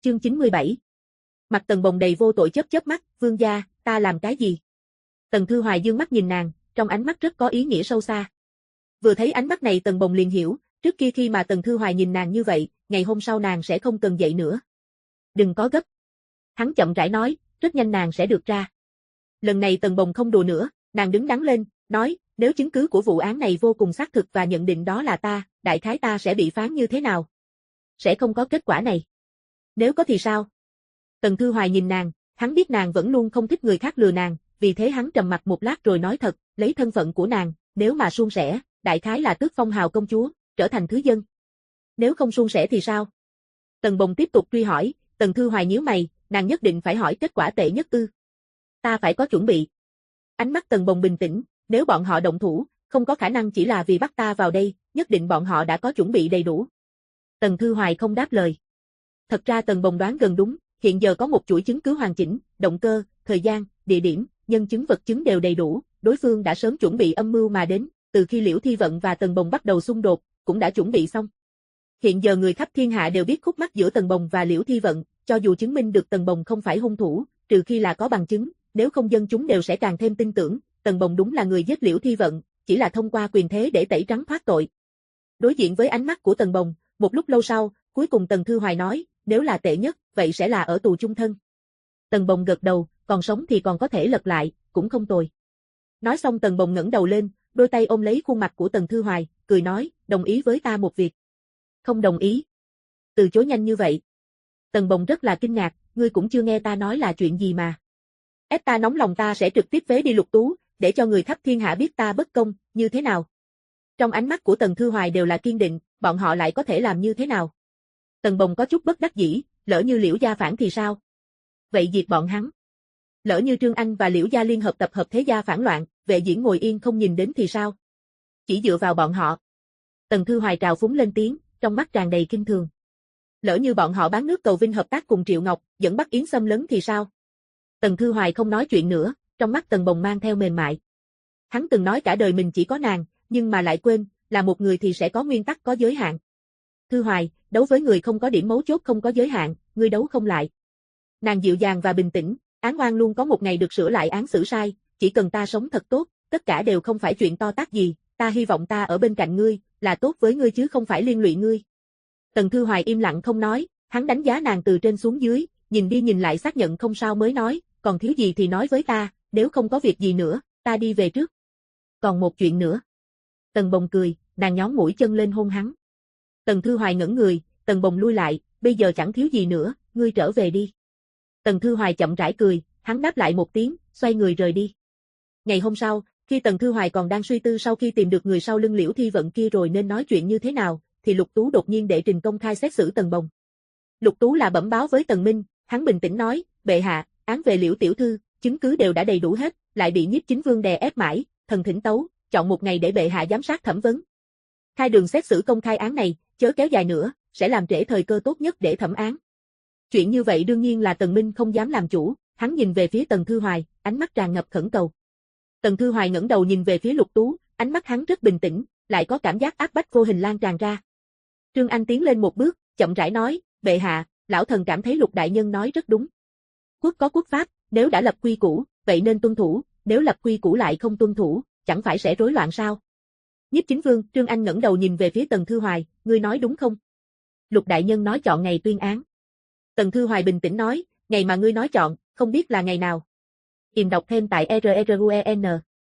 Chương 97. Mặt Tần Bồng đầy vô tội chớp mắt, vương gia, ta làm cái gì? Tần Thư Hoài dương mắt nhìn nàng, trong ánh mắt rất có ý nghĩa sâu xa. Vừa thấy ánh mắt này Tần Bồng liền hiểu, trước kia khi mà Tần Thư Hoài nhìn nàng như vậy, ngày hôm sau nàng sẽ không cần dậy nữa. Đừng có gấp. Hắn chậm rãi nói, rất nhanh nàng sẽ được ra. Lần này Tần Bồng không đùa nữa, nàng đứng đắn lên, nói, nếu chứng cứ của vụ án này vô cùng xác thực và nhận định đó là ta, đại khái ta sẽ bị phán như thế nào? Sẽ không có kết quả này. Nếu có thì sao? Tần Thư Hoài nhìn nàng, hắn biết nàng vẫn luôn không thích người khác lừa nàng, vì thế hắn trầm mặc một lát rồi nói thật, lấy thân phận của nàng, nếu mà suôn sẻ, đại khái là tước phong hào công chúa, trở thành thứ dân. Nếu không suôn sẻ thì sao? Tần Bồng tiếp tục truy hỏi, Tần Thư Hoài nhíu mày, nàng nhất định phải hỏi kết quả tệ nhất ư? Ta phải có chuẩn bị. Ánh mắt Tần Bồng bình tĩnh, nếu bọn họ động thủ, không có khả năng chỉ là vì bắt ta vào đây, nhất định bọn họ đã có chuẩn bị đầy đủ. Tần Thư Hoài không đáp lời. Thật ra Tần Bồng đoán gần đúng, hiện giờ có một chuỗi chứng cứ hoàn chỉnh, động cơ, thời gian, địa điểm, nhân chứng vật chứng đều đầy đủ, đối phương đã sớm chuẩn bị âm mưu mà đến, từ khi Liễu Thi Vận và Tần Bồng bắt đầu xung đột, cũng đã chuẩn bị xong. Hiện giờ người khắp thiên hạ đều biết khúc mắc giữa Tần Bồng và Liễu Thi Vận, cho dù chứng minh được Tần Bồng không phải hung thủ, trừ khi là có bằng chứng, nếu không dân chúng đều sẽ càng thêm tin tưởng, Tần Bồng đúng là người giết Liễu Thi Vận, chỉ là thông qua quyền thế để tẩy trắng thoát tội. Đối diện với ánh mắt của Tần Bồng, một lúc lâu sau, cuối cùng Tần Thư Hoài nói, nếu là tệ nhất, vậy sẽ là ở tù chung thân. Tần Bồng gật đầu, còn sống thì còn có thể lật lại, cũng không tồi. Nói xong Tần Bồng ngẩng đầu lên, đôi tay ôm lấy khuôn mặt của Tần Thư Hoài, cười nói, đồng ý với ta một việc. Không đồng ý. Từ chối nhanh như vậy. Tần Bồng rất là kinh ngạc, ngươi cũng chưa nghe ta nói là chuyện gì mà. Ép ta nóng lòng ta sẽ trực tiếp phế đi Lục Tú, để cho người khắp thiên hạ biết ta bất công, như thế nào? Trong ánh mắt của Tần Thư Hoài đều là kiên định, bọn họ lại có thể làm như thế nào? Tần Bồng có chút bất đắc dĩ, lỡ như Liễu gia phản thì sao? Vậy diệt bọn hắn. Lỡ như Trương Anh và Liễu gia liên hợp tập hợp thế gia phản loạn, Vệ Diễn ngồi yên không nhìn đến thì sao? Chỉ dựa vào bọn họ. Tần Thư Hoài trào phúng lên tiếng, trong mắt tràn đầy kinh thường. Lỡ như bọn họ bán nước cầu vinh hợp tác cùng Triệu Ngọc, dẫn Bắc Yến xâm lấn thì sao? Tần Thư Hoài không nói chuyện nữa, trong mắt Tần Bồng mang theo mềm mại. Hắn từng nói cả đời mình chỉ có nàng, nhưng mà lại quên, là một người thì sẽ có nguyên tắc có giới hạn. Thư Hoài, đấu với người không có điểm mấu chốt không có giới hạn, ngươi đấu không lại. Nàng dịu dàng và bình tĩnh, án oan luôn có một ngày được sửa lại án xử sai, chỉ cần ta sống thật tốt, tất cả đều không phải chuyện to tát gì, ta hy vọng ta ở bên cạnh ngươi, là tốt với ngươi chứ không phải liên lụy ngươi. Tần Thư Hoài im lặng không nói, hắn đánh giá nàng từ trên xuống dưới, nhìn đi nhìn lại xác nhận không sao mới nói, còn thiếu gì thì nói với ta, nếu không có việc gì nữa, ta đi về trước. Còn một chuyện nữa. Tần Bồng cười, nàng nhón mũi chân lên hôn hắn. Tần Thư Hoài ngẩn người, Tần Bồng lui lại, bây giờ chẳng thiếu gì nữa, ngươi trở về đi. Tần Thư Hoài chậm rãi cười, hắn đáp lại một tiếng, xoay người rời đi. Ngày hôm sau, khi Tần Thư Hoài còn đang suy tư sau khi tìm được người sau lưng Liễu Thi Vận kia rồi nên nói chuyện như thế nào, thì Lục Tú đột nhiên đệ trình công khai xét xử Tần Bồng. Lục Tú là bẩm báo với Tần Minh, hắn bình tĩnh nói, bệ hạ, án về Liễu tiểu thư, chứng cứ đều đã đầy đủ hết, lại bị Nhiếp Chính Vương đè ép mãi, thần thỉnh tấu, chọn một ngày để bệ hạ giám sát thẩm vấn. Khai đường xét xử công khai án này, chớ kéo dài nữa, sẽ làm trễ thời cơ tốt nhất để thẩm án. Chuyện như vậy đương nhiên là Tần Minh không dám làm chủ, hắn nhìn về phía Tần Thư Hoài, ánh mắt tràn ngập khẩn cầu. Tần Thư Hoài ngẩng đầu nhìn về phía Lục Tú, ánh mắt hắn rất bình tĩnh, lại có cảm giác áp bách vô hình lan tràn ra. Trương Anh tiến lên một bước, chậm rãi nói, bệ hạ, lão thần cảm thấy Lục đại nhân nói rất đúng. Quốc có quốc pháp, nếu đã lập quy củ, vậy nên tuân thủ, nếu lập quy củ lại không tuân thủ, chẳng phải sẽ rối loạn sao? Nhiếp Chính Vương, Trương Anh ngẩng đầu nhìn về phía Tần Thư Hoài, ngươi nói đúng không? Lục đại nhân nói chọn ngày tuyên án. Tần Thư Hoài bình tĩnh nói, ngày mà ngươi nói chọn, không biết là ngày nào. Tìm đọc thêm tại RRUEN.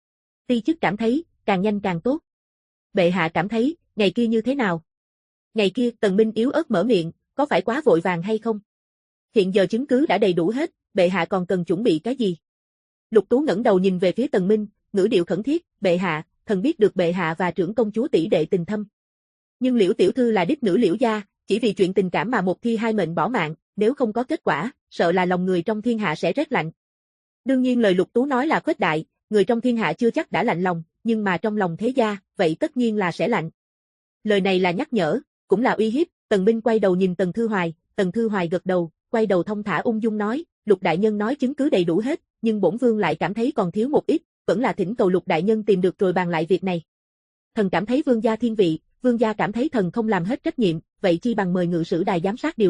Ti chức cảm thấy, càng nhanh càng tốt. Bệ hạ cảm thấy, ngày kia như thế nào? Ngày kia, Tần Minh yếu ớt mở miệng, có phải quá vội vàng hay không? Hiện giờ chứng cứ đã đầy đủ hết, bệ hạ còn cần chuẩn bị cái gì? Lục Tú ngẩng đầu nhìn về phía Tần Minh, ngữ điệu khẩn thiết, bệ hạ, thần biết được bệ hạ và trưởng công chúa tỷ đệ tình thâm. Nhưng Liễu tiểu thư là đích nữ Liễu gia, chỉ vì chuyện tình cảm mà một thi hai mệnh bỏ mạng, nếu không có kết quả, sợ là lòng người trong thiên hạ sẽ rét lạnh. Đương nhiên lời Lục Tú nói là khuếch đại, người trong thiên hạ chưa chắc đã lạnh lòng, nhưng mà trong lòng thế gia, vậy tất nhiên là sẽ lạnh. Lời này là nhắc nhở, cũng là uy hiếp, Tần Minh quay đầu nhìn Tần Thư Hoài gật đầu, quay đầu thông thả ung dung nói, Lục đại nhân nói chứng cứ đầy đủ hết, nhưng bổn vương lại cảm thấy còn thiếu một ít, vẫn là thỉnh cầu Lục đại nhân tìm được rồi bàn lại việc này. Thần cảm thấy vương gia thiên vị, vương gia cảm thấy thần không làm hết trách nhiệm, vậy chi bằng mời ngự sử đài giám sát điều tra,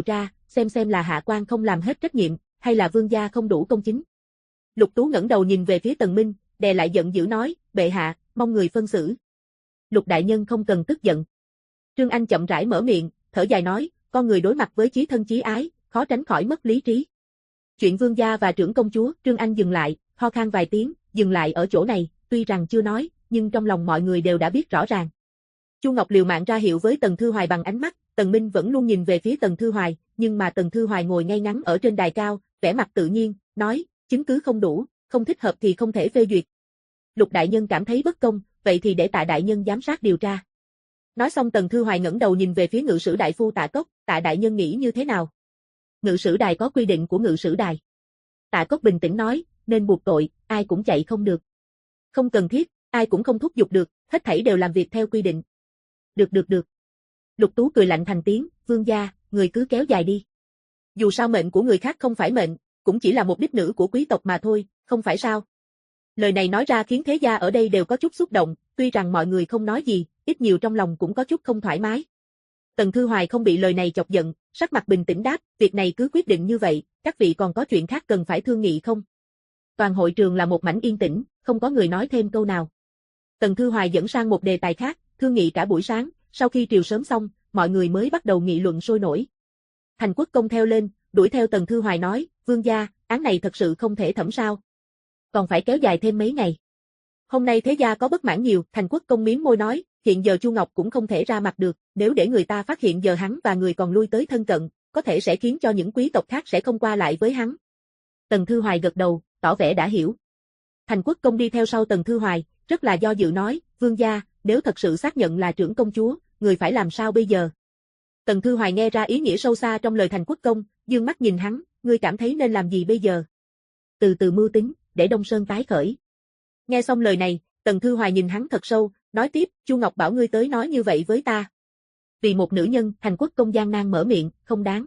xem là hạ quan không làm hết trách nhiệm, hay là vương gia không đủ công chính. Lục Tú ngẩng đầu nhìn về phía Tần Minh, đè lại giận dữ nói, bệ hạ, mong người phân xử. Lục đại nhân không cần tức giận. Trương Anh chậm rãi mở miệng, thở dài nói, con người đối mặt với chí thân chí ái, khó tránh khỏi mất lý trí. Chuyện vương gia và trưởng công chúa, Trương Anh dừng lại, ho khan vài tiếng, dừng lại ở chỗ này, tuy rằng chưa nói, nhưng trong lòng mọi người đều đã biết rõ ràng. Chu Ngọc liều mạng ra hiệu với Tần Thư Hoài bằng ánh mắt, Tần Minh vẫn luôn nhìn về phía Tần Thư Hoài, nhưng mà Tần Thư Hoài ngồi ngay ngắn ở trên đài cao, vẻ mặt tự nhiên, nói, chứng cứ không đủ, không thích hợp thì không thể phê duyệt. Lục đại nhân cảm thấy bất công, vậy thì để Tạ đại nhân giám sát điều tra. Nói xong Tần Thư Hoài ngẩng đầu nhìn về phía ngự sử đại phu Tạ Cốc, Tạ đại nhân nghĩ như thế nào? Ngự sử đài có quy định của ngự sử đài. Tạ Cốc bình tĩnh nói, nên buộc tội, ai cũng chạy không được. Không cần thiết, ai cũng không thúc giục được, hết thảy đều làm việc theo quy định. Được. Lục Tú cười lạnh thành tiếng, vương gia, người cứ kéo dài đi. Dù sao mệnh của người khác không phải mệnh, cũng chỉ là một đích nữ của quý tộc mà thôi, không phải sao? Lời này nói ra khiến thế gia ở đây đều có chút xúc động, tuy rằng mọi người không nói gì, ít nhiều trong lòng cũng có chút không thoải mái. Tần Thư Hoài không bị lời này chọc giận, sắc mặt bình tĩnh đáp, việc này cứ quyết định như vậy, các vị còn có chuyện khác cần phải thương nghị không? Toàn hội trường là một mảnh yên tĩnh, không có người nói thêm câu nào. Tần Thư Hoài dẫn sang một đề tài khác, thương nghị cả buổi sáng, sau khi triều sớm xong, mọi người mới bắt đầu nghị luận sôi nổi. Thành Quốc Công theo lên, đuổi theo Tần Thư Hoài nói, vương gia, án này thật sự không thể thẩm sao? Còn phải kéo dài thêm mấy ngày. Hôm nay thế gia có bất mãn nhiều, Thành Quốc Công miếm môi nói, hiện giờ Chu Ngọc cũng không thể ra mặt được, nếu để người ta phát hiện giờ hắn và người còn lui tới thân cận, có thể sẽ khiến cho những quý tộc khác sẽ không qua lại với hắn. Tần Thư Hoài gật đầu, tỏ vẻ đã hiểu. Thành Quốc Công đi theo sau Tần Thư Hoài, rất là do dự nói, vương gia, nếu thật sự xác nhận là trưởng công chúa, người phải làm sao bây giờ? Tần Thư Hoài nghe ra ý nghĩa sâu xa trong lời Thành Quốc Công, dương mắt nhìn hắn, ngươi cảm thấy nên làm gì bây giờ? Từ từ mưu tính, để Đông Sơn tái khởi. Nghe xong lời này, Tần Thư Hoài nhìn hắn thật sâu, nói tiếp, Chu Ngọc bảo ngươi tới nói như vậy với ta. Vì một nữ nhân, Thành Quốc Công gian nan mở miệng, không đáng.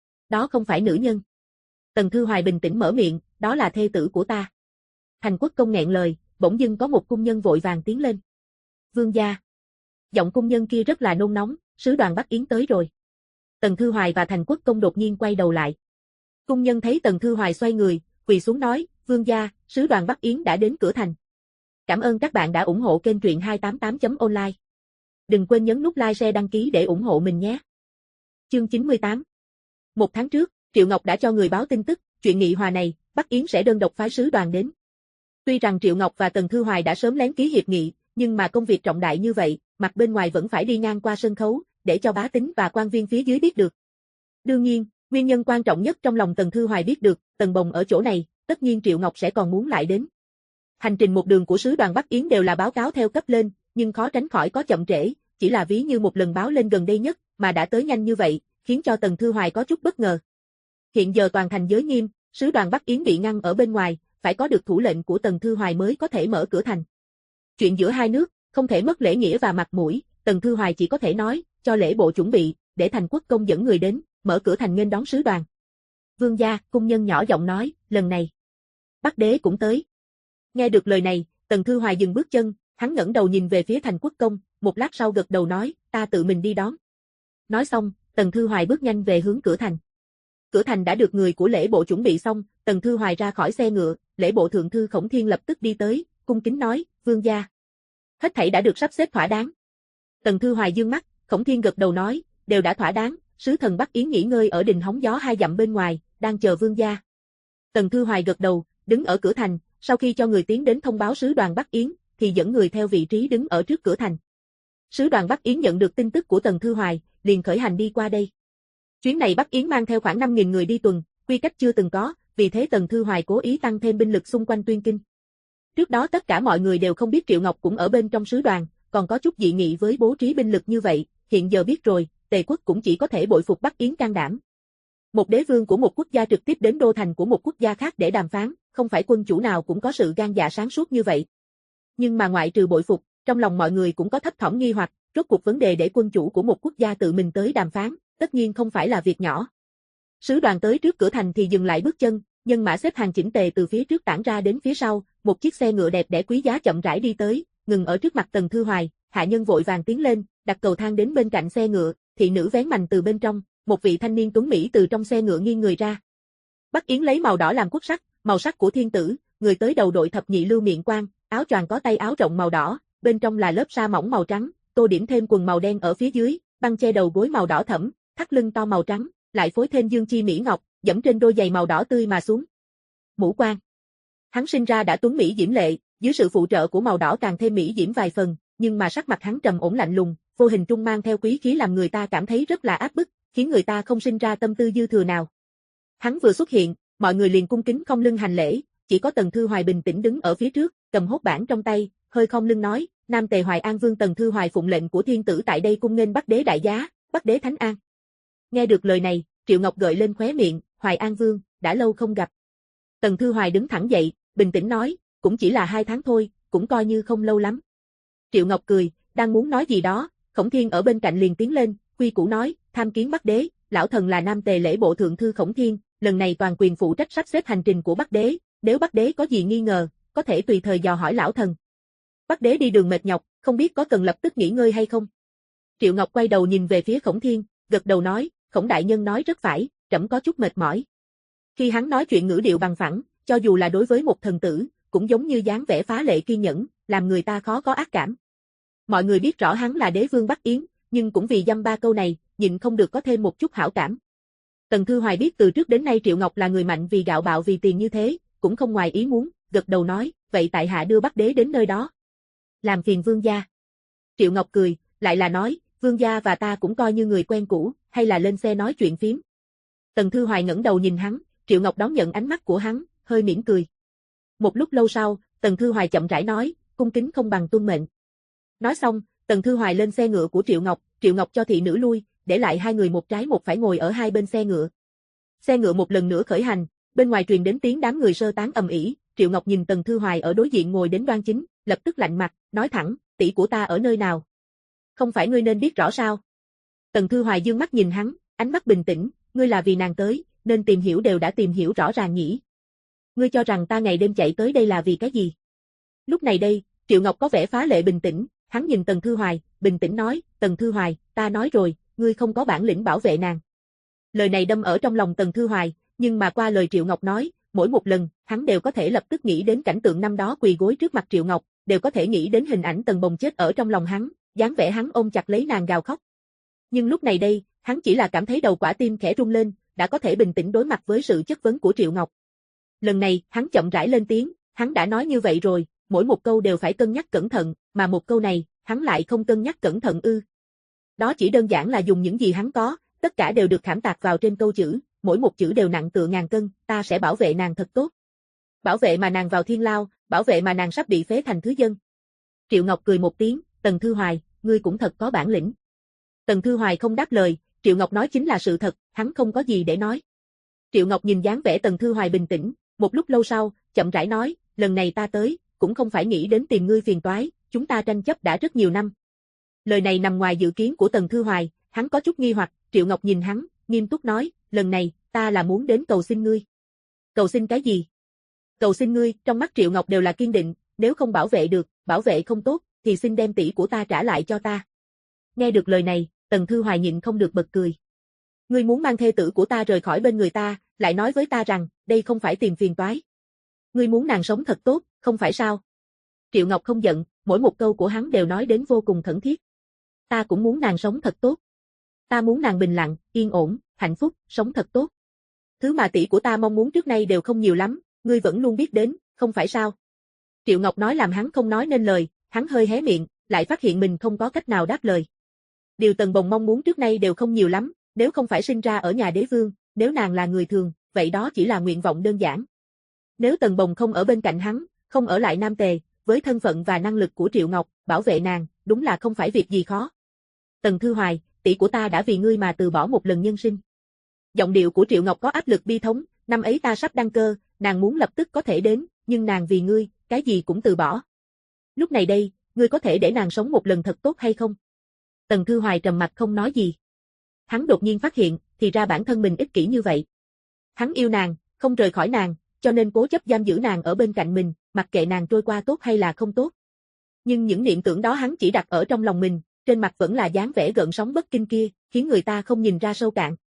Đó không phải nữ nhân. Tần Thư Hoài bình tĩnh mở miệng, đó là thê tử của ta. Thành Quốc Công nghẹn lời, bỗng dưng có một cung nhân vội vàng tiến lên. Vương gia. Giọng cung nhân kia rất là nôn nóng, sứ đoàn Bắc Yến tới rồi. Tần Thư Hoài và Thành Quốc Công đột nhiên quay đầu lại. Cung nhân thấy Tần Thư Hoài xoay người, quỳ xuống nói, vương gia, sứ đoàn Bắc Yến đã đến cửa thành. Cảm ơn các bạn đã ủng hộ kênh truyện 288.online. Đừng quên nhấn nút like share đăng ký để ủng hộ mình nhé. Chương 98. Một tháng trước, Triệu Ngọc đã cho người báo tin tức, chuyện nghị hòa này, Bắc Yến sẽ đơn độc phái sứ đoàn đến. Tuy rằng Triệu Ngọc và Tần Thư Hoài đã sớm lén ký hiệp nghị, nhưng mà công việc trọng đại như vậy, mặt bên ngoài vẫn phải đi ngang qua sân khấu, để cho bá tính và quan viên phía dưới biết được. Đương nhiên, nguyên nhân quan trọng nhất trong lòng Tần Thư Hoài biết được, Tần Bồng ở chỗ này, tất nhiên Triệu Ngọc sẽ còn muốn lại đến. Hành trình một đường của sứ đoàn Bắc Yến đều là báo cáo theo cấp lên, nhưng khó tránh khỏi có chậm trễ, chỉ là ví như một lần báo lên gần đây nhất, mà đã tới nhanh như vậy, khiến cho Tần Thư Hoài có chút bất ngờ. Hiện giờ toàn thành giới nghiêm, sứ đoàn Bắc Yến bị ngăn ở bên ngoài, phải có được thủ lệnh của Tần Thư Hoài mới có thể mở cửa thành. Chuyện giữa hai nước, không thể mất lễ nghĩa và mặt mũi, Tần Thư Hoài chỉ có thể nói, cho lễ bộ chuẩn bị, để Thành Quốc Công dẫn người đến, mở cửa thành nghênh đón sứ đoàn. Vương gia, cung nhân nhỏ giọng nói, lần này, Bắc đế cũng tới. Nghe được lời này, Tần Thư Hoài dừng bước chân, hắn ngẩng đầu nhìn về phía Thành Quốc Công, một lát sau gật đầu nói, ta tự mình đi đón. Nói xong, Tần Thư Hoài bước nhanh về hướng cửa thành. Cửa thành đã được người của lễ bộ chuẩn bị xong, Tần Thư Hoài ra khỏi xe ngựa, lễ bộ thượng thư Khổng Thiên lập tức đi tới, cung kính nói, vương gia. Hết thảy đã được sắp xếp thỏa đáng. Tần Thư Hoài dương mắt, Khổng Thiên gật đầu nói, đều đã thỏa đáng, sứ thần Bắc Yến nghỉ ngơi ở đình hóng gió 2 dặm bên ngoài, đang chờ vương gia. Tần Thư Hoài gật đầu, đứng ở cửa thành, sau khi cho người tiến đến thông báo sứ đoàn Bắc Yến, thì dẫn người theo vị trí đứng ở trước cửa thành. Sứ đoàn Bắc Yến nhận được tin tức của Tần Thư Hoài, liền khởi hành đi qua đây. Chuyến này Bắc Yến mang theo khoảng 5.000 người đi tuần, quy cách chưa từng có, vì thế Tần Thư Hoài cố ý tăng thêm binh lực xung quanh Tuyên Kinh. Trước đó tất cả mọi người đều không biết Triệu Ngọc cũng ở bên trong sứ đoàn, còn có chút dị nghị với bố trí binh lực như vậy, hiện giờ biết rồi, Tề quốc cũng chỉ có thể bội phục Bắc Yến can đảm. Một đế vương của một quốc gia trực tiếp đến đô thành của một quốc gia khác để đàm phán, không phải quân chủ nào cũng có sự gan dạ sáng suốt như vậy. Nhưng mà ngoại trừ bội phục, trong lòng mọi người cũng có thấp thỏm nghi hoặc, rốt cuộc vấn đề để quân chủ của một quốc gia tự mình tới đàm phán, tất nhiên không phải là việc nhỏ. Sứ đoàn tới trước cửa thành thì dừng lại bước chân, nhân mã xếp hàng chỉnh tề từ phía trước tản ra đến phía sau, một chiếc xe ngựa đẹp đẽ quý giá chậm rãi đi tới, ngừng ở trước mặt Tần Thư Hoài, hạ nhân vội vàng tiến lên, đặt cầu thang đến bên cạnh xe ngựa, thị nữ vén mành từ bên trong, một vị thanh niên tuấn mỹ từ trong xe ngựa nghiêng người ra. Bắc Yến lấy màu đỏ làm quốc sắc, màu sắc của thiên tử, người tới đầu đội thập nhị lưu miệng quan, áo choàng có tay áo rộng màu đỏ, bên trong là lớp sa mỏng màu trắng, tô điểm thêm quần màu đen ở phía dưới, băng che đầu gối màu đỏ thẫm, thắt lưng to màu trắng, lại phối thêm dương chi mỹ ngọc, dẫm trên đôi giày màu đỏ tươi mà xuống. Mũ quan. Hắn sinh ra đã tuấn mỹ diễm lệ, dưới sự phụ trợ của màu đỏ càng thêm mỹ diễm vài phần, nhưng mà sắc mặt hắn trầm ổn lạnh lùng, vô hình trung mang theo quý khí làm người ta cảm thấy rất là áp bức, khiến người ta không sinh ra tâm tư dư thừa nào. Hắn vừa xuất hiện, mọi người liền cung kính khom lưng hành lễ, chỉ có Tần Thư Hoài bình tĩnh đứng ở phía trước, cầm hốt bản trong tay, hơi khom lưng nói, Nam Tề Hoài An Vương Tần Thư Hoài phụng lệnh của thiên tử tại đây cung nghênh Bắc Đế đại giá, Bắc Đế thánh an. Nghe được lời này, Triệu Ngọc gợi lên khóe miệng, Hoài An Vương, đã lâu không gặp. Tần Thư Hoài đứng thẳng dậy, bình tĩnh nói, cũng chỉ là 2 tháng thôi, cũng coi như không lâu lắm. Triệu Ngọc cười, đang muốn nói gì đó, Khổng Thiên ở bên cạnh liền tiến lên, quy củ nói, tham kiến Bắc Đế, lão thần là Nam Tề lễ bộ thượng thư Khổng Thiên, lần này toàn quyền phụ trách sắp xếp hành trình của Bắc Đế, nếu Bắc Đế có gì nghi ngờ, có thể tùy thời dò hỏi lão thần. Bắc Đế đi đường mệt nhọc, không biết có cần lập tức nghỉ ngơi hay không. Triệu Ngọc quay đầu nhìn về phía Khổng Thiên, gật đầu nói, Khổng đại nhân nói rất phải, trẫm có chút mệt mỏi. Khi hắn nói chuyện ngữ điệu bằng phẳng, cho dù là đối với một thần tử, cũng giống như dáng vẻ phá lệ kiên nhẫn, làm người ta khó có ác cảm. Mọi người biết rõ hắn là đế vương Bắc Yến, nhưng cũng vì dăm ba câu này, nhịn không được có thêm một chút hảo cảm. Tần Thư Hoài biết từ trước đến nay Triệu Ngọc là người mạnh vì gạo bạo vì tiền như thế, cũng không ngoài ý muốn, gật đầu nói, vậy tại hạ đưa Bắc Đế đến nơi đó. Làm phiền vương gia. Triệu Ngọc cười, lại là nói, vương gia và ta cũng coi như người quen cũ, hay là lên xe nói chuyện phiếm. Tần Thư Hoài ngẩng đầu nhìn hắn, Triệu Ngọc đón nhận ánh mắt của hắn, hơi mỉm cười. Một lúc lâu sau, Tần Thư Hoài chậm rãi nói, cung kính không bằng tuân mệnh. Nói xong, Tần Thư Hoài lên xe ngựa của Triệu Ngọc cho thị nữ lui, để lại 2 người một trái một phải ngồi ở 2 bên xe ngựa. Xe ngựa một lần nữa khởi hành, bên ngoài truyền đến tiếng đám người sơ tán ầm ĩ, Triệu Ngọc nhìn Tần Thư Hoài ở đối diện ngồi đến đoan chính, lập tức lạnh mặt, nói thẳng, tỷ của ta ở nơi nào? Không phải ngươi nên biết rõ sao? Tần Thư Hoài dương mắt nhìn hắn, ánh mắt bình tĩnh, ngươi là vì nàng tới, nên tìm hiểu đều đã tìm hiểu rõ ràng nhỉ. Ngươi cho rằng ta ngày đêm chạy tới đây là vì cái gì? Lúc này đây, Triệu Ngọc có vẻ phá lệ bình tĩnh, hắn nhìn Tần Thư Hoài, bình tĩnh nói, Tần Thư Hoài, ta nói rồi, ngươi không có bản lĩnh bảo vệ nàng. Lời này đâm ở trong lòng Tần Thư Hoài, nhưng mà qua lời Triệu Ngọc nói, mỗi một lần, hắn đều có thể lập tức nghĩ đến cảnh tượng năm đó quỳ gối trước mặt Triệu Ngọc, đều có thể nghĩ đến hình ảnh Tần Bồng chết ở trong lòng hắn, dáng vẻ hắn ôm chặt lấy nàng gào khóc. Nhưng lúc này đây, hắn chỉ là cảm thấy đầu quả tim khẽ rung lên, đã có thể bình tĩnh đối mặt với sự chất vấn của Triệu Ngọc. Lần này, hắn chậm rãi lên tiếng, hắn đã nói như vậy rồi, mỗi một câu đều phải cân nhắc cẩn thận, mà một câu này, hắn lại không cân nhắc cẩn thận ư. Đó chỉ đơn giản là dùng những gì hắn có, tất cả đều được khảm tạc vào trên câu chữ, mỗi một chữ đều nặng tựa ngàn cân, ta sẽ bảo vệ nàng thật tốt. Bảo vệ mà nàng vào thiên lao, bảo vệ mà nàng sắp bị phế thành thứ dân. Triệu Ngọc cười một tiếng, Tần Thư Hoài, ngươi cũng thật có bản lĩnh. Tần Thư Hoài không đáp lời, Triệu Ngọc nói chính là sự thật, hắn không có gì để nói. Triệu Ngọc nhìn dáng vẻ Tần Thư Hoài bình tĩnh, một lúc lâu sau, chậm rãi nói, lần này ta tới, cũng không phải nghĩ đến tìm ngươi phiền toái, chúng ta tranh chấp đã rất nhiều năm. Lời này nằm ngoài dự kiến của Tần Thư Hoài, hắn có chút nghi hoặc, Triệu Ngọc nhìn hắn, nghiêm túc nói, lần này, ta là muốn đến cầu xin ngươi. Cầu xin cái gì? Cầu xin ngươi, trong mắt Triệu Ngọc đều là kiên định, nếu không bảo vệ được, bảo vệ không tốt, thì xin đem tỷ của ta trả lại cho ta. Nghe được lời này, Tần Thư Hoài nhịn không được bật cười. Ngươi muốn mang thê tử của ta rời khỏi bên người ta, lại nói với ta rằng, đây không phải tìm phiền toái. Ngươi muốn nàng sống thật tốt, không phải sao? Triệu Ngọc không giận, mỗi một câu của hắn đều nói đến vô cùng khẩn thiết. Ta cũng muốn nàng sống thật tốt. Ta muốn nàng bình lặng, yên ổn, hạnh phúc, sống thật tốt. Thứ mà tỷ của ta mong muốn trước nay đều không nhiều lắm, ngươi vẫn luôn biết đến, không phải sao? Triệu Ngọc nói làm hắn không nói nên lời, hắn hơi hé miệng, lại phát hiện mình không có cách nào đáp lời. Điều Tần Bồng mong muốn trước nay đều không nhiều lắm, nếu không phải sinh ra ở nhà đế vương, nếu nàng là người thường, vậy đó chỉ là nguyện vọng đơn giản. Nếu Tần Bồng không ở bên cạnh hắn, không ở lại Nam Tề, với thân phận và năng lực của Triệu Ngọc, bảo vệ nàng, đúng là không phải việc gì khó. Tần Thư Hoài, tỷ của ta đã vì ngươi mà từ bỏ một lần nhân sinh. Giọng điệu của Triệu Ngọc có áp lực bi thống, năm ấy ta sắp đăng cơ, nàng muốn lập tức có thể đến, nhưng nàng vì ngươi, cái gì cũng từ bỏ. Lúc này đây, ngươi có thể để nàng sống một lần thật tốt hay không? Tần Thư Hoài trầm mặc không nói gì. Hắn đột nhiên phát hiện, thì ra bản thân mình ích kỷ như vậy. Hắn yêu nàng, không rời khỏi nàng, cho nên cố chấp giam giữ nàng ở bên cạnh mình, mặc kệ nàng trôi qua tốt hay là không tốt. Nhưng những niệm tưởng đó hắn chỉ đặt ở trong lòng mình, trên mặt vẫn là dáng vẻ gợn sóng bất kinh kia, khiến người ta không nhìn ra sâu cạn.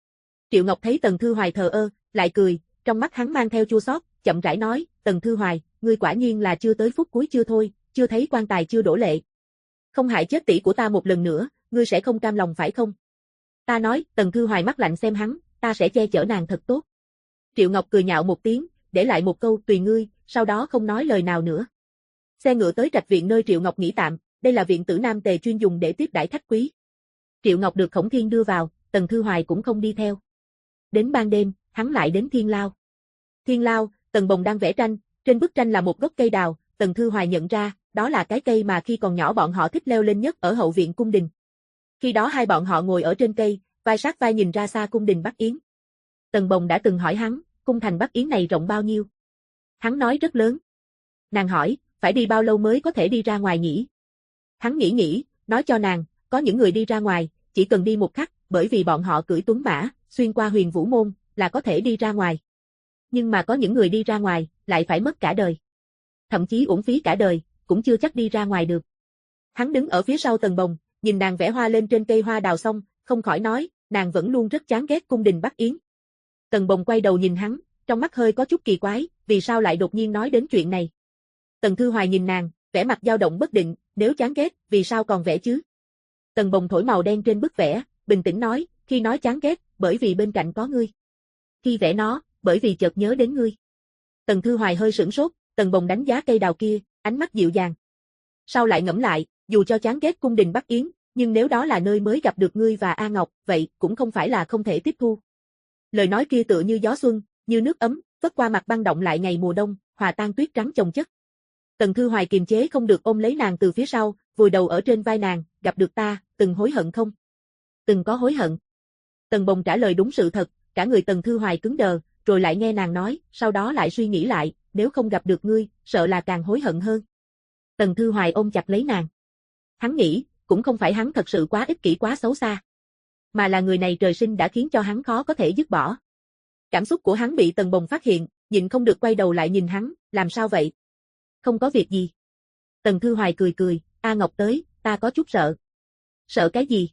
Triệu Ngọc thấy Tần Thư Hoài thờ ơ, lại cười, trong mắt hắn mang theo chua xót, chậm rãi nói, Tần Thư Hoài, ngươi quả nhiên là chưa tới phút cuối chưa thôi, chưa thấy quan tài chưa đổ lệ. Không hại chết tỷ của ta một lần nữa, ngươi sẽ không cam lòng phải không? Ta nói, Tần Thư Hoài mắt lạnh xem hắn, ta sẽ che chở nàng thật tốt. Triệu Ngọc cười nhạo một tiếng, để lại một câu tùy ngươi, sau đó không nói lời nào nữa. Xe ngựa tới trạch viện nơi Triệu Ngọc nghỉ tạm, đây là viện tử Nam Tề chuyên dùng để tiếp đãi khách quý. Triệu Ngọc được Khổng Thiên đưa vào, Tần Thư Hoài cũng không đi theo. Đến ban đêm, hắn lại đến Thiên Lao. Thiên Lao, Tần Bồng đang vẽ tranh, trên bức tranh là một gốc cây đào, Tần Thư Hoài nhận ra, đó là cái cây mà khi còn nhỏ bọn họ thích leo lên nhất ở hậu viện cung đình. Khi đó hai bọn họ ngồi ở trên cây, vai sát vai nhìn ra xa cung đình Bắc Yến. Tần Bồng đã từng hỏi hắn, cung thành Bắc Yến này rộng bao nhiêu? Hắn nói rất lớn. Nàng hỏi, phải đi bao lâu mới có thể đi ra ngoài nhỉ? Hắn nghĩ, nói cho nàng, có những người đi ra ngoài, chỉ cần đi một khắc, bởi vì bọn họ cưỡi tuấn mã, xuyên qua Huyền Vũ Môn, là có thể đi ra ngoài. Nhưng mà có những người đi ra ngoài, lại phải mất cả đời. Thậm chí uổng phí cả đời, cũng chưa chắc đi ra ngoài được. Hắn đứng ở phía sau Tần Bồng, nhìn nàng vẽ hoa lên trên cây hoa đào xong, không khỏi nói, nàng vẫn luôn rất chán ghét cung đình Bắc Yến. Tần Bồng quay đầu nhìn hắn, trong mắt hơi có chút kỳ quái, vì sao lại đột nhiên nói đến chuyện này. Tần Thư Hoài nhìn nàng, vẻ mặt dao động bất định, nếu chán ghét, vì sao còn vẽ chứ? Tần Bồng thổi màu đen trên bức vẽ, bình tĩnh nói, khi nói chán ghét, bởi vì bên cạnh có ngươi. Khi vẽ nó, bởi vì chợt nhớ đến ngươi. Tần Thư Hoài hơi sửng sốt, Tần Bồng đánh giá cây đào kia, ánh mắt dịu dàng. Sau lại ngẫm lại, dù cho chán ghét cung đình Bắc Yến, nhưng nếu đó là nơi mới gặp được ngươi và A Ngọc, vậy cũng không phải là không thể tiếp thu. Lời nói kia tựa như gió xuân, như nước ấm, vất qua mặt băng động lại ngày mùa đông, hòa tan tuyết trắng chồng chất. Tần Thư Hoài kiềm chế không được ôm lấy nàng từ phía sau, vùi đầu ở trên vai nàng, gặp được ta, từng hối hận không? Từng có hối hận. Tần Bồng trả lời đúng sự thật, cả người Tần Thư Hoài cứng đờ, rồi lại nghe nàng nói, sau đó lại suy nghĩ lại, nếu không gặp được ngươi, sợ là càng hối hận hơn. Tần Thư Hoài ôm chặt lấy nàng. Hắn nghĩ, cũng không phải hắn thật sự quá ích kỷ quá xấu xa, mà là người này trời sinh đã khiến cho hắn khó có thể dứt bỏ. Cảm xúc của hắn bị Tần Bồng phát hiện, nhịn không được quay đầu lại nhìn hắn, làm sao vậy? Không có việc gì. Tần Thư Hoài cười, A Ngọc tới, ta có chút sợ. Sợ cái gì?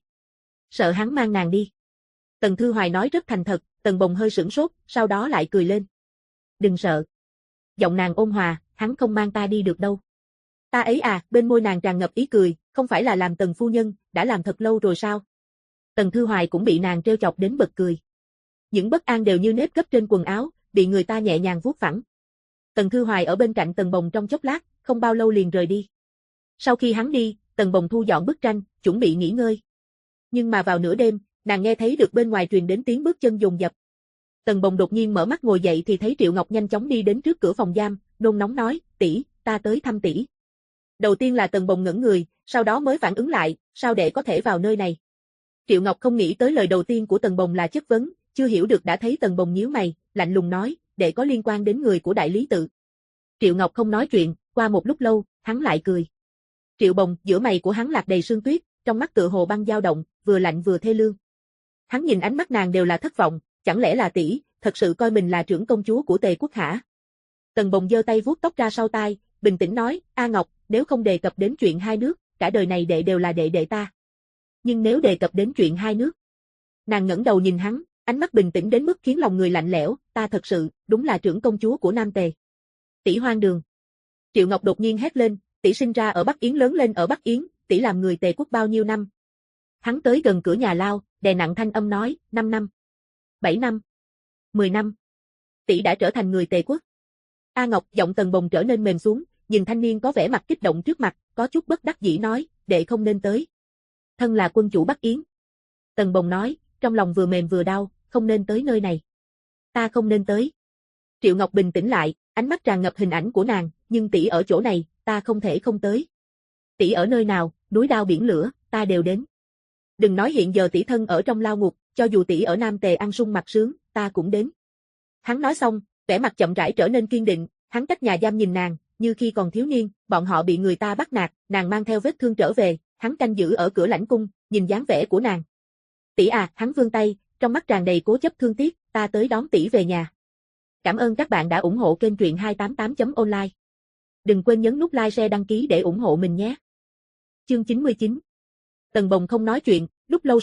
Sợ hắn mang nàng đi. Tần Thư Hoài nói rất thành thật, Tần Bồng hơi sửng sốt, sau đó lại cười lên. Đừng sợ. Giọng nàng ôn hòa, hắn không mang ta đi được đâu. Ta ấy à, bên môi nàng tràn ngập ý cười, không phải là làm Tần phu nhân, đã làm thật lâu rồi sao? Tần Thư Hoài cũng bị nàng trêu chọc đến bật cười. Những bất an đều như nếp gấp trên quần áo, bị người ta nhẹ nhàng vuốt phẳng. Tần Thư Hoài ở bên cạnh Tần Bồng trong chốc lát, không bao lâu liền rời đi. Sau khi hắn đi, Tần Bồng thu dọn bức tranh, chuẩn bị nghỉ ngơi. Nhưng mà vào nửa đêm, nàng nghe thấy được bên ngoài truyền đến tiếng bước chân dồn dập. Tần Bồng đột nhiên mở mắt ngồi dậy thì thấy Triệu Ngọc nhanh chóng đi đến trước cửa phòng giam, nôn nóng nói, tỷ, ta tới thăm tỷ. Đầu tiên là Tần Bồng ngẩn người, sau đó mới phản ứng lại, sao đệ có thể vào nơi này. Triệu Ngọc không nghĩ tới lời đầu tiên của Tần Bồng là chất vấn, chưa hiểu được đã thấy Tần Bồng nhíu mày, lạnh lùng nói, đệ có liên quan đến người của đại lý tự. Triệu Ngọc không nói chuyện, qua một lúc lâu, hắn lại cười. Triệu Bồng, giữa mày của hắn lạc đầy sương tuyết, trong mắt tựa hồ băng dao động, vừa lạnh vừa thê lương. Hắn nhìn ánh mắt nàng đều là thất vọng, chẳng lẽ là tỷ, thật sự coi mình là trưởng công chúa của Tề quốc hả? Tần Bồng giơ tay vuốt tóc ra sau tai, bình tĩnh nói, A Ngọc, nếu không đề cập đến chuyện hai nước, cả đời này đệ đều là đệ ta. Nhưng nếu đề cập đến chuyện hai nước. Nàng ngẩng đầu nhìn hắn, ánh mắt bình tĩnh đến mức khiến lòng người lạnh lẽo, ta thật sự, đúng là trưởng công chúa của Nam Tề. Tỷ hoang đường. Triệu Ngọc đột nhiên hét lên, tỷ sinh ra ở Bắc Yến lớn lên ở Bắc Yến, tỷ làm người Tề quốc bao nhiêu năm? Hắn tới gần cửa nhà lao, đè nặng thanh âm nói, 5 năm, 7 năm, 10 năm. Tỷ đã trở thành người Tề quốc. A Ngọc, giọng Tần Bồng trở nên mềm xuống, nhìn thanh niên có vẻ mặt kích động trước mặt, có chút bất đắc dĩ nói, đệ không nên tới. Thân là quân chủ Bắc Yến. Tần Bồng nói, trong lòng vừa mềm vừa đau, không nên tới nơi này. Ta không nên tới. Triệu Ngọc bình tĩnh lại, ánh mắt tràn ngập hình ảnh của nàng, nhưng tỷ ở chỗ này, ta không thể không tới. Tỷ ở nơi nào, núi đao biển lửa, ta đều đến. Đừng nói hiện giờ tỷ thân ở trong lao ngục, cho dù tỷ ở Nam Tề ăn sung mặc sướng, ta cũng đến. Hắn nói xong, vẻ mặt chậm rãi trở nên kiên định, hắn cách nhà giam nhìn nàng, như khi còn thiếu niên, bọn họ bị người ta bắt nạt, nàng mang theo vết thương trở về, hắn canh giữ ở cửa lãnh cung, nhìn dáng vẻ của nàng. Tỷ à, hắn vươn tay, trong mắt tràn đầy cố chấp thương tiếc, ta tới đón tỷ về nhà. Cảm ơn các bạn đã ủng hộ kênh truyện 288.online. Đừng quên nhấn nút like share đăng ký để ủng hộ mình nhé. Chương 99. Tần Bồng không nói chuyện, lúc lâu sau,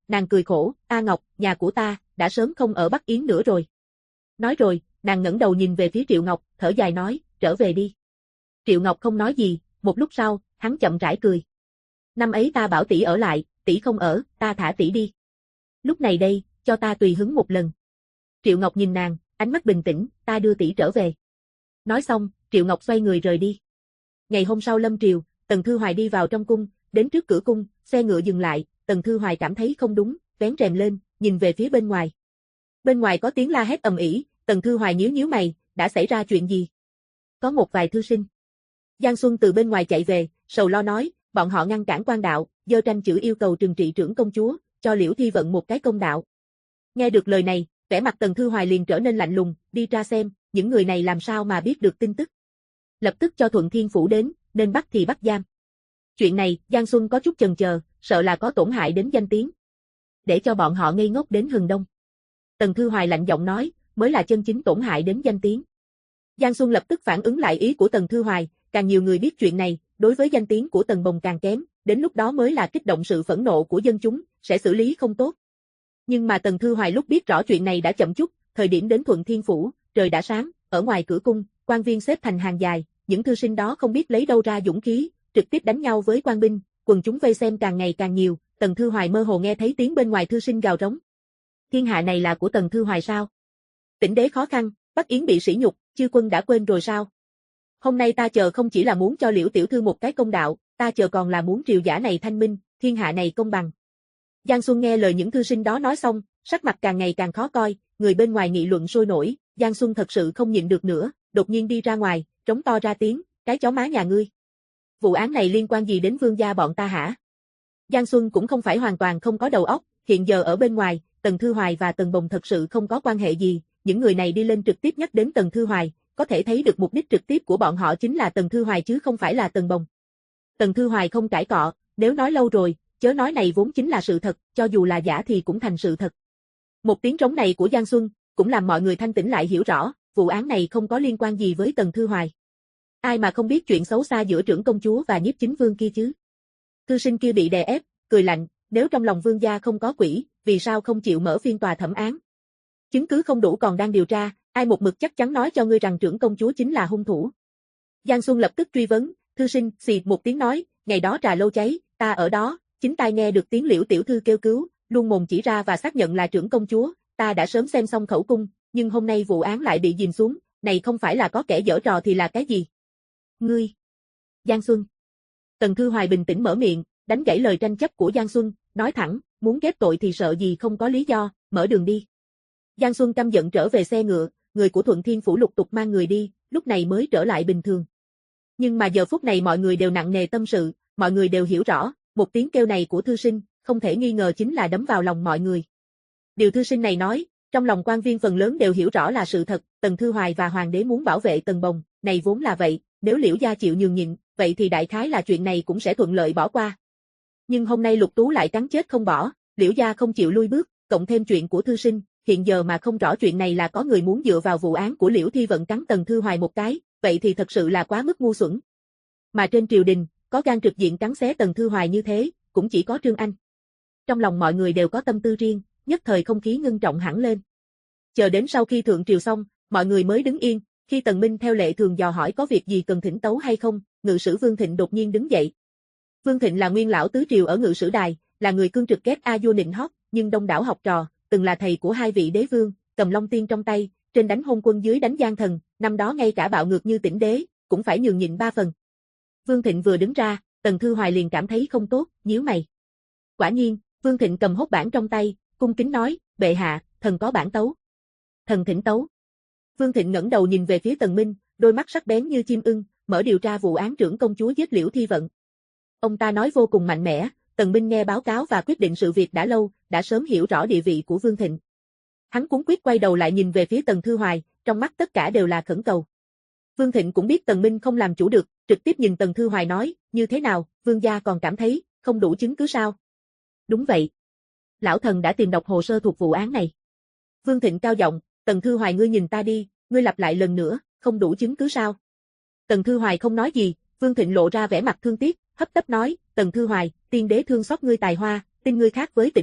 nàng cười khổ, A Ngọc, nhà của ta, đã sớm không ở Bắc Yến nữa rồi. Nói rồi, nàng ngẩng đầu nhìn về phía Triệu Ngọc, thở dài nói, trở về đi. Triệu Ngọc không nói gì, một lúc sau, hắn chậm rãi cười. Năm ấy ta bảo tỷ ở lại, tỷ không ở, ta thả tỷ đi. Lúc này đây, cho ta tùy hứng một lần. Triệu Ngọc nhìn nàng, ánh mắt bình tĩnh, ta đưa tỷ trở về. Nói xong, Triệu Ngọc xoay người rời đi. Ngày hôm sau lâm triều, Tần Thư Hoài đi vào trong cung, đến trước cửa cung, xe ngựa dừng lại, Tần Thư Hoài cảm thấy không đúng, vén rèm lên, nhìn về phía bên ngoài. Bên ngoài có tiếng la hét ầm ĩ, Tần Thư Hoài nhíu nhíu mày, đã xảy ra chuyện gì? Có một vài thư sinh. Giang Xuân từ bên ngoài chạy về, sầu lo nói, bọn họ ngăn cản quan đạo, giơ tranh chữ yêu cầu trừng trị trưởng công chúa, cho Liễu Thi Vận một cái công đạo. Nghe được lời này, vẻ mặt Tần Thư Hoài liền trở nên lạnh lùng, đi ra xem, những người này làm sao mà biết được tin tức. Lập tức cho Thuận Thiên Phủ đến, nên bắt thì bắt giam. Chuyện này, Giang Xuân có chút chần chờ, sợ là có tổn hại đến danh tiếng. Để cho bọn họ ngây ngốc đến hừng đông. Tần Thư Hoài lạnh giọng nói, mới là chân chính tổn hại đến danh tiếng. Giang Xuân lập tức phản ứng lại ý của Tần Thư Hoài, càng nhiều người biết chuyện này, đối với danh tiếng của Tần Bồng càng kém, đến lúc đó mới là kích động sự phẫn nộ của dân chúng, sẽ xử lý không tốt. Nhưng mà Tần Thư Hoài lúc biết rõ chuyện này đã chậm chút, thời điểm đến Thuận Thiên Phủ, trời đã sáng, ở ngoài cửa cung, quan viên xếp thành hàng dài, những thư sinh đó không biết lấy đâu ra dũng khí, trực tiếp đánh nhau với quan binh, quần chúng vây xem càng ngày càng nhiều, Tần Thư Hoài mơ hồ nghe thấy tiếng bên ngoài thư sinh gào rống. Thiên hạ này là của Tần Thư Hoài sao? Tĩnh đế khó khăn, Bắc Yến bị sỉ nhục, chư quân đã quên rồi sao? Hôm nay ta chờ không chỉ là muốn cho Liễu tiểu thư một cái công đạo, ta chờ còn là muốn triều giả này thanh minh, thiên hạ này công bằng. Giang Xuân nghe lời những thư sinh đó nói xong, sắc mặt càng ngày càng khó coi, người bên ngoài nghị luận sôi nổi, Giang Xuân thật sự không nhịn được nữa, đột nhiên đi ra ngoài, trống to ra tiếng, cái chó má nhà ngươi. Vụ án này liên quan gì đến vương gia bọn ta hả? Giang Xuân cũng không phải hoàn toàn không có đầu óc, hiện giờ ở bên ngoài, Tần Thư Hoài và Tần Bồng thật sự không có quan hệ gì, những người này đi lên trực tiếp nhắc đến Tần Thư Hoài, có thể thấy được mục đích trực tiếp của bọn họ chính là Tần Thư Hoài chứ không phải là Tần Bồng. Tần Thư Hoài không cãi cọ, nếu nói lâu rồi, chớ nói này vốn chính là sự thật, cho dù là giả thì cũng thành sự thật. Một tiếng trống này của Giang Xuân, cũng làm mọi người thanh tỉnh lại hiểu rõ, vụ án này không có liên quan gì với Tần Thư Hoài. Ai mà không biết chuyện xấu xa giữa trưởng công chúa và nhiếp chính vương kia chứ? Thư sinh kia bị đè ép, cười lạnh, nếu trong lòng vương gia không có quỷ, vì sao không chịu mở phiên tòa thẩm án? Chứng cứ không đủ còn đang điều tra, ai một mực chắc chắn nói cho ngươi rằng trưởng công chúa chính là hung thủ. Giang Xuân lập tức truy vấn, thư sinh xì một tiếng nói, ngày đó trà lâu cháy, ta ở đó, chính tai nghe được tiếng Liễu tiểu thư kêu cứu, luôn mồm chỉ ra và xác nhận là trưởng công chúa, ta đã sớm xem xong khẩu cung, nhưng hôm nay vụ án lại bị dìm xuống, này không phải là có kẻ giở trò thì là cái gì? Ngươi! Giang Xuân! Tần Thư Hoài bình tĩnh mở miệng, đánh gãy lời tranh chấp của Giang Xuân, nói thẳng, muốn ghép tội thì sợ gì không có lý do, mở đường đi. Giang Xuân căm giận trở về xe ngựa, người của Thuận Thiên Phủ lục tục mang người đi, lúc này mới trở lại bình thường. Nhưng mà giờ phút này mọi người đều nặng nề tâm sự, mọi người đều hiểu rõ, một tiếng kêu này của thư sinh, không thể nghi ngờ chính là đấm vào lòng mọi người. Điều thư sinh này nói, trong lòng quan viên phần lớn đều hiểu rõ là sự thật, Tần Thư Hoài và Hoàng đế muốn bảo vệ Tần Bồng, này vốn là vậy, nếu Liễu gia chịu nhường nhịn, vậy thì đại khái là chuyện này cũng sẽ thuận lợi bỏ qua. Nhưng hôm nay Lục Tú lại cắn chết không bỏ, Liễu gia không chịu lui bước, cộng thêm chuyện của thư sinh, hiện giờ mà không rõ chuyện này là có người muốn dựa vào vụ án của Liễu Thi Vận cắn Tần Thư Hoài một cái, vậy thì thật sự là quá mức ngu xuẩn. Mà trên triều đình, có gan trực diện cắn xé Tần Thư Hoài như thế, cũng chỉ có Trương Anh. Trong lòng mọi người đều có tâm tư riêng, nhất thời không khí ngưng trọng hẳn lên. Chờ đến sau khi thượng triều xong, mọi người mới đứng yên, khi Tần Minh theo lệ thường dò hỏi có việc gì cần thỉnh tấu hay không, ngự sử Vương Thịnh đột nhiên đứng dậy. Vương Thịnh là nguyên lão tứ triều ở ngự sử đài, là người cương trực ghét A vua nịnh hót, nhưng đông đảo học trò, từng là thầy của hai vị đế vương, cầm Long Tiên trong tay, trên đánh hôn quân dưới đánh gian thần, năm đó ngay cả bạo ngược như Tĩnh đế, cũng phải nhường nhịn 3 phần. Vương Thịnh vừa đứng ra, Tần Thư Hoài liền cảm thấy không tốt, nhíu mày. Quả nhiên, Vương Thịnh cầm hốt bản trong tay, cung kính nói, bệ hạ, thần có bản tấu. Thần thỉnh tấu. Vương Thịnh ngẩng đầu nhìn về phía Tần Minh, đôi mắt sắc bén như chim ưng, mở điều tra vụ án trưởng công chúa giết Liễu Thi Vận. Ông ta nói vô cùng mạnh mẽ, Tần Minh nghe báo cáo và quyết định sự việc đã lâu, đã sớm hiểu rõ địa vị của Vương Thịnh. Hắn cuống quyết quay đầu lại nhìn về phía Tần Thư Hoài, trong mắt tất cả đều là khẩn cầu. Vương Thịnh cũng biết Tần Minh không làm chủ được, trực tiếp nhìn Tần Thư Hoài nói, như thế nào, Vương gia còn cảm thấy, không đủ chứng cứ sao? Đúng vậy. Lão thần đã tìm đọc hồ sơ thuộc vụ án này. Vương Thịnh cao giọng, Tần Thư Hoài ngươi nhìn ta đi, ngươi lặp lại lần nữa, không đủ chứng cứ sao? Tần Thư Hoài không nói gì, Vương Thịnh lộ ra vẻ mặt thương tiếc, hấp tấp nói, Tần Thư Hoài, tiên đế thương xót ngươi tài hoa, tin ngươi khác với Tĩnh đế,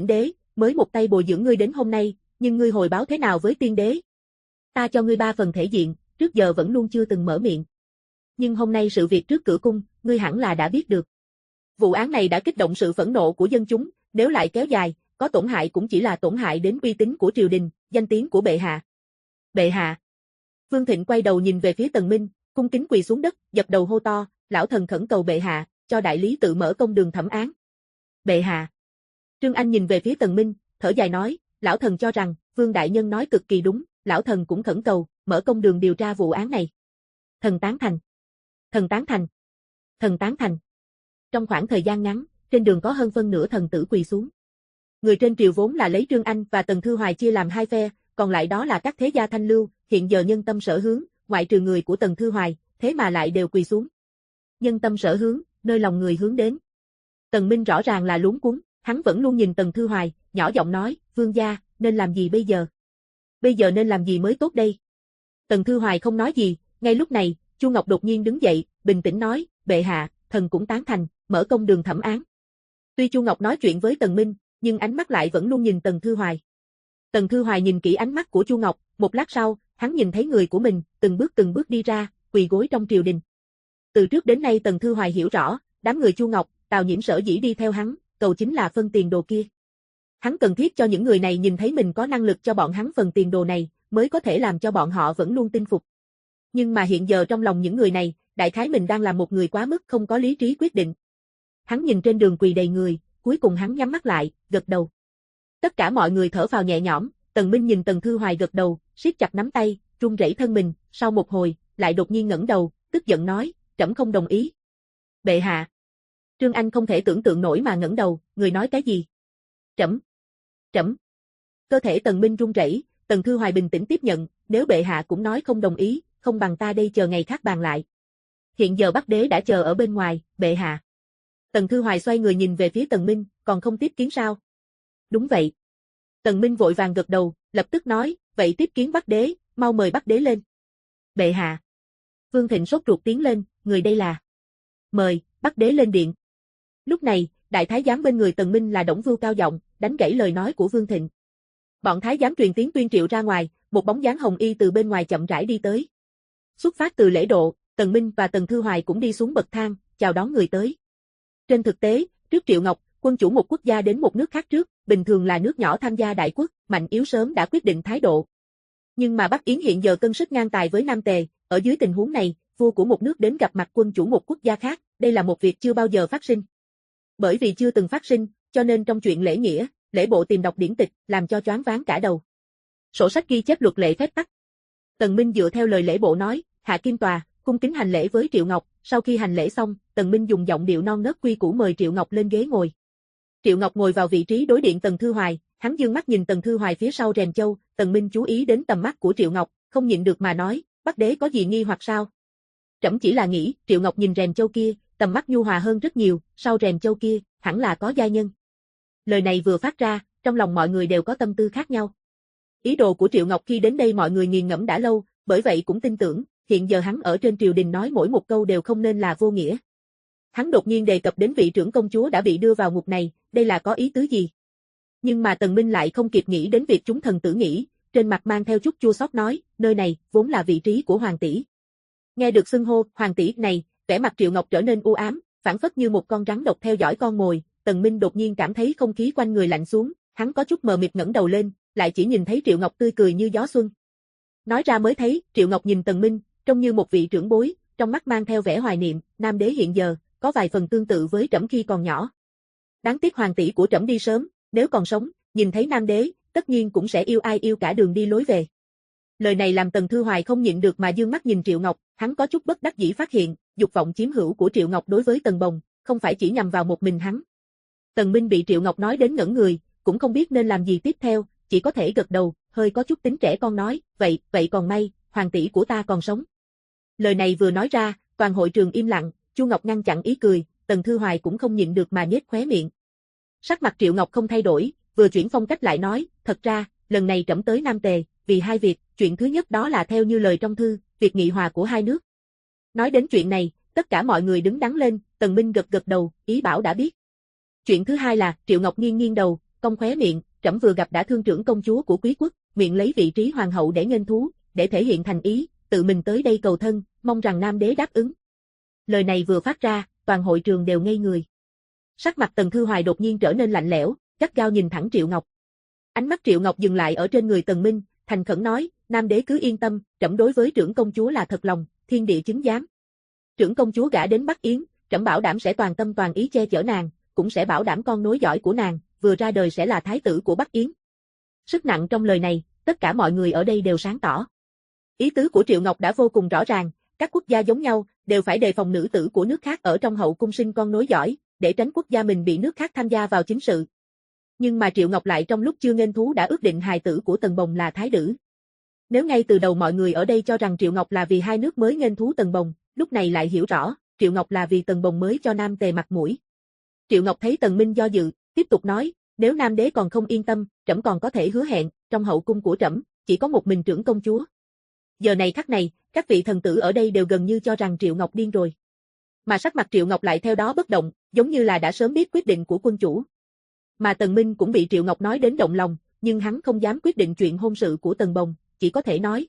mới một tay bồi dưỡng ngươi đến hôm nay, nhưng ngươi hồi báo thế nào với tiên đế? Ta cho ngươi 3 phần thể diện, trước giờ vẫn luôn chưa từng mở miệng. Nhưng hôm nay sự việc trước cửa cung, ngươi hẳn là đã biết được. Vụ án này đã kích động sự phẫn nộ của dân chúng, nếu lại kéo dài, có tổn hại cũng chỉ là tổn hại đến uy tín của triều đình, danh tiếng của bệ hạ. Bệ hạ. Vương Thịnh quay đầu nhìn về phía Tần Minh, cung kính quỳ xuống đất, dập đầu hô to, lão thần khẩn cầu bệ hạ, cho đại lý tự mở công đường thẩm án. Bệ hạ. Trương Anh nhìn về phía Tần Minh, thở dài nói, lão thần cho rằng, Vương đại nhân nói cực kỳ đúng, lão thần cũng khẩn cầu, mở công đường điều tra vụ án này. Thần tán thành. Thần tán thành. Thần tán thành. Trong khoảng thời gian ngắn, trên đường có hơn phân nửa thần tử quỳ xuống. Người trên triều vốn là lấy Trương Anh và Tần Thư Hoài chia làm 2 phe, còn lại đó là các thế gia thanh lưu, hiện giờ nhân tâm sở hướng, ngoại trừ người của Tần Thư Hoài, thế mà lại đều quỳ xuống. Nhân tâm sở hướng, nơi lòng người hướng đến. Tần Minh rõ ràng là luống cuống, hắn vẫn luôn nhìn Tần Thư Hoài, nhỏ giọng nói, vương gia, nên làm gì bây giờ? Bây giờ nên làm gì mới tốt đây? Tần Thư Hoài không nói gì, ngay lúc này, Chu Ngọc đột nhiên đứng dậy, bình tĩnh nói, bệ hạ, thần cũng tán thành, mở công đường thẩm án. Tuy Chu Ngọc nói chuyện với Tần Minh, nhưng ánh mắt lại vẫn luôn nhìn Tần Thư Hoài. Tần Thư Hoài nhìn kỹ ánh mắt của Chu Ngọc, một lát sau, hắn nhìn thấy người của mình, từng bước đi ra, quỳ gối trong triều đình. Từ trước đến nay Tần Thư Hoài hiểu rõ, đám người Chu Ngọc, Tào Nhiễm sở dĩ đi theo hắn, cầu chính là phân tiền đồ kia. Hắn cần thiết cho những người này nhìn thấy mình có năng lực cho bọn hắn phần tiền đồ này, mới có thể làm cho bọn họ vẫn luôn tin phục. Nhưng mà hiện giờ trong lòng những người này, đại khái mình đang làm một người quá mức không có lý trí quyết định. Hắn nhìn trên đường quỳ đầy người, cuối cùng hắn nhắm mắt lại, gật đầu. Tất cả mọi người thở phào nhẹ nhõm, Tần Minh nhìn Tần Thư Hoài gật đầu, siết chặt nắm tay, run rẩy thân mình, sau một hồi, lại đột nhiên ngẩng đầu, tức giận nói, trẫm không đồng ý. Bệ hạ. Trương Anh không thể tưởng tượng nổi mà ngẩng đầu, người nói cái gì? Trẫm. Trẫm. Cơ thể Tần Minh run rẩy, Tần Thư Hoài bình tĩnh tiếp nhận, nếu bệ hạ cũng nói không đồng ý, không bằng ta đây chờ ngày khác bàn lại. Hiện giờ Bắc đế đã chờ ở bên ngoài, bệ hạ. Tần Thư Hoài xoay người nhìn về phía Tần Minh, còn không tiếp kiến sao? Đúng vậy. Tần Minh vội vàng gật đầu, lập tức nói, vậy tiếp kiến Bắc đế, mau mời Bắc đế lên. Bệ hạ. Vương Thịnh sốt ruột tiến lên, người đây là. Mời, Bắc đế lên điện. Lúc này, đại thái giám bên người Tần Minh là Đổng Vưu cao giọng, đánh gãy lời nói của Vương Thịnh. Bọn thái giám truyền tiếng tuyên triệu ra ngoài, một bóng dáng hồng y từ bên ngoài chậm rãi đi tới. Xuất phát từ lễ độ, Tần Minh và Tần Thư Hoài cũng đi xuống bậc thang, chào đón người tới. Trên thực tế, trước Triệu Ngọc, quân chủ một quốc gia đến một nước khác trước, bình thường là nước nhỏ tham gia đại quốc, mạnh yếu sớm đã quyết định thái độ. Nhưng mà Bắc Yến hiện giờ cân sức ngang tài với Nam Tề, ở dưới tình huống này, vua của một nước đến gặp mặt quân chủ một quốc gia khác, đây là một việc chưa bao giờ phát sinh. Bởi vì chưa từng phát sinh, cho nên trong chuyện lễ nghĩa, lễ bộ tìm đọc điển tịch, làm cho choáng váng cả đầu. Sổ sách ghi chép luật lệ phép tắc. Tần Minh dựa theo lời lễ bộ nói, hạ kim tòa, cung kính hành lễ với Triệu Ngọc, sau khi hành lễ xong, Tần Minh dùng giọng điệu non nớt quy củ mời Triệu Ngọc lên ghế ngồi. Triệu Ngọc ngồi vào vị trí đối diện Tần Thư Hoài, hắn dương mắt nhìn Tần Thư Hoài phía sau rèm châu, Tần Minh chú ý đến tầm mắt của Triệu Ngọc, không nhịn được mà nói, Bắc đế có gì nghi hoặc sao? Trẫm chỉ là nghĩ, Triệu Ngọc nhìn rèm châu kia, tầm mắt nhu hòa hơn rất nhiều, sau rèm châu kia, hẳn là có giai nhân. Lời này vừa phát ra, trong lòng mọi người đều có tâm tư khác nhau. Ý đồ của Triệu Ngọc khi đến đây mọi người nghiền ngẫm đã lâu, bởi vậy cũng tin tưởng, hiện giờ hắn ở trên triều đình nói mỗi một câu đều không nên là vô nghĩa. Hắn đột nhiên đề cập đến vị trưởng công chúa đã bị đưa vào ngục này, đây là có ý tứ gì? Nhưng mà Tần Minh lại không kịp nghĩ đến việc chúng thần tử nghĩ, trên mặt mang theo chút chua xót nói, nơi này vốn là vị trí của hoàng tỷ. Nghe được xưng hô hoàng tỷ này, vẻ mặt Triệu Ngọc trở nên u ám, phảng phất như một con rắn độc theo dõi con mồi. Tần Minh đột nhiên cảm thấy không khí quanh người lạnh xuống, hắn có chút mờ mịt ngẩng đầu lên, lại chỉ nhìn thấy Triệu Ngọc tươi cười như gió xuân. Nói ra mới thấy, Triệu Ngọc nhìn Tần Minh, trông như một vị trưởng bối, trong mắt mang theo vẻ hoài niệm, Nam đế hiện giờ, có vài phần tương tự với trẫm khi còn nhỏ. Đáng tiếc hoàng tỷ của trẫm đi sớm, nếu còn sống, nhìn thấy Nam đế, tất nhiên cũng sẽ yêu ai yêu cả đường đi lối về. Lời này làm Tần Thư Hoài không nhịn được mà dương mắt nhìn Triệu Ngọc, hắn có chút bất đắc dĩ phát hiện, dục vọng chiếm hữu của Triệu Ngọc đối với Tần Bồng, không phải chỉ nhằm vào một mình hắn. Tần Minh bị Triệu Ngọc nói đến ngẩn người, cũng không biết nên làm gì tiếp theo, chỉ có thể gật đầu, hơi có chút tính trẻ con nói, vậy còn may, hoàng tỷ của ta còn sống. Lời này vừa nói ra, toàn hội trường im lặng, Chu Ngọc ngăn chặn ý cười, Tần Thư Hoài cũng không nhịn được mà nhếch khóe miệng. Sắc mặt Triệu Ngọc không thay đổi, vừa chuyển phong cách lại nói, thật ra, lần này trẫm tới Nam Tề, vì hai việc, chuyện thứ nhất đó là theo như lời trong thư, việc nghị hòa của hai nước. Nói đến chuyện này, tất cả mọi người đứng đắn lên, Tần Minh gật đầu, ý bảo đã biết. Chuyện thứ hai là, Triệu Ngọc nghiêng đầu, cong khóe miệng, trẫm vừa gặp đã thương trưởng công chúa của quý quốc, nguyện lấy vị trí hoàng hậu để nghênh thú, để thể hiện thành ý, tự mình tới đây cầu thân, mong rằng nam đế đáp ứng. Lời này vừa phát ra, toàn hội trường đều ngây người. Sắc mặt Tần Thư Hoài đột nhiên trở nên lạnh lẽo, gắt gao nhìn thẳng Triệu Ngọc. Ánh mắt Triệu Ngọc dừng lại ở trên người Tần Minh, thành khẩn nói, nam đế cứ yên tâm, trẫm đối với trưởng công chúa là thật lòng, thiên địa chứng giám. Trưởng công chúa gả đến Bắc Yến, trẫm bảo đảm sẽ toàn tâm toàn ý che chở nàng, cũng sẽ bảo đảm con nối dõi của nàng, vừa ra đời sẽ là thái tử của Bắc Yến. Sức nặng trong lời này, tất cả mọi người ở đây đều sáng tỏ. Ý tứ của Triệu Ngọc đã vô cùng rõ ràng, các quốc gia giống nhau, đều phải đề phòng nữ tử của nước khác ở trong hậu cung sinh con nối dõi, để tránh quốc gia mình bị nước khác tham gia vào chính sự. Nhưng mà Triệu Ngọc lại trong lúc chưa nghênh thú đã ước định hài tử của Tần Bồng là thái tử. Nếu ngay từ đầu mọi người ở đây cho rằng Triệu Ngọc là vì hai nước mới nghênh thú Tần Bồng, lúc này lại hiểu rõ, Triệu Ngọc là vì Tần Bồng mới cho Nam Tề mặt mũi. Triệu Ngọc thấy Tần Minh do dự, tiếp tục nói, nếu Nam đế còn không yên tâm, trẫm còn có thể hứa hẹn, trong hậu cung của trẫm, chỉ có một mình trưởng công chúa. Giờ này khắc này, các vị thần tử ở đây đều gần như cho rằng Triệu Ngọc điên rồi. Mà sắc mặt Triệu Ngọc lại theo đó bất động, giống như là đã sớm biết quyết định của quân chủ. Mà Tần Minh cũng bị Triệu Ngọc nói đến động lòng, nhưng hắn không dám quyết định chuyện hôn sự của Tần Bồng, chỉ có thể nói,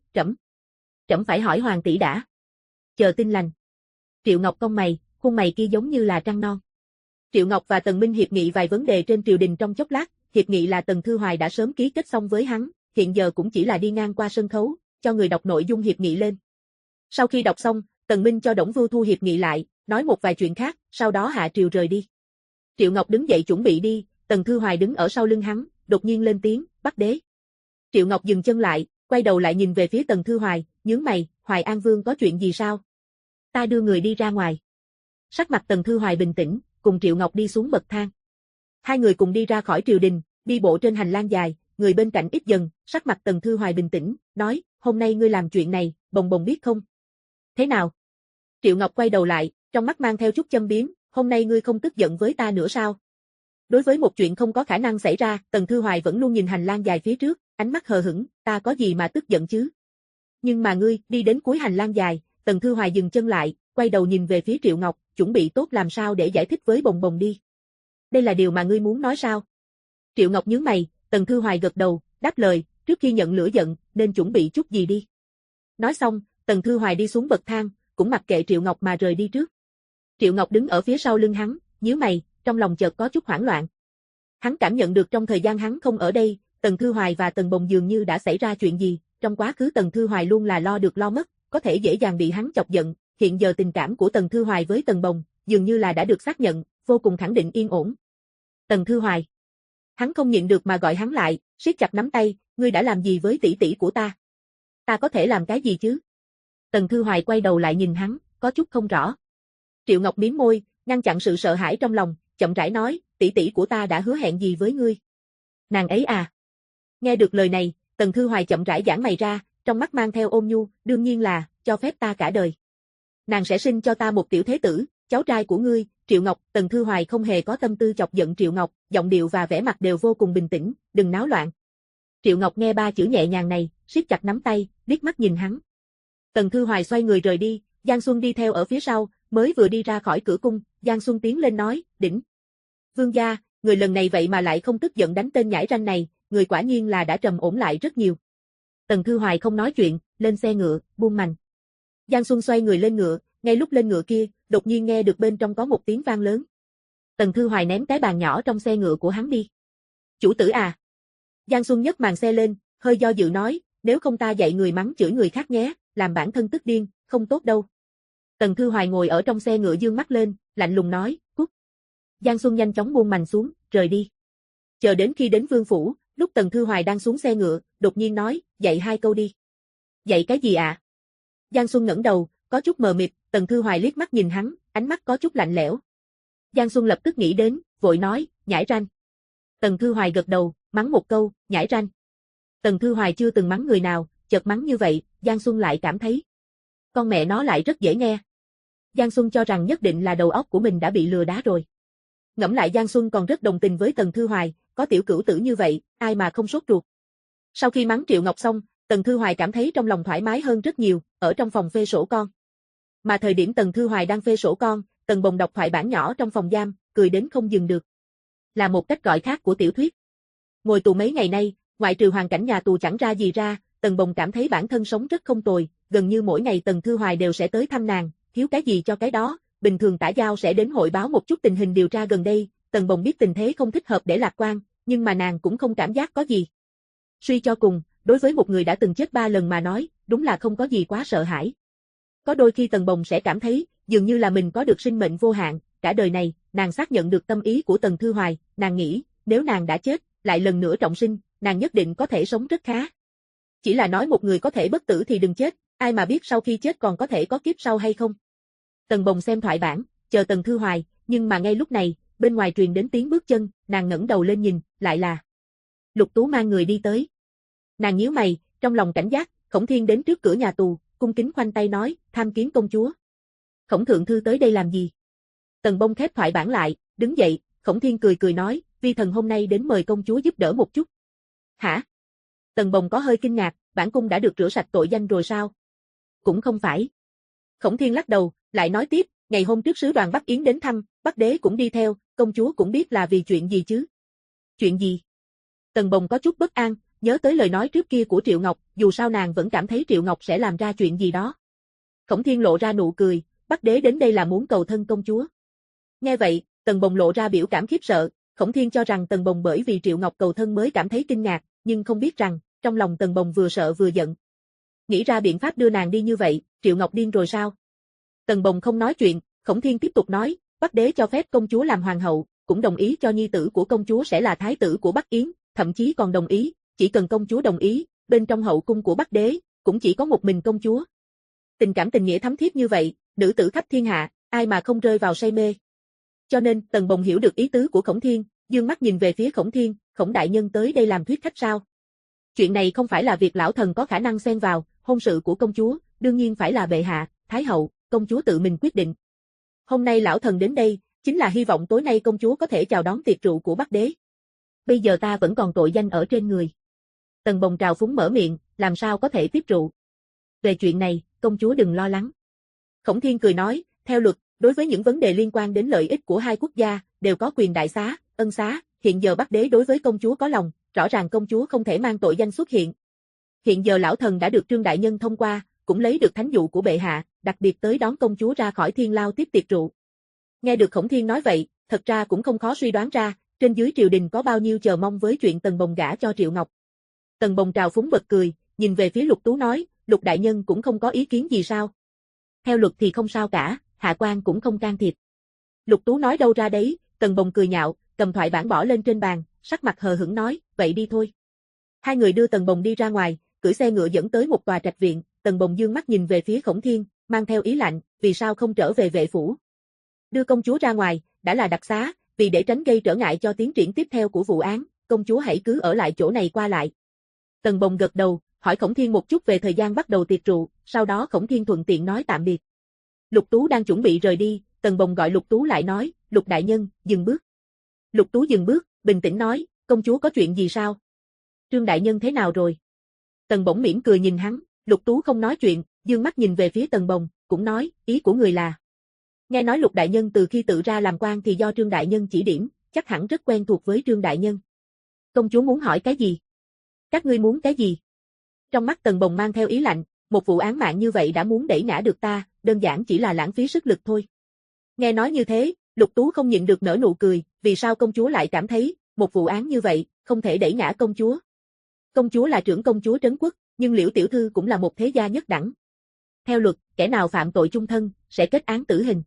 trẫm phải hỏi hoàng tỷ đã. Chờ tin lành. Triệu Ngọc cong mày, khuôn mày kia giống như là trăng non. Triệu Ngọc và Tần Minh hiệp nghị vài vấn đề trên triều đình trong chốc lát, hiệp nghị là Tần Thư Hoài đã sớm ký kết xong với hắn, hiện giờ cũng chỉ là đi ngang qua sân khấu, cho người đọc nội dung hiệp nghị lên. Sau khi đọc xong, Tần Minh cho Đổng Vưu thu hiệp nghị lại, nói một vài chuyện khác, sau đó hạ triều rời đi. Triệu Ngọc đứng dậy chuẩn bị đi, Tần Thư Hoài đứng ở sau lưng hắn, đột nhiên lên tiếng, Bắc đế. Triệu Ngọc dừng chân lại, quay đầu lại nhìn về phía Tần Thư Hoài, nhướng mày, Hoài An Vương có chuyện gì sao? Ta đưa người đi ra ngoài. Sắc mặt Tần Thư Hoài bình tĩnh, cùng Triệu Ngọc đi xuống bậc thang. Hai người cùng đi ra khỏi triều đình, đi bộ trên hành lang dài, người bên cạnh ít dần, sắc mặt Tần Thư Hoài bình tĩnh, nói, hôm nay ngươi làm chuyện này, Bồng Bồng biết không? Thế nào? Triệu Ngọc quay đầu lại, trong mắt mang theo chút châm biếm, hôm nay ngươi không tức giận với ta nữa sao? Đối với một chuyện không có khả năng xảy ra, Tần Thư Hoài vẫn luôn nhìn hành lang dài phía trước, ánh mắt hờ hững, ta có gì mà tức giận chứ? Nhưng mà ngươi, đi đến cuối hành lang dài, Tần Thư Hoài dừng chân lại, quay đầu nhìn về phía Triệu Ngọc, chuẩn bị tốt làm sao để giải thích với Bồng Bồng đi. Đây là điều mà ngươi muốn nói sao? Triệu Ngọc nhướng mày, Tần Thư Hoài gật đầu, đáp lời, trước khi nhận lửa giận, nên chuẩn bị chút gì đi. Nói xong, Tần Thư Hoài đi xuống bậc thang, cũng mặc kệ Triệu Ngọc mà rời đi trước. Triệu Ngọc đứng ở phía sau lưng hắn, nhíu mày, trong lòng chợt có chút hoảng loạn. Hắn cảm nhận được trong thời gian hắn không ở đây, Tần Thư Hoài và Tần Bồng dường như đã xảy ra chuyện gì, trong quá khứ Tần Thư Hoài luôn là lo được lo mất, có thể dễ dàng bị hắn chọc giận, hiện giờ tình cảm của Tần Thư Hoài với Tần Bồng, dường như là đã được xác nhận, vô cùng khẳng định yên ổn. Tần Thư Hoài. Hắn không nhịn được mà gọi hắn lại, siết chặt nắm tay, ngươi đã làm gì với tỷ tỷ của ta? Ta có thể làm cái gì chứ? Tần Thư Hoài quay đầu lại nhìn hắn, có chút không rõ. Triệu Ngọc mím môi, ngăn chặn sự sợ hãi trong lòng, chậm rãi nói, tỷ tỷ của ta đã hứa hẹn gì với ngươi? Nàng ấy à? Nghe được lời này, Tần Thư Hoài chậm rãi giãn mày ra, trong mắt mang theo ôn nhu, đương nhiên là, cho phép ta cả đời. Nàng sẽ sinh cho ta một tiểu thế tử, cháu trai của ngươi, Triệu Ngọc. Tần Thư Hoài không hề có tâm tư chọc giận Triệu Ngọc, giọng điệu và vẻ mặt đều vô cùng bình tĩnh, đừng náo loạn. Triệu Ngọc nghe ba chữ nhẹ nhàng này, siết chặt nắm tay, liếc mắt nhìn hắn. Tần Thư Hoài xoay người rời đi, Giang Xuân đi theo ở phía sau, mới vừa đi ra khỏi cửa cung, Giang Xuân tiến lên nói, đỉnh. Vương gia, người lần này vậy mà lại không tức giận đánh tên nhãi ranh này, người quả nhiên là đã trầm ổn lại rất nhiều. Tần Thư Hoài không nói chuyện, lên xe ngựa, buông mành. Giang Xuân xoay người lên ngựa, ngay lúc lên ngựa kia, đột nhiên nghe được bên trong có một tiếng vang lớn. Tần Thư Hoài ném cái bàn nhỏ trong xe ngựa của hắn đi. Chủ tử à? Giang Xuân nhấc màn xe lên, hơi do dự nói, nếu không ta dạy người mắng chửi người khác nhé, làm bản thân tức điên, không tốt đâu. Tần Thư Hoài ngồi ở trong xe ngựa dương mắt lên, lạnh lùng nói, cút. Giang Xuân nhanh chóng buông mành xuống, rời đi. Chờ đến khi đến vương phủ, lúc Tần Thư Hoài đang xuống xe ngựa, đột nhiên nói, dạy 2 câu đi. Dạy cái gì ạ? Giang Xuân ngẩng đầu, có chút mờ mịt, Tần Thư Hoài liếc mắt nhìn hắn, ánh mắt có chút lạnh lẽo. Giang Xuân lập tức nghĩ đến, vội nói, nhãi ranh. Tần Thư Hoài gật đầu, mắng một câu, nhãi ranh. Tần Thư Hoài chưa từng mắng người nào, chợt mắng như vậy, Giang Xuân lại cảm thấy, con mẹ nó lại rất dễ nghe. Giang Xuân cho rằng nhất định là đầu óc của mình đã bị lừa đá rồi. Ngẫm lại Giang Xuân còn rất đồng tình với Tần Thư Hoài, có tiểu cửu tử như vậy, ai mà không sốt ruột. Sau khi mắng Triệu Ngọc xong, Tần Thư Hoài cảm thấy trong lòng thoải mái hơn rất nhiều, ở trong phòng phê sổ con. Mà thời điểm Tần Thư Hoài đang phê sổ con, Tần Bồng đọc thoại bản nhỏ trong phòng giam, cười đến không dừng được. Là một cách gọi khác của tiểu thuyết. Ngồi tù mấy ngày nay, ngoại trừ hoàn cảnh nhà tù chẳng ra gì ra, Tần Bồng cảm thấy bản thân sống rất không tồi, gần như mỗi ngày Tần Thư Hoài đều sẽ tới thăm nàng, thiếu cái gì cho cái đó, bình thường Tả Giao sẽ đến hội báo một chút tình hình điều tra gần đây, Tần Bồng biết tình thế không thích hợp để lạc quan, nhưng mà nàng cũng không cảm giác có gì. Suy cho cùng, đối với một người đã từng chết 3 lần mà nói, đúng là không có gì quá sợ hãi. Có đôi khi Tần Bồng sẽ cảm thấy, dường như là mình có được sinh mệnh vô hạn, cả đời này, nàng xác nhận được tâm ý của Tần Thư Hoài, nàng nghĩ, nếu nàng đã chết, lại lần nữa trọng sinh, nàng nhất định có thể sống rất khá. Chỉ là nói một người có thể bất tử thì đừng chết, ai mà biết sau khi chết còn có thể có kiếp sau hay không. Tần Bồng xem thoại bản, chờ Tần Thư Hoài, nhưng mà ngay lúc này, bên ngoài truyền đến tiếng bước chân, nàng ngẩng đầu lên nhìn, lại là Lục Tú mang người đi tới. Nàng nhíu mày, trong lòng cảnh giác, Khổng Thiên đến trước cửa nhà tù, cung kính khoanh tay nói, tham kiến công chúa. Khổng thượng thư tới đây làm gì? Tần Bông khép thoại bản lại, đứng dậy, Khổng Thiên cười cười nói, vi thần hôm nay đến mời công chúa giúp đỡ một chút. Hả? Tần Bồng có hơi kinh ngạc, bản cung đã được rửa sạch tội danh rồi sao? Cũng không phải. Khổng Thiên lắc đầu, lại nói tiếp, ngày hôm trước sứ đoàn Bắc Yến đến thăm, Bắc đế cũng đi theo, công chúa cũng biết là vì chuyện gì chứ? Chuyện gì? Tần Bồng có chút bất an, nhớ tới lời nói trước kia của Triệu Ngọc, dù sao nàng vẫn cảm thấy Triệu Ngọc sẽ làm ra chuyện gì đó. Khổng Thiên lộ ra nụ cười, Bắc đế đến đây là muốn cầu thân công chúa. Nghe vậy, Tần Bồng lộ ra biểu cảm khiếp sợ, Khổng Thiên cho rằng Tần Bồng bởi vì Triệu Ngọc cầu thân mới cảm thấy kinh ngạc, nhưng không biết rằng, trong lòng Tần Bồng vừa sợ vừa giận. Nghĩ ra biện pháp đưa nàng đi như vậy, Triệu Ngọc điên rồi sao? Tần Bồng không nói chuyện, Khổng Thiên tiếp tục nói, Bắc đế cho phép công chúa làm hoàng hậu, cũng đồng ý cho nhi tử của công chúa sẽ là thái tử của Bắc Yến, thậm chí còn đồng ý, chỉ cần công chúa đồng ý, bên trong hậu cung của Bắc đế, cũng chỉ có một mình công chúa. Tình cảm tình nghĩa thắm thiết như vậy, nữ tử khắp thiên hạ, ai mà không rơi vào say mê. Cho nên, Tần Bồng hiểu được ý tứ của Khổng Thiên, dương mắt nhìn về phía Khổng Thiên, Khổng đại nhân tới đây làm thuyết khách sao? Chuyện này không phải là việc lão thần có khả năng xen vào, hôn sự của công chúa, đương nhiên phải là bệ hạ, thái hậu, công chúa tự mình quyết định. Hôm nay lão thần đến đây, chính là hy vọng tối nay công chúa có thể chào đón tiệc rượu của Bắc đế. Bây giờ ta vẫn còn tội danh ở trên người. Tần Bồng trào phúng mở miệng, làm sao có thể tiếp rượu. Về chuyện này, công chúa đừng lo lắng. Khổng Thiên cười nói, theo luật, đối với những vấn đề liên quan đến lợi ích của hai quốc gia, đều có quyền đại xá, ân xá, hiện giờ Bắc đế đối với công chúa có lòng, rõ ràng công chúa không thể mang tội danh xuất hiện. Hiện giờ lão thần đã được Trương đại nhân thông qua, cũng lấy được thánh dụ của bệ hạ, đặc biệt tới đón công chúa ra khỏi thiên lao tiếp tiệc rượu. Nghe được Khổng Thiên nói vậy, thật ra cũng không khó suy đoán ra, trên dưới triều đình có bao nhiêu chờ mong với chuyện Tần Bồng gả cho Triệu Ngọc. Tần Bồng trào phúng bật cười, nhìn về phía Lục Tú nói, Lục đại nhân cũng không có ý kiến gì sao? Theo luật thì không sao cả, hạ quan cũng không can thiệp. Lục Tú nói đâu ra đấy, Tần Bồng cười nhạo, cầm thoại bản bỏ lên trên bàn, sắc mặt hờ hững nói, vậy đi thôi. Hai người đưa Tần Bồng đi ra ngoài, cưỡi xe ngựa dẫn tới một tòa trạch viện, Tần Bồng dương mắt nhìn về phía Khổng Thiên, mang theo ý lạnh, vì sao không trở về vệ phủ? Đưa công chúa ra ngoài, đã là đặc xá, vì để tránh gây trở ngại cho tiến triển tiếp theo của vụ án, công chúa hãy cứ ở lại chỗ này qua lại. Tần Bồng gật đầu, hỏi Khổng Thiên một chút về thời gian bắt đầu tiệc rượu, sau đó Khổng Thiên thuận tiện nói tạm biệt. Lục Tú đang chuẩn bị rời đi, Tần Bồng gọi Lục Tú lại nói, Lục đại nhân, dừng bước. Lục Tú dừng bước, bình tĩnh nói, công chúa có chuyện gì sao? Trương đại nhân thế nào rồi? Tần Bổng mỉm cười nhìn hắn, Lục Tú không nói chuyện, dương mắt nhìn về phía Tần Bồng, cũng nói, ý của người là. Nghe nói Lục đại nhân từ khi tự ra làm quan thì do Trương đại nhân chỉ điểm, chắc hẳn rất quen thuộc với Trương đại nhân. Công chúa muốn hỏi cái gì? Các ngươi muốn cái gì? Trong mắt Tần Bồng mang theo ý lạnh, một vụ án mạng như vậy đã muốn đẩy ngã được ta, đơn giản chỉ là lãng phí sức lực thôi. Nghe nói như thế, Lục Tú không nhịn được nở nụ cười, vì sao công chúa lại cảm thấy, một vụ án như vậy, không thể đẩy ngã công chúa. Công chúa là trưởng công chúa trấn quốc, nhưng Liễu tiểu thư cũng là một thế gia nhất đẳng. Theo luật, kẻ nào phạm tội chung thân, sẽ kết án tử hình.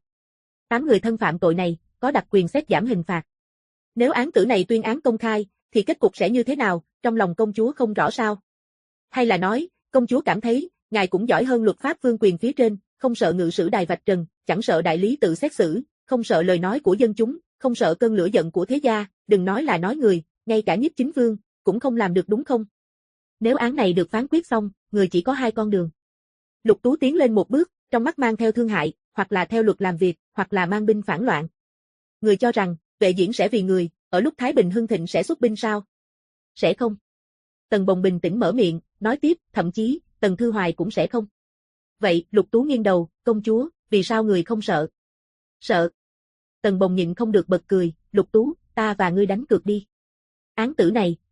8 người thân phạm tội này, có đặc quyền xét giảm hình phạt. Nếu án tử này tuyên án công khai, thì kết cục sẽ như thế nào, trong lòng công chúa không rõ sao? Hay là nói, công chúa cảm thấy, ngài cũng giỏi hơn luật pháp vương quyền phía trên, không sợ ngự sử đài vạch trần, chẳng sợ đại lý tự xét xử, không sợ lời nói của dân chúng, không sợ cơn lửa giận của thế gia, đừng nói là nói người, ngay cả Nhiếp Chính Vương, cũng không làm được đúng không? Nếu án này được phán quyết xong, người chỉ có 2 con đường. Lục Tú tiến lên một bước, trong mắt mang theo thương hại, hoặc là theo luật làm việc, hoặc là mang binh phản loạn. Người cho rằng, Vệ Diễn sẽ vì người, ở lúc Thái Bình hưng thịnh sẽ xuất binh sao? Sẽ không. Tần Bồng bình tĩnh mở miệng, nói tiếp, thậm chí, Tần Thư Hoài cũng sẽ không. Vậy, Lục Tú nghiêng đầu, công chúa, vì sao người không sợ? Sợ. Tần Bồng nhịn không được bật cười, Lục Tú, ta và ngươi đánh cược đi. Án tử này,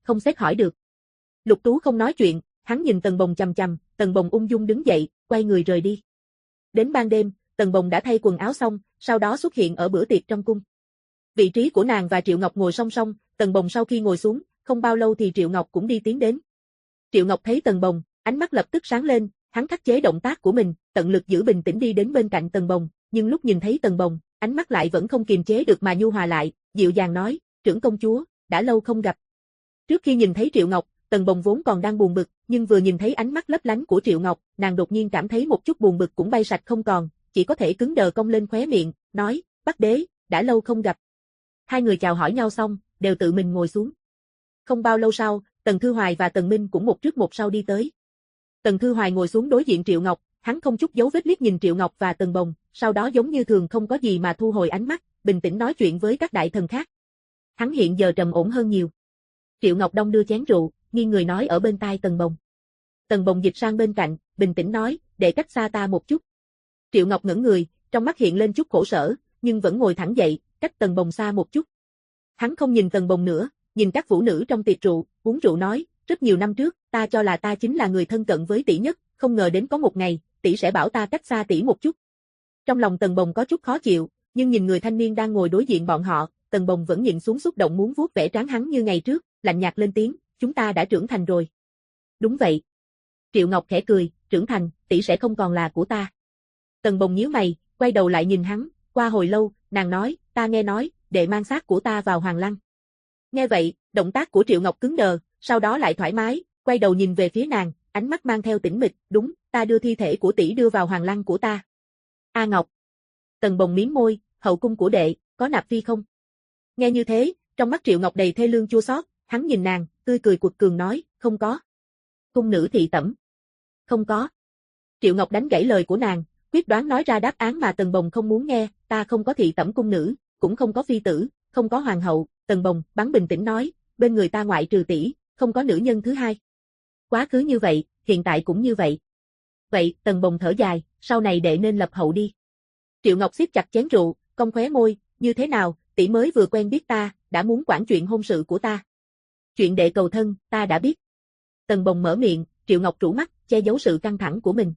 không xét hỏi được. Lục Tú không nói chuyện, hắn nhìn Tần Bồng chằm chằm, Tần Bồng ung dung đứng dậy, quay người rời đi. Đến ban đêm, Tần Bồng đã thay quần áo xong, sau đó xuất hiện ở bữa tiệc trong cung. Vị trí của nàng và Triệu Ngọc ngồi song song, Tần Bồng sau khi ngồi xuống, không bao lâu thì Triệu Ngọc cũng đi tiến đến. Triệu Ngọc thấy Tần Bồng, ánh mắt lập tức sáng lên, hắn khắc chế động tác của mình, tận lực giữ bình tĩnh đi đến bên cạnh Tần Bồng, nhưng lúc nhìn thấy Tần Bồng, ánh mắt lại vẫn không kiềm chế được mà nhu hòa lại, dịu dàng nói, trưởng công chúa, đã lâu không gặp. Trước khi nhìn thấy Triệu Ngọc, Tần Bồng vốn còn đang buồn bực, nhưng vừa nhìn thấy ánh mắt lấp lánh của Triệu Ngọc, nàng đột nhiên cảm thấy một chút buồn bực cũng bay sạch không còn, chỉ có thể cứng đờ cong lên khóe miệng, nói, Bắc đế, đã lâu không gặp. Hai người chào hỏi nhau xong, đều tự mình ngồi xuống. Không bao lâu sau, Tần Thư Hoài và Tần Minh cũng một trước một sau đi tới. Tần Thư Hoài ngồi xuống đối diện Triệu Ngọc, hắn không chút dấu vết liếc nhìn Triệu Ngọc và Tần Bồng, sau đó giống như thường không có gì mà thu hồi ánh mắt, bình tĩnh nói chuyện với các đại thần khác. Hắn hiện giờ trầm ổn hơn nhiều. Triệu Ngọc đong đưa chén rượu, nghiêng người nói ở bên tai Tần Bồng. Tần Bồng dịch sang bên cạnh, bình tĩnh nói, để cách xa ta một chút. Triệu Ngọc ngẩng người, trong mắt hiện lên chút khổ sở, nhưng vẫn ngồi thẳng dậy, cách Tần Bồng xa một chút. Hắn không nhìn Tần Bồng nữa, nhìn các vũ nữ trong tiệc rượu, uống rượu nói, rất nhiều năm trước, ta cho là ta chính là người thân cận với tỷ nhất, không ngờ đến có một ngày, tỷ sẽ bảo ta cách xa tỷ một chút. Trong lòng Tần Bồng có chút khó chịu, nhưng nhìn người thanh niên đang ngồi đối diện bọn họ, Tần Bồng vẫn nhìn xuống xúc động muốn vuốt vẻ trán hắn như ngày trước, lạnh nhạt lên tiếng, chúng ta đã trưởng thành rồi. Đúng vậy. Triệu Ngọc khẽ cười, trưởng thành, tỷ sẽ không còn là của ta. Tần Bồng nhíu mày, quay đầu lại nhìn hắn, qua hồi lâu, nàng nói, ta nghe nói, đệ mang xác của ta vào Hoàng Lăng. Nghe vậy, động tác của Triệu Ngọc cứng đờ, sau đó lại thoải mái, quay đầu nhìn về phía nàng, ánh mắt mang theo tĩnh mịch, đúng, ta đưa thi thể của tỷ đưa vào Hoàng Lăng của ta. A Ngọc. Tần Bồng mím môi, hậu cung của đệ, có nạp phi không? Nghe như thế, trong mắt Triệu Ngọc đầy thê lương chua xót, hắn nhìn nàng, tươi cười cuột cường nói, không có. Cung nữ thị tẩm. Không có. Triệu Ngọc đánh gãy lời của nàng, quyết đoán nói ra đáp án mà Tần Bồng không muốn nghe, ta không có thị tẩm cung nữ, cũng không có phi tử, không có hoàng hậu. Tần Bồng bắn bình tĩnh nói, bên người ta ngoại trừ tỷ, không có nữ nhân thứ hai. Quá khứ như vậy, hiện tại cũng như vậy. Vậy, Tần Bồng thở dài, sau này đệ nên lập hậu đi. Triệu Ngọc siết chặt chén rượu, cong khóe môi, như thế nào, tỷ mới vừa quen biết ta, đã muốn quản chuyện hôn sự của ta. Chuyện đệ cầu thân, ta đã biết. Tần Bồng mở miệng, Triệu Ngọc rũ mắt, che giấu sự căng thẳng của mình.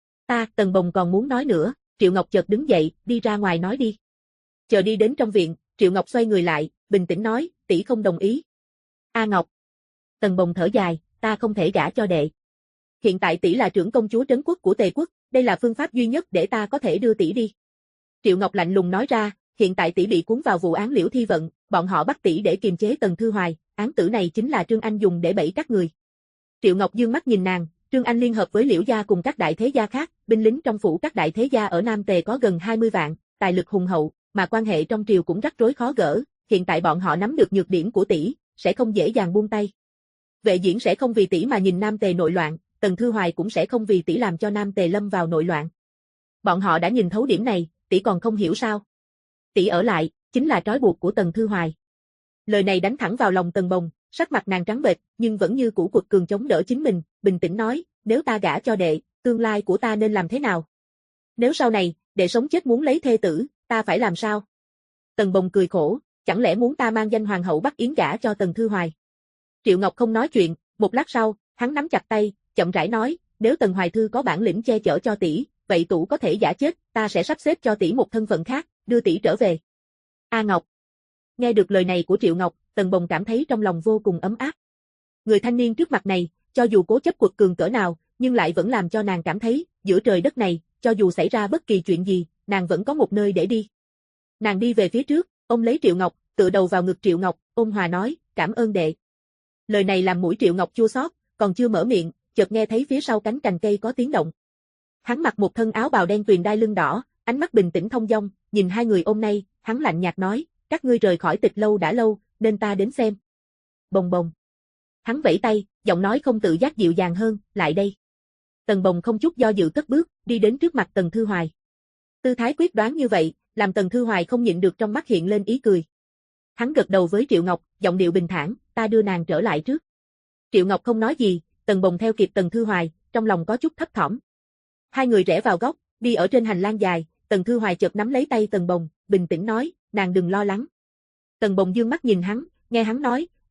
Tần Bồng còn muốn nói nữa, Triệu Ngọc chợt đứng dậy, đi ra ngoài nói đi. Chờ đi đến trong viện, Triệu Ngọc xoay người lại, bình tĩnh nói, tỷ không đồng ý. A Ngọc. Tần Bồng thở dài, ta không thể gả cho đệ. Hiện tại tỷ là trưởng công chúa trấn quốc của Tề quốc, đây là phương pháp duy nhất để ta có thể đưa tỷ đi. Triệu Ngọc lạnh lùng nói ra, hiện tại tỷ bị cuốn vào vụ án Liễu Thi Vận, bọn họ bắt tỷ để kiềm chế Tần Thư Hoài, án tử này chính là Trương Anh dùng để bẫy các người. Triệu Ngọc dương mắt nhìn nàng, Trương Anh liên hợp với Liễu gia cùng các đại thế gia khác, binh lính trong phủ các đại thế gia ở Nam Tề có gần 20 vạn, tài lực hùng hậu, mà quan hệ trong triều cũng rắc rối khó gỡ, hiện tại bọn họ nắm được nhược điểm của tỷ, sẽ không dễ dàng buông tay. Vệ Diễn sẽ không vì tỷ mà nhìn Nam Tề nội loạn, Tần Thư Hoài cũng sẽ không vì tỷ làm cho Nam Tề lâm vào nội loạn. Bọn họ đã nhìn thấu điểm này, tỷ còn không hiểu sao? Tỷ ở lại, chính là trói buộc của Tần Thư Hoài. Lời này đánh thẳng vào lòng Tần Bồng, sắc mặt nàng trắng bệch, nhưng vẫn như cũ quật cường chống đỡ chính mình, bình tĩnh nói, nếu ta gả cho đệ, tương lai của ta nên làm thế nào? Nếu sau này, đệ sống chết muốn lấy thê tử, ta phải làm sao? Tần Bồng cười khổ, chẳng lẽ muốn ta mang danh hoàng hậu Bắc Yến gả cho Tần Thư Hoài? Triệu Ngọc không nói chuyện, một lát sau, hắn nắm chặt tay, chậm rãi nói, nếu Tần Hoài Thư có bản lĩnh che chở cho tỷ, vậy tủ có thể giả chết, ta sẽ sắp xếp cho tỷ một thân phận khác, đưa tỷ trở về. A Ngọc. Nghe được lời này của Triệu Ngọc, Tần Bồng cảm thấy trong lòng vô cùng ấm áp. Người thanh niên trước mặt này, cho dù cố chấp quật cường cỡ nào, nhưng lại vẫn làm cho nàng cảm thấy, giữa trời đất này, cho dù xảy ra bất kỳ chuyện gì, nàng vẫn có một nơi để đi. Nàng đi về phía trước, ôm lấy Triệu Ngọc, tựa đầu vào ngực Triệu Ngọc, ôn hòa nói, cảm ơn đệ. Lời này làm mũi Triệu Ngọc chua xót, còn chưa mở miệng, chợt nghe thấy phía sau cánh cành cây có tiếng động. Hắn mặc một thân áo bào đen tuyền đai lưng đỏ, ánh mắt bình tĩnh thông dong, nhìn hai người ôm nay, hắn lạnh nhạt nói, các ngươi rời khỏi Tịch lâu đã lâu, nên ta đến xem. Bồng bồng. Hắn vẫy tay, giọng nói không tự giác dịu dàng hơn, lại đây. Tần Bồng không chút do dự cất bước, đi đến trước mặt Tần Thư Hoài. Tư thái quyết đoán như vậy, làm Tần Thư Hoài không nhịn được trong mắt hiện lên ý cười. Hắn gật đầu với Triệu Ngọc, giọng điệu bình thản, ta đưa nàng trở lại trước. Triệu Ngọc không nói gì, Tần Bồng theo kịp Tần Thư Hoài, trong lòng có chút thấp thỏm. Hai người rẽ vào góc, đi ở trên hành lang dài, Tần Thư Hoài chợt nắm lấy tay Tần Bồng, bình tĩnh nói, nàng đừng lo lắng. Tần Bồng dương mắt nhìn hắn, nghe hắn nói,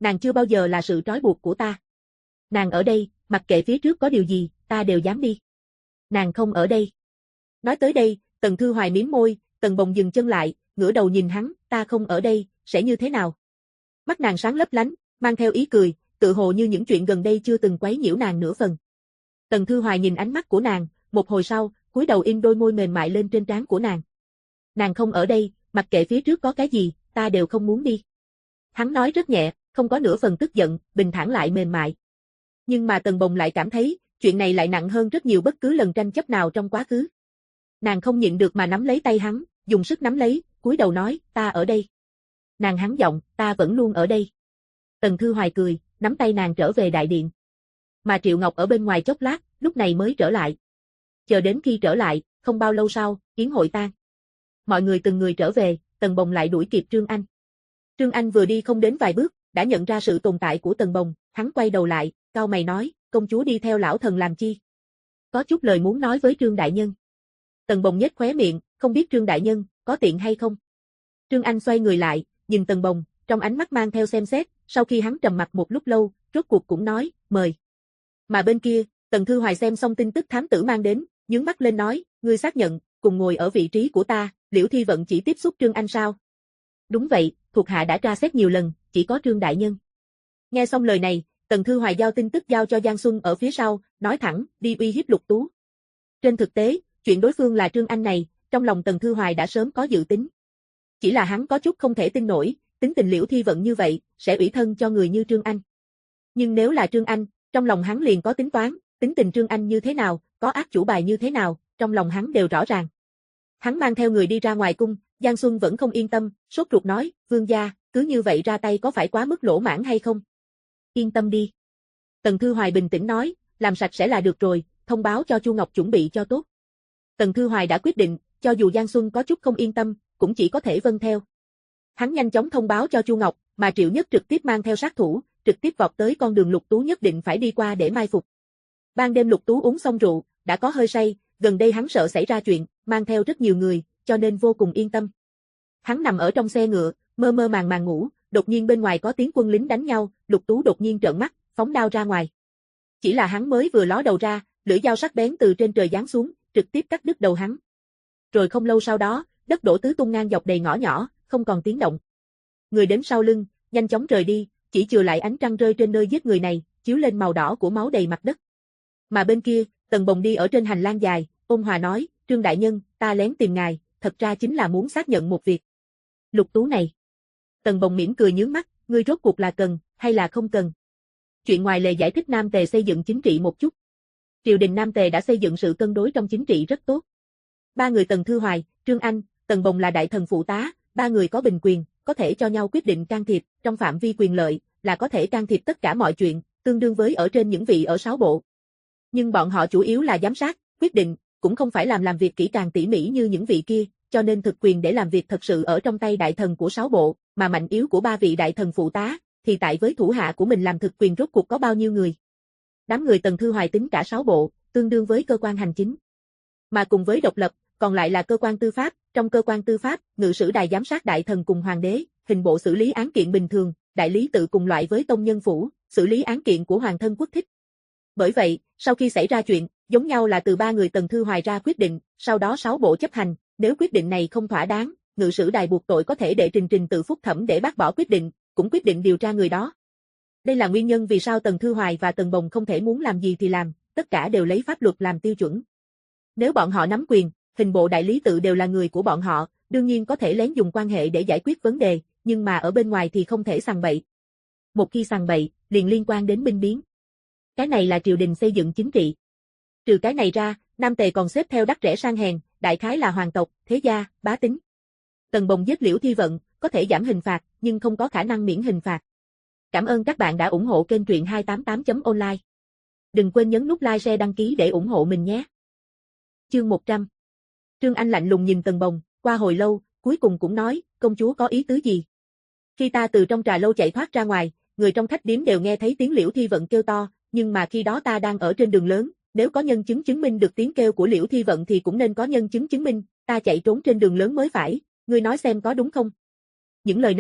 nàng chưa bao giờ là sự trói buộc của ta. Nàng ở đây, mặc kệ phía trước có điều gì, ta đều dám đi. Nàng không ở đây. Nói tới đây, Tần Thư Hoài mím môi, Tần Bồng dừng chân lại, ngửa đầu nhìn hắn, ta không ở đây, sẽ như thế nào? Mắt nàng sáng lấp lánh, mang theo ý cười, tự hồ như những chuyện gần đây chưa từng quấy nhiễu nàng nửa phần. Tần Thư Hoài nhìn ánh mắt của nàng, một hồi sau, cúi đầu in đôi môi mềm mại lên trên trán của nàng. Nàng không ở đây, mặc kệ phía trước có cái gì, ta đều không muốn đi. Hắn nói rất nhẹ, không có nửa phần tức giận, bình thản lại mềm mại. Nhưng mà Tần Bồng lại cảm thấy, chuyện này lại nặng hơn rất nhiều bất cứ lần tranh chấp nào trong quá khứ. Nàng không nhịn được mà nắm lấy tay hắn, dùng sức nắm lấy, cúi đầu nói, ta ở đây. Nàng hắn giọng, ta vẫn luôn ở đây. Tần Thư Hoài cười, nắm tay nàng trở về đại điện. Mà Triệu Ngọc ở bên ngoài chốc lát, lúc này mới trở lại. Chờ đến khi trở lại, không bao lâu sau, yến hội tan. Mọi người từng người trở về, Tần Bồng lại đuổi kịp Trương Anh. Trương Anh vừa đi không đến vài bước, đã nhận ra sự tồn tại của Tần Bồng, hắn quay đầu lại, cau mày nói, công chúa đi theo lão thần làm chi? Có chút lời muốn nói với Trương Đại Nhân. Tần Bồng nhếch khóe miệng, không biết Trương Đại Nhân, có tiện hay không? Trương Anh xoay người lại, nhìn Tần Bồng, trong ánh mắt mang theo xem xét, sau khi hắn trầm mặc một lúc lâu, rốt cuộc cũng nói, mời. Mà bên kia, Tần Thư Hoài xem xong tin tức thám tử mang đến, nhướng mắt lên nói, ngươi xác nhận, cùng ngồi ở vị trí của ta, Liễu Thi Vận chỉ tiếp xúc Trương Anh sao? Đúng vậy, thuộc hạ đã tra xét nhiều lần, chỉ có Trương Đại Nhân. Nghe xong lời này, Tần Thư Hoài giao tin tức giao cho Giang Xuân ở phía sau, nói thẳng, đi uy hiếp Lục Tú. Trên thực tế, chuyện đối phương là Trương Anh này, trong lòng Tần Thư Hoài đã sớm có dự tính. Chỉ là hắn có chút không thể tin nổi, tính tình Liễu Thi Vận như vậy, sẽ ủy thân cho người như Trương Anh. Nhưng nếu là Trương Anh, trong lòng hắn liền có tính toán, tính tình Trương Anh như thế nào, có ác chủ bài như thế nào, trong lòng hắn đều rõ ràng. Hắn mang theo người đi ra ngoài cung, Giang Xuân vẫn không yên tâm, sốt ruột nói, vương gia, cứ như vậy ra tay có phải quá mức lỗ mãn hay không? Yên tâm đi. Tần Thư Hoài bình tĩnh nói, làm sạch sẽ là được rồi, thông báo cho Chu Ngọc chuẩn bị cho tốt. Tần Thư Hoài đã quyết định, cho dù Giang Xuân có chút không yên tâm, cũng chỉ có thể vâng theo. Hắn nhanh chóng thông báo cho Chu Ngọc, mà Triệu Nhất trực tiếp mang theo sát thủ, trực tiếp vọt tới con đường Lục Tú nhất định phải đi qua để mai phục. Ban đêm Lục Tú uống xong rượu, đã có hơi say, gần đây hắn sợ xảy ra chuyện, mang theo rất nhiều người, cho nên vô cùng yên tâm. Hắn nằm ở trong xe ngựa, mơ mơ màng màng ngủ, đột nhiên bên ngoài có tiếng quân lính đánh nhau, Lục Tú đột nhiên trợn mắt, phóng đao ra ngoài. Chỉ là hắn mới vừa ló đầu ra, lưỡi dao sắc bén từ trên trời giáng xuống, trực tiếp cắt đứt đầu hắn. Rồi không lâu sau đó, đất đổ tứ tung ngang dọc đầy ngõ nhỏ, không còn tiếng động. Người đến sau lưng, nhanh chóng rời đi, chỉ chừa lại ánh trăng rơi trên nơi giết người này, chiếu lên màu đỏ của máu đầy mặt đất. Mà bên kia, Tần Bồng đi ở trên hành lang dài, ôn hòa nói, Trương Đại Nhân, ta lén tìm ngài, thật ra chính là muốn xác nhận một việc. Lục Tú này. Tần Bồng mỉm cười nhướng mắt, ngươi rốt cuộc là cần, hay là không cần? Chuyện ngoài lề giải thích Nam Tề xây dựng chính trị một chút. Triều đình Nam Tề đã xây dựng sự cân đối trong chính trị rất tốt. Ba người Tần Thư Hoài, Trương Anh, Tần Bồng là đại thần phụ tá, ba người có bình quyền, có thể cho nhau quyết định can thiệp, trong phạm vi quyền lợi, là có thể can thiệp tất cả mọi chuyện, tương đương với ở trên những vị ở 6 bộ. Nhưng bọn họ chủ yếu là giám sát, quyết định, cũng không phải làm việc kỹ càng tỉ mỉ như những vị kia, cho nên thực quyền để làm việc thật sự ở trong tay đại thần của 6 bộ, mà mạnh yếu của ba vị đại thần phụ tá, thì tại với thủ hạ của mình làm thực quyền rốt cuộc có bao nhiêu người. Đám người Tần Thư Hoài tính cả 6 bộ, tương đương với cơ quan hành chính. Mà cùng với độc lập, còn lại là cơ quan tư pháp, trong cơ quan tư pháp, ngự sử đài giám sát đại thần cùng hoàng đế, hình bộ xử lý án kiện bình thường, đại lý tự cùng loại với tông nhân phủ, xử lý án kiện của hoàng thân quốc thích. Bởi vậy, sau khi xảy ra chuyện, giống nhau là từ ba người Tần Thư Hoài ra quyết định, sau đó 6 bộ chấp hành, nếu quyết định này không thỏa đáng, ngự sử đài buộc tội có thể đệ trình tự phúc thẩm để bác bỏ quyết định, cũng quyết định điều tra người đó. Đây là nguyên nhân vì sao Tần Thư Hoài và Tần Bồng không thể muốn làm gì thì làm, tất cả đều lấy pháp luật làm tiêu chuẩn. Nếu bọn họ nắm quyền, hình bộ đại lý tự đều là người của bọn họ, đương nhiên có thể lén dùng quan hệ để giải quyết vấn đề, nhưng mà ở bên ngoài thì không thể sằng bậy. Một khi sằng bậy, liền liên quan đến binh biến. Cái này là triều đình xây dựng chính trị. Trừ cái này ra, Nam Tề còn xếp theo đắt rẻ sang hèn, đại khái là hoàng tộc, thế gia, bá tính. Tần Bồng giết Liễu Thi Vận, có thể giảm hình phạt, nhưng không có khả năng miễn hình phạt. Cảm ơn các bạn đã ủng hộ kênh truyện 288.online. Đừng quên nhấn nút like share đăng ký để ủng hộ mình nhé. Chương 100. Trương Anh lạnh lùng nhìn Tần Bồng, qua hồi lâu, cuối cùng cũng nói, công chúa có ý tứ gì? Khi ta từ trong trà lâu chạy thoát ra ngoài, người trong khách điếm đều nghe thấy tiếng Liễu Thi Vận kêu to, nhưng mà khi đó ta đang ở trên đường lớn, nếu có nhân chứng chứng minh được tiếng kêu của Liễu Thi Vận thì cũng nên có nhân chứng chứng minh, ta chạy trốn trên đường lớn mới phải, ngươi nói xem có đúng không? Những lời này,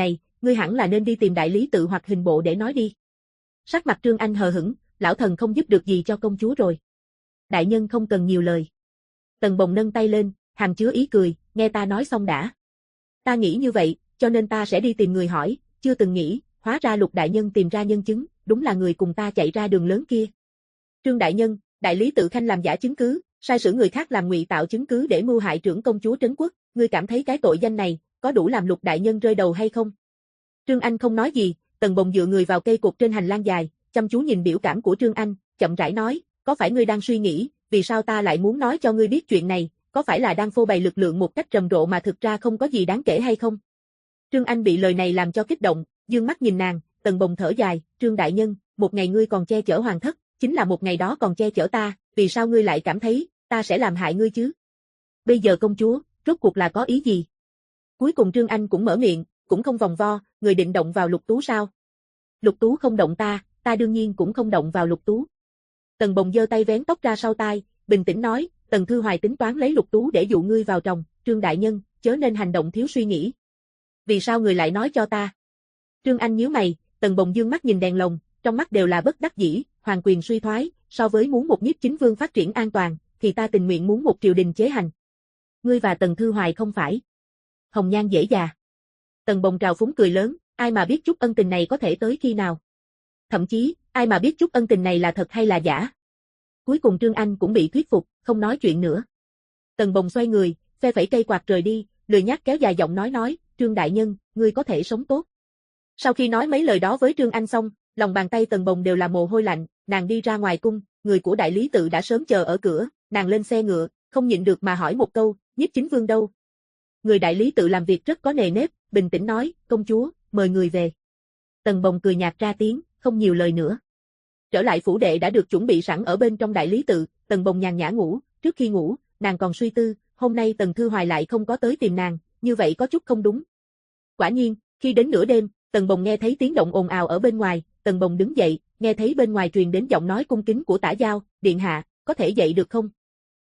ngươi hẳn là nên đi tìm đại lý tự hoặc hình bộ để nói đi. Sắc mặt Trương Anh hờ hững, lão thần không giúp được gì cho công chúa rồi. Đại nhân không cần nhiều lời. Tần Bồng nâng tay lên, hàm chứa ý cười, nghe ta nói xong đã. Ta nghĩ như vậy, cho nên ta sẽ đi tìm người hỏi, chưa từng nghĩ, hóa ra Lục đại nhân tìm ra nhân chứng, đúng là người cùng ta chạy ra đường lớn kia. Trương đại nhân, đại lý tự khanh làm giả chứng cứ, sai sử người khác làm ngụy tạo chứng cứ để mưu hại trưởng công chúa trấn quốc, ngươi cảm thấy cái tội danh này có đủ làm Lục đại nhân rơi đầu hay không? Trương Anh không nói gì, Tần Bồng dựa người vào cây cột trên hành lang dài, chăm chú nhìn biểu cảm của Trương Anh, chậm rãi nói, có phải ngươi đang suy nghĩ, vì sao ta lại muốn nói cho ngươi biết chuyện này, có phải là đang phô bày lực lượng một cách rầm rộ mà thực ra không có gì đáng kể hay không? Trương Anh bị lời này làm cho kích động, dương mắt nhìn nàng, Tần Bồng thở dài, Trương đại nhân, một ngày ngươi còn che chở hoàng thất, chính là một ngày đó còn che chở ta, vì sao ngươi lại cảm thấy ta sẽ làm hại ngươi chứ? Bây giờ công chúa, rốt cuộc là có ý gì? Cuối cùng Trương Anh cũng mở miệng, cũng không vòng vo, người định động vào Lục Tú sao? Lục Tú không động ta đương nhiên cũng không động vào Lục Tú. Tần Bồng giơ tay vén tóc ra sau tai, bình tĩnh nói, Tần Thư Hoài tính toán lấy Lục Tú để dụ ngươi vào chồng, Trương đại nhân, chớ nên hành động thiếu suy nghĩ. Vì sao người lại nói cho ta? Trương Anh nhíu mày, Tần Bồng dương mắt nhìn đèn lồng, trong mắt đều là bất đắc dĩ, hoàng quyền suy thoái, so với muốn một nhiếp chính vương phát triển an toàn, thì ta tình nguyện muốn một triều đình chế hành. Ngươi và Tần Thư Hoài không phải hồng nhan dễ già. Tần Bồng trào phúng cười lớn, ai mà biết chút ân tình này có thể tới khi nào. Thậm chí, ai mà biết chút ân tình này là thật hay là giả. Cuối cùng Trương Anh cũng bị thuyết phục, không nói chuyện nữa. Tần Bồng xoay người, phe phẩy cây quạt rời đi, lười nhác kéo dài giọng nói, Trương đại nhân, ngươi có thể sống tốt. Sau khi nói mấy lời đó với Trương Anh xong, lòng bàn tay Tần Bồng đều là mồ hôi lạnh, nàng đi ra ngoài cung, người của đại lý tự đã sớm chờ ở cửa, nàng lên xe ngựa, không nhịn được mà hỏi một câu, nhiếp chính vương đâu? Người đại lý tự làm việc rất có nề nếp, bình tĩnh nói, công chúa, mời người về. Tần Bồng cười nhạt ra tiếng, không nhiều lời nữa. Trở lại phủ đệ đã được chuẩn bị sẵn ở bên trong đại lý tự, Tần Bồng nhàn nhã ngủ, trước khi ngủ, nàng còn suy tư, hôm nay Tần Thư Hoài lại không có tới tìm nàng, như vậy có chút không đúng. Quả nhiên, khi đến nửa đêm, Tần Bồng nghe thấy tiếng động ồn ào ở bên ngoài, Tần Bồng đứng dậy, nghe thấy bên ngoài truyền đến giọng nói cung kính của Tả Giao, điện hạ, có thể dậy được không?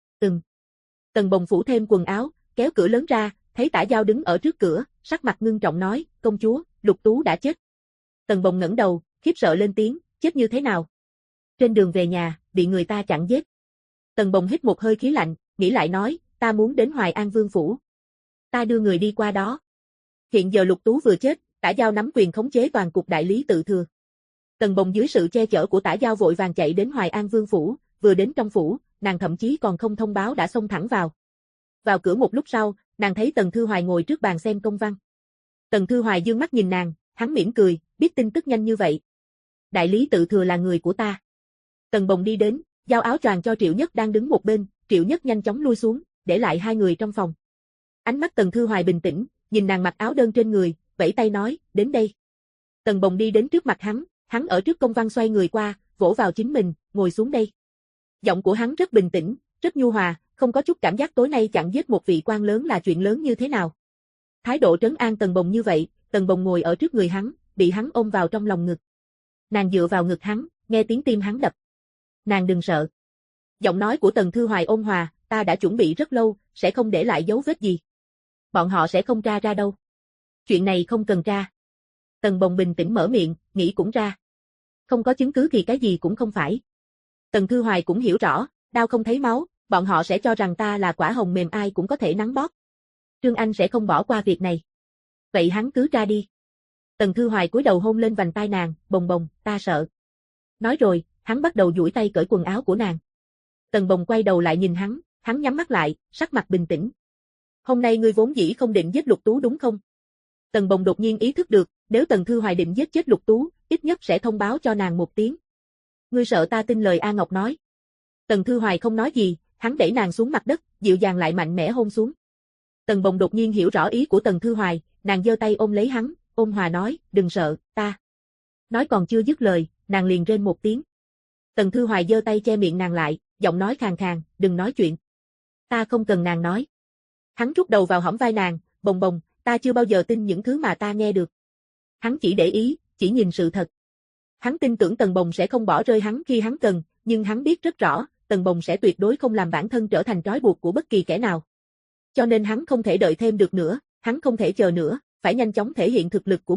Tần Bồng phủ thêm quần áo, kéo cửa lớn ra, thấy Tả Giao đứng ở trước cửa, sắc mặt ngưng trọng nói, công chúa, Lục Tú đã chết. Tần Bồng ngẩng đầu, khiếp sợ lên tiếng, chết như thế nào? Trên đường về nhà, bị người ta chặn giết. Tần Bồng hít một hơi khí lạnh, nghĩ lại nói, ta muốn đến Hoài An Vương phủ. Ta đưa người đi qua đó. Hiện giờ Lục Tú vừa chết, Tả Giao nắm quyền khống chế toàn cục đại lý tự thừa. Tần Bồng dưới sự che chở của Tả Giao vội vàng chạy đến Hoài An Vương phủ, vừa đến trong phủ, nàng thậm chí còn không thông báo đã xông thẳng vào. Vào cửa một lúc sau, nàng thấy Tần Thư Hoài ngồi trước bàn xem công văn. Tần Thư Hoài dương mắt nhìn nàng, hắn mỉm cười, biết tin tức nhanh như vậy. Đại lý tự thừa là người của ta. Tần Bồng đi đến, giao áo choàng cho Triệu Nhất đang đứng một bên, Triệu Nhất nhanh chóng lui xuống, để lại hai người trong phòng. Ánh mắt Tần Thư Hoài bình tĩnh, nhìn nàng mặc áo đơn trên người, vẫy tay nói, đến đây. Tần Bồng đi đến trước mặt hắn ở trước công văn xoay người qua, vỗ vào chính mình, ngồi xuống đây. Giọng của hắn rất bình tĩnh, rất nhu hòa, không có chút cảm giác tối nay chặn giết một vị quan lớn là chuyện lớn như thế nào. Thái độ trấn an Tần Bồng như vậy, Tần Bồng ngồi ở trước người hắn, bị hắn ôm vào trong lòng ngực. Nàng dựa vào ngực hắn, nghe tiếng tim hắn đập. Nàng đừng sợ. Giọng nói của Tần Thư Hoài ôn hòa, ta đã chuẩn bị rất lâu, sẽ không để lại dấu vết gì. Bọn họ sẽ không tra ra đâu. Chuyện này không cần tra. Tần Bồng bình tĩnh mở miệng, nghĩ cũng ra. Không có chứng cứ thì cái gì cũng không phải. Tần Thư Hoài cũng hiểu rõ, đau không thấy máu, bọn họ sẽ cho rằng ta là quả hồng mềm ai cũng có thể nắn bóp. Trương Anh sẽ không bỏ qua việc này. Vậy hắn cứ tra đi. Tần Thư Hoài cúi đầu hôn lên vành tai nàng, Bồng Bồng, ta sợ. Nói rồi, hắn bắt đầu duỗi tay cởi quần áo của nàng. Tần Bồng quay đầu lại nhìn hắn nhắm mắt lại, sắc mặt bình tĩnh. Hôm nay ngươi vốn dĩ không định giết Lục Tú đúng không? Tần Bồng đột nhiên ý thức được, nếu Tần Thư Hoài định giết chết Lục Tú, ít nhất sẽ thông báo cho nàng một tiếng. Ngươi sợ ta tin lời A Ngọc nói. Tần Thư Hoài không nói gì, hắn đẩy nàng xuống mặt đất, dịu dàng lại mạnh mẽ hôn xuống. Tần Bồng đột nhiên hiểu rõ ý của Tần Thư Hoài, nàng giơ tay ôm lấy hắn, ôn hòa nói, đừng sợ, ta. Nói còn chưa dứt lời, nàng liền rên một tiếng. Tần Thư Hoài giơ tay che miệng nàng lại, giọng nói khàn khàn, đừng nói chuyện. Ta không cần nàng nói. Hắn rút đầu vào hõm vai nàng, Bồng Bồng, ta chưa bao giờ tin những thứ mà ta nghe được. Hắn chỉ để ý, chỉ nhìn sự thật. Hắn tin tưởng Tần Bồng sẽ không bỏ rơi hắn khi hắn cần, nhưng hắn biết rất rõ, Tần Bồng sẽ tuyệt đối không làm bản thân trở thành trói buộc của bất kỳ kẻ nào. Cho nên hắn không thể đợi thêm được nữa, hắn không thể chờ nữa, phải nhanh chóng thể hiện thực lực của mình,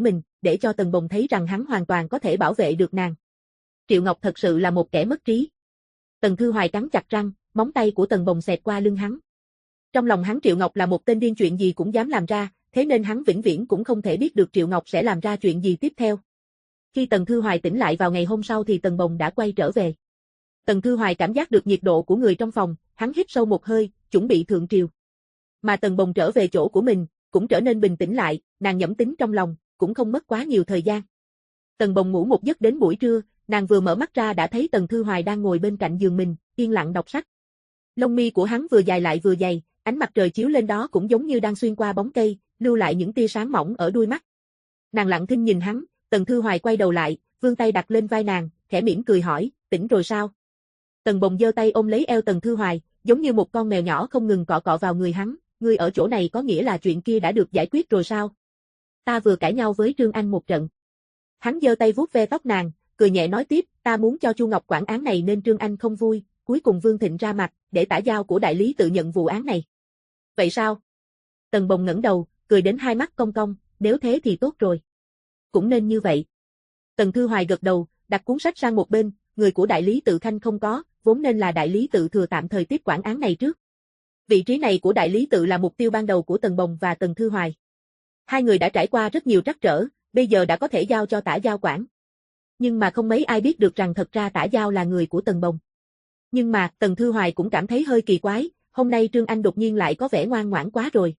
để cho Tần Bồng thấy rằng hắn hoàn toàn có thể bảo vệ được nàng. Triệu Ngọc thật sự là một kẻ mất trí. Tần Thư Hoài cắn chặt răng, móng tay của Tần Bồng xẹt qua lưng hắn. Trong lòng hắn Triệu Ngọc là một tên điên, chuyện gì cũng dám làm ra, thế nên hắn vĩnh viễn cũng không thể biết được Triệu Ngọc sẽ làm ra chuyện gì tiếp theo. Khi Tần Thư Hoài tỉnh lại vào ngày hôm sau thì Tần Bồng đã quay trở về. Tần Thư Hoài cảm giác được nhiệt độ của người trong phòng, hắn hít sâu một hơi, chuẩn bị thượng triều. Mà Tần Bồng trở về chỗ của mình, cũng trở nên bình tĩnh lại, nàng nhẩm tính trong lòng, cũng không mất quá nhiều thời gian. Tần Bồng ngủ một giấc đến buổi trưa, nàng vừa mở mắt ra đã thấy Tần Thư Hoài đang ngồi bên cạnh giường mình, yên lặng đọc sách. Lông mi của hắn vừa dài lại vừa dày, ánh mặt trời chiếu lên đó cũng giống như đang xuyên qua bóng cây, lưu lại những tia sáng mỏng ở đuôi mắt. Nàng lặng thinh nhìn hắn, Tần Thư Hoài quay đầu lại, vươn tay đặt lên vai nàng, khẽ mỉm cười hỏi, tỉnh rồi sao? Tần Bồng giơ tay ôm lấy eo Tần Thư Hoài, giống như một con mèo nhỏ không ngừng cọ cọ vào người hắn, ngươi ở chỗ này có nghĩa là chuyện kia đã được giải quyết rồi sao? Ta vừa cãi nhau với Trương Anh một trận. Hắn giơ tay vuốt ve tóc nàng, cười nhẹ nói tiếp, ta muốn cho Chu Ngọc quản án này nên Trương Anh không vui, cuối cùng Vương Thịnh ra mặt, để tả giao của đại lý tự nhận vụ án này. Vậy sao? Tần Bồng ngẩng đầu, cười đến hai mắt cong cong, nếu thế thì tốt rồi. Cũng nên như vậy. Tần Thư Hoài gật đầu, đặt cuốn sách sang một bên, người của đại lý tự Khanh không có, vốn nên là đại lý tự Thừa tạm thời tiếp quản án này trước. Vị trí này của đại lý tự là mục tiêu ban đầu của Tần Bồng và Tần Thư Hoài. Hai người đã trải qua rất nhiều trắc trở, bây giờ đã có thể giao cho tả giao quản. Nhưng mà không mấy ai biết được rằng thật ra tả giao là người của Tần Bồng. Nhưng mà Tần Thư Hoài cũng cảm thấy hơi kỳ quái, hôm nay Trương Anh đột nhiên lại có vẻ ngoan ngoãn quá rồi.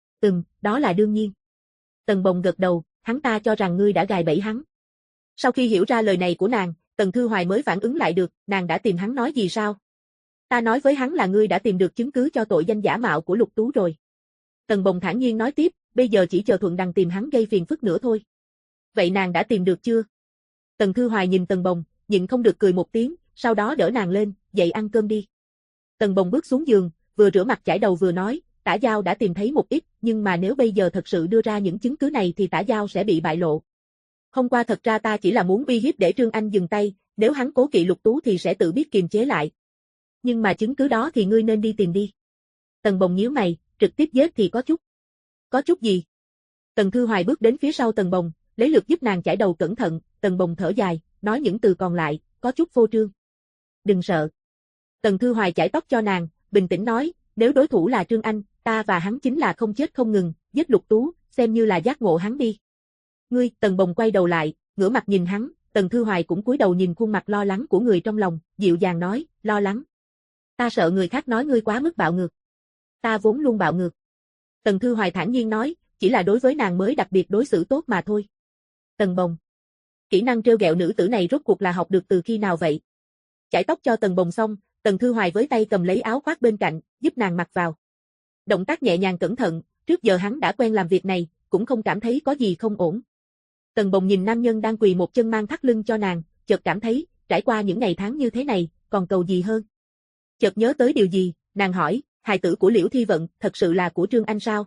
Đó là đương nhiên. Tần Bồng gật đầu, hắn ta cho rằng ngươi đã gài bẫy hắn. Sau khi hiểu ra lời này của nàng, Tần Thư Hoài mới phản ứng lại được, nàng đã tìm hắn nói gì sao? Ta nói với hắn là ngươi đã tìm được chứng cứ cho tội danh giả mạo của Lục Tú rồi. Tần Bồng thản nhiên nói tiếp, bây giờ chỉ chờ Thuận Đằng tìm hắn gây phiền phức nữa thôi. Vậy nàng đã tìm được chưa? Tần Thư Hoài nhìn Tần Bồng, nhịn không được cười một tiếng, sau đó đỡ nàng lên, dậy ăn cơm đi. Tần Bồng bước xuống giường, vừa rửa mặt chải đầu vừa nói, tả giao đã tìm thấy một ít, nhưng mà nếu bây giờ thật sự đưa ra những chứng cứ này thì tả giao sẽ bị bại lộ. Hôm qua thật ra ta chỉ là muốn uy hiếp để Trương Anh dừng tay, nếu hắn cố kỵ Lục Tú thì sẽ tự biết kiềm chế lại. Nhưng mà chứng cứ đó thì ngươi nên đi tìm đi. Tần Bồng nhíu mày, trực tiếp giết thì có chút. Có chút gì? Tần Thư Hoài bước đến phía sau Tần Bồng, lấy lượt giúp nàng chải đầu cẩn thận, Tần Bồng thở dài, nói những từ còn lại, có chút phô trương. Đừng sợ. Tần Thư Hoài chải tóc cho nàng, bình tĩnh nói, nếu đối thủ là Trương Anh, ta và hắn chính là không chết không ngừng, giết Lục Tú, xem như là giác ngộ hắn đi. Ngươi, Tần Bồng quay đầu lại, ngửa mặt nhìn hắn, Tần Thư Hoài cũng cúi đầu nhìn khuôn mặt lo lắng của người trong lòng, dịu dàng nói, lo lắng. Ta sợ người khác nói ngươi quá mức bạo ngược. Ta vốn luôn bạo ngược. Tần Thư Hoài thản nhiên nói, chỉ là đối với nàng mới đặc biệt đối xử tốt mà thôi. Tần Bồng. Kỹ năng trêu ghẹo nữ tử này rốt cuộc là học được từ khi nào vậy? Chải tóc cho Tần Bồng xong, Tần Thư Hoài với tay cầm lấy áo khoác bên cạnh, giúp nàng mặc vào. Động tác nhẹ nhàng cẩn thận, trước giờ hắn đã quen làm việc này, cũng không cảm thấy có gì không ổn. Tần Bồng nhìn nam nhân đang quỳ một chân mang thắt lưng cho nàng, chợt cảm thấy, trải qua những ngày tháng như thế này, còn cầu gì hơn. Chợt nhớ tới điều gì, nàng hỏi, hài tử của Liễu Thi Vận, thật sự là của Trương Anh sao?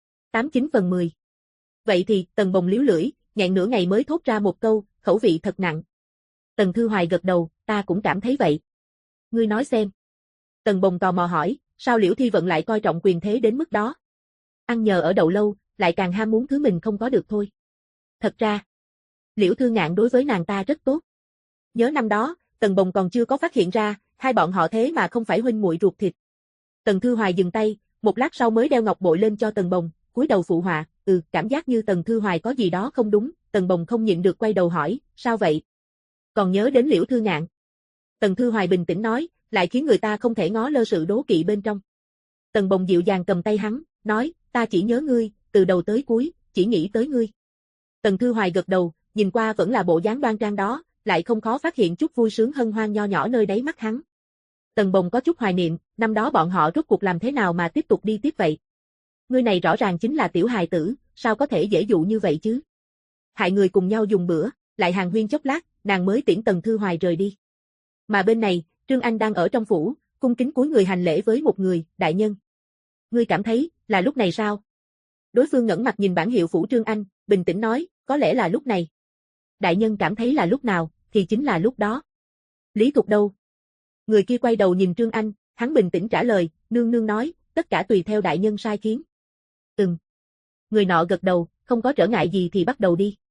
89/10. Vậy thì, Tần Bồng liếu lưỡi, nghẹn nửa ngày mới thốt ra một câu, khẩu vị thật nặng. Tần Thư Hoài gật đầu, ta cũng cảm thấy vậy. Ngươi nói xem. Tần Bồng tò mò hỏi, sao Liễu Thi Vận lại coi trọng quyền thế đến mức đó? Ăn nhờ ở đậu lâu, lại càng ham muốn thứ mình không có được thôi. Thật ra, Liễu Thư Ngạn đối với nàng ta rất tốt. Nhớ năm đó, Tần Bồng còn chưa có phát hiện ra, hai bọn họ thế mà không phải huynh muội ruột thịt. Tần Thư Hoài dừng tay, một lát sau mới đeo ngọc bội lên cho Tần Bồng, cúi đầu phụ họa, cảm giác như Tần Thư Hoài có gì đó không đúng, Tần Bồng không nhịn được quay đầu hỏi, sao vậy? Còn nhớ đến Liễu Thư Ngạn. Tần Thư Hoài bình tĩnh nói, lại khiến người ta không thể ngó lơ sự đố kỵ bên trong. Tần Bồng dịu dàng cầm tay hắn, nói, ta chỉ nhớ ngươi, từ đầu tới cuối, chỉ nghĩ tới ngươi. Tần Thư Hoài gật đầu, nhìn qua vẫn là bộ dáng đoan trang đó, lại không khó phát hiện chút vui sướng hân hoan nho nhỏ nơi đáy mắt hắn. Tần Bồng có chút hoài niệm, năm đó bọn họ rốt cuộc làm thế nào mà tiếp tục đi tiếp vậy? Ngươi này rõ ràng chính là tiểu hài tử, sao có thể dễ dụ như vậy chứ? Hai người cùng nhau dùng bữa, lại hàn huyên chốc lát, nàng mới tiễn Tần Thư Hoài rời đi. Mà bên này, Trương Anh đang ở trong phủ, cung kính cúi người hành lễ với một người, đại nhân. Ngươi cảm thấy, là lúc này sao? Đối phương ngẩng mặt nhìn bảng hiệu phủ Trương Anh, bình tĩnh nói, có lẽ là lúc này. Đại nhân cảm thấy là lúc nào, thì chính là lúc đó. Lý Thục đâu? Người kia quay đầu nhìn Trương Anh, hắn bình tĩnh trả lời, nương nương nói, tất cả tùy theo đại nhân sai khiến. Người nọ gật đầu, không có trở ngại gì thì bắt đầu đi.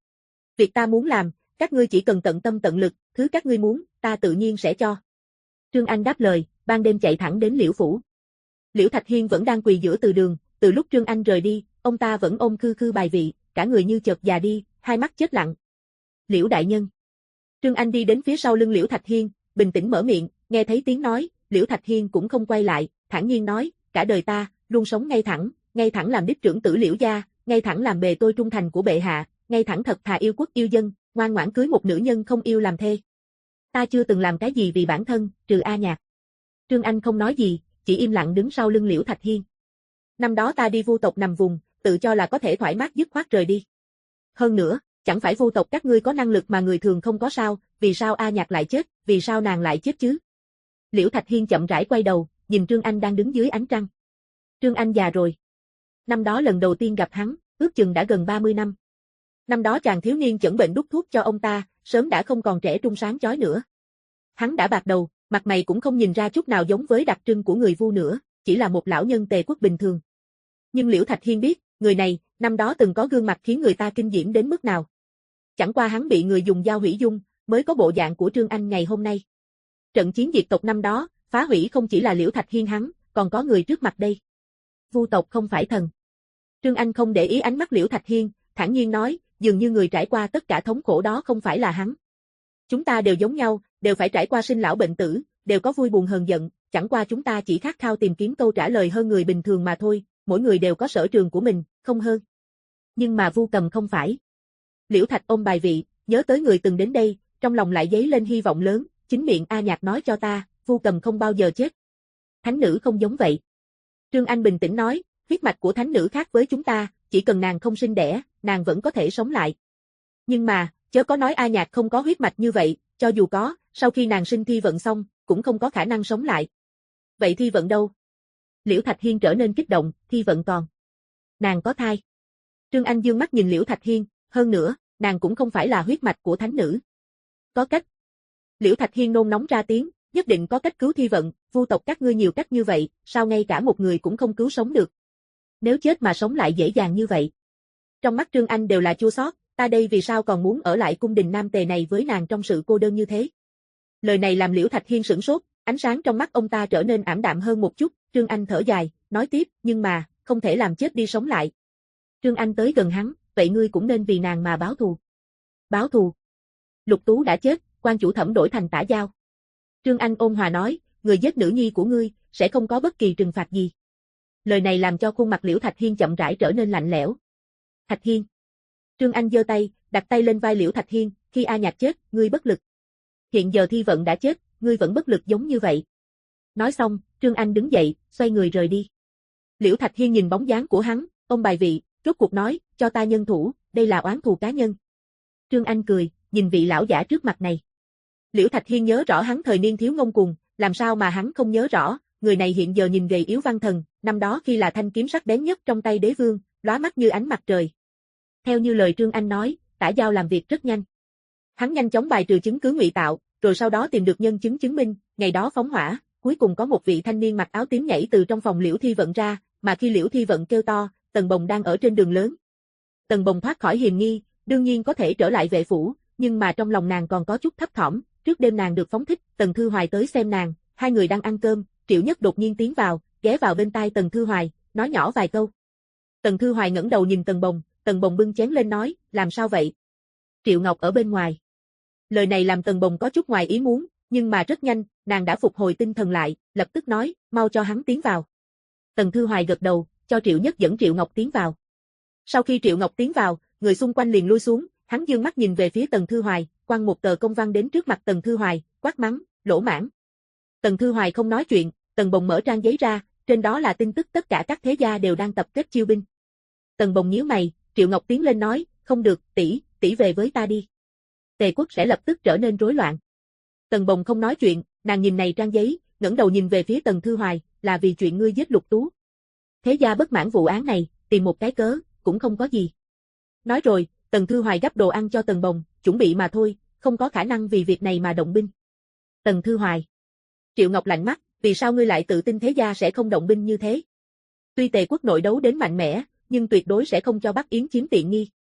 Việc ta muốn làm, các ngươi chỉ cần tận tâm tận lực, thứ các ngươi muốn, ta tự nhiên sẽ cho. Trương Anh đáp lời, ban đêm chạy thẳng đến Liễu phủ. Liễu Thạch Hiên vẫn đang quỳ giữa từ đường, từ lúc Trương Anh rời đi, ông ta vẫn ôm khư khư bài vị, cả người như chợt già đi, hai mắt chết lặng. Liễu đại nhân. Trương Anh đi đến phía sau lưng Liễu Thạch Hiên, bình tĩnh mở miệng, nghe thấy tiếng nói, Liễu Thạch Hiên cũng không quay lại, thản nhiên nói, cả đời ta, luôn sống ngay thẳng làm đích trưởng tử Liễu gia, ngay thẳng làm bề tôi trung thành của bệ hạ, ngay thẳng thật thà yêu quốc yêu dân, ngoan ngoãn cưới một nữ nhân không yêu làm thê. Ta chưa từng làm cái gì vì bản thân, trừ A Nhạc. Trương Anh không nói gì, chỉ im lặng đứng sau lưng Liễu Thạch Hiên. Năm đó ta đi vu tộc nằm vùng, tự cho là có thể thoải mái dứt khoát rời đi. Hơn nữa, chẳng phải vu tộc các ngươi có năng lực mà người thường không có sao, vì sao A Nhạc lại chết, vì sao nàng lại chết chứ? Liễu Thạch Hiên chậm rãi quay đầu, nhìn Trương Anh đang đứng dưới ánh trăng. Trương Anh già rồi. Năm đó lần đầu tiên gặp hắn, ước chừng đã gần 30 năm. Năm đó chàng thiếu niên chẩn bệnh đút thuốc cho ông ta, sớm đã không còn trẻ trung sáng chói nữa. Hắn đã bạc đầu, mặt mày cũng không nhìn ra chút nào giống với đặc trưng của người Vu nữa, chỉ là một lão nhân Tề quốc bình thường. Nhưng Liễu Thạch Hiên biết, người này, năm đó từng có gương mặt khiến người ta kinh diễm đến mức nào. Chẳng qua hắn bị người dùng dao hủy dung, mới có bộ dạng của Trương Anh ngày hôm nay. Trận chiến diệt tộc năm đó, phá hủy không chỉ là Liễu Thạch Hiên hắn, còn có người trước mặt đây. Vu tộc không phải thần. Trương Anh không để ý ánh mắt Liễu Thạch Hiên, thản nhiên nói, dường như người trải qua tất cả thống khổ đó không phải là hắn. Chúng ta đều giống nhau, đều phải trải qua sinh lão bệnh tử, đều có vui buồn hờn giận, chẳng qua chúng ta chỉ khát khao tìm kiếm câu trả lời hơn người bình thường mà thôi, mỗi người đều có sở trường của mình, không hơn. Nhưng mà Vu Cầm không phải. Liễu Thạch ôm bài vị, nhớ tới người từng đến đây, trong lòng lại dấy lên hy vọng lớn, chính miệng A Nhạc nói cho ta, Vu Cầm không bao giờ chết. Thánh nữ không giống vậy. Trương Anh bình tĩnh nói, huyết mạch của thánh nữ khác với chúng ta, chỉ cần nàng không sinh đẻ, nàng vẫn có thể sống lại. Nhưng mà, chớ có nói A Nhạc không có huyết mạch như vậy, cho dù có, sau khi nàng sinh thi vận xong, cũng không có khả năng sống lại. Vậy thi vận đâu? Liễu Thạch Hiên trở nên kích động, thi vận còn. Nàng có thai. Trương Anh dương mắt nhìn Liễu Thạch Hiên, hơn nữa, nàng cũng không phải là huyết mạch của thánh nữ. Có cách. Liễu Thạch Hiên nôn nóng ra tiếng, nhất định có cách cứu thi vận, Vu tộc các ngươi nhiều cách như vậy, sao ngay cả một người cũng không cứu sống được. Nếu chết mà sống lại dễ dàng như vậy. Trong mắt Trương Anh đều là chua xót, ta đây vì sao còn muốn ở lại cung đình Nam Tề này với nàng trong sự cô đơn như thế. Lời này làm Liễu Thạch Hiên sửng sốt, ánh sáng trong mắt ông ta trở nên ảm đạm hơn một chút, Trương Anh thở dài, nói tiếp, nhưng mà, không thể làm chết đi sống lại. Trương Anh tới gần hắn, vậy ngươi cũng nên vì nàng mà báo thù. Báo thù? Lục Tú đã chết, quan chủ Thẩm đổi thành Tả Giao. Trương Anh ôn hòa nói, người giết nữ nhi của ngươi, sẽ không có bất kỳ trừng phạt gì. Lời này làm cho khuôn mặt Liễu Thạch Hiên chậm rãi trở nên lạnh lẽo. Thạch Hiên. Trương Anh giơ tay, đặt tay lên vai Liễu Thạch Hiên, khi A Nhạc chết, ngươi bất lực. Hiện giờ thi vận đã chết, ngươi vẫn bất lực giống như vậy. Nói xong, Trương Anh đứng dậy, xoay người rời đi. Liễu Thạch Hiên nhìn bóng dáng của hắn, ông bài vị, rốt cuộc nói, cho ta nhân thủ, đây là oán thù cá nhân. Trương Anh cười, nhìn vị lão giả trước mặt này. Liễu Thạch Hiên nhớ rõ hắn thời niên thiếu ngông cuồng, làm sao mà hắn không nhớ rõ, người này hiện giờ nhìn gầy yếu văn thần, năm đó khi là thanh kiếm sắc bén nhất trong tay đế vương, lóa mắt như ánh mặt trời. Theo như lời Trương Anh nói, Tả Giao làm việc rất nhanh. Hắn nhanh chóng bài trừ chứng cứ ngụy tạo, rồi sau đó tìm được nhân chứng chứng minh, ngày đó phóng hỏa, cuối cùng có một vị thanh niên mặc áo tím nhảy từ trong phòng Liễu Thi Vận ra, mà khi Liễu Thi Vận kêu to, Tần Bồng đang ở trên đường lớn. Tần Bồng thoát khỏi hiềm nghi, đương nhiên có thể trở lại vệ phủ, nhưng mà trong lòng nàng còn có chút thấp thỏm, trước đêm nàng được phóng thích, Tần Thư Hoài tới xem nàng, hai người đang ăn cơm, Triệu Nhất đột nhiên tiến vào, ghé vào bên tai Tần Thư Hoài, nói nhỏ vài câu. Tần Thư Hoài ngẩng đầu nhìn Tần Bồng bưng chén lên nói, làm sao vậy? Triệu Ngọc ở bên ngoài. Lời này làm Tần Bồng có chút ngoài ý muốn, nhưng mà rất nhanh, nàng đã phục hồi tinh thần lại, lập tức nói, mau cho hắn tiến vào. Tần Thư Hoài gật đầu, cho Triệu Nhất dẫn Triệu Ngọc tiến vào. Sau khi Triệu Ngọc tiến vào, người xung quanh liền lui xuống, hắn dương mắt nhìn về phía Tần Thư Hoài, quăng một tờ công văn đến trước mặt Tần Thư Hoài, quát mắng, lỗ mãng. Tần Thư Hoài không nói chuyện, Tần Bồng mở trang giấy ra, trên đó là tin tức tất cả các thế gia đều đang tập kết chiêu binh. Tần Bồng nhíu mày, Triệu Ngọc tiến lên nói, không được, tỷ về với ta đi. Tề quốc sẽ lập tức trở nên rối loạn. Tần Bồng không nói chuyện, nàng nhìn này trang giấy, ngẩng đầu nhìn về phía Tần Thư Hoài, là vì chuyện ngươi giết Lục Tú. Thế gia bất mãn vụ án này, tìm một cái cớ, cũng không có gì. Nói rồi, Tần Thư Hoài gắp đồ ăn cho Tần Bồng, chuẩn bị mà thôi, không có khả năng vì việc này mà động binh. Tần Thư Hoài. Triệu Ngọc lạnh mắt, vì sao ngươi lại tự tin thế gia sẽ không động binh như thế? Tuy Tề quốc nội đấu đến mạnh mẽ, nhưng tuyệt đối sẽ không cho Bắc Yến chiếm tiện nghi.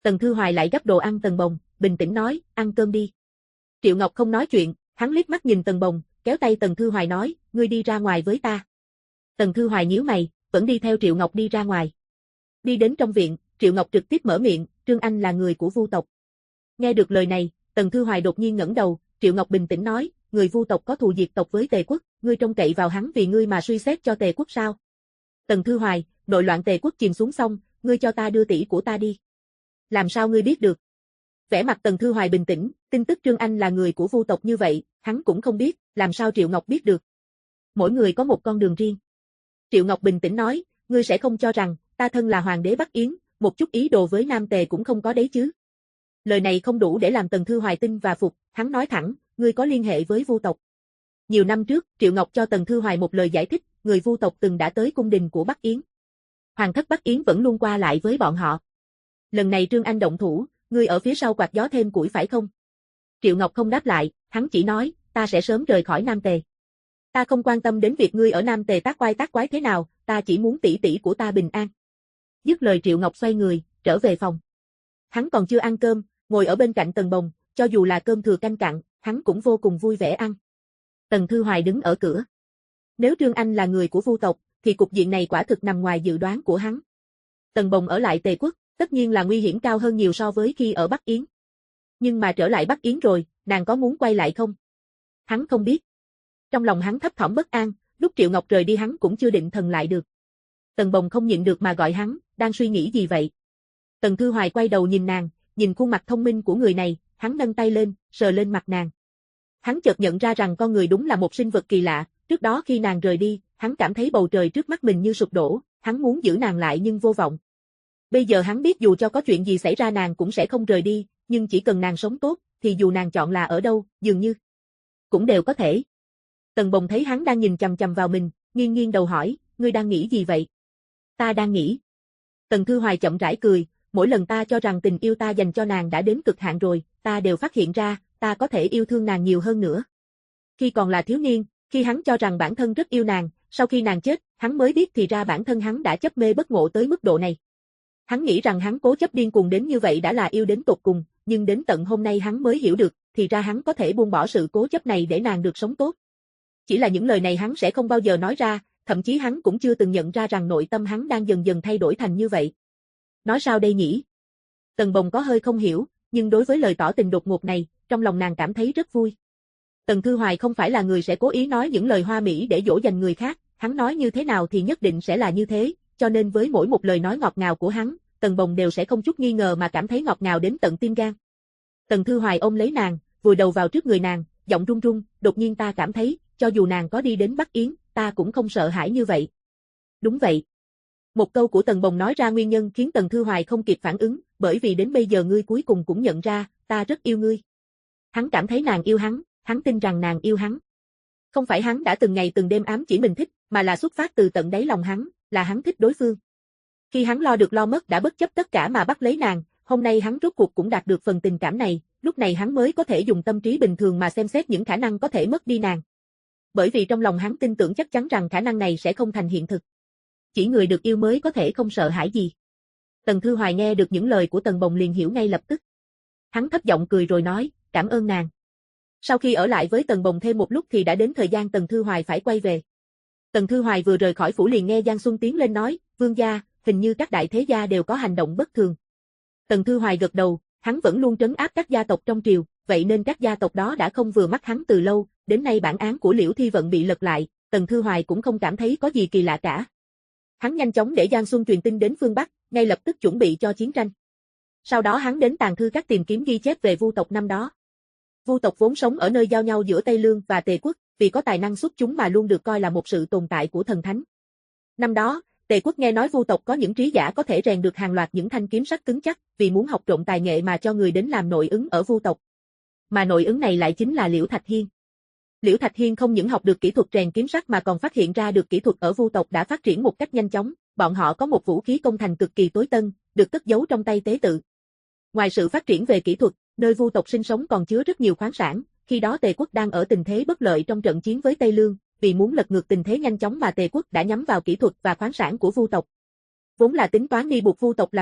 Tần Thư Hoài lại gắp đồ ăn Tần Bồng, bình tĩnh nói, ăn cơm đi. Triệu Ngọc không nói chuyện, hắn liếc mắt nhìn Tần Bồng, kéo tay Tần Thư Hoài nói, ngươi đi ra ngoài với ta. Tần Thư Hoài nhíu mày, vẫn đi theo Triệu Ngọc đi ra ngoài. Đi đến trong viện, Triệu Ngọc trực tiếp mở miệng, Trương Anh là người của Vu tộc. Nghe được lời này, Tần Thư Hoài đột nhiên ngẩng đầu, Triệu Ngọc bình tĩnh nói, người Vu tộc có thù diệt tộc với Tề quốc, ngươi trông cậy vào hắn vì ngươi mà suy xét cho Tề quốc sao? Tần Thư Hoài, nội loạn Tề quốc chìm xuống sông, ngươi cho ta đưa tỷ của ta đi. Làm sao ngươi biết được? Vẻ mặt Tần Thư Hoài bình tĩnh, tin tức Trương Anh là người của Vu tộc như vậy, hắn cũng không biết, làm sao Triệu Ngọc biết được? Mỗi người có một con đường riêng. Triệu Ngọc bình tĩnh nói, ngươi sẽ không cho rằng, ta thân là hoàng đế Bắc Yến, một chút ý đồ với Nam Tề cũng không có đấy chứ. Lời này không đủ để làm Tần Thư Hoài tin và phục, hắn nói thẳng, ngươi có liên hệ với Vu tộc. Nhiều năm trước, Triệu Ngọc cho Tần Thư Hoài một lời giải thích, người Vu tộc từng đã tới cung đình của Bắc Yến. Hoàng thất Bắc Yến vẫn luôn qua lại với bọn họ. Lần này Trương Anh động thủ, ngươi ở phía sau quạt gió thêm củi phải không? Triệu Ngọc không đáp lại, hắn chỉ nói, ta sẽ sớm rời khỏi Nam Tề. Ta không quan tâm đến việc ngươi ở Nam Tề tác quái thế nào, ta chỉ muốn tỷ tỷ của ta bình an. Dứt lời Triệu Ngọc xoay người, trở về phòng. Hắn còn chưa ăn cơm, ngồi ở bên cạnh Tần Bồng, cho dù là cơm thừa canh cặn, hắn cũng vô cùng vui vẻ ăn. Tần Thư Hoài đứng ở cửa. Nếu Trương Anh là người của Vu tộc, thì cục diện này quả thực nằm ngoài dự đoán của hắn. Tần Bồng ở lại Tề quốc, tất nhiên là nguy hiểm cao hơn nhiều so với khi ở Bắc Yến. Nhưng mà trở lại Bắc Yến rồi, nàng có muốn quay lại không? Hắn không biết. Trong lòng hắn thấp thỏm bất an, lúc Triệu Ngọc rời đi hắn cũng chưa định thần lại được. Tần Bồng không nhịn được mà gọi hắn, đang suy nghĩ gì vậy? Tần Thư Hoài quay đầu nhìn nàng, nhìn khuôn mặt thông minh của người này, hắn nâng tay lên, sờ lên mặt nàng. Hắn chợt nhận ra rằng con người đúng là một sinh vật kỳ lạ, trước đó khi nàng rời đi, hắn cảm thấy bầu trời trước mắt mình như sụp đổ, hắn muốn giữ nàng lại nhưng vô vọng. Bây giờ hắn biết dù cho có chuyện gì xảy ra nàng cũng sẽ không rời đi, nhưng chỉ cần nàng sống tốt, thì dù nàng chọn là ở đâu, dường như cũng đều có thể. Tần Bồng thấy hắn đang nhìn chằm chằm vào mình, nghiêng nghiêng đầu hỏi, ngươi đang nghĩ gì vậy? Ta đang nghĩ. Tần Thư Hoài chậm rãi cười, mỗi lần ta cho rằng tình yêu ta dành cho nàng đã đến cực hạn rồi, ta đều phát hiện ra, ta có thể yêu thương nàng nhiều hơn nữa. Khi còn là thiếu niên, khi hắn cho rằng bản thân rất yêu nàng, sau khi nàng chết, hắn mới biết thì ra bản thân hắn đã chấp mê bất ngộ tới mức độ này. Hắn nghĩ rằng hắn cố chấp điên cuồng đến như vậy đã là yêu đến tột cùng, nhưng đến tận hôm nay hắn mới hiểu được, thì ra hắn có thể buông bỏ sự cố chấp này để nàng được sống tốt. Chỉ là những lời này hắn sẽ không bao giờ nói ra, thậm chí hắn cũng chưa từng nhận ra rằng nội tâm hắn đang dần dần thay đổi thành như vậy. Nói sao đây nhỉ? Tần Bồng có hơi không hiểu, nhưng đối với lời tỏ tình đột ngột này, trong lòng nàng cảm thấy rất vui. Tần Thư Hoài không phải là người sẽ cố ý nói những lời hoa mỹ để dỗ dành người khác, hắn nói như thế nào thì nhất định sẽ là như thế, cho nên với mỗi một lời nói ngọt ngào của hắn, Tần Bồng đều sẽ không chút nghi ngờ mà cảm thấy ngọt ngào đến tận tim gan. Tần Thư Hoài ôm lấy nàng, vùi đầu vào trước người nàng, giọng run run, đột nhiên ta cảm thấy, cho dù nàng có đi đến Bắc Yến, ta cũng không sợ hãi như vậy. Đúng vậy. Một câu của Tần Bồng nói ra nguyên nhân khiến Tần Thư Hoài không kịp phản ứng, bởi vì đến bây giờ ngươi cuối cùng cũng nhận ra, ta rất yêu ngươi. Hắn cảm thấy nàng yêu hắn tin rằng nàng yêu hắn. Không phải hắn đã từng ngày từng đêm ám chỉ mình thích, mà là xuất phát từ tận đáy lòng hắn, là hắn thích đối phương. Khi hắn lo được lo mất đã bất chấp tất cả mà bắt lấy nàng, hôm nay hắn rốt cuộc cũng đạt được phần tình cảm này, lúc này hắn mới có thể dùng tâm trí bình thường mà xem xét những khả năng có thể mất đi nàng. Bởi vì trong lòng hắn tin tưởng chắc chắn rằng khả năng này sẽ không thành hiện thực. Chỉ người được yêu mới có thể không sợ hãi gì. Tần Thư Hoài nghe được những lời của Tần Bồng liền hiểu ngay lập tức. Hắn thấp giọng cười rồi nói, cảm ơn nàng. Sau khi ở lại với Tần Bồng thêm một lúc thì đã đến thời gian Tần Thư Hoài phải quay về. Tần Thư Hoài vừa rời khỏi phủ liền nghe Giang Xuân tiến lên nói, vương gia, hình như các đại thế gia đều có hành động bất thường. Tần Thư Hoài gật đầu, hắn vẫn luôn trấn áp các gia tộc trong triều, vậy nên các gia tộc đó đã không vừa mắt hắn từ lâu, đến nay bản án của Liễu Thi Vận bị lật lại, Tần Thư Hoài cũng không cảm thấy có gì kỳ lạ cả. Hắn nhanh chóng để Giang Xuân truyền tin đến phương Bắc, ngay lập tức chuẩn bị cho chiến tranh. Sau đó hắn đến Tàng Thư Các tìm kiếm ghi chép về Vu tộc năm đó. Vu tộc vốn sống ở nơi giao nhau giữa Tây Lương và Tề quốc, vì có tài năng xuất chúng mà luôn được coi là một sự tồn tại của thần thánh. Năm đó, Tề quốc nghe nói Vu tộc có những trí giả có thể rèn được hàng loạt những thanh kiếm sắt cứng chắc, vì muốn học trộn tài nghệ mà cho người đến làm nội ứng ở Vu tộc. Mà nội ứng này lại chính là Liễu Thạch Hiên. Liễu Thạch Hiên không những học được kỹ thuật rèn kiếm sắt mà còn phát hiện ra được kỹ thuật ở Vu tộc đã phát triển một cách nhanh chóng, bọn họ có một vũ khí công thành cực kỳ tối tân, được cất giấu trong tay tế tự. Ngoài sự phát triển về kỹ thuật, nơi Vu tộc sinh sống còn chứa rất nhiều khoáng sản, khi đó Tề quốc đang ở tình thế bất lợi trong trận chiến với Tây Lương, vì muốn lật ngược tình thế nhanh chóng mà Tề quốc đã nhắm vào kỹ thuật và khoáng sản của Vu tộc. Vốn là tính toán đi buộc Vu tộc làm việc,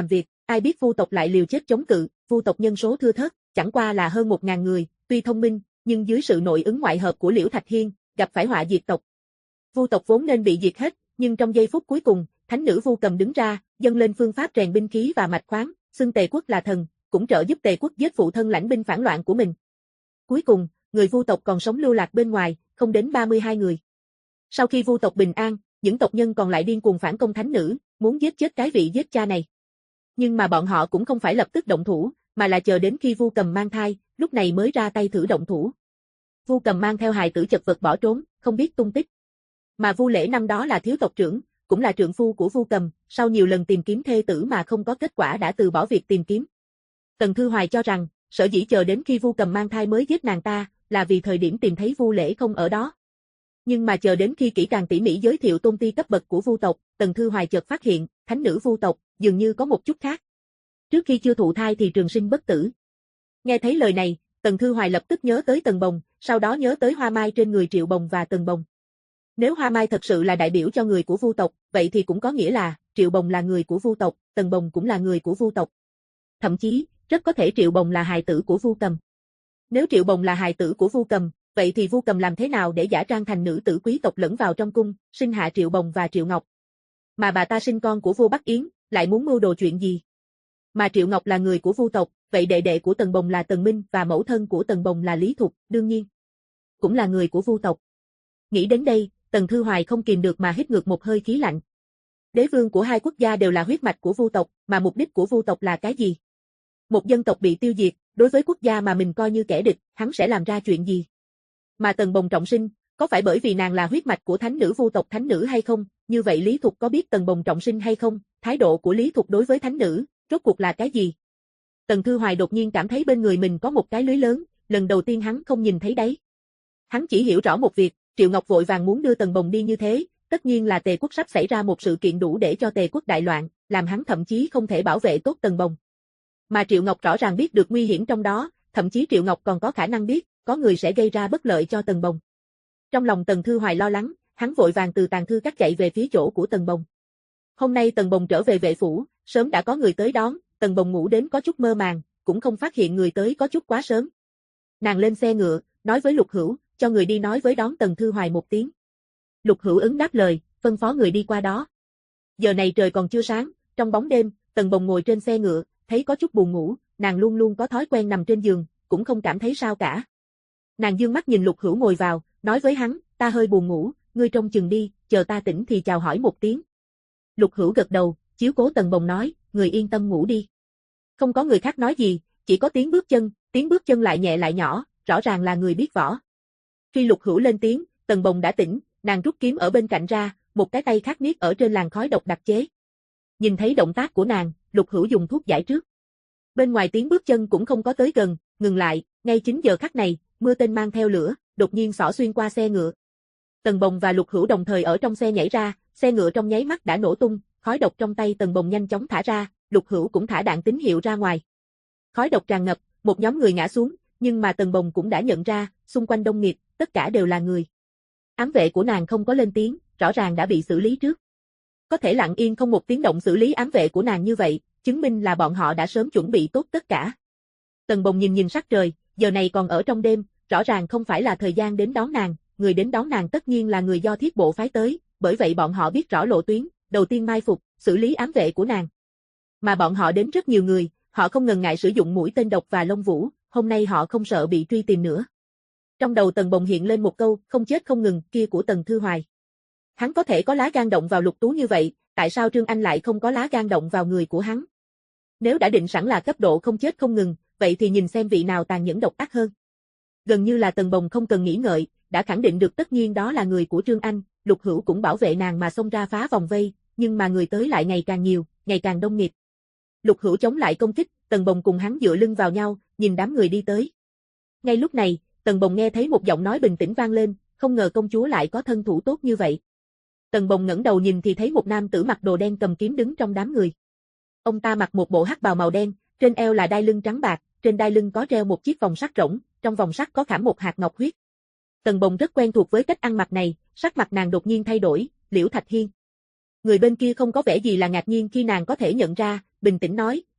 ai biết Vu tộc lại liều chết chống cự, Vu tộc nhân số thưa thớt, chẳng qua là hơn 1000 người, tuy thông minh, nhưng dưới sự nội ứng ngoại hợp của Liễu Thạch Hiên, gặp phải họa diệt tộc. Vu tộc vốn nên bị diệt hết, nhưng trong giây phút cuối cùng, thánh nữ Vu Cầm đứng ra, dâng lên phương pháp rèn binh khí và mạch khoáng, xưng Tề quốc là thần, cũng trợ giúp Tề quốc giết phụ thân lãnh binh phản loạn của mình. Cuối cùng, người Vu tộc còn sống lưu lạc bên ngoài, không đến 32 người. Sau khi Vu tộc bình an, những tộc nhân còn lại điên cuồng phản công thánh nữ, muốn giết chết cái vị giết cha này. Nhưng mà bọn họ cũng không phải lập tức động thủ, mà là chờ đến khi Vu Cầm mang thai, lúc này mới ra tay thử động thủ. Vu Cầm mang theo hài tử chật vật bỏ trốn, không biết tung tích. Mà Vu Lễ năm đó là thiếu tộc trưởng, cũng là trượng phu của Vu Cầm, sau nhiều lần tìm kiếm thê tử mà không có kết quả đã từ bỏ việc tìm kiếm. Tần Thư Hoài cho rằng, sở dĩ chờ đến khi Vu Cầm mang thai mới giết nàng ta, là vì thời điểm tìm thấy Vu Lễ không ở đó. Nhưng mà chờ đến khi kỹ càng tỉ mỉ giới thiệu tôn ti cấp bậc của Vu tộc, Tần Thư Hoài chợt phát hiện, thánh nữ Vu tộc dường như có một chút khác. Trước khi chưa thụ thai thì trường sinh bất tử. Nghe thấy lời này, Tần Thư Hoài lập tức nhớ tới Tần Bồng, sau đó nhớ tới hoa mai trên người Triệu Bồng và Tần Bồng. Nếu hoa mai thật sự là đại biểu cho người của Vu tộc, vậy thì cũng có nghĩa là Triệu Bồng là người của Vu tộc, Tần Bồng cũng là người của Vu tộc. Thậm chí, rất có thể Triệu Bồng là hài tử của Vu Cầm. Nếu Triệu Bồng là hài tử của Vu Cầm, vậy thì Vu Cầm làm thế nào để giả trang thành nữ tử quý tộc lẫn vào trong cung, sinh hạ Triệu Bồng và Triệu Ngọc? Mà bà ta sinh con của vua Bắc Yến, lại muốn mưu đồ chuyện gì? Mà Triệu Ngọc là người của Vu tộc, vậy đệ đệ của Tần Bồng là Tần Minh và mẫu thân của Tần Bồng là Lý Thục, đương nhiên cũng là người của Vu tộc. Nghĩ đến đây, Tần Thư Hoài không kìm được mà hít ngược một hơi khí lạnh. Đế vương của hai quốc gia đều là huyết mạch của Vu tộc, mà mục đích của Vu tộc là cái gì? Một dân tộc bị tiêu diệt, đối với quốc gia mà mình coi như kẻ địch, hắn sẽ làm ra chuyện gì? Mà Tần Bồng trọng sinh, có phải bởi vì nàng là huyết mạch của thánh nữ Vu tộc thánh nữ hay không? Như vậy Lý Thục có biết Tần Bồng trọng sinh hay không? Thái độ của Lý Thục đối với thánh nữ, rốt cuộc là cái gì? Tần Thư Hoài đột nhiên cảm thấy bên người mình có một cái lưới lớn, lần đầu tiên hắn không nhìn thấy đáy. Hắn chỉ hiểu rõ một việc, Triệu Ngọc vội vàng muốn đưa Tần Bồng đi như thế, tất nhiên là Tề quốc sắp xảy ra một sự kiện đủ để cho Tề quốc đại loạn, làm hắn thậm chí không thể bảo vệ tốt Tần Bồng. Mà Triệu Ngọc rõ ràng biết được nguy hiểm trong đó, thậm chí Triệu Ngọc còn có khả năng biết, có người sẽ gây ra bất lợi cho Tần Bồng. Trong lòng Tần Thư Hoài lo lắng, hắn vội vàng từ tàng thư các chạy về phía chỗ của Tần Bồng. Hôm nay Tần Bồng trở về vệ phủ, sớm đã có người tới đón, Tần Bồng ngủ đến có chút mơ màng, cũng không phát hiện người tới có chút quá sớm. Nàng lên xe ngựa, nói với Lục Hữu, cho người đi nói với đón Tần Thư Hoài một tiếng. Lục Hữu ứng đáp lời, phân phó người đi qua đó. Giờ này trời còn chưa sáng, trong bóng đêm, Tần Bồng ngồi trên xe ngựa, thấy có chút buồn ngủ, nàng luôn luôn có thói quen nằm trên giường, cũng không cảm thấy sao cả. Nàng dương mắt nhìn Lục Hữu ngồi vào, nói với hắn, ta hơi buồn ngủ, ngươi trông chừng đi, chờ ta tỉnh thì chào hỏi một tiếng. Lục Hữu gật đầu, chiếu cố Tần Bồng nói, người yên tâm ngủ đi. Không có người khác nói gì, chỉ có tiếng bước chân lại nhẹ lại nhỏ, rõ ràng là người biết võ. Khi Lục Hữu lên tiếng, Tần Bồng đã tỉnh, nàng rút kiếm ở bên cạnh ra, một cái tay khác niết ở trên làn khói độc đặc chế. Nhìn thấy động tác của nàng, Lục Hữu dùng thuốc giải trước. Bên ngoài tiếng bước chân cũng không có tới gần, ngừng lại, ngay chính giờ khắc này, mưa tên mang theo lửa, đột nhiên xỏ xuyên qua xe ngựa. Tần Bồng và Lục Hữu đồng thời ở trong xe nhảy ra, xe ngựa trong nháy mắt đã nổ tung, khói độc trong tay Tần Bồng nhanh chóng thả ra, Lục Hữu cũng thả đạn tín hiệu ra ngoài. Khói độc tràn ngập, một nhóm người ngã xuống, nhưng mà Tần Bồng cũng đã nhận ra, xung quanh đông nghịt, tất cả đều là người. Ám vệ của nàng không có lên tiếng, rõ ràng đã bị xử lý trước. Có thể lặng yên không một tiếng động xử lý ám vệ của nàng như vậy, chứng minh là bọn họ đã sớm chuẩn bị tốt tất cả. Tần Bồng nhìn sắc trời, giờ này còn ở trong đêm, rõ ràng không phải là thời gian đến đón nàng, người đến đón nàng tất nhiên là người do Thiết Bộ phái tới, bởi vậy bọn họ biết rõ lộ tuyến, đầu tiên mai phục, xử lý ám vệ của nàng. Mà bọn họ đến rất nhiều người, họ không ngần ngại sử dụng mũi tên độc và lông vũ, hôm nay họ không sợ bị truy tìm nữa. Trong đầu Tần Bồng hiện lên một câu, không chết không ngừng, kia của Tần Thư Hoài. Hắn có thể có lá gan động vào Lục Tú như vậy, tại sao Trương Anh lại không có lá gan động vào người của hắn? Nếu đã định sẵn là cấp độ không chết không ngừng, vậy thì nhìn xem vị nào tàn nhẫn độc ác hơn. Gần như là Tần Bồng không cần nghĩ ngợi, đã khẳng định được tất nhiên đó là người của Trương Anh, Lục Hữu cũng bảo vệ nàng mà xông ra phá vòng vây, nhưng mà người tới lại ngày càng nhiều, ngày càng đông nghịt. Lục Hữu chống lại công kích, Tần Bồng cùng hắn dựa lưng vào nhau, nhìn đám người đi tới. Ngay lúc này, Tần Bồng nghe thấy một giọng nói bình tĩnh vang lên, không ngờ công chúa lại có thân thủ tốt như vậy. Tần Bồng ngẩng đầu nhìn thì thấy một nam tử mặc đồ đen cầm kiếm đứng trong đám người. Ông ta mặc một bộ hắc bào màu đen, trên eo là đai lưng trắng bạc, trên đai lưng có treo một chiếc vòng sắt rỗng, trong vòng sắt có khảm một hạt ngọc huyết. Tần Bồng rất quen thuộc với cách ăn mặc này, sắc mặt nàng đột nhiên thay đổi, Liễu Thạch Hiên. Người bên kia không có vẻ gì là ngạc nhiên khi nàng có thể nhận ra, bình tĩnh nói,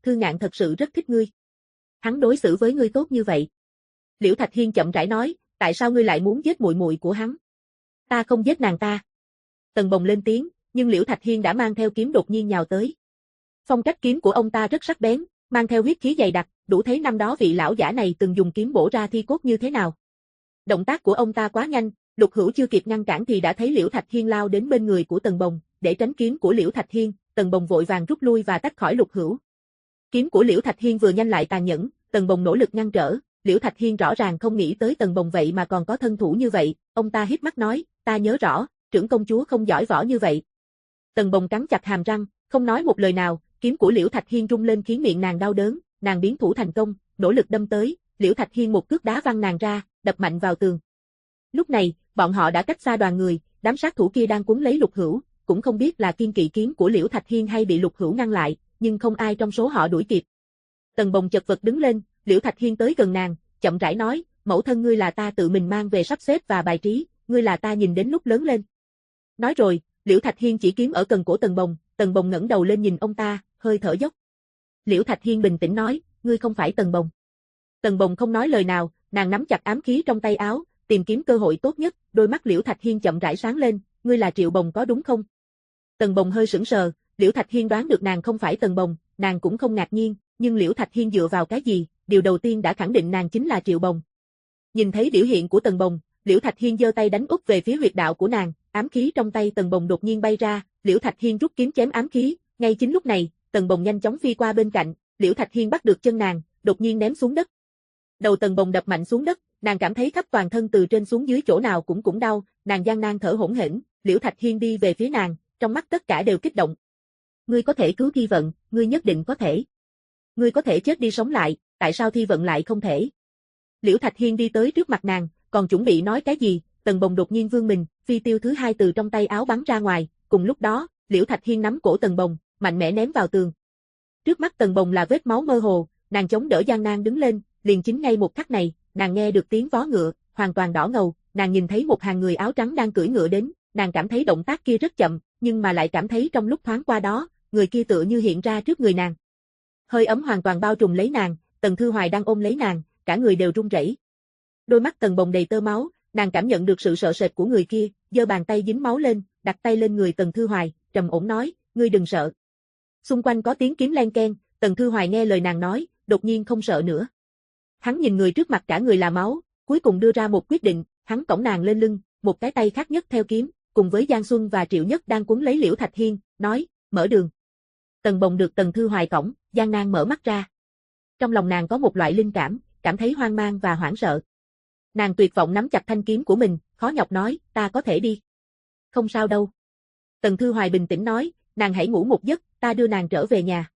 Thư Ngạn thật sự rất thích ngươi. Hắn đối xử với ngươi tốt như vậy. Liễu Thạch Hiên chậm rãi nói, tại sao ngươi lại muốn giết muội muội của hắn? Ta không giết nàng ta. Tần Bồng lên tiếng, nhưng Liễu Thạch Hiên đã mang theo kiếm đột nhiên nhào tới. Phong cách kiếm của ông ta rất sắc bén, mang theo huyết khí dày đặc, đủ thấy năm đó vị lão giả này từng dùng kiếm bổ ra thi cốt như thế nào. Động tác của ông ta quá nhanh, Lục Hữu chưa kịp ngăn cản thì đã thấy Liễu Thạch Hiên lao đến bên người của Tần Bồng, để tránh kiếm của Liễu Thạch Hiên, Tần Bồng vội vàng rút lui và tách khỏi Lục Hữu. Kiếm của Liễu Thạch Hiên vừa nhanh lại tàn nhẫn, Tần Bồng nỗ lực ngăn trở, Liễu Thạch Hiên rõ ràng không nghĩ tới Tần Bồng vậy mà còn có thân thủ như vậy, ông ta híp mắt nói, ta nhớ rõ, trưởng công chúa không giỏi võ như vậy. Tần Bồng cắn chặt hàm răng, không nói một lời nào, kiếm của Liễu Thạch Hiên rung lên khiến miệng nàng đau đớn, nàng biến thủ thành công, nỗ lực đâm tới, Liễu Thạch Hiên một cước đá văng nàng ra, đập mạnh vào tường. Lúc này, bọn họ đã cách xa đoàn người, đám sát thủ kia đang cuốn lấy Lục Hữu, cũng không biết là kiên kỵ kiếm của Liễu Thạch Hiên hay bị Lục Hữu ngăn lại, nhưng không ai trong số họ đuổi kịp. Tần Bồng chật vật đứng lên, Liễu Thạch Hiên tới gần nàng, chậm rãi nói, mẫu thân ngươi là ta tự mình mang về sắp xếp và bài trí, ngươi là ta nhìn đến lúc lớn lên. Nói rồi, Liễu Thạch Hiên chỉ kiếm ở cần cổ Tần Bồng ngẩng đầu lên nhìn ông ta, hơi thở dốc. Liễu Thạch Hiên bình tĩnh nói, ngươi không phải Tần Bồng. Tần Bồng không nói lời nào, nàng nắm chặt ám khí trong tay áo, tìm kiếm cơ hội tốt nhất, đôi mắt Liễu Thạch Hiên chậm rãi sáng lên, ngươi là Triệu Bồng có đúng không? Tần Bồng hơi sững sờ, Liễu Thạch Hiên đoán được nàng không phải Tần Bồng, nàng cũng không ngạc nhiên, nhưng Liễu Thạch Hiên dựa vào cái gì, điều đầu tiên đã khẳng định nàng chính là Triệu Bồng. Nhìn thấy biểu hiện của Tần Bồng, Liễu Thạch Hiên giơ tay đánh úp về phía huyệt đạo của nàng, ám khí trong tay Tần Bồng đột nhiên bay ra, Liễu Thạch Hiên rút kiếm chém ám khí, ngay chính lúc này, Tần Bồng nhanh chóng phi qua bên cạnh, Liễu Thạch Hiên bắt được chân nàng, đột nhiên ném xuống đất. Đầu Tần Bồng đập mạnh xuống đất, nàng cảm thấy khắp toàn thân từ trên xuống dưới chỗ nào cũng đau, nàng gian nan thở hổn hển, Liễu Thạch Hiên đi về phía nàng, trong mắt tất cả đều kích động. Ngươi có thể cứu Thi Vận, ngươi nhất định có thể. Ngươi có thể chết đi sống lại, tại sao Thi Vận lại không thể? Liễu Thạch Hiên đi tới trước mặt nàng, còn chuẩn bị nói cái gì, Tần Bồng đột nhiên vươn mình, phi tiêu thứ hai từ trong tay áo bắn ra ngoài, cùng lúc đó, Liễu Thạch Hiên nắm cổ Tần Bồng, mạnh mẽ ném vào tường. Trước mắt Tần Bồng là vết máu mơ hồ, nàng chống đỡ gian nan đứng lên, liền chính ngay một khắc này, nàng nghe được tiếng vó ngựa, hoàn toàn đỏ ngầu, nàng nhìn thấy một hàng người áo trắng đang cưỡi ngựa đến, nàng cảm thấy động tác kia rất chậm, nhưng mà lại cảm thấy trong lúc thoáng qua đó, người kia tựa như hiện ra trước người nàng. Hơi ấm hoàn toàn bao trùm lấy nàng, Tần Thư Hoài đang ôm lấy nàng, cả người đều run rẩy. Đôi mắt Tần Bồng đầy tơ máu, nàng cảm nhận được sự sợ sệt của người kia, giơ bàn tay dính máu lên, đặt tay lên người Tần Thư Hoài, trầm ổn nói, ngươi đừng sợ. Xung quanh có tiếng kiếm len keng, Tần Thư Hoài nghe lời nàng nói, đột nhiên không sợ nữa. Hắn nhìn người trước mặt cả người là máu, cuối cùng đưa ra một quyết định, hắn cõng nàng lên lưng, một cái tay khác nhấc theo kiếm, cùng với Giang Xuân và Triệu Nhất đang cuốn lấy Liễu Thạch Hiên, nói, mở đường. Tần Bồng được Tần Thư Hoài cõng, gian nan mở mắt ra. Trong lòng nàng có một loại linh cảm, cảm thấy hoang mang và hoảng sợ. Nàng tuyệt vọng nắm chặt thanh kiếm của mình, khó nhọc nói, ta có thể đi. Không sao đâu. Tần Thư Hoài bình tĩnh nói, nàng hãy ngủ một giấc, ta đưa nàng trở về nhà.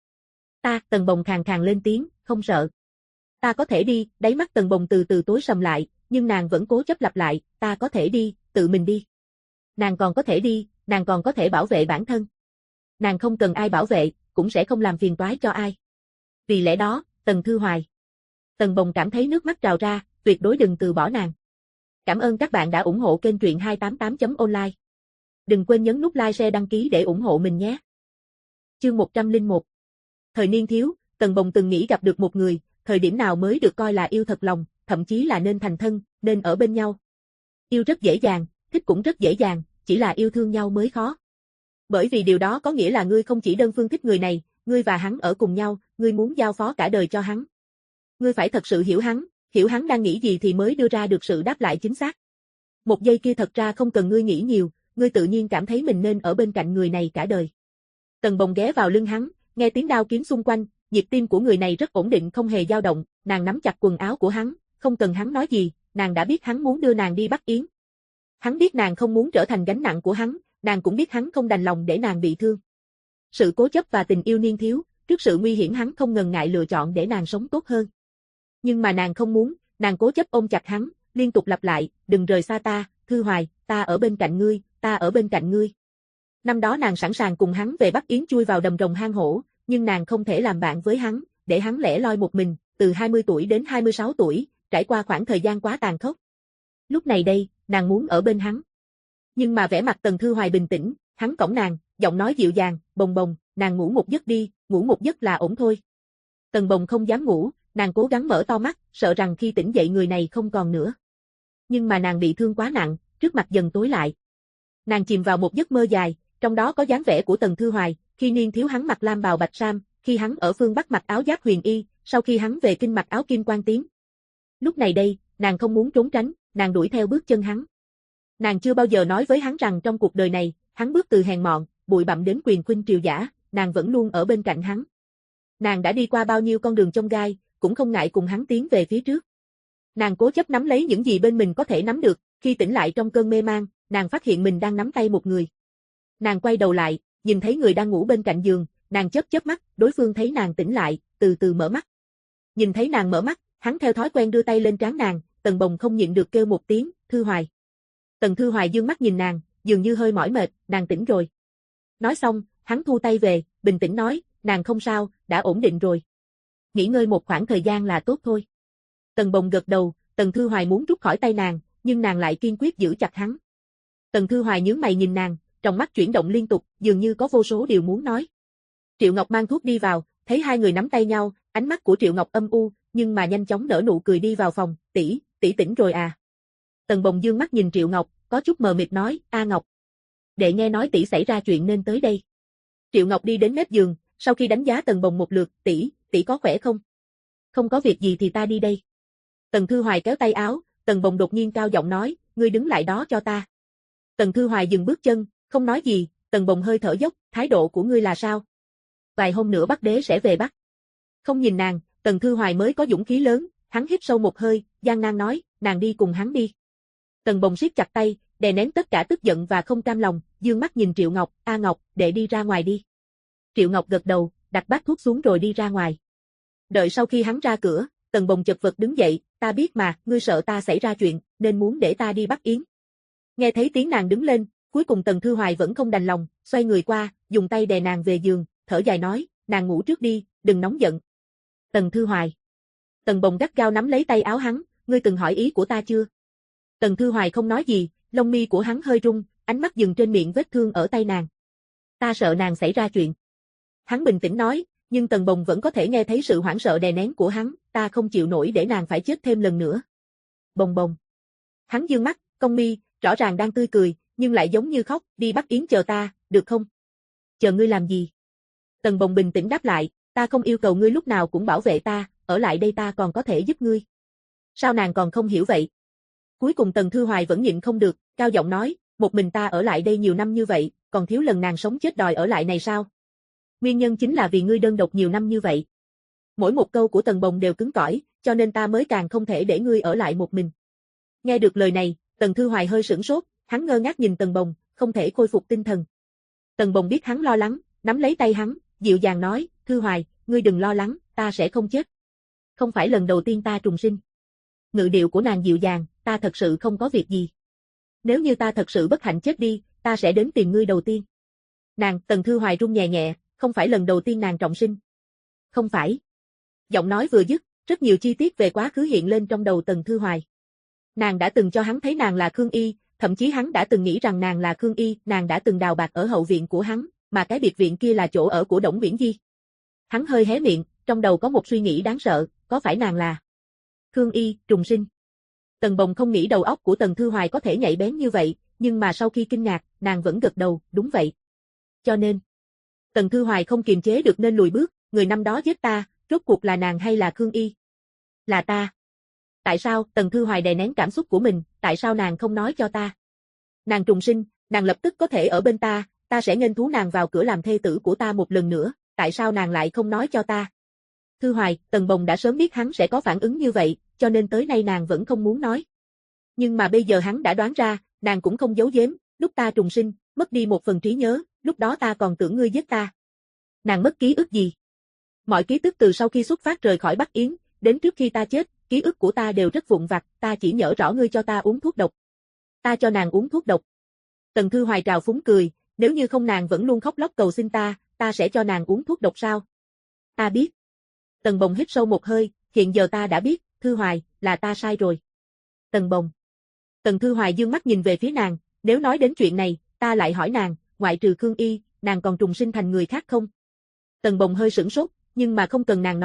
Tần Bồng khàn khàn lên tiếng, không sợ. Ta có thể đi, đáy mắt Tần Bồng từ từ tối sầm lại, nhưng nàng vẫn cố chấp lặp lại, ta có thể đi, tự mình đi. Nàng còn có thể đi, nàng còn có thể bảo vệ bản thân. Nàng không cần ai bảo vệ, cũng sẽ không làm phiền toái cho ai. Vì lẽ đó, Tần Thư Hoài. Tần Bồng cảm thấy nước mắt trào ra, tuyệt đối đừng từ bỏ nàng. Cảm ơn các bạn đã ủng hộ kênh truyện 288.online. Đừng quên nhấn nút like share đăng ký để ủng hộ mình nhé. Chương 101. Thời niên thiếu, Tần Bồng từng nghĩ gặp được một người, thời điểm nào mới được coi là yêu thật lòng, thậm chí là nên thành thân, nên ở bên nhau. Yêu rất dễ dàng, thích cũng rất dễ dàng, chỉ là yêu thương nhau mới khó. Bởi vì điều đó có nghĩa là ngươi không chỉ đơn phương thích người này, ngươi và hắn ở cùng nhau, ngươi muốn giao phó cả đời cho hắn. Ngươi phải thật sự hiểu hắn đang nghĩ gì thì mới đưa ra được sự đáp lại chính xác. Một giây kia thật ra không cần ngươi nghĩ nhiều, ngươi tự nhiên cảm thấy mình nên ở bên cạnh người này cả đời. Tần Bồng ghé vào lưng hắn, nghe tiếng đao kiếm xung quanh, nhịp tim của người này rất ổn định không hề dao động, nàng nắm chặt quần áo của hắn, không cần hắn nói gì, nàng đã biết hắn muốn đưa nàng đi Bắc Yến. Hắn biết nàng không muốn trở thành gánh nặng của hắn, nàng cũng biết hắn không đành lòng để nàng bị thương. Sự cố chấp và tình yêu niên thiếu, trước sự nguy hiểm hắn không ngần ngại lựa chọn để nàng sống tốt hơn. Nhưng mà nàng không muốn, nàng cố chấp ôm chặt hắn, liên tục lặp lại, đừng rời xa ta, Thư Hoài, ta ở bên cạnh ngươi, ta ở bên cạnh ngươi. Năm đó nàng sẵn sàng cùng hắn về Bắc Yến chui vào đầm rồng hang hổ, nhưng nàng không thể làm bạn với hắn, để hắn lẻ loi một mình, từ 20 tuổi đến 26 tuổi, trải qua khoảng thời gian quá tàn khốc. Lúc này đây, nàng muốn ở bên hắn. Nhưng mà vẻ mặt Tần Thư Hoài bình tĩnh, hắn cõng nàng, giọng nói dịu dàng, Bồng Bồng, nàng ngủ một giấc đi, ngủ một giấc là ổn thôi. Tần Bồng không dám ngủ, nàng cố gắng mở to mắt, sợ rằng khi tỉnh dậy người này không còn nữa. Nhưng mà nàng bị thương quá nặng, trước mặt dần tối lại. Nàng chìm vào một giấc mơ dài, trong đó có dáng vẻ của Tần Thư Hoài, khi niên thiếu hắn mặc lam bào bạch sam, khi hắn ở phương Bắc mặc áo giáp huyền y, sau khi hắn về kinh mặc áo kim quan tiến. Lúc này đây, nàng không muốn trốn tránh, nàng đuổi theo bước chân hắn. Nàng chưa bao giờ nói với hắn rằng trong cuộc đời này, hắn bước từ hèn mọn, bụi bặm đến quyền khuynh triều dã, nàng vẫn luôn ở bên cạnh hắn. Nàng đã đi qua bao nhiêu con đường chông gai, cũng không ngại cùng hắn tiến về phía trước. Nàng cố chấp nắm lấy những gì bên mình có thể nắm được, khi tỉnh lại trong cơn mê man, nàng phát hiện mình đang nắm tay một người. Nàng quay đầu lại, nhìn thấy người đang ngủ bên cạnh giường, nàng chớp chớp mắt, đối phương thấy nàng tỉnh lại, từ từ mở mắt. Nhìn thấy nàng mở mắt, hắn theo thói quen đưa tay lên trán nàng, Tần Bồng không nhịn được kêu một tiếng, Thư Hoài. Tần Thư Hoài dương mắt nhìn nàng, dường như hơi mỏi mệt, nàng tỉnh rồi. Nói xong, hắn thu tay về, bình tĩnh nói, nàng không sao, đã ổn định rồi. Nghỉ ngơi một khoảng thời gian là tốt thôi. Tần Bồng gật đầu, Tần Thư Hoài muốn rút khỏi tay nàng, nhưng nàng lại kiên quyết giữ chặt hắn. Tần Thư Hoài nhướng mày nhìn nàng, trong mắt chuyển động liên tục, dường như có vô số điều muốn nói. Triệu Ngọc mang thuốc đi vào, thấy hai người nắm tay nhau, ánh mắt của Triệu Ngọc âm u, nhưng mà nhanh chóng nở nụ cười đi vào phòng, tỷ tỉnh rồi à. Tần Bồng dương mắt nhìn Triệu Ngọc, có chút mờ mịt nói, A Ngọc. Đệ nghe nói tỷ xảy ra chuyện nên tới đây. Triệu Ngọc đi đến mép giường, sau khi đánh giá Tần Bồng một lượt, tỷ có khỏe không? Không có việc gì thì ta đi đây. Tần Thư Hoài kéo tay áo, Tần Bồng đột nhiên cao giọng nói, ngươi đứng lại đó cho ta. Tần Thư Hoài dừng bước chân, không nói gì, Tần Bồng hơi thở dốc, thái độ của ngươi là sao? Vài hôm nữa Bắc Đế sẽ về Bắc. Không nhìn nàng, Tần Thư Hoài mới có dũng khí lớn, hắn hít sâu một hơi, gian nan nói, nàng đi cùng hắn đi. Tần Bồng siết chặt tay, đè nén tất cả tức giận và không cam lòng, dương mắt nhìn Triệu Ngọc, A Ngọc, đệ đi ra ngoài đi. Triệu Ngọc gật đầu, đặt bát thuốc xuống rồi đi ra ngoài. Đợi sau khi hắn ra cửa, Tần Bồng chật vật đứng dậy, ta biết mà, ngươi sợ ta xảy ra chuyện, nên muốn để ta đi bắt Yến. Nghe thấy tiếng nàng đứng lên, cuối cùng Tần Thư Hoài vẫn không đành lòng, xoay người qua, dùng tay đè nàng về giường, thở dài nói, nàng ngủ trước đi, đừng nóng giận. Tần Thư Hoài. Tần Bồng gắt gao nắm lấy tay áo hắn, ngươi từng hỏi ý của ta chưa? Tần Thư Hoài không nói gì, lông mi của hắn hơi rung, ánh mắt dừng trên miệng vết thương ở tay nàng. Ta sợ nàng xảy ra chuyện. Hắn bình tĩnh nói, nhưng Tần Bồng vẫn có thể nghe thấy sự hoảng sợ đè nén của hắn, ta không chịu nổi để nàng phải chết thêm lần nữa. Bồng bồng. Hắn dương mắt, cong mi, rõ ràng đang tươi cười, nhưng lại giống như khóc, đi bắt Yến chờ ta, được không? Chờ ngươi làm gì? Tần Bồng bình tĩnh đáp lại, ta không yêu cầu ngươi lúc nào cũng bảo vệ ta, ở lại đây ta còn có thể giúp ngươi. Sao nàng còn không hiểu vậy? Cuối cùng Tần Thư Hoài vẫn nhịn không được, cao giọng nói, một mình ta ở lại đây nhiều năm như vậy, còn thiếu lần nàng sống chết đòi ở lại này sao? Nguyên nhân chính là vì ngươi đơn độc nhiều năm như vậy. Mỗi một câu của Tần Bồng đều cứng cỏi, cho nên ta mới càng không thể để ngươi ở lại một mình. Nghe được lời này, Tần Thư Hoài hơi sửng sốt, hắn ngơ ngác nhìn Tần Bồng, không thể khôi phục tinh thần. Tần Bồng biết hắn lo lắng, nắm lấy tay hắn, dịu dàng nói, Thư Hoài, ngươi đừng lo lắng, ta sẽ không chết. Không phải lần đầu tiên ta trùng sinh. Ngữ điệu của nàng dịu dàng, ta thật sự không có việc gì. Nếu như ta thật sự bất hạnh chết đi, ta sẽ đến tìm ngươi đầu tiên. Tần Thư Hoài run nhẹ nhẹ, không phải lần đầu tiên nàng trọng sinh. Không phải. Giọng nói vừa dứt, rất nhiều chi tiết về quá khứ hiện lên trong đầu Tần Thư Hoài. Nàng đã từng cho hắn thấy nàng là Khương Y, thậm chí hắn đã từng nghĩ rằng nàng là Khương Y, nàng đã từng đào bạc ở hậu viện của hắn, mà cái biệt viện kia là chỗ ở của Đổng Viễn Di. Hắn hơi hé miệng, trong đầu có một suy nghĩ đáng sợ, có phải nàng là Khương Y, trùng sinh? Tần Bồng không nghĩ đầu óc của Tần Thư Hoài có thể nhạy bén như vậy, nhưng mà sau khi kinh ngạc, nàng vẫn gật đầu, đúng vậy. Cho nên, Tần Thư Hoài không kiềm chế được nên lùi bước, người năm đó giết ta, rốt cuộc là nàng hay là Khương Y? Là ta. Tại sao? Tần Thư Hoài đè nén cảm xúc của mình, tại sao nàng không nói cho ta? Nàng trùng sinh, nàng lập tức có thể ở bên ta, ta sẽ nghênh thú nàng vào cửa làm thê tử của ta một lần nữa, tại sao nàng lại không nói cho ta? Thư Hoài, Tần Bồng đã sớm biết hắn sẽ có phản ứng như vậy, cho nên tới nay nàng vẫn không muốn nói. Nhưng mà bây giờ hắn đã đoán ra, nàng cũng không giấu giếm, lúc ta trùng sinh, mất đi một phần trí nhớ, lúc đó ta còn tưởng ngươi giết ta. Nàng mất ký ức gì? Mọi ký ức từ sau khi xuất phát rời khỏi Bắc Yến, đến trước khi ta chết, ký ức của ta đều rất vụn vặt, ta chỉ nhớ rõ ngươi cho ta uống thuốc độc. Ta cho nàng uống thuốc độc. Tần Thư Hoài trào phúng cười, nếu như không nàng vẫn luôn khóc lóc cầu xin ta sẽ cho nàng uống thuốc độc sao? Ta biết. Tần Bồng hít sâu một hơi, hiện giờ ta đã biết, Thư Hoài, là ta sai rồi. Tần Bồng. Tần Thư Hoài dương mắt nhìn về phía nàng, nếu nói đến chuyện này, ta lại hỏi nàng, ngoại trừ Khương Y, nàng còn trùng sinh thành người khác không? Tần Bồng hơi sửng sốt, nhưng mà không cần nàng nói,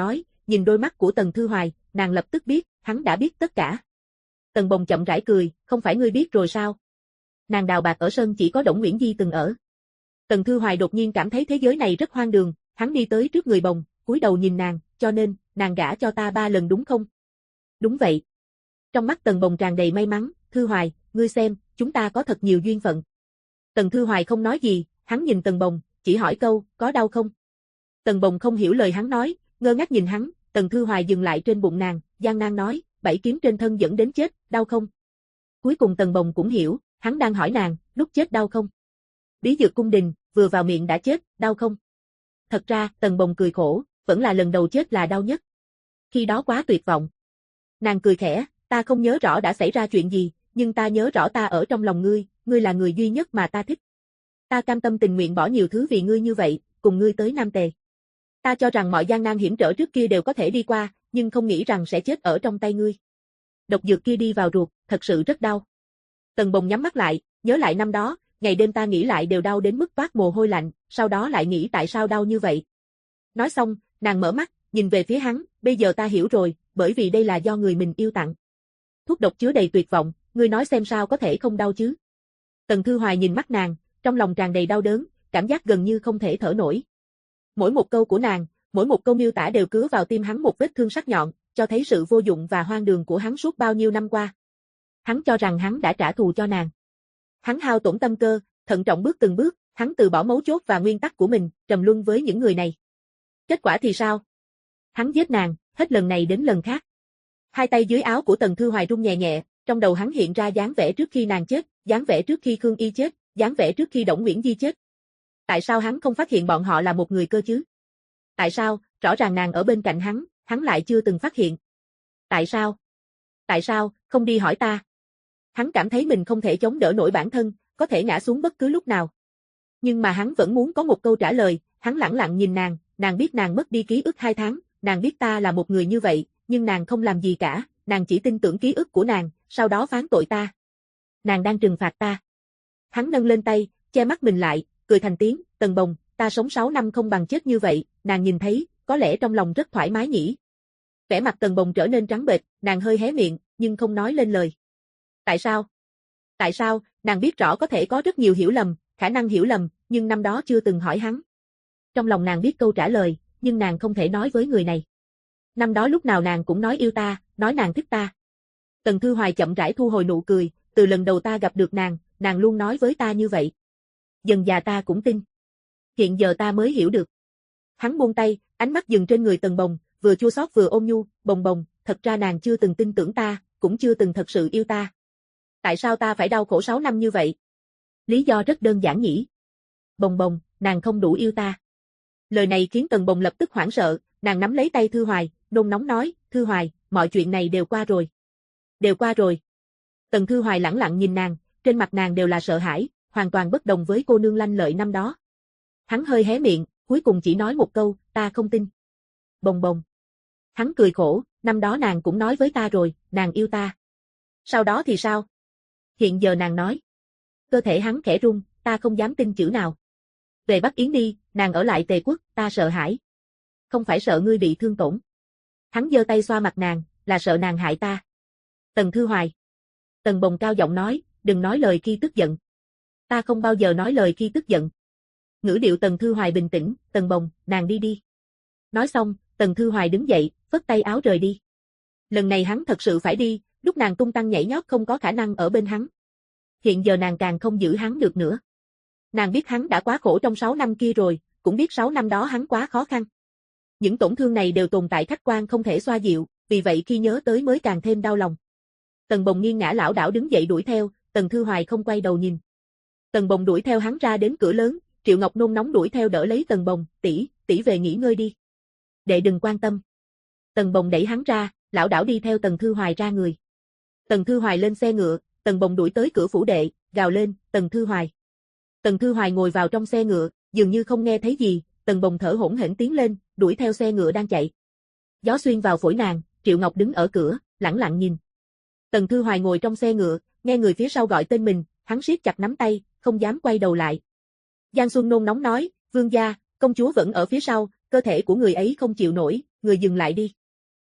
nhìn đôi mắt của Tần Thư Hoài, nàng lập tức biết, hắn đã biết tất cả. Tần Bồng chậm rãi cười, không phải ngươi biết rồi sao? Nàng đào bạc ở sân chỉ có Đổng Nguyễn Di từng ở. Tần Thư Hoài đột nhiên cảm thấy thế giới này rất hoang đường, hắn đi tới trước người Bồng, cúi đầu nhìn nàng, cho nên, nàng gả cho ta 3 lần đúng không? Đúng vậy. Trong mắt Tần Bồng tràn đầy may mắn, Thư Hoài, ngươi xem, chúng ta có thật nhiều duyên phận. Tần Thư Hoài không nói gì, hắn nhìn Tần Bồng, chỉ hỏi câu, có đau không? Tần Bồng không hiểu lời hắn nói, ngơ ngác nhìn hắn, Tần Thư Hoài dừng lại trên bụng nàng, gian nan nói, 7 kiếm trên thân dẫn đến chết, đau không? Cuối cùng Tần Bồng cũng hiểu, hắn đang hỏi nàng, lúc chết đau không? Bí dược cung đình, vừa vào miệng đã chết, đau không? Thật ra, Tần Bồng cười khổ, vẫn là lần đầu chết là đau nhất. Khi đó quá tuyệt vọng. Nàng cười khẽ, ta không nhớ rõ đã xảy ra chuyện gì, nhưng ta nhớ rõ ta ở trong lòng ngươi, ngươi là người duy nhất mà ta thích. Ta cam tâm tình nguyện bỏ nhiều thứ vì ngươi như vậy, cùng ngươi tới Nam Tề. Ta cho rằng mọi gian nan hiểm trở trước kia đều có thể đi qua, nhưng không nghĩ rằng sẽ chết ở trong tay ngươi. Độc dược kia đi vào ruột, thật sự rất đau. Tần Bồng nhắm mắt lại, nhớ lại năm đó, ngày đêm ta nghĩ lại đều đau đến mức toát mồ hôi lạnh, sau đó lại nghĩ tại sao đau như vậy. Nói xong, nàng mở mắt, nhìn về phía hắn, bây giờ ta hiểu rồi, bởi vì đây là do người mình yêu tặng. Thuốc độc chứa đầy tuyệt vọng, ngươi nói xem sao có thể không đau chứ. Tần Thư Hoài nhìn mắt nàng, trong lòng tràn đầy đau đớn, cảm giác gần như không thể thở nổi. Mỗi một câu của nàng, mỗi một câu miêu tả đều cứa vào tim hắn một vết thương sắc nhọn, cho thấy sự vô dụng và hoang đường của hắn suốt bao nhiêu năm qua. Hắn cho rằng hắn đã trả thù cho nàng. Hắn hao tổn tâm cơ, thận trọng bước từng bước, hắn từ bỏ mấu chốt và nguyên tắc của mình, trầm luân với những người này. Kết quả thì sao? Hắn giết nàng, hết lần này đến lần khác. Hai tay dưới áo của Tần Thư Hoài run nhẹ nhẹ, trong đầu hắn hiện ra dáng vẻ trước khi nàng chết, dáng vẻ trước khi Khương Y chết, dáng vẻ trước khi Đổng Nguyễn Di chết. Tại sao hắn không phát hiện bọn họ là một người cơ chứ? Tại sao, rõ ràng nàng ở bên cạnh hắn lại chưa từng phát hiện? Tại sao? Tại sao, không đi hỏi ta? Hắn cảm thấy mình không thể chống đỡ nổi bản thân, có thể ngã xuống bất cứ lúc nào. Nhưng mà hắn vẫn muốn có một câu trả lời, hắn lẳng lặng nhìn nàng biết nàng mất đi ký ức 2 tháng, nàng biết ta là một người như vậy, nhưng nàng không làm gì cả, nàng chỉ tin tưởng ký ức của nàng, sau đó phán tội ta. Nàng đang trừng phạt ta. Hắn nâng lên tay, che mắt mình lại, cười thành tiếng, Tần Bồng, ta sống 6 năm không bằng chết như vậy, nàng nhìn thấy, có lẽ trong lòng rất thoải mái nhỉ. Vẻ mặt Tần Bồng trở nên trắng bệch, nàng hơi hé miệng, nhưng không nói lên lời. Tại sao? Tại sao, nàng biết rõ có thể có rất nhiều hiểu lầm, khả năng hiểu lầm, nhưng năm đó chưa từng hỏi hắn. Trong lòng nàng biết câu trả lời, nhưng nàng không thể nói với người này. Năm đó lúc nào nàng cũng nói yêu ta, nói nàng thích ta. Tần Thư Hoài chậm rãi thu hồi nụ cười, từ lần đầu ta gặp được nàng luôn nói với ta như vậy. Dần dà ta cũng tin. Hiện giờ ta mới hiểu được. Hắn buông tay, ánh mắt dừng trên người Tần Bồng, vừa chua xót vừa ôm nhu, Bồng Bồng, thật ra nàng chưa từng tin tưởng ta, cũng chưa từng thật sự yêu ta. Tại sao ta phải đau khổ 6 năm như vậy? Lý do rất đơn giản nhỉ. Bồng Bồng, nàng không đủ yêu ta. Lời này khiến Tần Bồng lập tức hoảng sợ, nàng nắm lấy tay Thư Hoài, nôn nóng nói, Thư Hoài, mọi chuyện này đều qua rồi. Đều qua rồi. Tần Thư Hoài lẳng lặng nhìn nàng, trên mặt nàng đều là sợ hãi, hoàn toàn bất đồng với cô nương lanh lợi năm đó. Hắn hơi hé miệng, cuối cùng chỉ nói một câu, ta không tin. Bồng Bồng. Hắn cười khổ, năm đó nàng cũng nói với ta rồi, nàng yêu ta. Sau đó thì sao? Hiện giờ nàng nói. Cơ thể hắn khẽ run, ta không dám tin chữ nào. Về Bắc Yến đi, nàng ở lại Tề quốc, ta sợ hãi. Không phải sợ ngươi bị thương tổn. Hắn giơ tay xoa mặt nàng, là sợ nàng hại ta. Tần Thư Hoài. Tần Bồng cao giọng nói, đừng nói lời khi tức giận. Ta không bao giờ nói lời khi tức giận. Ngữ điệu Tần Thư Hoài bình tĩnh, Tần Bồng, nàng đi đi. Nói xong, Tần Thư Hoài đứng dậy, phất tay áo rời đi. Lần này hắn thật sự phải đi, lúc nàng tung tăng nhảy nhót không có khả năng ở bên hắn. Hiện giờ nàng càng không giữ hắn được nữa. Nàng biết hắn đã quá khổ trong 6 năm kia rồi, cũng biết 6 năm đó hắn quá khó khăn. Những tổn thương này đều tồn tại khách quan không thể xoa dịu, vì vậy khi nhớ tới mới càng thêm đau lòng. Tần Bồng nghiêng ngã lảo đảo đứng dậy đuổi theo, Tần Thư Hoài không quay đầu nhìn. Tần Bồng đuổi theo hắn ra đến cửa lớn, Triệu Ngọc nôn nóng đuổi theo đỡ lấy Tần Bồng, tỷ về nghỉ ngơi đi. Đệ đừng quan tâm. Tần Bồng đẩy hắn ra, lảo đảo đi theo Tần Thư Hoài ra người. Tần Thư Hoài lên xe ngựa, Tần Bồng đuổi tới cửa phủ đệ, gào lên, Tần Thư Hoài. Tần Thư Hoài ngồi vào trong xe ngựa, dường như không nghe thấy gì, Tần Bồng thở hổn hển tiến lên, đuổi theo xe ngựa đang chạy. Gió xuyên vào phổi nàng, Triệu Ngọc đứng ở cửa, lẳng lặng nhìn. Tần Thư Hoài ngồi trong xe ngựa, nghe người phía sau gọi tên mình, hắn siết chặt nắm tay, không dám quay đầu lại. Giang Xuân nôn nóng nói, vương gia, công chúa vẫn ở phía sau, cơ thể của người ấy không chịu nổi, người dừng lại đi.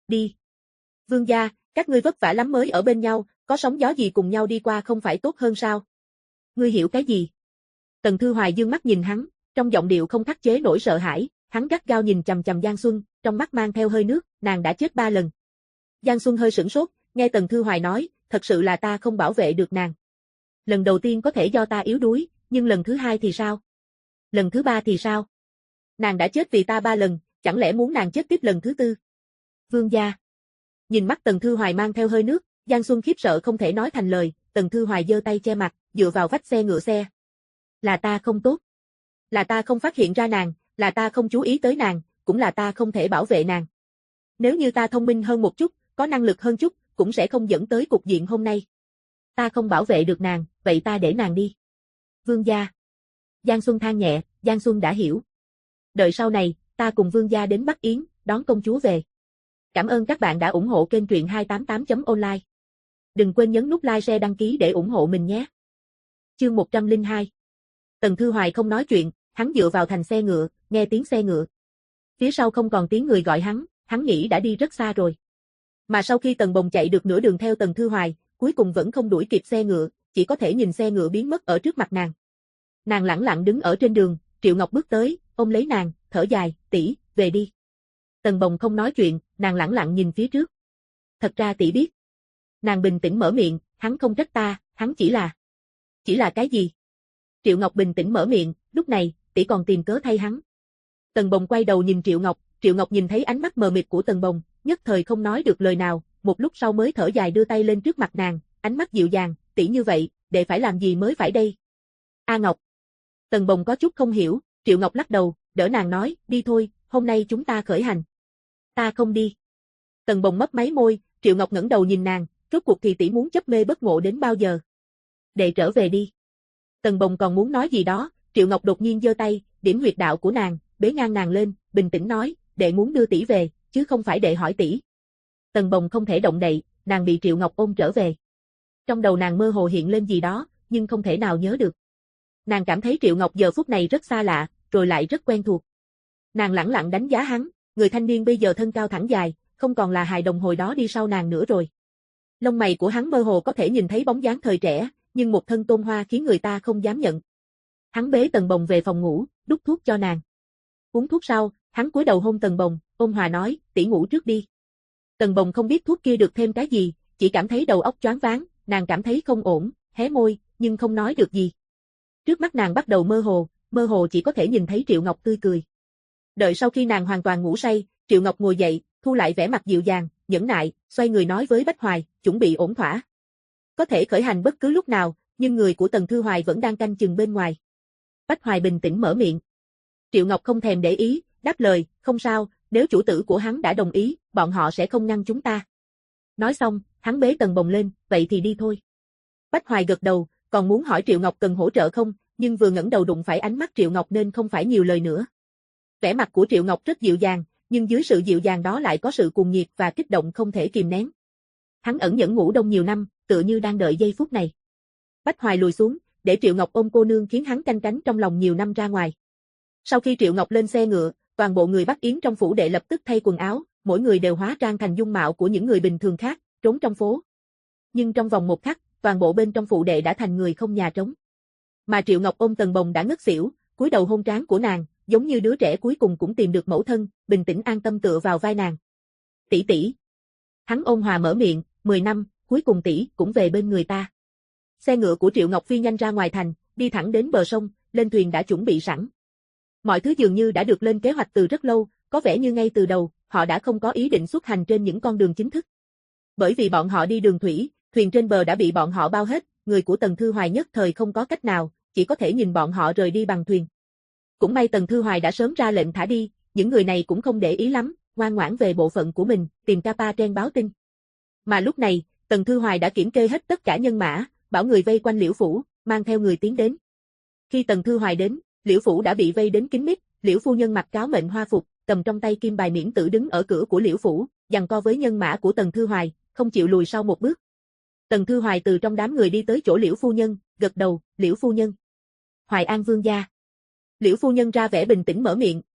Đi. Vương gia, các ngươi vất vả lắm mới ở bên nhau, có sóng gió gì cùng nhau đi qua không phải tốt hơn sao? Ngươi hiểu cái gì? Tần Thư Hoài dương mắt nhìn hắn, trong giọng điệu không khắc chế nổi sợ hãi, hắn gắt gao nhìn chằm chằm Giang Xuân, trong mắt mang theo hơi nước, nàng đã chết 3 lần. Giang Xuân hơi sửng sốt, nghe Tần Thư Hoài nói, thật sự là ta không bảo vệ được nàng. Lần đầu tiên có thể do ta yếu đuối, nhưng lần thứ 2 thì sao? Lần thứ 3 thì sao? Nàng đã chết vì ta 3 lần, chẳng lẽ muốn nàng chết tiếp lần thứ 4? Vương gia. Nhìn mắt Tần Thư Hoài mang theo hơi nước, Giang Xuân khiếp sợ không thể nói thành lời, Tần Thư Hoài giơ tay che mặt, dựa vào vách xe ngựa xe. Là ta không tốt. Là ta không phát hiện ra nàng, là ta không chú ý tới nàng, cũng là ta không thể bảo vệ nàng. Nếu như ta thông minh hơn một chút, có năng lực hơn chút, cũng sẽ không dẫn tới cục diện hôm nay. Ta không bảo vệ được nàng, vậy ta để nàng đi. Vương gia. Giang Xuân than nhẹ, Giang Xuân đã hiểu. Đợi sau này, ta cùng vương gia đến Bắc Yến, đón công chúa về. Cảm ơn các bạn đã ủng hộ kênh truyện 288.online. Đừng quên nhấn nút like share đăng ký để ủng hộ mình nhé. Chương 102. Tần Thư Hoài không nói chuyện, hắn dựa vào thành xe ngựa, nghe tiếng xe ngựa. Phía sau không còn tiếng người gọi hắn nghĩ đã đi rất xa rồi. Mà sau khi Tần Bồng chạy được nửa đường theo Tần Thư Hoài, cuối cùng vẫn không đuổi kịp xe ngựa, chỉ có thể nhìn xe ngựa biến mất ở trước mặt nàng. Nàng lẳng lặng đứng ở trên đường, Triệu Ngọc bước tới, ôm lấy nàng, thở dài, tỷ, về đi. Tần Bồng không nói chuyện, nàng lẳng lặng nhìn phía trước. Thật ra tỷ biết. Nàng bình tĩnh mở miệng, hắn không trách ta, hắn chỉ là. Chỉ là cái gì? Triệu Ngọc bình tĩnh mở miệng, lúc này, tỷ còn tìm cớ thay hắn. Tần Bồng quay đầu nhìn Triệu Ngọc nhìn thấy ánh mắt mờ mịt của Tần Bồng, nhất thời không nói được lời nào, một lúc sau mới thở dài đưa tay lên trước mặt nàng, ánh mắt dịu dàng, tỷ như vậy, đệ phải làm gì mới phải đây? A Ngọc. Tần Bồng có chút không hiểu, Triệu Ngọc lắc đầu, đỡ nàng nói, đi thôi, hôm nay chúng ta khởi hành. Ta không đi. Tần Bồng mấp máy môi, Triệu Ngọc ngẩng đầu nhìn nàng, rốt cuộc thì tỷ muốn chấp mê bất ngộ đến bao giờ? Đệ trở về đi. Tần Bồng còn muốn nói gì đó, Triệu Ngọc đột nhiên giơ tay, điểm huyệt đạo của nàng, bế ngang nàng lên, bình tĩnh nói, đệ muốn đưa tỷ về, chứ không phải đệ hỏi tỷ. Tần Bồng không thể động đậy, nàng bị Triệu Ngọc ôm trở về. Trong đầu nàng mơ hồ hiện lên gì đó, nhưng không thể nào nhớ được. Nàng cảm thấy Triệu Ngọc giờ phút này rất xa lạ, rồi lại rất quen thuộc. Nàng lẳng lặng đánh giá hắn, người thanh niên bây giờ thân cao thẳng dài, không còn là hài đồng hồi đó đi sau nàng nữa rồi. Lông mày của hắn mơ hồ có thể nhìn thấy bóng dáng thời trẻ, nhưng một thân tôn hoa khiến người ta không dám nhận. Hắn bế Tần Bồng về phòng ngủ, đút thuốc cho nàng. Uống thuốc sau, hắn cúi đầu hôn Tần Bồng, ôn hòa nói, tỷ ngủ trước đi. Tần Bồng không biết thuốc kia được thêm cái gì, chỉ cảm thấy đầu óc choáng váng, nàng cảm thấy không ổn, hé môi, nhưng không nói được gì. Trước mắt nàng bắt đầu mơ hồ chỉ có thể nhìn thấy Triệu Ngọc tươi cười. Đợi sau khi nàng hoàn toàn ngủ say, Triệu Ngọc ngồi dậy, thu lại vẻ mặt dịu dàng, nhẫn nại, xoay người nói với Bách Hoài, chuẩn bị ổn thỏa. Có thể khởi hành bất cứ lúc nào, nhưng người của Tần Thư Hoài vẫn đang canh chừng bên ngoài. Bách Hoài bình tĩnh mở miệng. Triệu Ngọc không thèm để ý, đáp lời, không sao, nếu chủ tử của hắn đã đồng ý, bọn họ sẽ không ngăn chúng ta. Nói xong, hắn bế Tần Bồng lên, vậy thì đi thôi. Bách Hoài gật đầu, còn muốn hỏi Triệu Ngọc cần hỗ trợ không, nhưng vừa ngẩng đầu đụng phải ánh mắt Triệu Ngọc nên không phải nhiều lời nữa. Vẻ mặt của Triệu Ngọc rất dịu dàng, nhưng dưới sự dịu dàng đó lại có sự cuồng nhiệt và kích động không thể kìm nén. Hắn ẩn nhẫn ngủ đông nhiều năm, tựa như đang đợi giây phút này. Bách Hoài lùi xuống, để Triệu Ngọc ôm cô nương khiến hắn canh cánh trong lòng nhiều năm ra ngoài. Sau khi Triệu Ngọc lên xe ngựa, toàn bộ người Bắc Yến trong phủ đệ lập tức thay quần áo, mỗi người đều hóa trang thành dung mạo của những người bình thường khác, trốn trong phố. Nhưng trong vòng một khắc, toàn bộ bên trong phủ đệ đã thành người không nhà trống. Mà Triệu Ngọc ôm Tần Bồng đã ngất xỉu, cúi đầu hôn trán của nàng, giống như đứa trẻ cuối cùng cũng tìm được mẫu thân, bình tĩnh an tâm tựa vào vai nàng. Tỷ tỷ. Hắn ôn hòa mở miệng, 10 năm, cuối cùng tỷ cũng về bên người ta. Xe ngựa của Triệu Ngọc phi nhanh ra ngoài thành, đi thẳng đến bờ sông, lên thuyền đã chuẩn bị sẵn. Mọi thứ dường như đã được lên kế hoạch từ rất lâu, có vẻ như ngay từ đầu, họ đã không có ý định xuất hành trên những con đường chính thức. Bởi vì bọn họ đi đường thủy, thuyền trên bờ đã bị bọn họ bao hết, người của Tần Thư Hoài nhất thời không có cách nào, chỉ có thể nhìn bọn họ rời đi bằng thuyền. Cũng may Tần Thư Hoài đã sớm ra lệnh thả đi, những người này cũng không để ý lắm, ngoan ngoãn về bộ phận của mình, tìm Capa Tren báo tin. Mà lúc này, Tần Thư Hoài đã kiểm kê hết tất cả nhân mã, bảo người vây quanh Liễu phủ, mang theo người tiến đến. Khi Tần Thư Hoài đến, Liễu phủ đã bị vây đến kín mít, Liễu phu nhân mặc cáo mệnh hoa phục, cầm trong tay kim bài miễn tử đứng ở cửa của Liễu phủ, giằng co với nhân mã của Tần Thư Hoài, không chịu lùi sau một bước. Tần Thư Hoài từ trong đám người đi tới chỗ Liễu phu nhân, gật đầu, Liễu phu nhân. Hoài An vương gia. Liễu phu nhân ra vẻ bình tĩnh mở miệng,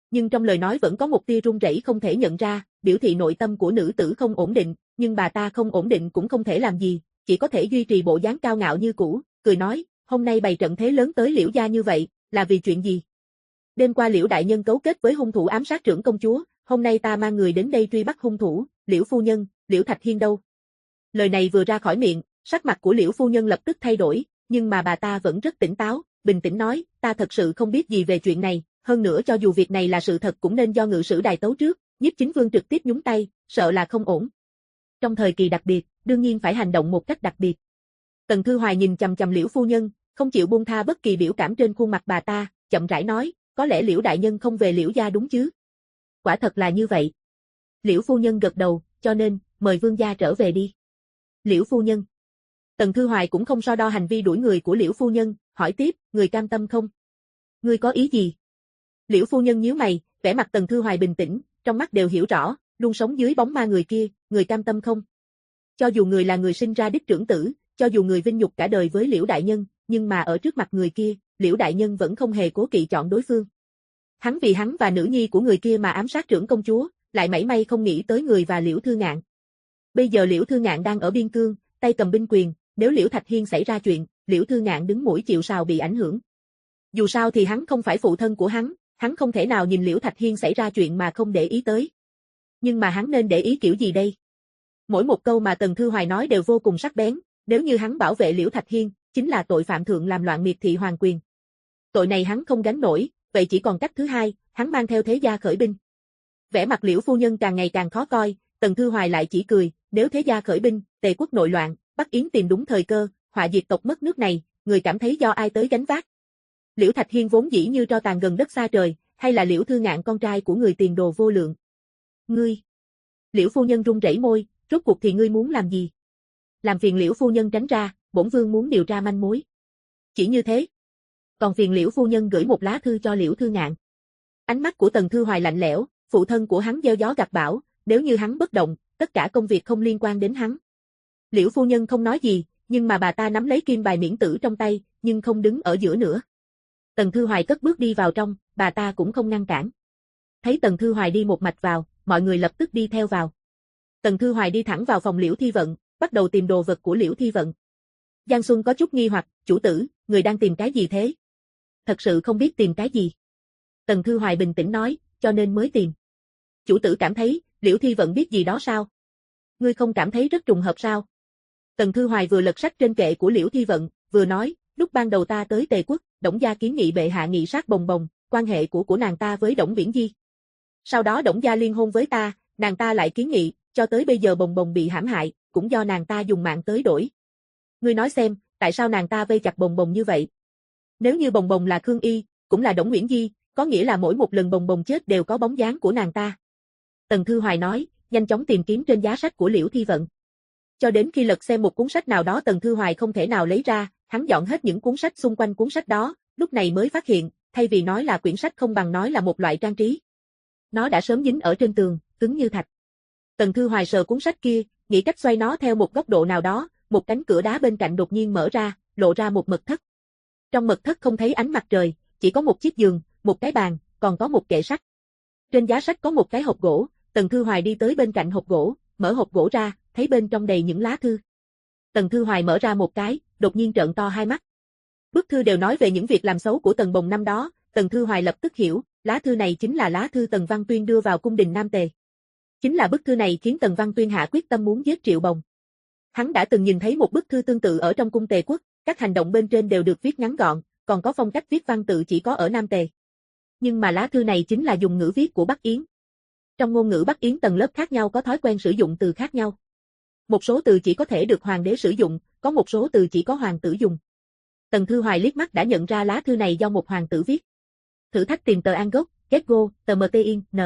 nhưng trong lời nói vẫn có một tia run rẩy không thể nhận ra, biểu thị nội tâm của nữ tử không ổn định, nhưng bà ta không ổn định cũng không thể làm gì, chỉ có thể duy trì bộ dáng cao ngạo như cũ, cười nói, hôm nay bày trận thế lớn tới Liễu gia như vậy, là vì chuyện gì? Đêm qua Liễu đại nhân cấu kết với hung thủ ám sát trưởng công chúa, hôm nay ta mang người đến đây truy bắt hung thủ, Liễu phu nhân, Liễu Thạch Hiên đâu? Lời này vừa ra khỏi miệng, sắc mặt của Liễu phu nhân lập tức thay đổi, nhưng mà bà ta vẫn rất tỉnh táo, bình tĩnh nói, ta thật sự không biết gì về chuyện này, hơn nữa cho dù việc này là sự thật cũng nên do ngự sử đài tấu trước, Nhiếp Chính Vương trực tiếp nhúng tay, sợ là không ổn. Trong thời kỳ đặc biệt, đương nhiên phải hành động một cách đặc biệt. Tần Thư Hoài nhìn chằm chằm Liễu phu nhân, không chịu buông tha bất kỳ biểu cảm trên khuôn mặt bà ta, chậm rãi nói, có lẽ Liễu đại nhân không về Liễu gia đúng chứ? Quả thật là như vậy. Liễu phu nhân gật đầu, cho nên, mời vương gia trở về đi. Liễu phu nhân. Tần Thư Hoài cũng không so đo hành vi đuổi người của Liễu phu nhân, hỏi tiếp, người cam tâm không? Ngươi có ý gì? Liễu phu nhân nhíu mày, vẻ mặt Tần Thư Hoài bình tĩnh, trong mắt đều hiểu rõ, luôn sống dưới bóng ma người kia, người cam tâm không? Cho dù người là người sinh ra đích trưởng tử, cho dù người vinh nhục cả đời với Liễu đại nhân, nhưng mà ở trước mặt người kia, Liễu đại nhân vẫn không hề cố kỵ chọn đối phương. Hắn vì hắn và nữ nhi của người kia mà ám sát trưởng công chúa, lại mảy may không nghĩ tới người và Liễu Thư Ngạn. Bây giờ Liễu Thư Ngạn đang ở biên cương, tay cầm binh quyền, nếu Liễu Thạch Hiên xảy ra chuyện, Liễu Thư Ngạn đứng mũi chịu sào bị ảnh hưởng. Dù sao thì hắn không phải phụ thân của hắn không thể nào nhìn Liễu Thạch Hiên xảy ra chuyện mà không để ý tới. Nhưng mà hắn nên để ý kiểu gì đây? Mỗi một câu mà Tần Thư Hoài nói đều vô cùng sắc bén, nếu như hắn bảo vệ Liễu Thạch Hiên, chính là tội phạm thượng làm loạn miệt thị hoàng quyền. Tội này hắn không gánh nổi, vậy chỉ còn cách thứ hai, hắn mang theo thế gia khởi binh. Vẻ mặt Liễu phu nhân càng ngày càng khó coi, Tần Thư Hoài lại chỉ cười, nếu thế gia khởi binh, Tề quốc nội loạn, Bắc Yến tìm đúng thời cơ, họa diệt tộc mất nước này, người cảm thấy do ai tới gánh vác? Liễu Thạch Hiên vốn dĩ như tro tàn gần đất xa trời, hay là Liễu Thư Ngạn con trai của người tiền đồ vô lượng? Ngươi! Liễu phu nhân run rẩy môi, rốt cuộc thì ngươi muốn làm gì? Làm phiền Liễu phu nhân tránh ra, bổn vương muốn điều tra manh mối. Chỉ như thế. Còn phiền Liễu phu nhân gửi một lá thư cho Liễu Thư Ngạn. Ánh mắt của Tần Thư Hoài lạnh lẽo, phụ thân của hắn gieo gió gặt bão, nếu như hắn bất động, tất cả công việc không liên quan đến hắn. Liễu phu nhân không nói gì, nhưng mà bà ta nắm lấy kim bài miễn tử trong tay, nhưng không đứng ở giữa nữa. Tần Thư Hoài cất bước đi vào trong, bà ta cũng không ngăn cản. Thấy Tần Thư Hoài đi một mạch vào, mọi người lập tức đi theo vào. Tần Thư Hoài đi thẳng vào phòng Liễu Thi Vận, bắt đầu tìm đồ vật của Liễu Thi Vận. Giang Xuân có chút nghi hoặc, chủ tử, người đang tìm cái gì thế? Thật sự không biết tìm cái gì. Tần Thư Hoài bình tĩnh nói, cho nên mới tìm. Chủ tử cảm thấy, Liễu Thi Vận biết gì đó sao? Ngươi không cảm thấy rất trùng hợp sao? Tần Thư Hoài vừa lật sách trên kệ của Liễu Thi Vận, vừa nói, lúc ban đầu ta tới Tề quốc, Đổng gia kiến nghị bệ hạ nghị sát Bồng Bồng, quan hệ của nàng ta với Đổng Viễn Di. Sau đó Đổng gia liên hôn với ta, nàng ta lại kiến nghị, cho tới bây giờ Bồng Bồng bị hãm hại, cũng do nàng ta dùng mạng tới đổi. Ngươi nói xem, tại sao nàng ta vây chặt Bồng Bồng như vậy? Nếu như Bồng Bồng là Khương Y, cũng là Đổng Viễn Di, có nghĩa là mỗi một lần Bồng Bồng chết đều có bóng dáng của nàng ta. Tần Thư Hoài nói, nhanh chóng tìm kiếm trên giá sách của Liễu Thi Vận. Cho đến khi lật xem một cuốn sách nào đó Tần Thư Hoài không thể nào lấy ra, hắn dọn hết những cuốn sách xung quanh cuốn sách đó, lúc này mới phát hiện, thay vì nói là quyển sách không bằng nói là một loại trang trí. Nó đã sớm dính ở trên tường, cứng như thạch. Tần Thư Hoài sờ cuốn sách kia, nghĩ cách xoay nó theo một góc độ nào đó, một cánh cửa đá bên cạnh đột nhiên mở ra, lộ ra một mật thất. Trong mật thất không thấy ánh mặt trời, chỉ có một chiếc giường, một cái bàn, còn có một kệ sách. Trên giá sách có một cái hộp gỗ, Tần Thư Hoài đi tới bên cạnh hộp gỗ, mở hộp gỗ ra, thấy bên trong đầy những lá thư. Tần Thư Hoài mở ra một cái, đột nhiên trợn to hai mắt. Bức thư đều nói về những việc làm xấu của Tần Bồng năm đó, Tần Thư Hoài lập tức hiểu, lá thư này chính là lá thư Tần Văn Tuyên đưa vào cung đình Nam Tề. Chính là bức thư này khiến Tần Văn Tuyên hạ quyết tâm muốn giết Triệu Bồng. Hắn đã từng nhìn thấy một bức thư tương tự ở trong cung Tề quốc, các hành động bên trên đều được viết ngắn gọn, còn có phong cách viết văn tự chỉ có ở Nam Tề. Nhưng mà lá thư này chính là dùng ngữ viết của Bắc Yến. Trong ngôn ngữ Bắc Yến tầng lớp khác nhau có thói quen sử dụng từ khác nhau. Một số từ chỉ có thể được hoàng đế sử dụng, có một số từ chỉ có hoàng tử dùng. Tần Thư Hoài liếc mắt đã nhận ra lá thư này do một hoàng tử viết. Thử thách tìm tờ An Gốc, Get Go, tờ MTIN, N.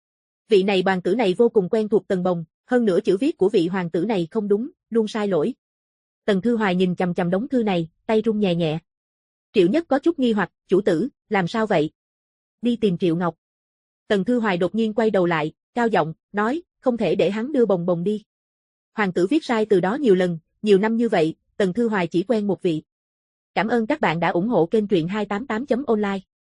Vị này hoàng tử này vô cùng quen thuộc Tần Bồng, hơn nữa chữ viết của vị hoàng tử này không đúng, luôn sai lỗi. Tần Thư Hoài nhìn chằm chằm đống thư này, tay run nhẹ nhẹ. Triệu Nhất có chút nghi hoặc, chủ tử, làm sao vậy? Đi tìm Triệu Ngọc. Tần Thư Hoài đột nhiên quay đầu lại, cao giọng, nói, không thể để hắn đưa Bồng Bồng đi. Hoàng tử viết sai từ đó nhiều lần, nhiều năm như vậy, Tần Thư Hoài chỉ quen một vị. Cảm ơn các bạn đã ủng hộ kênh truyện 288.online.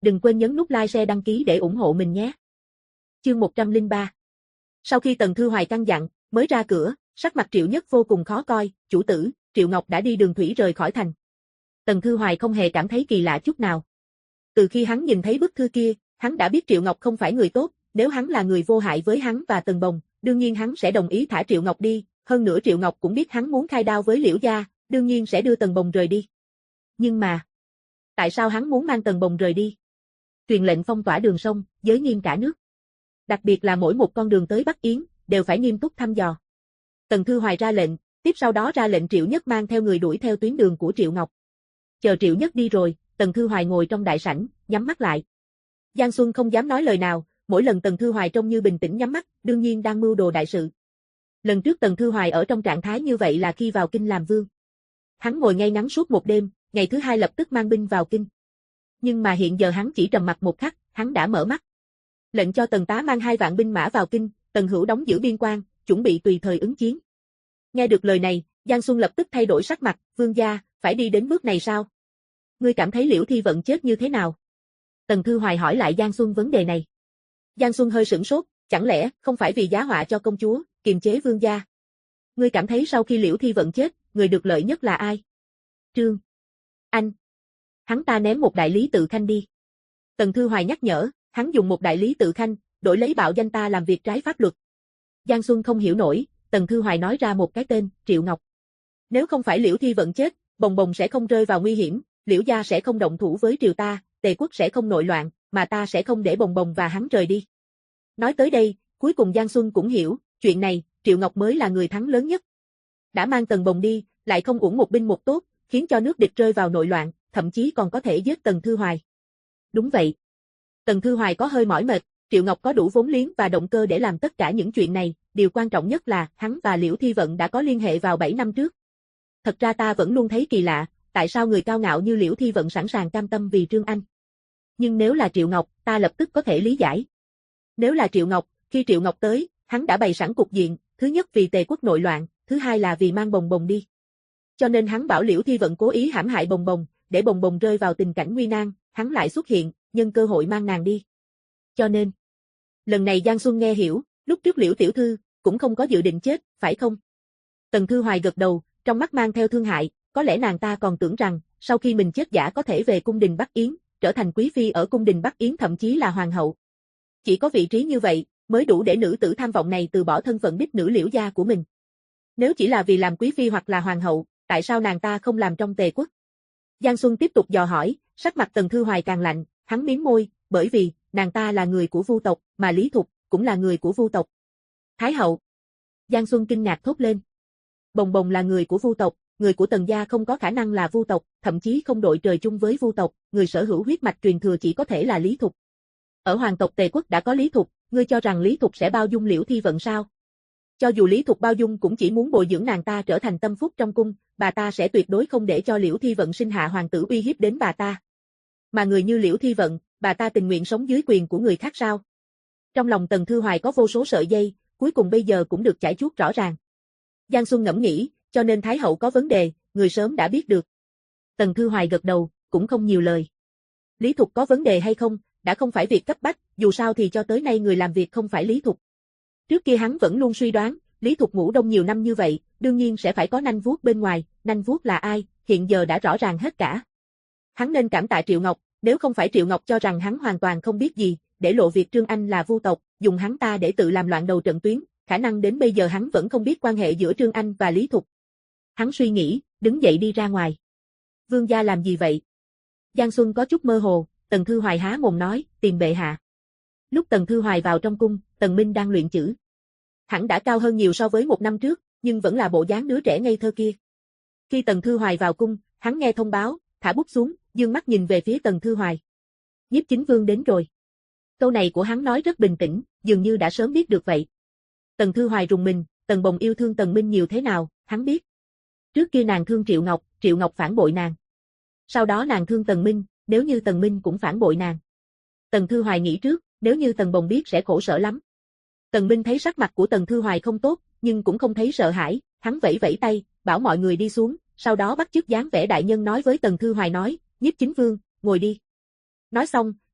Đừng quên nhấn nút like share đăng ký để ủng hộ mình nhé. Chương 103. Sau khi Tần Thư Hoài căn dặn, mới ra cửa, sắc mặt Triệu Nhất vô cùng khó coi, chủ tử, Triệu Ngọc đã đi đường thủy rời khỏi thành. Tần Thư Hoài không hề cảm thấy kỳ lạ chút nào. Từ khi hắn nhìn thấy bức thư kia, hắn đã biết Triệu Ngọc không phải người tốt, nếu hắn là người vô hại với hắn và Tần Bồng, đương nhiên hắn sẽ đồng ý thả Triệu Ngọc đi, hơn nữa Triệu Ngọc cũng biết hắn muốn khai đao với Liễu gia, đương nhiên sẽ đưa Tần Bồng rời đi. Nhưng mà, tại sao hắn muốn mang Tần Bồng rời đi? Truyền lệnh phong tỏa đường sông, giới nghiêm cả nước. Đặc biệt là mỗi một con đường tới Bắc Yến, đều phải nghiêm túc thăm dò. Tần Thư Hoài ra lệnh, tiếp sau đó ra lệnh Triệu Nhất mang theo người đuổi theo tuyến đường của Triệu Ngọc. Chờ Triệu Nhất đi rồi, Tần Thư Hoài ngồi trong đại sảnh, nhắm mắt lại. Giang Xuân không dám nói lời nào, mỗi lần Tần Thư Hoài trông như bình tĩnh nhắm mắt, đương nhiên đang mưu đồ đại sự. Lần trước Tần Thư Hoài ở trong trạng thái như vậy là khi vào kinh làm vương. Hắn ngồi ngay ngắn suốt một đêm, ngày thứ hai lập tức mang binh vào kinh. Nhưng mà hiện giờ hắn chỉ trầm mặc một khắc, hắn đã mở mắt. Lệnh cho Tần Tá mang 2 vạn binh mã vào kinh, Tần Hữu đóng giữ biên quan, chuẩn bị tùy thời ứng chiến. Nghe được lời này, Giang Xuân lập tức thay đổi sắc mặt, vương gia, phải đi đến bước này sao? Ngươi cảm thấy Liễu Thi Vận chết như thế nào? Tần Thư Hoài hỏi lại Giang Xuân vấn đề này. Giang Xuân hơi sửng sốt, chẳng lẽ không phải vì giá họa cho công chúa, kiềm chế vương gia? Ngươi cảm thấy sau khi Liễu Thi Vận chết, người được lợi nhất là ai? Trương Anh. Hắn ta ném một đại lý tự khanh đi. Tần Thư Hoài nhắc nhở, hắn dùng một đại lý tự khanh, đổi lấy bạo danh ta làm việc trái pháp luật. Giang Xuân không hiểu nổi, Tần Thư Hoài nói ra một cái tên, Triệu Ngọc. Nếu không phải Liễu Thi Vận chết, Bồng Bồng sẽ không rơi vào nguy hiểm, Liễu gia sẽ không động thủ với triều ta, Tề quốc sẽ không nội loạn, mà ta sẽ không để Bồng Bồng và hắn rời đi. Nói tới đây, cuối cùng Giang Xuân cũng hiểu, chuyện này, Triệu Ngọc mới là người thắng lớn nhất. Đã mang Tần Bồng đi, lại không uổng một binh một tốt, khiến cho nước địch rơi vào nội loạn, thậm chí còn có thể giết Tần Thư Hoài. Đúng vậy. Tần Thư Hoài có hơi mỏi mệt, Triệu Ngọc có đủ vốn liếng và động cơ để làm tất cả những chuyện này, điều quan trọng nhất là hắn và Liễu Thi Vận đã có liên hệ vào 7 năm trước. Thật ra ta vẫn luôn thấy kỳ lạ, tại sao người cao ngạo như Liễu Thi Vận sẵn sàng cam tâm vì Trương Anh. Nhưng nếu là Triệu Ngọc, ta lập tức có thể lý giải. Nếu là Triệu Ngọc, khi Triệu Ngọc tới, hắn đã bày sẵn cục diện, thứ nhất vì Tề quốc nội loạn, thứ hai là vì mang Bồng Bồng đi. Cho nên hắn bảo Liễu Thi Vận cố ý hãm hại Bồng Bồng, để Bồng Bồng rơi vào tình cảnh nguy nan, hắn lại xuất hiện, nhân cơ hội mang nàng đi. Cho nên, lần này Giang Xuân nghe hiểu, lúc trước Liễu tiểu thư cũng không có dự định chết, phải không? Tần Thư Hoài gật đầu, trong mắt mang theo thương hại, có lẽ nàng ta còn tưởng rằng, sau khi mình chết giả có thể về cung đình Bắc Yến, trở thành quý phi ở cung đình Bắc Yến thậm chí là hoàng hậu. Chỉ có vị trí như vậy, mới đủ để nữ tử tham vọng này từ bỏ thân phận đích nữ Liễu gia của mình. Nếu chỉ là vì làm quý phi hoặc là hoàng hậu, tại sao nàng ta không làm trong Tề quốc? Giang Xuân tiếp tục dò hỏi, sắc mặt Tần Thư Hoài càng lạnh, hắn mím môi, bởi vì, nàng ta là người của Vu tộc, mà Lý Thục cũng là người của Vu tộc. Thái hậu. Giang Xuân kinh ngạc thốt lên. Bồng Bồng là người của Vu tộc, người của Tần gia không có khả năng là Vu tộc, thậm chí không đội trời chung với Vu tộc, người sở hữu huyết mạch truyền thừa chỉ có thể là Lý Thục. Ở hoàng tộc Tề quốc đã có Lý Thục, ngươi cho rằng Lý Thục sẽ bao dung Liễu Thi Vận sao? Cho dù Lý Thục bao dung cũng chỉ muốn bồi dưỡng nàng ta trở thành tâm phúc trong cung, bà ta sẽ tuyệt đối không để cho Liễu Thi Vận sinh hạ hoàng tử uy hiếp đến bà ta. Mà người như Liễu Thi Vận, bà ta tình nguyện sống dưới quyền của người khác sao? Trong lòng Tần Thư Hoài có vô số sợi dây, cuối cùng bây giờ cũng được chải chuốt rõ ràng. Giang Xuân ngẫm nghĩ, cho nên Thái hậu có vấn đề, người sớm đã biết được. Tần Thư Hoài gật đầu, cũng không nhiều lời. Lý Thục có vấn đề hay không, đã không phải việc cấp bách, dù sao thì cho tới nay người làm việc không phải Lý Thục. Trước kia hắn vẫn luôn suy đoán, Lý Thục ngủ đông nhiều năm như vậy, đương nhiên sẽ phải có nanh vuốt bên ngoài, nanh vuốt là ai, hiện giờ đã rõ ràng hết cả. Hắn nên cảm tạ Triệu Ngọc, nếu không phải Triệu Ngọc cho rằng hắn hoàn toàn không biết gì, để lộ việc Trương Anh là Vu tộc, dùng hắn ta để tự làm loạn đầu trận tuyến, khả năng đến bây giờ hắn vẫn không biết quan hệ giữa Trương Anh và Lý Thục. Hắn suy nghĩ, đứng dậy đi ra ngoài. Vương gia làm gì vậy? Giang Xuân có chút mơ hồ, Tần Thư Hoài há mồm nói, tìm bệ hạ. Lúc Tần Thư Hoài vào trong cung, Tần Minh đang luyện chữ. Hắn đã cao hơn nhiều so với một năm trước, nhưng vẫn là bộ dáng đứa trẻ ngây thơ kia. Khi Tần Thư Hoài vào cung, hắn nghe thông báo, thả bút xuống, dương mắt nhìn về phía Tần Thư Hoài. Nhiếp Chính Vương đến rồi. Câu này của hắn nói rất bình tĩnh, dường như đã sớm biết được vậy. Tần Thư Hoài rùng mình, Tần Bồng yêu thương Tần Minh nhiều thế nào, hắn biết. Trước kia nàng thương Triệu Ngọc phản bội nàng. Sau đó nàng thương Tần Minh, nếu như Tần Minh cũng phản bội nàng. Tần Thư Hoài nghĩ trước, nếu như Tần Bồng biết sẽ khổ sở lắm. Tần Minh thấy sắc mặt của Tần Thư Hoài không tốt, nhưng cũng không thấy sợ hãi, hắn vẫy vẫy tay, bảo mọi người đi xuống, sau đó bắt chước dáng vẻ đại nhân nói với Tần Thư Hoài nói, Nhiếp Chính Vương, ngồi đi. Nói xong,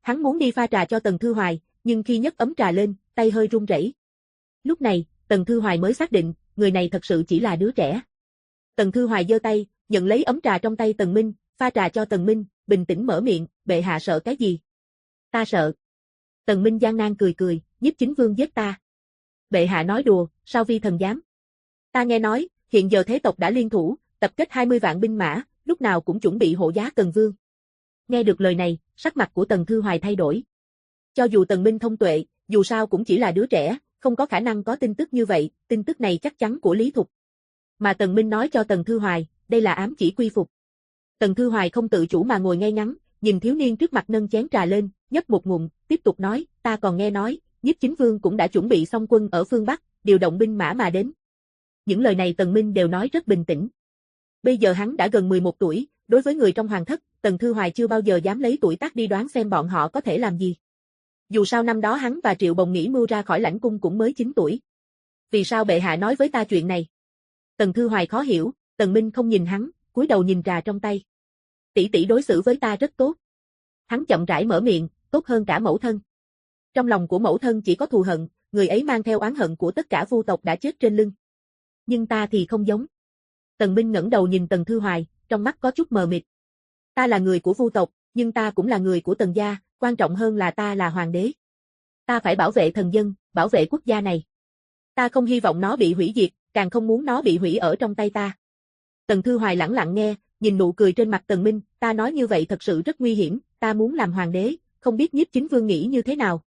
Hắn muốn đi pha trà cho Tần Thư Hoài, nhưng khi nhấc ấm trà lên, tay hơi run rẩy. Lúc này, Tần Thư Hoài mới xác định, người này thật sự chỉ là đứa trẻ. Tần Thư Hoài giơ tay, nhận lấy ấm trà trong tay Tần Minh, pha trà cho Tần Minh, bình tĩnh mở miệng, bệ hạ sợ cái gì? Ta sợ. Tần Minh gian nan cười cười, Nhiếp Chính Vương giết ta. Bệ hạ nói đùa, sao vi thần dám? Ta nghe nói, hiện giờ thế tộc đã liên thủ, tập kết 20 vạn binh mã, lúc nào cũng chuẩn bị hộ giá Tần Vương. Nghe được lời này, sắc mặt của Tần Thư Hoài thay đổi. Cho dù Tần Minh thông tuệ, dù sao cũng chỉ là đứa trẻ, không có khả năng có tin tức như vậy, tin tức này chắc chắn của Lý Thục. Mà Tần Minh nói cho Tần Thư Hoài, đây là ám chỉ quy phục. Tần Thư Hoài không tự chủ mà ngồi ngay ngắn, nhìn thiếu niên trước mặt nâng chén trà lên, nhấp một ngụm, tiếp tục nói, ta còn nghe nói, Nhiếp Chính Vương cũng đã chuẩn bị xong quân ở phương Bắc, điều động binh mã mà đến. Những lời này Tần Minh đều nói rất bình tĩnh. Bây giờ hắn đã gần 11 tuổi, đối với người trong hoàng thất, Tần Thư Hoài chưa bao giờ dám lấy tuổi tác đi đoán xem bọn họ có thể làm gì. Dù sao năm đó hắn và Triệu Bồng nghĩ mưu ra khỏi lãnh cung cũng mới 9 tuổi. Vì sao bệ hạ nói với ta chuyện này? Tần Thư Hoài khó hiểu, Tần Minh không nhìn hắn, cúi đầu nhìn trà trong tay. Tỷ tỷ đối xử với ta rất tốt. Hắn chậm rãi mở miệng, tốt hơn cả mẫu thân. Trong lòng của mẫu thân chỉ có thù hận, người ấy mang theo oán hận của tất cả vu tộc đã chết trên lưng. Nhưng ta thì không giống. Tần Minh ngẩng đầu nhìn Tần Thư Hoài, trong mắt có chút mờ mịt. Ta là người của vu tộc, nhưng ta cũng là người của Tần gia, quan trọng hơn là ta là hoàng đế. Ta phải bảo vệ thần dân, bảo vệ quốc gia này. Ta không hy vọng nó bị hủy diệt, càng không muốn nó bị hủy ở trong tay ta. Tần Thư Hoài lẳng lặng nghe, nhìn nụ cười trên mặt Tần Minh, ta nói như vậy thật sự rất nguy hiểm, ta muốn làm hoàng đế, không biết Nhiếp Chính Vương nghĩ như thế nào.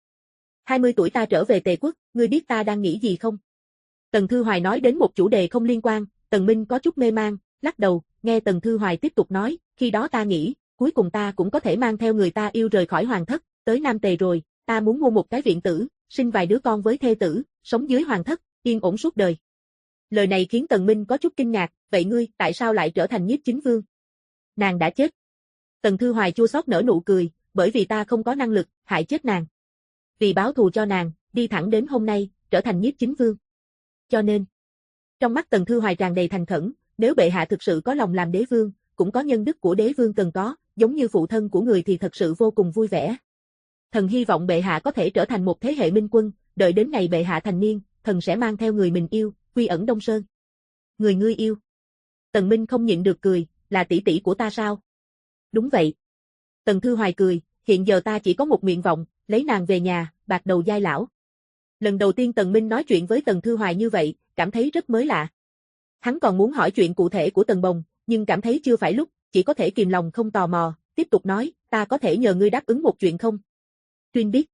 20 tuổi ta trở về Tề quốc, ngươi biết ta đang nghĩ gì không? Tần Thư Hoài nói đến một chủ đề không liên quan, Tần Minh có chút mê mang, lắc đầu, nghe Tần Thư Hoài tiếp tục nói, khi đó ta nghĩ, cuối cùng ta cũng có thể mang theo người ta yêu rời khỏi hoàng thất, tới Nam Tề rồi, ta muốn mua một cái viện tử, sinh vài đứa con với thê tử, sống dưới hoàng thất, yên ổn suốt đời. Lời này khiến Tần Minh có chút kinh ngạc, vậy ngươi, tại sao lại trở thành Nhiếp Chính Vương? Nàng đã chết. Tần Thư Hoài chua xót nở nụ cười, bởi vì ta không có năng lực, hại chết nàng. Vì báo thù cho nàng, đi thẳng đến hôm nay, trở thành Nhiếp Chính Vương. Cho nên, trong mắt Tần Thư Hoài tràn đầy thành khẩn, nếu bệ hạ thực sự có lòng làm đế vương, cũng có nhân đức của đế vương cần có, giống như phụ thân của người thì thật sự vô cùng vui vẻ. Thần hy vọng bệ hạ có thể trở thành một thế hệ minh quân, đợi đến ngày bệ hạ thành niên, thần sẽ mang theo người mình yêu, quy ẩn Đông Sơn. Người ngươi yêu. Tần Minh không nhịn được cười, là tỷ tỷ của ta sao? Đúng vậy. Tần Thư Hoài cười, hiện giờ ta chỉ có một nguyện vọng, lấy nàng về nhà, bạc đầu giai lão. Lần đầu tiên Tần Minh nói chuyện với Tần Thư Hoài như vậy, cảm thấy rất mới lạ. Hắn còn muốn hỏi chuyện cụ thể của Tần Bồng, nhưng cảm thấy chưa phải lúc, chỉ có thể kìm lòng không tò mò, tiếp tục nói, ta có thể nhờ ngươi đáp ứng một chuyện không? Tuyên biết.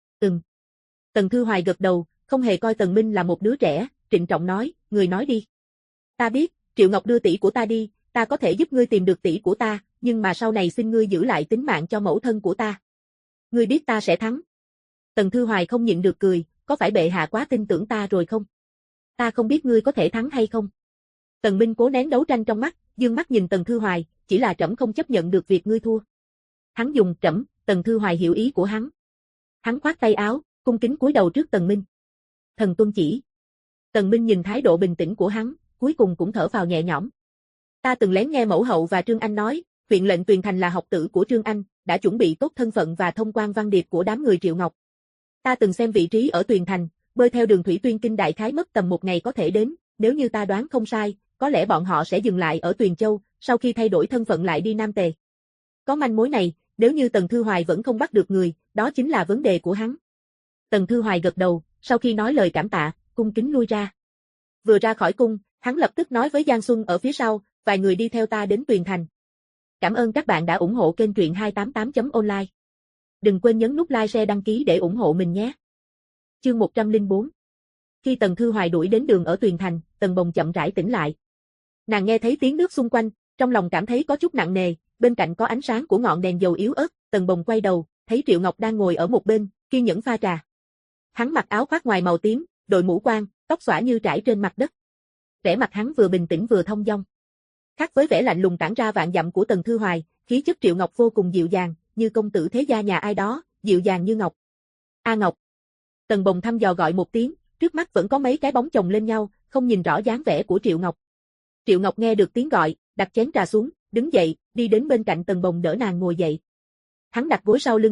Tần Thư Hoài gật đầu, không hề coi Tần Minh là một đứa trẻ, trịnh trọng nói, người nói đi. Ta biết, Triệu Ngọc đưa tỷ của ta đi, ta có thể giúp ngươi tìm được tỷ của ta, nhưng mà sau này xin ngươi giữ lại tính mạng cho mẫu thân của ta. Ngươi biết ta sẽ thắng. Tần Thư Hoài không nhịn được cười, có phải bệ hạ quá tin tưởng ta rồi không? Ta không biết ngươi có thể thắng hay không. Tần Minh cố nén đấu tranh trong mắt, dương mắt nhìn Tần Thư Hoài, chỉ là trẫm không chấp nhận được việc ngươi thua. Hắn dùng trẫm, Tần Thư Hoài hiểu ý của hắn. Hắn khoát tay áo, cung kính cúi đầu trước Tần Minh. Thần tuân chỉ. Tần Minh nhìn thái độ bình tĩnh của hắn, cuối cùng cũng thở phào nhẹ nhõm. Ta từng lén nghe mẫu hậu và Trương Anh nói, huyện lệnh Tuyền Thành là học tử của Trương Anh, đã chuẩn bị tốt thân phận và thông quan văn điệp của đám người Triệu Ngọc. Ta từng xem vị trí ở Tuyền Thành, bơi theo đường thủy Tuyên Kinh đại khái mất tầm 1 ngày có thể đến, nếu như ta đoán không sai, có lẽ bọn họ sẽ dừng lại ở Tuyền Châu, sau khi thay đổi thân phận lại đi Nam Tề. Có manh mối này, nếu như Tần Thư Hoài vẫn không bắt được người, đó chính là vấn đề của hắn. Tần Thư Hoài gật đầu, sau khi nói lời cảm tạ, cung kính lui ra. Vừa ra khỏi cung, hắn lập tức nói với Giang Xuân ở phía sau, vài người đi theo ta đến Tuyền Thành. Cảm ơn các bạn đã ủng hộ kênh truyện 288.online. Đừng quên nhấn nút like share đăng ký để ủng hộ mình nhé. Chương 104. Khi Tần Thư Hoài đuổi đến đường ở Tuyền Thành, Tần Bồng chậm rãi tỉnh lại. Nàng nghe thấy tiếng nước xung quanh, trong lòng cảm thấy có chút nặng nề, bên cạnh có ánh sáng của ngọn đèn dầu yếu ớt, Tần Bồng quay đầu, thấy Triệu Ngọc đang ngồi ở một bên, kiên nhẫn pha trà. Hắn mặc áo khoác ngoài màu tím, đội mũ quan, tóc xõa như trải trên mặt đất. Vẻ mặt hắn vừa bình tĩnh vừa thông dong. Khác với vẻ lạnh lùng tản ra vạn dặm của Tần Thư Hoài, khí chất Triệu Ngọc vô cùng dịu dàng, như công tử thế gia nhà ai đó, dịu dàng như ngọc. A Ngọc. Tần Bồng thăm dò gọi một tiếng, trước mắt vẫn có mấy cái bóng chồng lên nhau, không nhìn rõ dáng vẻ của Triệu Ngọc. Triệu Ngọc nghe được tiếng gọi, đặt chén trà xuống, đứng dậy, đi đến bên cạnh Tần Bồng đỡ nàng ngồi dậy. Hắn đặt gối sau lưng nàng,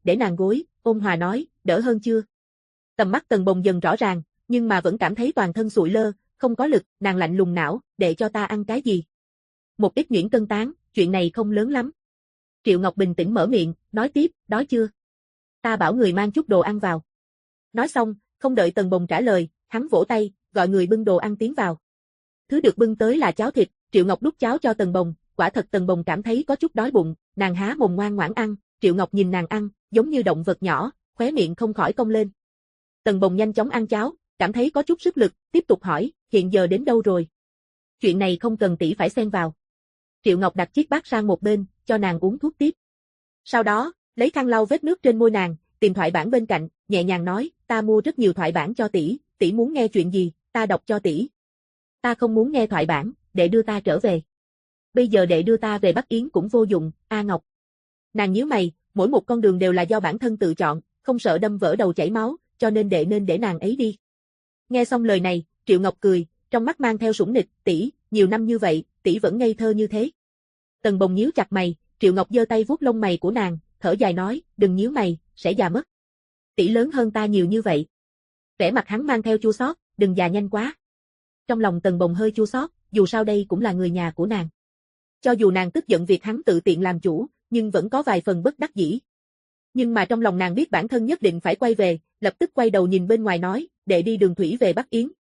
để nàng gối, ôn hòa nói, đỡ hơn chưa? Tầm mắt Tần Bồng dần rõ ràng, nhưng mà vẫn cảm thấy toàn thân sụi lơ, không có lực, nàng lạnh lùng não, để cho ta ăn cái gì? Một ít nhuyễn cân tán, chuyện này không lớn lắm. Triệu Ngọc bình tĩnh mở miệng, nói tiếp, đói chưa? Ta bảo người mang chút đồ ăn vào. Nói xong, không đợi Tần Bồng trả lời, hắn vỗ tay, gọi người bưng đồ ăn tiến vào. Thứ được bưng tới là cháo thịt, Triệu Ngọc đút cháo cho Tần Bồng, quả thật Tần Bồng cảm thấy có chút đói bụng, nàng há mồm ngoan ngoãn ăn, Triệu Ngọc nhìn nàng ăn, giống như động vật nhỏ, khóe miệng không khỏi cong lên. Tần Bồng nhanh chóng ăn cháo, cảm thấy có chút sức lực, tiếp tục hỏi, hiện giờ đến đâu rồi? Chuyện này không cần tỷ phải xen vào. Triệu Ngọc đặt chiếc bát sang một bên, cho nàng uống thuốc tiếp. Sau đó, lấy khăn lau vết nước trên môi nàng, tìm thoại bản bên cạnh, nhẹ nhàng nói, ta mua rất nhiều thoại bản cho tỷ muốn nghe chuyện gì, ta đọc cho tỷ. Ta không muốn nghe thoại bản, đệ đưa ta trở về. Bây giờ đệ đưa ta về Bắc Yến cũng vô dụng, A Ngọc. Nàng nhíu mày, mỗi một con đường đều là do bản thân tự chọn, không sợ đâm vỡ đầu chảy máu, cho nên đệ nên để nàng ấy đi. Nghe xong lời này, Triệu Ngọc cười, trong mắt mang theo sủng nịch, tỷ, nhiều năm như vậy, tỷ vẫn ngây thơ như thế. Tần Bồng nhíu chặt mày, Triệu Ngọc giơ tay vuốt lông mày của nàng, thở dài nói, đừng nhíu mày, sẽ già mất. Tỷ lớn hơn ta nhiều như vậy. Vẻ mặt hắn mang theo chua xót, đừng già nhanh quá. Trong lòng Tần Bồng hơi chua xót, dù sao đây cũng là người nhà của nàng. Cho dù nàng tức giận việc hắn tự tiện làm chủ, nhưng vẫn có vài phần bất đắc dĩ. Nhưng mà trong lòng nàng biết bản thân nhất định phải quay về, lập tức quay đầu nhìn bên ngoài nói, đệ đi đường thủy về Bắc Yến.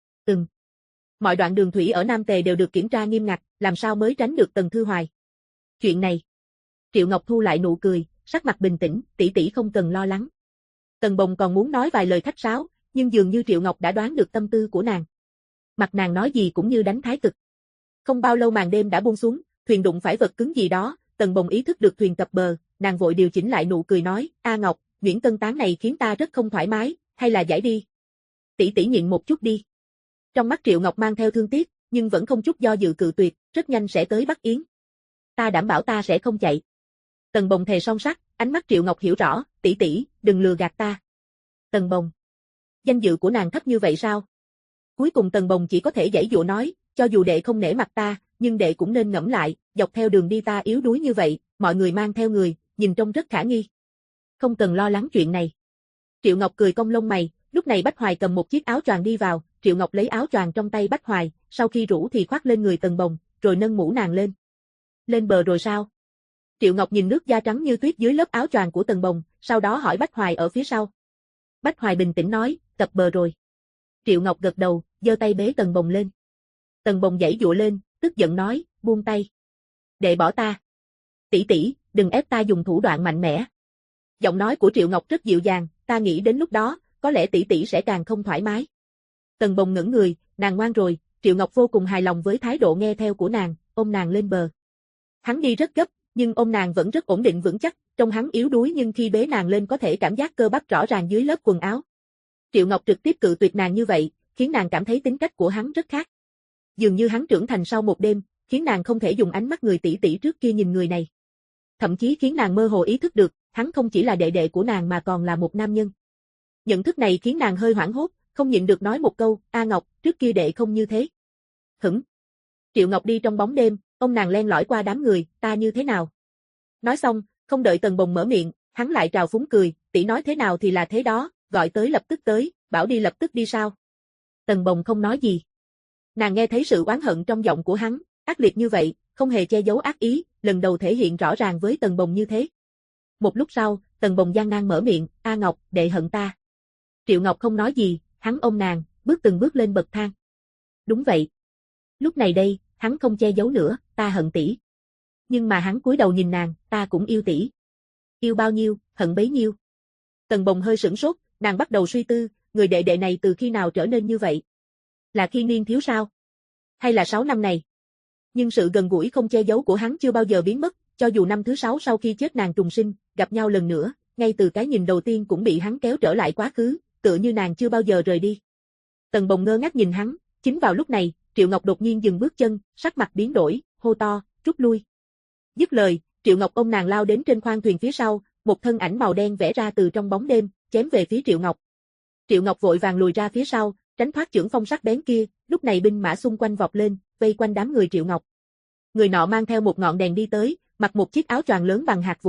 Mọi đoạn đường thủy ở Nam Tề đều được kiểm tra nghiêm ngặt, làm sao mới tránh được Tần Thư Hoài. Chuyện này. Triệu Ngọc thu lại nụ cười, sắc mặt bình tĩnh, tỷ tỷ không cần lo lắng. Tần Bồng còn muốn nói vài lời khách sáo, nhưng dường như Triệu Ngọc đã đoán được tâm tư của nàng. Mặt nàng nói gì cũng như đánh thái cực. Không bao lâu màn đêm đã buông xuống, thuyền đụng phải vật cứng gì đó, Tần Bồng ý thức được thuyền cập bờ, nàng vội điều chỉnh lại nụ cười nói, A Ngọc, nhuyễn tân tán này khiến ta rất không thoải mái, hay là giải đi. Tỷ tỷ nhịn một chút đi. Trong mắt Triệu Ngọc mang theo thương tiếc, nhưng vẫn không chút do dự cự tuyệt, rất nhanh sẽ tới Bắc Yến. Ta đảm bảo ta sẽ không chạy. Tần Bồng thề son sắt, ánh mắt Triệu Ngọc hiểu rõ, tỷ tỷ, đừng lừa gạt ta. Tần Bồng. Danh dự của nàng thấp như vậy sao? Cuối cùng Tần Bồng chỉ có thể giãy giụa nói, cho dù đệ không nể mặt ta, nhưng đệ cũng nên ngẫm lại, dọc theo đường đi ta yếu đuối như vậy, mọi người mang theo người, nhìn trông rất khả nghi. Không cần lo lắng chuyện này. Triệu Ngọc cười cong lông mày, lúc này Bách Hoài cầm một chiếc áo choàng đi vào, Triệu Ngọc lấy áo choàng trong tay Bách Hoài, sau khi rũ thì khoác lên người Tần Bồng, rồi nâng mũ nàng lên. Lên bờ rồi sao? Triệu Ngọc nhìn nước da trắng như tuyết dưới lớp áo choàng của Tần Bồng, sau đó hỏi Bách Hoài ở phía sau. Bách Hoài bình tĩnh nói, cập bờ rồi. Triệu Ngọc gật đầu, giơ tay bế Tần Bồng lên. Tần Bồng giãy giụa lên, tức giận nói, buông tay. Đệ bỏ ta. Tỷ tỷ, đừng ép ta dùng thủ đoạn mạnh mẽ. Giọng nói của Triệu Ngọc rất dịu dàng, ta nghĩ đến lúc đó, có lẽ tỷ tỷ sẽ càng không thoải mái. Tần Bồng ngẩng người, nàng ngoan rồi, Triệu Ngọc vô cùng hài lòng với thái độ nghe theo của nàng, ôm nàng lên bờ. Hắn đi rất gấp, nhưng ôm nàng vẫn rất ổn định vững chắc, trông hắn yếu đuối nhưng khi bế nàng lên có thể cảm giác cơ bắp rõ ràng dưới lớp quần áo. Triệu Ngọc trực tiếp cự tuyệt nàng như vậy, khiến nàng cảm thấy tính cách của hắn rất khác. Dường như hắn trưởng thành sau một đêm, khiến nàng không thể dùng ánh mắt người tỷ tỷ trước kia nhìn người này. Thậm chí khiến nàng mơ hồ ý thức được, hắn không chỉ là đệ đệ của nàng mà còn là một nam nhân. Nhận thức này khiến nàng hơi hoảng hốt, không nhịn được nói một câu, A Ngọc, trước kia đệ không như thế. Hửng. Triệu Ngọc đi trong bóng đêm, ông nàng len lỏi qua đám người, ta như thế nào? Nói xong, không đợi Tần Bồng mở miệng, hắn lại trào phúng cười, tỷ nói thế nào thì là thế đó, gọi tới lập tức tới, bảo đi lập tức đi sao? Tần Bồng không nói gì. Nàng nghe thấy sự oán hận trong giọng của hắn, ác liệt như vậy, không hề che giấu ác ý, lần đầu thể hiện rõ ràng với Tần Bồng như thế. Một lúc sau, Tần Bồng gian nan mở miệng, A Ngọc, đệ hận ta. Triệu Ngọc không nói gì, hắn ôm nàng, bước từng bước lên bậc thang. Đúng vậy. Lúc này đây, hắn không che giấu nữa, ta hận tỷ. Nhưng mà hắn cúi đầu nhìn nàng, ta cũng yêu tỷ. Yêu bao nhiêu, hận bấy nhiêu. Tần Bồng hơi sửng sốt, nàng bắt đầu suy tư, người đệ đệ này từ khi nào trở nên như vậy? Là khi niên thiếu sao? Hay là 6 năm này? Nhưng sự gần gũi không che giấu của hắn chưa bao giờ biến mất, cho dù năm thứ 6 sau khi chết nàng trùng sinh, gặp nhau lần nữa, ngay từ cái nhìn đầu tiên cũng bị hắn kéo trở lại quá khứ, tựa như nàng chưa bao giờ rời đi. Tần Bồng ngơ ngác nhìn hắn, chính vào lúc này, Triệu Ngọc đột nhiên dừng bước chân, sắc mặt biến đổi, hô to, rút lui. Dứt lời, Triệu Ngọc ôm nàng lao đến trên khoang thuyền phía sau, một thân ảnh màu đen vẽ ra từ trong bóng đêm, chém về phía Triệu Ngọc. Triệu Ngọc vội vàng lùi ra phía sau, tránh thoát chưởng phong sắc bén kia, lúc này binh mã xung quanh vọt lên, vây quanh đám người Triệu Ngọc. Người nọ mang theo một ngọn đèn đi tới, mặc một chiếc áo choàng lớn bằng hạt vũ,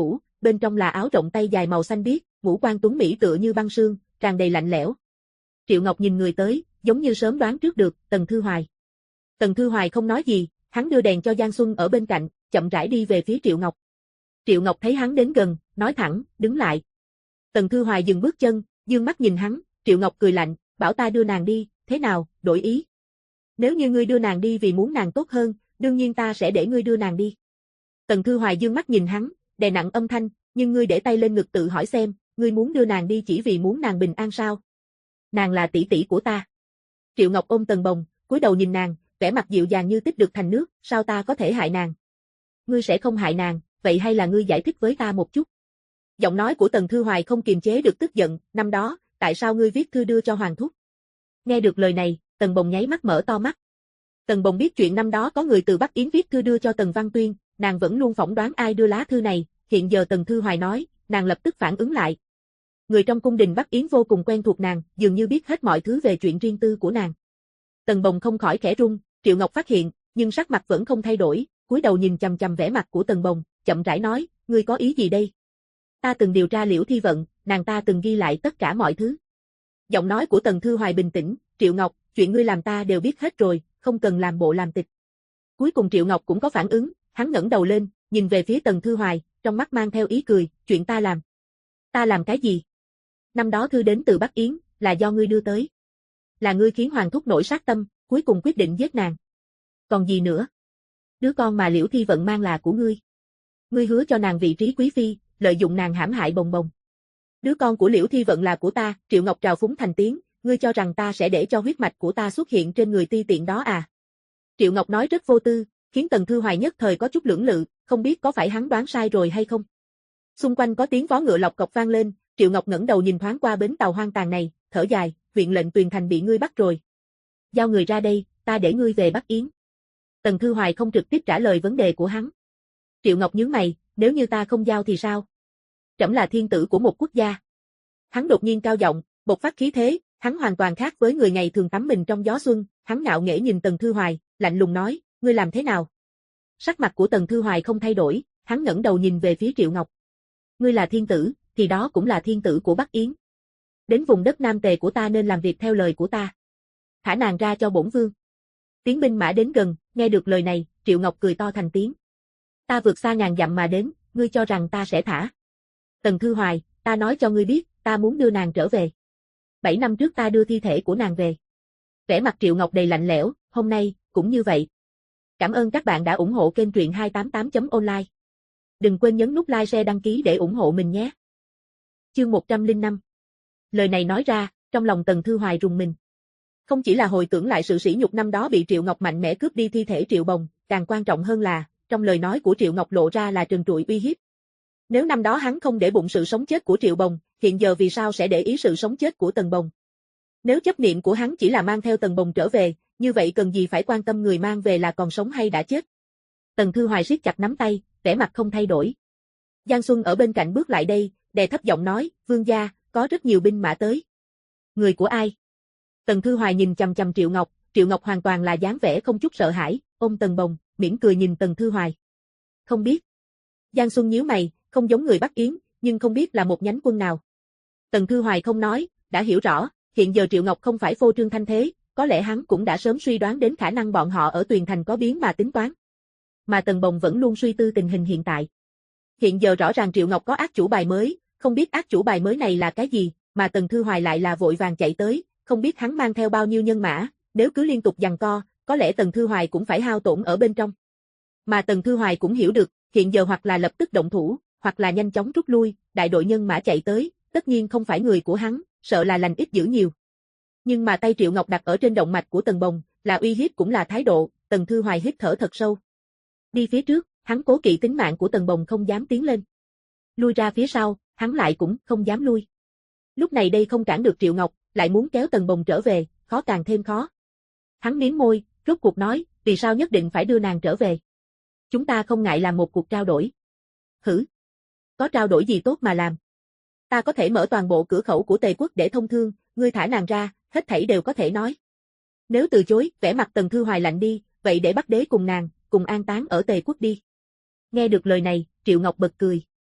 bên trong là áo rộng tay dài màu xanh biếc, ngũ quan tuấn mỹ tựa như băng sương, tràn đầy lạnh lẽo. Triệu Ngọc nhìn người tới, giống như sớm đoán trước được, Tần Thư Hoài. Tần Thư Hoài không nói gì, hắn đưa đèn cho Giang Xuân ở bên cạnh, chậm rãi đi về phía Triệu Ngọc. Triệu Ngọc thấy hắn đến gần, nói thẳng, đứng lại. Tần Thư Hoài dừng bước chân, dương mắt nhìn hắn, Triệu Ngọc cười lạnh, bảo ta đưa nàng đi, thế nào, đổi ý. Nếu như ngươi đưa nàng đi vì muốn nàng tốt hơn, đương nhiên ta sẽ để ngươi đưa nàng đi. Tần Thư Hoài dương mắt nhìn hắn, đè nặng âm thanh, nhưng ngươi để tay lên ngực tự hỏi xem, ngươi muốn đưa nàng đi chỉ vì muốn nàng bình an sao? Nàng là tỷ tỷ của ta. Triệu Ngọc ôm Tần Bồng, cúi đầu nhìn nàng, vẻ mặt dịu dàng như tích được thành nước, sao ta có thể hại nàng? Ngươi sẽ không hại nàng, vậy hay là ngươi giải thích với ta một chút? Giọng nói của Tần Thư Hoài không kiềm chế được tức giận, năm đó, tại sao ngươi viết thư đưa cho Hoàng thúc? Nghe được lời này, Tần Bồng nháy mắt mở to mắt. Tần Bồng biết chuyện năm đó có người từ Bắc Yến viết thư đưa cho Tần Văn Tuyên, nàng vẫn luôn phỏng đoán ai đưa lá thư này, hiện giờ Tần Thư Hoài nói, nàng lập tức phản ứng lại. Người trong cung đình Bắc Yến vô cùng quen thuộc nàng, dường như biết hết mọi thứ về chuyện riêng tư của nàng. Tần Bồng không khỏi khẽ run, Triệu Ngọc phát hiện, nhưng sắc mặt vẫn không thay đổi, cúi đầu nhìn chằm chằm vẻ mặt của Tần Bồng, chậm rãi nói, ngươi có ý gì đây? Ta từng điều tra Liễu Thi Vận, nàng ta từng ghi lại tất cả mọi thứ. Giọng nói của Tần Thư Hoài bình tĩnh, Triệu Ngọc, chuyện ngươi làm ta đều biết hết rồi, không cần làm bộ làm tịch. Cuối cùng Triệu Ngọc cũng có phản ứng, hắn ngẩng đầu lên, nhìn về phía Tần Thư Hoài, trong mắt mang theo ý cười, chuyện ta làm. Ta làm cái gì? Năm đó thư đến từ Bắc Yến, là do ngươi đưa tới. Là ngươi khiến Hoàng thúc nổi sát tâm, cuối cùng quyết định giết nàng. Còn gì nữa? Đứa con mà Liễu Thi Vận mang là của ngươi. Ngươi hứa cho nàng vị trí quý phi, lợi dụng nàng hãm hại Bồng Bồng. Đứa con của Liễu Thi Vận là của ta, Triệu Ngọc trào phúng thành tiếng, ngươi cho rằng ta sẽ để cho huyết mạch của ta xuất hiện trên người ti tiện đó à? Triệu Ngọc nói rất vô tư, khiến Tần Thư Hoài nhất thời có chút lưỡng lự, không biết có phải hắn đoán sai rồi hay không. Xung quanh có tiếng vó ngựa lộc cộc vang lên, Triệu Ngọc ngẩng đầu nhìn thoáng qua bến tàu hoang tàn này, thở dài, huyện lệnh Tuyền Thành bị ngươi bắt rồi. Giao người ra đây, ta để ngươi về Bắc Yến. Tần Thư Hoài không trực tiếp trả lời vấn đề của hắn. Triệu Ngọc nhướng mày, nếu như ta không giao thì sao? Trẫm là thiên tử của một quốc gia. Hắn đột nhiên cao giọng, bộc phát khí thế, hắn hoàn toàn khác với người ngày thường tắm mình trong gió xuân, hắn ngạo nghễ nhìn Tần Thư Hoài, lạnh lùng nói, ngươi làm thế nào? Sắc mặt của Tần Thư Hoài không thay đổi, hắn ngẩng đầu nhìn về phía Triệu Ngọc. Ngươi là thiên tử, thì đó cũng là thiên tử của Bắc Yến. Đến vùng đất Nam Tề của ta nên làm việc theo lời của ta. Thả nàng ra cho bổn vương. Tiếng binh mã đến gần, nghe được lời này, Triệu Ngọc cười to thành tiếng. Ta vượt xa ngàn dặm mà đến, ngươi cho rằng ta sẽ thả. Tần Thư Hoài, ta nói cho ngươi biết, ta muốn đưa nàng trở về. 7 năm trước ta đưa thi thể của nàng về. Vẻ mặt Triệu Ngọc đầy lạnh lẽo, hôm nay, cũng như vậy. Cảm ơn các bạn đã ủng hộ kênh truyện 288.online. Đừng quên nhấn nút like share đăng ký để ủng hộ mình nhé. Chương 105. Lời này nói ra, trong lòng Tần Thư Hoài rùng mình. Không chỉ là hồi tưởng lại sự sỉ nhục năm đó bị Triệu Ngọc mạnh mẽ cướp đi thi thể Triệu Bồng, càng quan trọng hơn là, trong lời nói của Triệu Ngọc lộ ra là trần trụi uy hiếp. Nếu năm đó hắn không để bụng sự sống chết của Triệu Bồng, hiện giờ vì sao sẽ để ý sự sống chết của Tần Bồng? Nếu chấp niệm của hắn chỉ là mang theo Tần Bồng trở về, như vậy cần gì phải quan tâm người mang về là còn sống hay đã chết? Tần Thư Hoài siết chặt nắm tay, vẻ mặt không thay đổi. Giang Xuân ở bên cạnh bước lại đây, đè thấp giọng nói, vương gia, có rất nhiều binh mã tới. Người của ai? Tần Thư Hoài nhìn chằm chằm Triệu Ngọc hoàn toàn là dáng vẻ không chút sợ hãi, ôm Tần Bồng, mỉm cười nhìn Tần Thư Hoài. Không biết. Giang Xuân nhíu mày, không giống người Bắc Yến, nhưng không biết là một nhánh quân nào. Tần Thư Hoài không nói, đã hiểu rõ, hiện giờ Triệu Ngọc không phải phô trương thanh thế, có lẽ hắn cũng đã sớm suy đoán đến khả năng bọn họ ở Tuyền Thành có biến mà tính toán. Mà Tần Bồng vẫn luôn suy tư tình hình hiện tại. Hiện giờ rõ ràng Triệu Ngọc có ác chủ bài mới, không biết ác chủ bài mới này là cái gì, mà Tần Thư Hoài lại là vội vàng chạy tới, không biết hắn mang theo bao nhiêu nhân mã, nếu cứ liên tục giằng co, có lẽ Tần Thư Hoài cũng phải hao tổn ở bên trong. Mà Tần Thư Hoài cũng hiểu được, hiện giờ hoặc là lập tức động thủ, hoặc là nhanh chóng rút lui, đại đội nhân mã chạy tới, tất nhiên không phải người của hắn, sợ là lành ít dữ nhiều. Nhưng mà tay Triệu Ngọc đặt ở trên động mạch của Tần Bồng, là uy hiếp cũng là thái độ, Tần Thư Hoài hít thở thật sâu. Đi phía trước, hắn cố kỵ tính mạng của Tần Bồng không dám tiến lên. Lui ra phía sau, hắn lại cũng không dám lui. Lúc này đây không cản được Triệu Ngọc, lại muốn kéo Tần Bồng trở về, khó càng thêm khó. Hắn miếm môi, rốt cuộc nói, vì sao nhất định phải đưa nàng trở về? Chúng ta không ngại làm một cuộc trao đổi. Hử? Có trao đổi gì tốt mà làm? Ta có thể mở toàn bộ cửa khẩu của Tề quốc để thông thương, ngươi thả nàng ra, hết thảy đều có thể nói. Nếu từ chối, vẻ mặt Tần Thư Hoài lạnh đi, vậy để Bắc đế cùng nàng, cùng an táng ở Tề quốc đi. Nghe được lời này, Triệu Ngọc bật cười.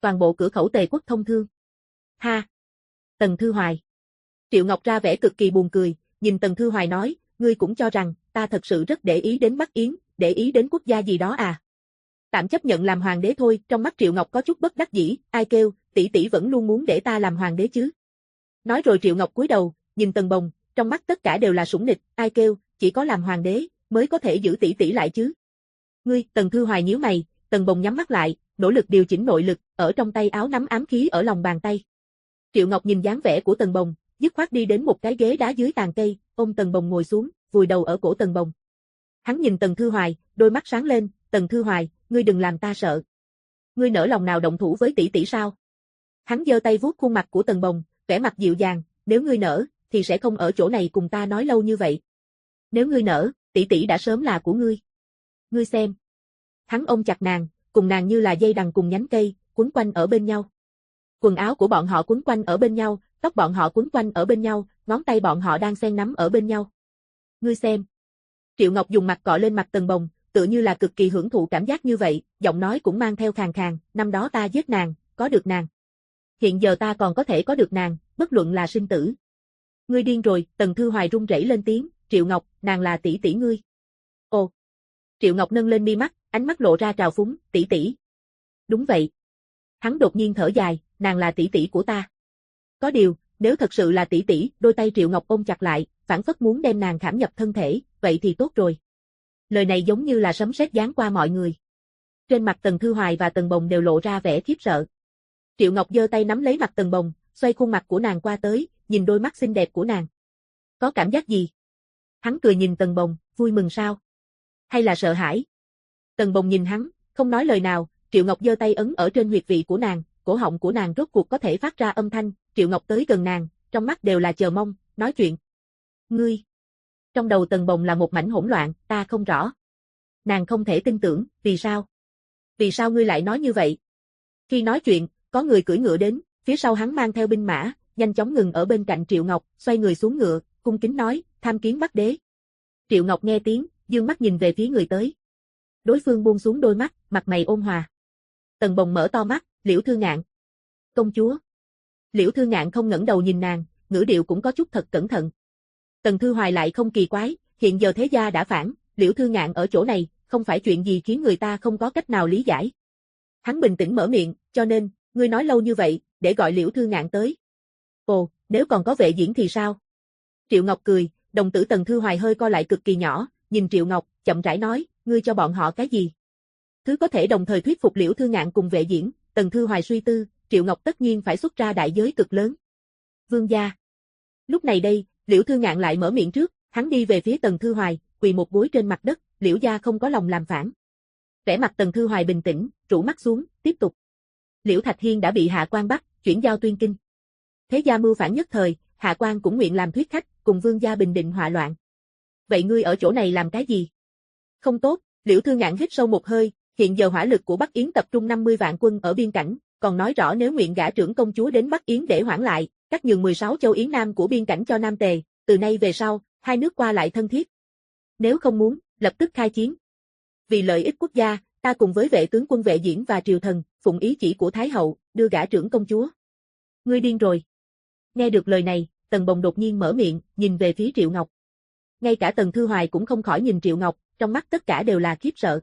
Toàn bộ cửa khẩu Tề quốc thông thương. Ha! Tần Thư Hoài. Triệu Ngọc ra vẻ cực kỳ buồn cười, nhìn Tần Thư Hoài nói, ngươi cũng cho rằng, ta thật sự rất để ý đến Bắc Yến, để ý đến quốc gia gì đó à? Tạm chấp nhận làm hoàng đế thôi, trong mắt Triệu Ngọc có chút bất đắc dĩ, ai kêu, tỷ tỷ vẫn luôn muốn để ta làm hoàng đế chứ. Nói rồi Triệu Ngọc cúi đầu, nhìn Tần Bồng, trong mắt tất cả đều là sủng nịch, ai kêu, chỉ có làm hoàng đế, mới có thể giữ tỷ tỷ lại chứ. Ngươi, Tần Thư Hoài nhíu mày, Tần Bồng nhắm mắt lại, nỗ lực điều chỉnh nội lực, ở trong tay áo nắm ám khí ở lòng bàn tay. Triệu Ngọc nhìn dáng vẻ của Tần Bồng, dứt khoát đi đến một cái ghế đá dưới tàn cây, ôm Tần Bồng ngồi xuống, vùi đầu ở cổ Tần Bồng. Hắn nhìn Tần Thư Hoài, đôi mắt sáng lên, Tần Thư Hoài, ngươi đừng làm ta sợ. Ngươi nỡ lòng nào động thủ với tỷ tỷ sao? Hắn giơ tay vuốt khuôn mặt của Tần Bồng, vẻ mặt dịu dàng, nếu ngươi nỡ, thì sẽ không ở chỗ này cùng ta nói lâu như vậy. Nếu ngươi nỡ, tỷ tỷ đã sớm là của ngươi. Ngươi xem. Hắn ôm chặt nàng, cùng nàng như là dây đằng cùng nhánh cây, quấn quanh ở bên nhau. Quần áo của bọn họ quấn quanh ở bên nhau, tóc bọn họ quấn quanh ở bên nhau, ngón tay bọn họ đang xen nắm ở bên nhau. Ngươi xem. Triệu Ngọc dùng mặt cọ lên mặt Tần Bồng, tựa như là cực kỳ hưởng thụ cảm giác như vậy, giọng nói cũng mang theo khàn khàn, năm đó ta giết nàng, có được nàng. Hiện giờ ta còn có thể có được nàng, bất luận là sinh tử. Ngươi điên rồi, Tần Thư Hoài run rẩy lên tiếng, Triệu Ngọc, nàng là tỷ tỷ ngươi. Ồ. Triệu Ngọc nâng lên mi mắt, ánh mắt lộ ra trào phúng, tỷ tỷ. Đúng vậy. Hắn đột nhiên thở dài, nàng là tỷ tỷ của ta. Có điều, nếu thật sự là tỷ tỷ, đôi tay Triệu Ngọc ôm chặt lại, phảng phất muốn đem nàng khảm nhập thân thể, vậy thì tốt rồi. Lời này giống như là sấm sét giáng qua mọi người. Trên mặt Tần Thư Hoài và Tần Bồng đều lộ ra vẻ khiếp sợ. Triệu Ngọc giơ tay nắm lấy mặt Tần Bồng, xoay khuôn mặt của nàng qua tới, nhìn đôi mắt xinh đẹp của nàng. Có cảm giác gì? Hắn cười nhìn Tần Bồng, vui mừng sao? Hay là sợ hãi? Tần Bồng nhìn hắn, không nói lời nào, Triệu Ngọc giơ tay ấn ở trên huyệt vị của nàng, cổ họng của nàng rốt cuộc có thể phát ra âm thanh, Triệu Ngọc tới gần nàng, trong mắt đều là chờ mong, nói chuyện. Ngươi. Trong đầu Tần Bồng là một mảnh hỗn loạn, ta không rõ. Nàng không thể tin tưởng, vì sao? Vì sao ngươi lại nói như vậy? Khi nói chuyện, có người cưỡi ngựa đến, phía sau hắn mang theo binh mã, nhanh chóng ngừng ở bên cạnh Triệu Ngọc, xoay người xuống ngựa, cung kính nói, tham kiến Bắc đế. Triệu Ngọc nghe tiếng, dương mắt nhìn về phía người tới. Đối phương buông xuống đôi mắt, mặt mày ôn hòa. Tần Bồng mở to mắt, Liễu Thư Ngạn. Công chúa. Liễu Thư Ngạn không ngẩng đầu nhìn nàng, ngữ điệu cũng có chút thật cẩn thận. Tần Thư Hoài lại không kỳ quái, hiện giờ thế gia đã phản, Liễu Thư Ngạn ở chỗ này, không phải chuyện gì khiến người ta không có cách nào lý giải. Hắn bình tĩnh mở miệng, cho nên, ngươi nói lâu như vậy, để gọi Liễu Thư Ngạn tới. Ồ, nếu còn có Vệ Diễn thì sao? Triệu Ngọc cười, đồng tử Tần Thư Hoài hơi co lại cực kỳ nhỏ, nhìn Triệu Ngọc, chậm rãi nói, ngươi cho bọn họ cái gì? Thứ có thể đồng thời thuyết phục Liễu Thư Ngạn cùng Vệ Diễn, Tần Thư Hoài suy tư, Triệu Ngọc tất nhiên phải xuất ra đại giới cực lớn. Vương gia. Lúc này đây, Liễu Thư Ngạn lại mở miệng trước, hắn đi về phía Tần Thư Hoài, quỳ một gối trên mặt đất, Liễu gia không có lòng làm phản. Vẻ mặt Tần Thư Hoài bình tĩnh, rũ mắt xuống, tiếp tục. Liễu Thạch Hiên đã bị Hạ Quan bắt, chuyển giao Tuyên Kinh. Thế gia mưu phản nhất thời, Hạ Quan cũng nguyện làm thuyết khách, cùng Vương gia bình định họa loạn. Vậy ngươi ở chỗ này làm cái gì? Không tốt, Liễu Thư Ngạn hít sâu một hơi, hiện giờ hỏa lực của Bắc Yến tập trung 50 vạn quân ở biên cảnh, còn nói rõ nếu nguyện gả trưởng công chúa đến Bắc Yến để hoãn lại, cắt nhường 16 châu Yến Nam của biên cảnh cho Nam Tề, từ nay về sau, hai nước qua lại thân thiết. Nếu không muốn, lập tức khai chiến. Vì lợi ích quốc gia, ta cùng với vệ tướng quân Vệ Diễn và triều thần, phụng ý chỉ của Thái hậu, đưa gả trưởng công chúa. Ngươi điên rồi. Nghe được lời này, Tần Bồng đột nhiên mở miệng, nhìn về phía Triệu Ngọc. Ngay cả Tần Thư Hoài cũng không khỏi nhìn Triệu Ngọc, trong mắt tất cả đều là khiếp sợ.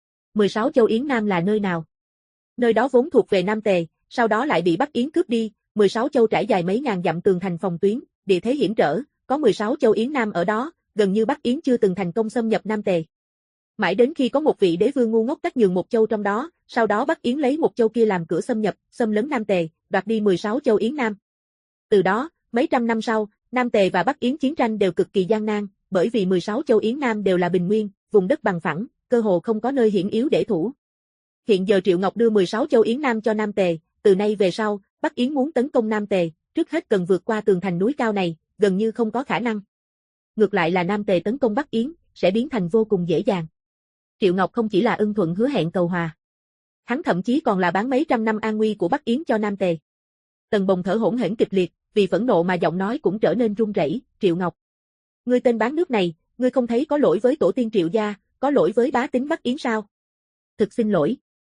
16 châu Yến Nam là nơi nào? Nơi đó vốn thuộc về Nam Tề, sau đó lại bị Bắc Yến cướp đi, 16 châu trải dài mấy ngàn dặm tường thành phòng tuyến, địa thế hiểm trở, có 16 châu Yến Nam ở đó, gần như Bắc Yến chưa từng thành công xâm nhập Nam Tề. Mãi đến khi có một vị đế vương ngu ngốc cắt nhường một châu trong đó, sau đó Bắc Yến lấy một châu kia làm cửa xâm nhập, xâm lấn Nam Tề, đoạt đi 16 châu Yến Nam. Từ đó, mấy trăm năm sau, Nam Tề và Bắc Yến chiến tranh đều cực kỳ gian nan, bởi vì 16 châu Yến Nam đều là bình nguyên, vùng đất bằng phẳng, cơ hồ không có nơi hiểm yếu để thủ. Hiện giờ Triệu Ngọc đưa 16 châu Yến Nam cho Nam Tề, từ nay về sau, Bắc Yến muốn tấn công Nam Tề, trước hết cần vượt qua tường thành núi cao này, gần như không có khả năng. Ngược lại là Nam Tề tấn công Bắc Yến, sẽ biến thành vô cùng dễ dàng. Triệu Ngọc không chỉ là ưng thuận hứa hẹn cầu hòa. Hắn thậm chí còn là bán mấy trăm năm an nguy của Bắc Yến cho Nam Tề. Tần Bồng thở hổn hển kịch liệt, vì phẫn nộ mà giọng nói cũng trở nên run rẩy, Triệu Ngọc. Ngươi tên bán nước này, ngươi không thấy có lỗi với tổ tiên Triệu gia, có lỗi với bá tính Bắc Yến sao? Thực xin lỗi.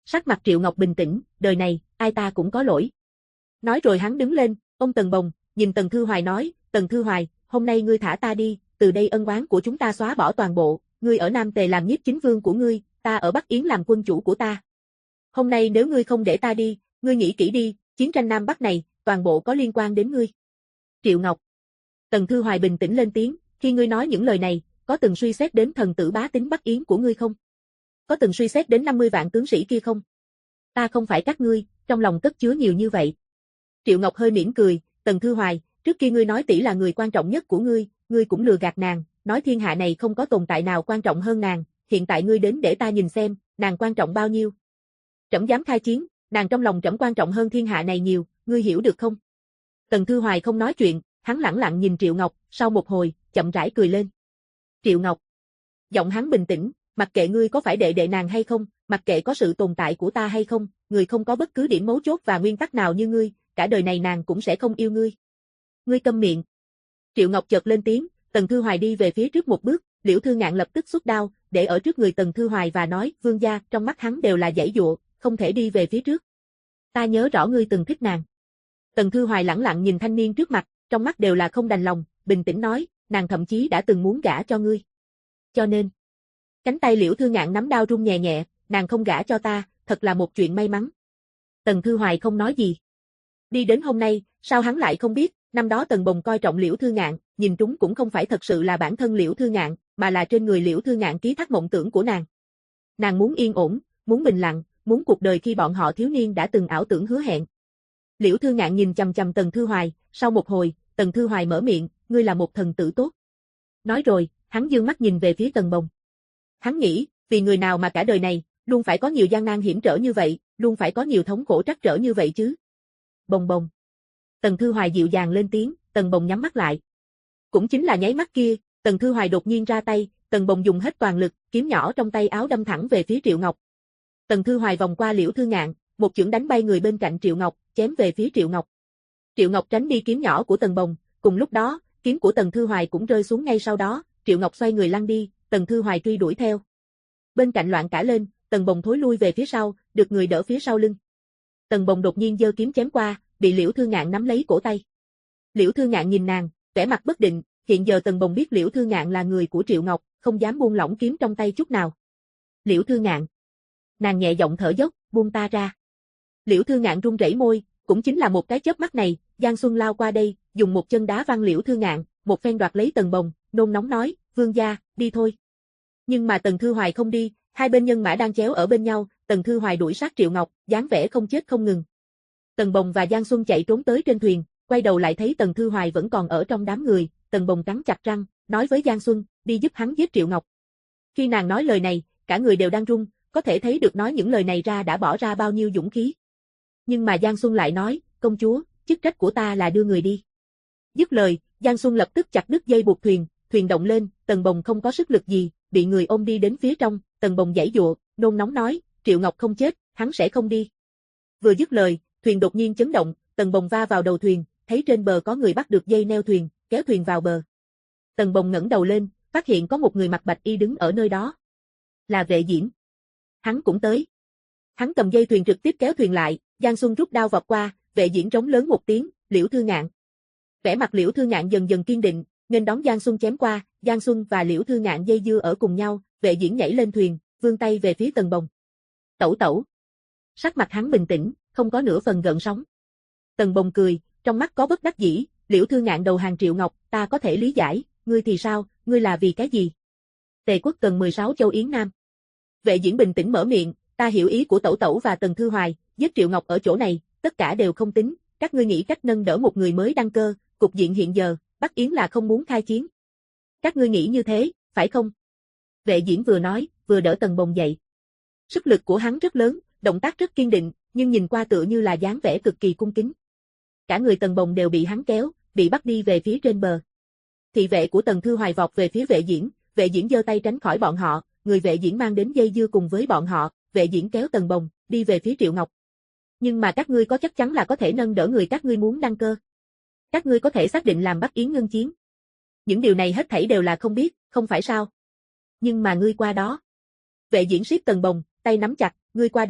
Sắc mặt Triệu Ngọc bình tĩnh, đời này, ai ta cũng có lỗi. Nói rồi hắn đứng lên, ôm Tần Bồng, nhìn Tần Thư Hoài nói, Tần Thư Hoài, hôm nay ngươi thả ta đi, từ đây ân oán của chúng ta xóa bỏ toàn bộ, ngươi ở Nam Tề làm nhiếp chính vương của ngươi, ta ở Bắc Yến làm quân chủ của ta. Hôm nay nếu ngươi không để ta đi, ngươi nghĩ kỹ đi, chiến tranh Nam Bắc này, toàn bộ có liên quan đến ngươi. Triệu Ngọc. Tần Thư Hoài bình tĩnh lên tiếng, khi ngươi nói những lời này, có từng suy xét đến thần tử bá tính Bắc Yến của ngươi không? Có từng suy xét đến 50 vạn tướng sĩ kia không? Ta không phải các ngươi, trong lòng cất chứa nhiều như vậy. Triệu Ngọc hơi mỉm cười, Tần Thư Hoài, trước kia ngươi nói tỷ là người quan trọng nhất của ngươi cũng lừa gạt nàng, nói thiên hạ này không có tồn tại nào quan trọng hơn nàng, hiện tại ngươi đến để ta nhìn xem, nàng quan trọng bao nhiêu. Trẫm dám khai chiến, nàng trong lòng trẫm quan trọng hơn thiên hạ này nhiều, ngươi hiểu được không? Tần Thư Hoài không nói chuyện, hắn lẳng lặng nhìn Triệu Ngọc, sau một hồi, chậm rãi cười lên. Triệu Ngọc. Giọng hắn bình tĩnh, mặc kệ ngươi có phải đệ đệ nàng hay không, mặc kệ có sự tồn tại của ta hay không, người không có bất cứ điểm mấu chốt và nguyên tắc nào như ngươi, cả đời này nàng cũng sẽ không yêu ngươi. Ngươi câm miệng. Triệu Ngọc chợt lên tiếng, Tần Thư Hoài đi về phía trước một bước, Liễu Thư Ngạn lập tức xuất đao, để ở trước người Tần Thư Hoài và nói, vương gia, trong mắt hắn đều là giãy giụa, không thể đi về phía trước. Ta nhớ rõ ngươi từng thích nàng. Tần Thư Hoài lẳng lặng nhìn thanh niên trước mặt, trong mắt đều là không đành lòng, bình tĩnh nói, nàng thậm chí đã từng muốn gả cho ngươi. Cho nên, cánh tay Liễu Thư Ngạn nắm đao run nhẹ nhẹ, nàng không gả cho ta, thật là một chuyện may mắn. Tần Thư Hoài không nói gì. Đi đến hôm nay, sao hắn lại không biết, năm đó Tần Bồng coi trọng Liễu Thư Ngạn, nhìn trúng cũng không phải thật sự là bản thân Liễu Thư Ngạn, mà là trên người Liễu Thư Ngạn ký thác mộng tưởng của nàng. Nàng muốn yên ổn, muốn bình lặng, muốn cuộc đời khi bọn họ thiếu niên đã từng ảo tưởng hứa hẹn. Liễu Thư Ngạn nhìn chằm chằm Tần Thư Hoài, sau một hồi, Tần Thư Hoài mở miệng, ngươi là một thần tử tốt. Nói rồi, hắn dương mắt nhìn về phía Tần Bồng. Hắn nghĩ, vì người nào mà cả đời này, luôn phải có nhiều gian nan hiểm trở như vậy, luôn phải có nhiều thống khổ trắc trở như vậy chứ. Bồng bồng. Tần Thư Hoài dịu dàng lên tiếng, Tần Bồng nhắm mắt lại. Cũng chính là nháy mắt kia, Tần Thư Hoài đột nhiên ra tay, Tần Bồng dùng hết toàn lực, kiếm nhỏ trong tay áo đâm thẳng về phía Triệu Ngọc. Tần Thư Hoài vòng qua Liễu Thư Ngạn, một chưởng đánh bay người bên cạnh Triệu Ngọc, chém về phía Triệu Ngọc. Triệu Ngọc tránh đi kiếm nhỏ của Tần Bồng, cùng lúc đó, kiếm của Tần Thư Hoài cũng rơi xuống ngay sau đó, Triệu Ngọc xoay người lăn đi, Tần Thư Hoài truy đuổi theo. Bên cạnh loạn cả lên, Tần Bồng thối lui về phía sau, được người đỡ phía sau lưng. Tần Bồng đột nhiên giơ kiếm chém qua, bị Liễu Thư Ngạn nắm lấy cổ tay. Liễu Thư Ngạn nhìn nàng, vẻ mặt bất định, hiện giờ Tần Bồng biết Liễu Thư Ngạn là người của Triệu Ngọc, không dám buông lỏng kiếm trong tay chút nào. Liễu Thư Ngạn. Nàng nhẹ giọng thở dốc, buông ta ra. Liễu Thư Ngạn run rẩy môi, cũng chính là một cái chớp mắt này, Giang Xuân lao qua đây, dùng một chân đá văng Liễu Thư Ngạn, một phen đoạt lấy Tần Bồng, nôn nóng nói, vương gia, đi thôi. Nhưng mà Tần Thư Hoài không đi, hai bên nhân mã đang chéo ở bên nhau, Tần Thư Hoài đuổi sát Triệu Ngọc, dáng vẻ không chết không ngừng. Tần Bồng và Giang Xuân chạy trốn tới trên thuyền, quay đầu lại thấy Tần Thư Hoài vẫn còn ở trong đám người, Tần Bồng cắn chặt răng, nói với Giang Xuân, đi giúp hắn giết Triệu Ngọc. Khi nàng nói lời này, cả người đều đang run, có thể thấy được nói những lời này ra đã bỏ ra bao nhiêu dũng khí. Nhưng mà Giang Xuân lại nói, công chúa, chức trách của ta là đưa người đi. Dứt lời, Giang Xuân lập tức chặt đứt dây buộc thuyền, thuyền động lên, Tần Bồng không có sức lực gì, bị người ôm đi đến phía trong, Tần Bồng giãy giụa, nôn nóng nói, Triệu Ngọc không chết, hắn sẽ không đi. Vừa dứt lời, thuyền đột nhiên chấn động, Tần Bồng va vào đầu thuyền, thấy trên bờ có người bắt được dây neo thuyền, kéo thuyền vào bờ. Tần Bồng ngẩng đầu lên, phát hiện có một người mặc bạch y đứng ở nơi đó. Là Vệ Diễn. Hắn cũng tới. Hắn cầm dây thuyền trực tiếp kéo thuyền lại, Giang Xuân rút đao vọt qua, Vệ Diễn trống lớn một tiếng, Liễu Thư Ngạn. Vẻ mặt Liễu Thư Ngạn dần dần kiên định, nghênh đón Giang Xuân chém qua, Giang Xuân và Liễu Thư Ngạn dây dưa ở cùng nhau, Vệ Diễn nhảy lên thuyền, vươn tay về phía Tần Bồng. Tẩu tẩu. Sắc mặt hắn bình tĩnh, không có nửa phần gợn sóng. Tần Bồng cười, trong mắt có bất đắc dĩ, Liễu Thư Ngạn đầu hàng Triệu Ngọc, ta có thể lý giải, ngươi thì sao, ngươi là vì cái gì? Tề quốc cần 16 châu Yến Nam. Vệ Diễn bình tĩnh mở miệng, ta hiểu ý của tẩu tẩu và Tần Thư Hoài, giết Triệu Ngọc ở chỗ này, tất cả đều không tính, các ngươi nghĩ cách nâng đỡ một người mới đăng cơ, cục diện hiện giờ, Bắc Yến là không muốn khai chiến. Các ngươi nghĩ như thế, phải không? Vệ Diễn vừa nói, vừa đỡ Tần Bồng dậy. Sức lực của hắn rất lớn, động tác rất kiên định, nhưng nhìn qua tựa như là dáng vẻ cực kỳ cung kính. Cả người Tần Bồng đều bị hắn kéo, bị bắt đi về phía trên bờ. Thị vệ của Tần Thư Hoài vọt về phía Vệ Diễn giơ tay tránh khỏi bọn họ, người Vệ Diễn mang đến dây dưa cùng với bọn họ, Vệ Diễn kéo Tần Bồng, đi về phía Triệu Ngọc. Nhưng mà các ngươi có chắc chắn là có thể nâng đỡ người các ngươi muốn đăng cơ? Các ngươi có thể xác định làm Bắc Yến ngưng chiến? Những điều này hết thảy đều là không biết, không phải sao? Nhưng mà ngươi qua đó. Vệ Diễn siết Tần Bồng, tay nắm chặt, ngươi qua đó,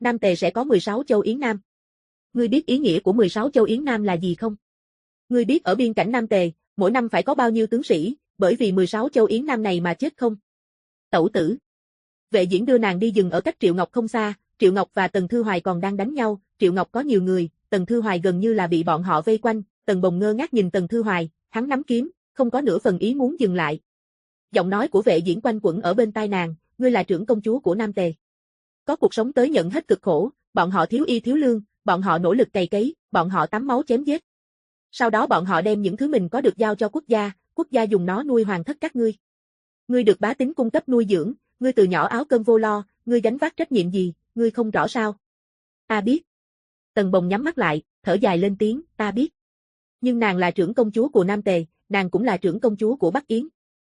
Nam Tề sẽ có 16 châu Yến Nam. Ngươi biết ý nghĩa của 16 châu Yến Nam là gì không? Ngươi biết ở biên cảnh Nam Tề, mỗi năm phải có bao nhiêu tướng sĩ, bởi vì 16 châu Yến Nam này mà chết không? Tẩu tử. Vệ Diễn đưa nàng đi dừng ở cách Triệu Ngọc không xa, Triệu Ngọc và Tần Thư Hoài còn đang đánh nhau, Triệu Ngọc có nhiều người, Tần Thư Hoài gần như là bị bọn họ vây quanh, Tần Bồng ngơ ngác nhìn Tần Thư Hoài, hắn nắm kiếm, không có nửa phần ý muốn dừng lại. Giọng nói của Vệ Diễn quanh quẩn ở bên tai nàng, ngươi là trưởng công chúa của Nam Tề. Có cuộc sống tới nhận hết cực khổ, bọn họ thiếu y thiếu lương, bọn họ nỗ lực cày cấy, bọn họ tắm máu chém giết. Sau đó bọn họ đem những thứ mình có được giao cho quốc gia dùng nó nuôi hoàng thất các ngươi. Ngươi được bá tính cung cấp nuôi dưỡng, ngươi từ nhỏ áo cơm vô lo, ngươi gánh vác trách nhiệm gì, ngươi không rõ sao? Ta biết. Tần Bồng nhắm mắt lại, thở dài lên tiếng, ta biết. Nhưng nàng là trưởng công chúa của Nam Tề, nàng cũng là trưởng công chúa của Bắc Yến.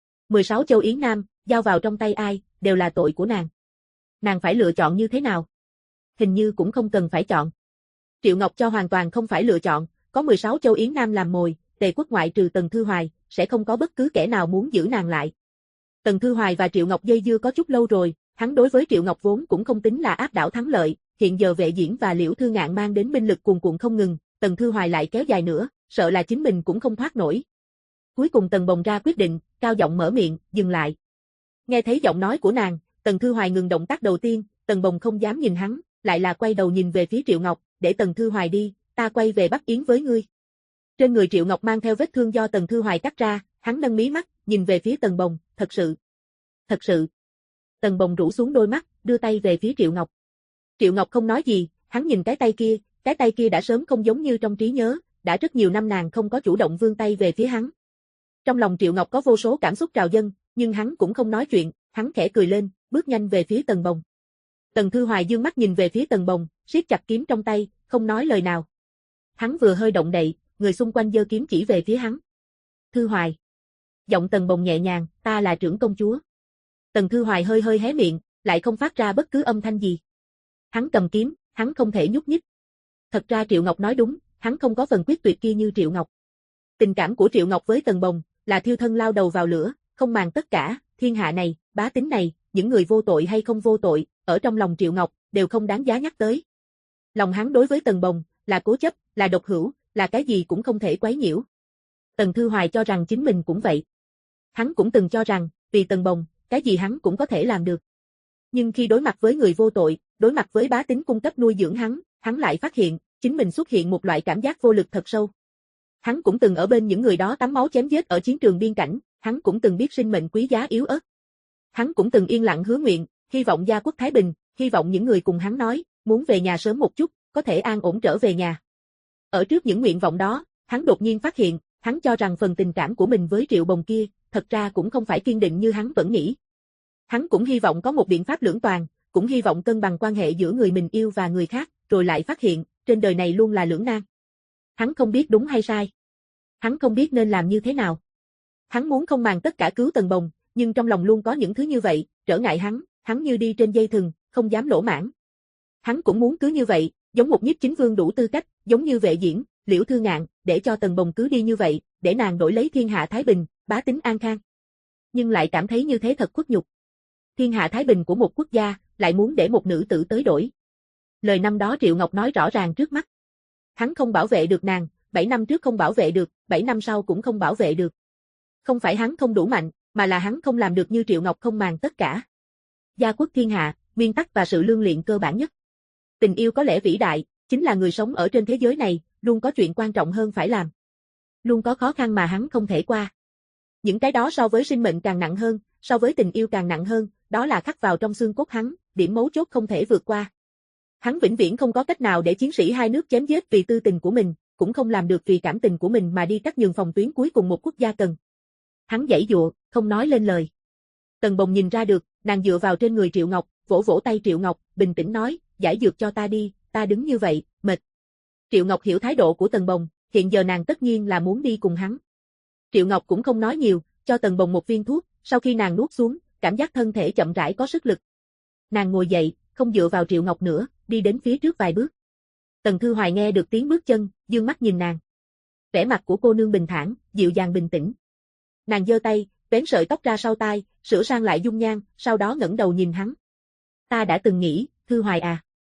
16 châu Yến Nam, giao vào trong tay ai, đều là tội của nàng. Nàng phải lựa chọn như thế nào? Hình như cũng không cần phải chọn. Triệu Ngọc cho hoàn toàn không phải lựa chọn, có 16 châu Yến Nam làm mồi, Tề quốc ngoại trừ Tần Thư Hoài, sẽ không có bất cứ kẻ nào muốn giữ nàng lại. Tần Thư Hoài và Triệu Ngọc dây dưa có chút lâu rồi, hắn đối với Triệu Ngọc vốn cũng không tính là áp đảo thắng lợi, hiện giờ Vệ Diễn và Liễu Thư Ngạn mang đến binh lực cuồn cuộn không ngừng, Tần Thư Hoài lại kéo dài nữa, sợ là chính mình cũng không thoát nổi. Cuối cùng Tần Bồng ra quyết định, cao giọng mở miệng, dừng lại. Nghe thấy giọng nói của nàng, Tần Thư Hoài ngừng động tác đầu tiên, Tần Bồng không dám nhìn hắn, lại là quay đầu nhìn về phía Triệu Ngọc, để Tần Thư Hoài đi, ta quay về Bắc Yến với ngươi. Trên người Triệu Ngọc mang theo vết thương do Tần Thư Hoài cắt ra, hắn nâng mí mắt, nhìn về phía Tần Bồng, thật sự. Thật sự. Tần Bồng rũ xuống đôi mắt, đưa tay về phía Triệu Ngọc. Triệu Ngọc không nói gì, hắn nhìn cái tay kia đã sớm không giống như trong trí nhớ, đã rất nhiều năm nàng không có chủ động vươn tay về phía hắn. Trong lòng Triệu Ngọc có vô số cảm xúc trào dâng, nhưng hắn cũng không nói chuyện, hắn khẽ cười lên, bước nhanh về phía Tần Bồng. Tần Thư Hoài dương mắt nhìn về phía Tần Bồng, siết chặt kiếm trong tay, không nói lời nào. Hắn vừa hơi động đậy, người xung quanh giơ kiếm chỉ về phía hắn. Thư Hoài. Giọng Tần Bồng nhẹ nhàng, ta là trưởng công chúa. Tần Thư Hoài hơi hơi hé miệng, lại không phát ra bất cứ âm thanh gì. Hắn cầm kiếm, hắn không thể nhúc nhích. Thật ra Triệu Ngọc nói đúng, hắn không có phần quyết tuyệt kia như Triệu Ngọc. Tình cảm của Triệu Ngọc với Tần Bồng là thiêu thân lao đầu vào lửa, không màng tất cả, thiên hạ này, bá tính này, những người vô tội hay không vô tội, ở trong lòng Triệu Ngọc đều không đáng giá nhắc tới. Lòng hắn đối với Tần Bồng là cố chấp, là độc hữu, là cái gì cũng không thể quấy nhiễu. Tần Thư Hoài cho rằng chính mình cũng vậy. Hắn cũng từng cho rằng, vì Tần Bồng, cái gì hắn cũng có thể làm được. Nhưng khi đối mặt với người vô tội, đối mặt với bá tính cung cấp nuôi dưỡng hắn lại phát hiện, chính mình xuất hiện một loại cảm giác vô lực thật sâu. Hắn cũng từng ở bên những người đó tắm máu chém giết ở chiến trường biên cảnh, hắn cũng từng biết sinh mệnh quý giá yếu ớt. Hắn cũng từng yên lặng hứa nguyện, hy vọng gia quốc thái bình, hy vọng những người cùng hắn nói, muốn về nhà sớm một chút, có thể an ổn trở về nhà. Ở trước những nguyện vọng đó, hắn đột nhiên phát hiện, hắn cho rằng phần tình cảm của mình với Triệu Bồng kia, thật ra cũng không phải kiên định như hắn vẫn nghĩ. Hắn cũng hy vọng có một biện pháp lưỡng toàn, cũng hy vọng cân bằng quan hệ giữa người mình yêu và người khác, rồi lại phát hiện, trên đời này luôn là lưỡng nan. Hắn không biết đúng hay sai. Hắn không biết nên làm như thế nào. Hắn muốn không màng tất cả cứu Tần Bồng, nhưng trong lòng luôn có những thứ như vậy, trở ngại hắn như đi trên dây thừng, không dám lỗ mãng. Hắn cũng muốn cứ như vậy, giống một nhiếp chính vương đủ tư cách, giống như Vệ Diễn, Liễu Thư Ngạn, để cho Tần Bồng cứ đi như vậy, để nàng đổi lấy thiên hạ thái bình, bá tính an khang. Nhưng lại cảm thấy như thế thật khuất nhục. Thiên hạ thái bình của một quốc gia, lại muốn để một nữ tử tới đổi. Lời năm đó Triệu Ngọc nói rõ ràng trước mắt. Hắn không bảo vệ được nàng, 7 năm trước không bảo vệ được, 7 năm sau cũng không bảo vệ được. Không phải hắn không đủ mạnh, mà là hắn không làm được như Triệu Ngọc không màng tất cả. Gia quốc thiên hạ, nguyên tắc và sự lương luyện cơ bản nhất. Tình yêu có lẽ vĩ đại, chính là người sống ở trên thế giới này, luôn có chuyện quan trọng hơn phải làm. Luôn có khó khăn mà hắn không thể qua. Những cái đó so với sinh mệnh càng nặng hơn, so với tình yêu càng nặng hơn, đó là khắc vào trong xương cốt hắn, điểm mấu chốt không thể vượt qua. Hắn vĩnh viễn không có cách nào để chiến sĩ hai nước chém giết vì tư tình của mình, cũng không làm được vì cảm tình của mình mà đi cắt nhường phòng tuyến cuối cùng một quốc gia cần. Hắn giãy giụa, không nói lên lời. Tần Bồng nhìn ra được, nàng dựa vào trên người Triệu Ngọc, vỗ vỗ tay Triệu Ngọc, bình tĩnh nói, giải dược cho ta đi, ta đứng như vậy, mệt. Triệu Ngọc hiểu thái độ của Tần Bồng, hiện giờ nàng tất nhiên là muốn đi cùng hắn. Triệu Ngọc cũng không nói nhiều, cho Tần Bồng một viên thuốc, sau khi nàng nuốt xuống, cảm giác thân thể chậm rãi có sức lực. Nàng ngồi dậy, không dựa vào Triệu Ngọc nữa, đi đến phía trước vài bước. Tần Thư Hoài nghe được tiếng bước chân, dương mắt nhìn nàng. Vẻ mặt của cô nương bình thản, dịu dàng bình tĩnh. Nàng giơ tay, vén sợi tóc ra sau tai, sửa sang lại dung nhan, sau đó ngẩng đầu nhìn hắn. Ta đã từng nghĩ, Thư Hoài à.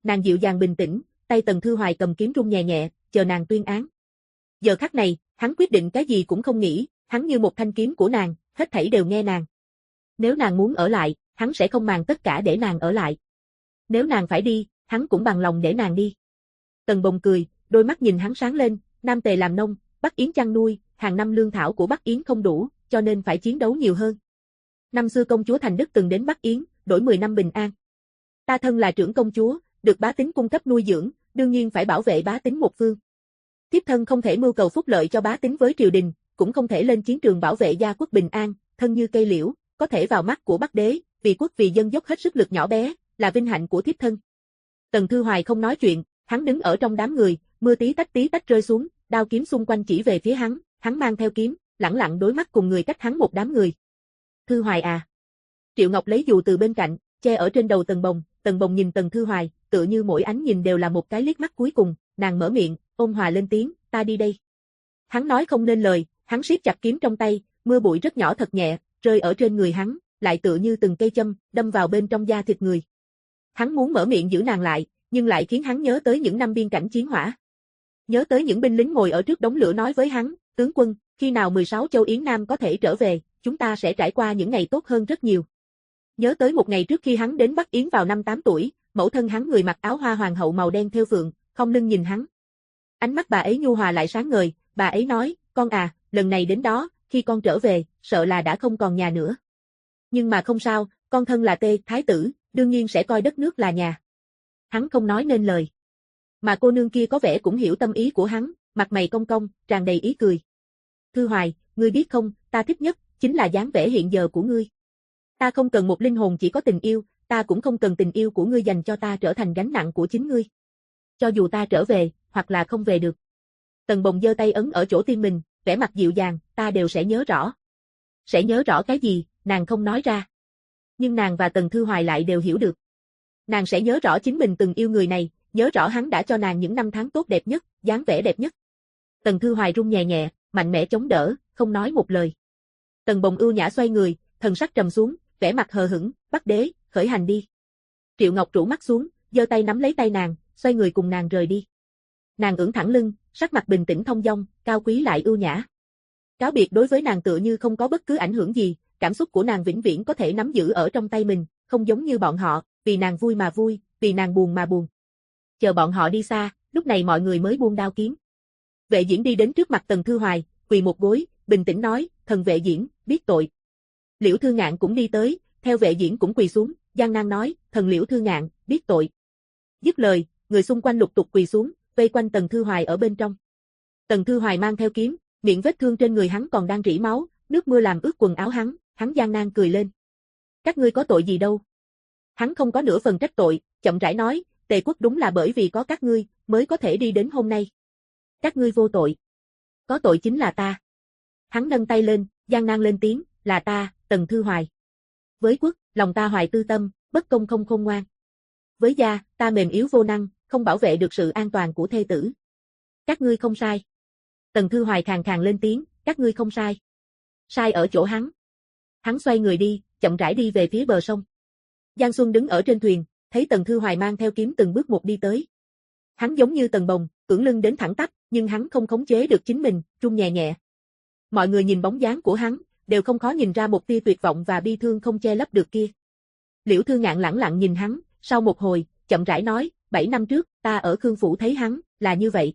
Nàng dịu dàng bình tĩnh, tay Tần Thư Hoài cầm kiếm rung nhẹ nhẹ, chờ nàng tuyên án. Giờ khắc này, hắn quyết định cái gì cũng không nghĩ, hắn như một thanh kiếm của nàng, hết thảy đều nghe nàng. Nếu nàng muốn ở lại, hắn sẽ không màng tất cả để nàng ở lại. Nếu nàng phải đi, hắn cũng bằng lòng để nàng đi. Tần Bồng cười, đôi mắt nhìn hắn sáng lên, Nam Tề làm nông, Bắc Yến chăn nuôi, hàng năm lương thảo của Bắc Yến không đủ, cho nên phải chiến đấu nhiều hơn. Năm xưa công chúa Thành Đức từng đến Bắc Yến, đổi 10 năm bình an. Ta thân là trưởng công chúa, được bá tính cung cấp nuôi dưỡng, đương nhiên phải bảo vệ bá tính một phương. Thiếp thân không thể mưu cầu phúc lợi cho bá tính với triều đình, cũng không thể lên chiến trường bảo vệ gia quốc bình an, thân như cây liễu, có thể vào mắt của Bắc đế, vì quốc vì dân dốc hết sức lực nhỏ bé, là vinh hạnh của thiếp thân. Tần Thư Hoài không nói chuyện, hắn đứng ở trong đám người, mưa tí tách rơi xuống, đao kiếm xung quanh chỉ về phía hắn mang theo kiếm, lẳng lặng đối mắt cùng người cách hắn một đám người. Thư Hoài à. Triệu Ngọc lấy dù từ bên cạnh, che ở trên đầu Tần Bồng nhìn Tần Thư Hoài, tựa như mỗi ánh nhìn đều là một cái liếc mắt cuối cùng, nàng mở miệng, ôn hòa lên tiếng, ta đi đây. Hắn nói không nên lời, hắn siết chặt kiếm trong tay, mưa bụi rất nhỏ thật nhẹ, rơi ở trên người hắn, lại tựa như từng cây châm, đâm vào bên trong da thịt người. Hắn muốn mở miệng giữ nàng lại, nhưng lại khiến hắn nhớ tới những năm biên cảnh chiến hỏa. Nhớ tới những binh lính ngồi ở trước đống lửa nói với hắn, tướng quân, khi nào 16 châu Yến Nam có thể trở về, chúng ta sẽ trải qua những ngày tốt hơn rất nhiều. Nhớ tới một ngày trước khi hắn đến Bắc Yến vào năm 8 tuổi, mẫu thân hắn người mặc áo hoa hoàng hậu màu đen thêu phượng, không lưng nhìn hắn. Ánh mắt bà ấy nhu hòa lại sáng ngời, bà ấy nói, con à, lần này đến đó, khi con trở về, sợ là đã không còn nhà nữa. Nhưng mà không sao, con thân là Tê Thái tử, đương nhiên sẽ coi đất nước là nhà. Hắn không nói nên lời. Mà cô nương kia có vẻ cũng hiểu tâm ý của hắn, mặt mày cong cong, tràn đầy ý cười. Thư Hoài, ngươi biết không, ta thích nhất, chính là dáng vẻ hiện giờ của ngươi. Ta không cần một linh hồn chỉ có tình yêu, ta cũng không cần tình yêu của ngươi dành cho ta trở thành gánh nặng của chính ngươi. Cho dù ta trở về, hoặc là không về được. Tần Bồng giơ tay ấn ở chỗ tim mình, vẻ mặt dịu dàng, ta đều sẽ nhớ rõ. Sẽ nhớ rõ cái gì, nàng không nói ra. Nhưng nàng và Tần Thư Hoài lại đều hiểu được. Nàng sẽ nhớ rõ chính mình từng yêu người này, nhớ rõ hắn đã cho nàng những năm tháng tốt đẹp nhất, dáng vẻ đẹp nhất. Tần Thư Hoài run nhẹ nhẹ, mạnh mẽ chống đỡ, không nói một lời. Tần Bồng ưu nhã xoay người, thần sắc trầm xuống, vẻ mặt hờ hững, Bắc đế, khởi hành đi. Triệu Ngọc rũ mắt xuống, giơ tay nắm lấy tay nàng, xoay người cùng nàng rời đi. Nàng ưỡn thẳng lưng, sắc mặt bình tĩnh thông dong, cao quý lại ưu nhã. Cáo biệt đối với nàng tựa như không có bất cứ ảnh hưởng gì, cảm xúc của nàng vĩnh viễn có thể nắm giữ ở trong tay mình, không giống như bọn họ, vì nàng vui mà vui, vì nàng buồn mà buồn. Chờ bọn họ đi xa, lúc này mọi người mới buông đao kiếm. Vệ Diễn đi đến trước mặt Tần Thư Hoài, quỳ một gối, bình tĩnh nói, thần Vệ Diễn, biết tội. Liễu Thư Ngạn cũng đi tới, theo Vệ Diễn cũng quỳ xuống, gian nan nói, thần Liễu Thư Ngạn, biết tội. Dứt lời, người xung quanh lục tục quỳ xuống, vây quanh Tần Thư Hoài ở bên trong. Tần Thư Hoài mang theo kiếm, miệng vết thương trên người hắn còn đang rỉ máu, nước mưa làm ướt quần áo hắn gian nan cười lên. Các ngươi có tội gì đâu? Hắn không có nửa phần trách tội, chậm rãi nói, Tề quốc đúng là bởi vì có các ngươi, mới có thể đi đến hôm nay. Các ngươi vô tội. Có tội chính là ta. Hắn nâng tay lên, gian nan lên tiếng, là ta, Tần Thư Hoài. Với quốc, lòng ta hoài tư tâm, bất công không khôn ngoan. Với gia, ta mềm yếu vô năng, không bảo vệ được sự an toàn của thê tử. Các ngươi không sai. Tần Thư Hoài khàn khàn lên tiếng, các ngươi không sai. Sai ở chỗ hắn. Hắn xoay người đi, chậm rãi đi về phía bờ sông. Giang Xuân đứng ở trên thuyền, thấy Tần Thư Hoài mang theo kiếm từng bước một đi tới. Hắn giống như Tần Bồng, cưỡng lưng đến thẳng tắp, nhưng hắn không khống chế được chính mình, run nhẹ nhẹ. Mọi người nhìn bóng dáng của hắn, đều không khó nhìn ra một tia tuyệt vọng và bi thương không che lấp được kia. Liễu Thư Ngạn lẳng lặng nhìn hắn, sau một hồi, chậm rãi nói, 7 năm trước, ta ở Khương Phủ thấy hắn, là như vậy.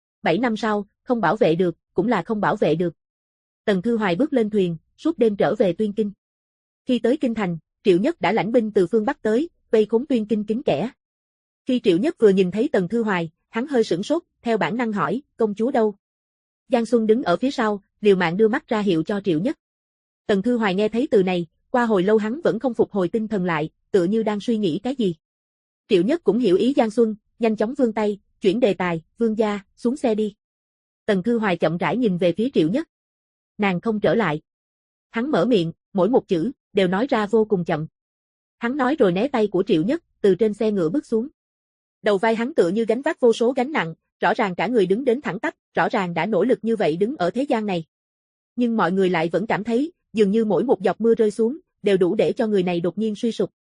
7 năm sau, không bảo vệ được, cũng là không bảo vệ được. Tần Thư Hoài bước lên thuyền, suốt đêm trở về Tuyên Kinh. Khi tới Kinh Thành, Triệu Nhất đã lãnh binh từ phương Bắc tới, vây khốn Tuyên Kinh kín kẽ. Khi Triệu Nhất vừa nhìn thấy Tần Thư Hoài, hắn hơi sửng sốt, theo bản năng hỏi, công chúa đâu? Giang Xuân đứng ở phía sau, liều mạng đưa mắt ra hiệu cho Triệu Nhất. Tần Thư Hoài nghe thấy từ này, qua hồi lâu hắn vẫn không phục hồi tinh thần lại, tựa như đang suy nghĩ cái gì. Triệu Nhất cũng hiểu ý Giang Xuân, nhanh chóng vươn tay, chuyển đề tài, vương gia, xuống xe đi. Tần Thư Hoài chậm rãi nhìn về phía Triệu Nhất. Nàng không trở lại. Hắn mở miệng, mỗi một chữ, đều nói ra vô cùng chậm. Hắn nói rồi né tay của Triệu Nhất, từ trên xe ngựa bước xuống. Đầu vai hắn tựa như gánh vác vô số gánh nặng, rõ ràng cả người đứng đến thẳng tắp, rõ ràng đã nỗ lực như vậy đứng ở thế gian này. Nhưng mọi người lại vẫn cảm thấy, dường như mỗi một giọt mưa rơi xuống, đều đủ để cho người này đột nhiên suy sụp.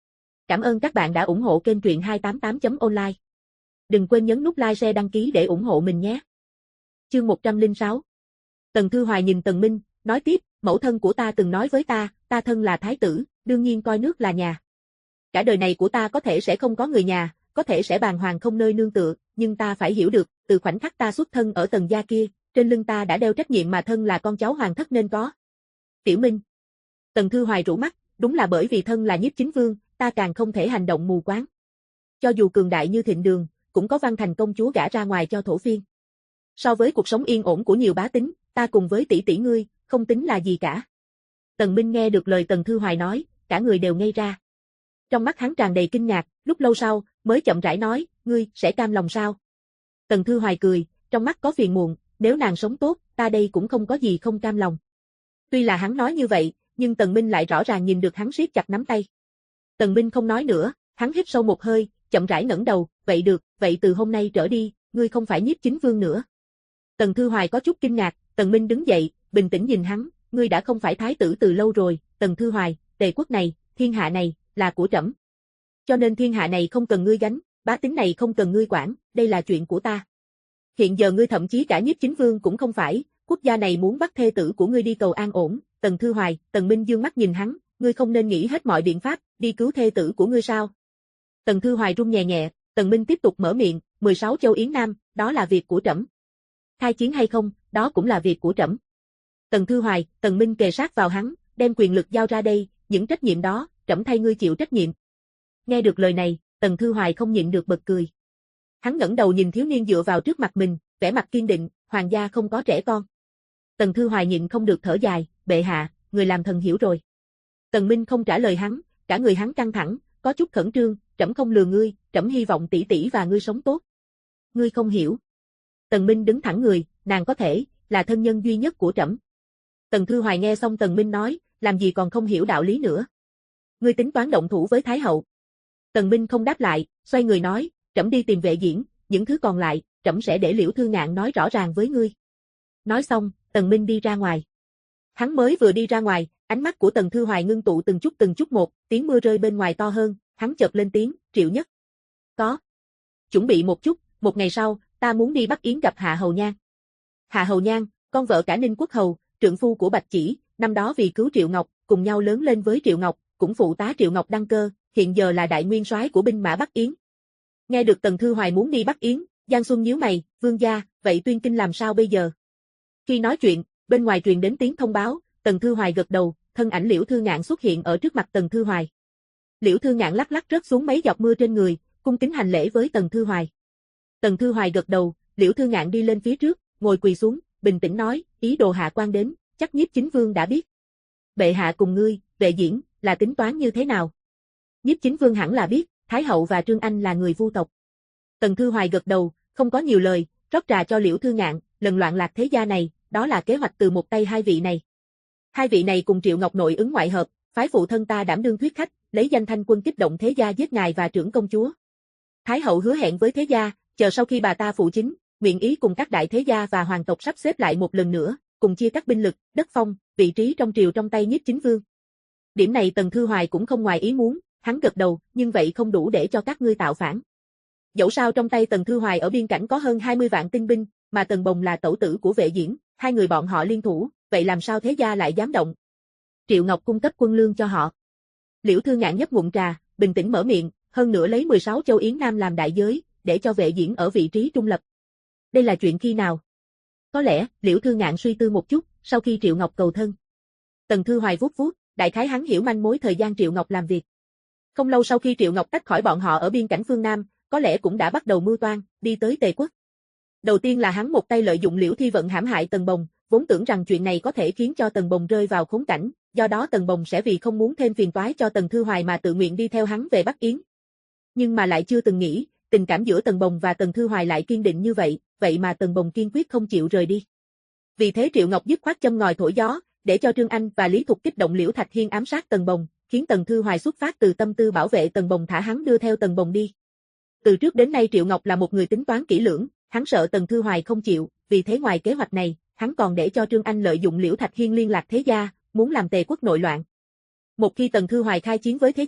Cảm ơn các bạn đã ủng hộ kênh truyện 288.online. Đừng quên nhấn nút like, share, đăng ký để ủng hộ mình nhé. Chương 106. Tần Thư Hoài nhìn Tần Minh, nói tiếp, mẫu thân của ta từng nói với ta thân là thái tử, đương nhiên coi nước là nhà. Cả đời này của ta có thể sẽ không có người nhà, có thể sẽ bàng hoàng không nơi nương tựa, nhưng ta phải hiểu được, từ khoảnh khắc ta xuất thân ở Tần gia kia, trên lưng ta đã đeo trách nhiệm mà thân là con cháu hoàng thất nên có. Tiểu Minh. Tần Thư Hoài rũ mắt, đúng là bởi vì thân là Nhiếp Chính Vương, ta càng không thể hành động mù quáng. Cho dù cường đại như Thịnh Đường, cũng có Văn Thành công chúa gả ra ngoài cho thổ phiên. So với cuộc sống yên ổn của nhiều bá tính, ta cùng với tỷ tỷ ngươi, không tính là gì cả. Tần Minh nghe được lời Tần Thư Hoài nói, cả người đều ngây ra. Trong mắt hắn tràn đầy kinh ngạc, lúc lâu sau, mới chậm rãi nói, ngươi sẽ cam lòng sao? Tần Thư Hoài cười, trong mắt có phiền muộn, nếu nàng sống tốt, ta đây cũng không có gì không cam lòng. Tuy là hắn nói như vậy, nhưng Tần Minh lại rõ ràng nhìn được hắn siết chặt nắm tay. Tần Minh không nói nữa, hắn hít sâu một hơi, chậm rãi ngẩng đầu, vậy được, vậy từ hôm nay trở đi, ngươi không phải Nhiếp Chính Vương nữa. Tần Thư Hoài có chút kinh ngạc, Tần Minh đứng dậy, bình tĩnh nhìn hắn, ngươi đã không phải thái tử từ lâu rồi, Tần Thư Hoài, Tề quốc này, thiên hạ này, là của trẫm. Cho nên thiên hạ này không cần ngươi gánh, bá tính này không cần ngươi quản, đây là chuyện của ta. Hiện giờ ngươi thậm chí cả Nhiếp Chính Vương cũng không phải, quốc gia này muốn bắt thê tử của ngươi đi cầu an ổn, Tần Thư Hoài, Tần Minh dương mắt nhìn hắn, ngươi không nên nghĩ hết mọi biện pháp, đi cứu thê tử của ngươi sao? Tần Thư Hoài run nhẹ nhẹ, Tần Minh tiếp tục mở miệng, 16 châu Yến Nam, đó là việc của trẫm. Khai chiến hay không, đó cũng là việc của trẫm. Tần Thư Hoài, Tần Minh kề sát vào hắn, đem quyền lực giao ra đây, những trách nhiệm đó, trẫm thay ngươi chịu trách nhiệm. Nghe được lời này, Tần Thư Hoài không nhịn được bật cười. Hắn ngẩng đầu nhìn thiếu niên dựa vào trước mặt mình, vẻ mặt kiên định, hoàng gia không có trẻ con. Tần Thư Hoài nhịn không được thở dài, bệ hạ, người làm thần hiểu rồi. Tần Minh không trả lời hắn, cả người hắn căng thẳng, có chút khẩn trương, trẫm không lừa ngươi, trẫm hy vọng tỷ tỷ và ngươi sống tốt. Ngươi không hiểu. Tần Minh đứng thẳng người, nàng có thể, là thân nhân duy nhất của trẫm. Tần Thư Hoài nghe xong Tần Minh nói, làm gì còn không hiểu đạo lý nữa. Ngươi tính toán động thủ với Thái hậu. Tần Minh không đáp lại, xoay người nói, trẫm đi tìm Vệ Diễn, những thứ còn lại, trẫm sẽ để Liễu Thư Ngạn nói rõ ràng với ngươi. Nói xong, Tần Minh đi ra ngoài. Hắn mới vừa đi ra ngoài, ánh mắt của Tần Thư Hoài ngưng tụ từng chút một, tiếng mưa rơi bên ngoài to hơn, hắn chợt lên tiếng, Triệu Nhất. Có. Chuẩn bị một chút, một ngày sau, ta muốn đi Bắc Yến gặp Hạ Hầu Nhan. Hạ Hầu Nhan, con vợ cả Ninh Quốc Hầu, trượng phu của Bạch Chỉ, năm đó vì cứu Triệu Ngọc, cùng nhau lớn lên với Triệu Ngọc, cũng phụ tá Triệu Ngọc đăng cơ, hiện giờ là đại nguyên soái của binh mã Bắc Yến. Nghe được Tần Thư Hoài muốn đi Bắc Yến, Giang Xuân nhíu mày, vương gia, vậy Tuyên Kinh làm sao bây giờ? Khi nói chuyện, bên ngoài truyền đến tiếng thông báo, Tần Thư Hoài gật đầu, thân ảnh Liễu Thư Ngạn xuất hiện ở trước mặt Tần Thư Hoài. Liễu Thư Ngạn lắc lắc rớt xuống mấy giọt mưa trên người, cung kính hành lễ với Tần Thư Hoài. Tần Thư Hoài gật đầu, Liễu Thư Ngạn đi lên phía trước, ngồi quỳ xuống, bình tĩnh nói, ý đồ hạ quan đến, chắc Nhiếp Chính Vương đã biết. Bệ hạ cùng ngươi, Vệ Diễn, là tính toán như thế nào? Nhiếp Chính Vương hẳn là biết, Thái hậu và Trương Anh là người Vu tộc. Tần Thư Hoài gật đầu, không có nhiều lời, rót trà cho Liễu Thư Ngạn, lần loạn lạc thế gia này, đó là kế hoạch từ một tay hai vị này. Hai vị này cùng Triệu Ngọc nội ứng ngoại hợp, phái phụ thân ta đảm đương thuyết khách, lấy danh Thanh Quân kích động thế gia giết ngài và trưởng công chúa. Thái hậu hứa hẹn với thế gia, chờ sau khi bà ta phụ chính, nguyện ý cùng các đại thế gia và hoàng tộc sắp xếp lại một lần nữa, cùng chia các binh lực, đất phong, vị trí trong triều trong tay Nhiếp Chính Vương. Điểm này Tần Thư Hoài cũng không ngoài ý muốn, hắn gật đầu, nhưng vậy không đủ để cho các ngươi tạo phản. Dẫu sao trong tay Tần Thư Hoài ở biên cảnh có hơn 20 vạn tinh binh, mà Tần Bồng là tẩu tử của Vệ Diễn, hai người bọn họ liên thủ, vậy làm sao thế gia lại dám động? Triệu Ngọc cung cấp quân lương cho họ. Liễu Thư Ngạn nhấp ngụm trà, bình tĩnh mở miệng, hơn nữa lấy 16 châu Yến Nam làm đại giới, để cho Vệ Diễn ở vị trí trung lập. Đây là chuyện khi nào? Có lẽ, Liễu Thư Ngạn suy tư một chút, sau khi Triệu Ngọc cầu thân. Tần Thư Hoài vuốt vuốt, đại khái hắn hiểu manh mối thời gian Triệu Ngọc làm việc. Không lâu sau khi Triệu Ngọc tách khỏi bọn họ ở biên cảnh phương Nam, có lẽ cũng đã bắt đầu mưu toan, đi tới Tề quốc. Đầu tiên là hắn một tay lợi dụng Liễu Thi Vận hãm hại Tần Bồng, vốn tưởng rằng chuyện này có thể khiến cho Tần Bồng rơi vào khốn cảnh, do đó Tần Bồng sẽ vì không muốn thêm phiền toái cho Tần Thư Hoài mà tự nguyện đi theo hắn về Bắc Yến. Nhưng mà lại chưa từng nghĩ, tình cảm giữa Tần Bồng và Tần Thư Hoài lại kiên định như vậy, vậy mà Tần Bồng kiên quyết không chịu rời đi. Vì thế Triệu Ngọc dứt khoát châm ngòi thổi gió, để cho Trương Anh và Lý Thục kích động Liễu Thạch Hiên ám sát Tần Bồng, khiến Tần Thư Hoài xuất phát từ tâm tư bảo vệ Tần Bồng thả hắn đưa theo Tần Bồng đi. Từ trước đến nay Triệu Ngọc là một người tính toán kỹ lưỡng, hắn sợ Tần Thư Hoài không chịu, vì thế ngoài kế hoạch này, hắn còn để cho Trương Anh lợi dụng Liễu Thạch Hiên liên lạc thế gia, muốn làm Tề quốc nội loạn. Một khi Tần Thư Hoài khai chiến với thế gia,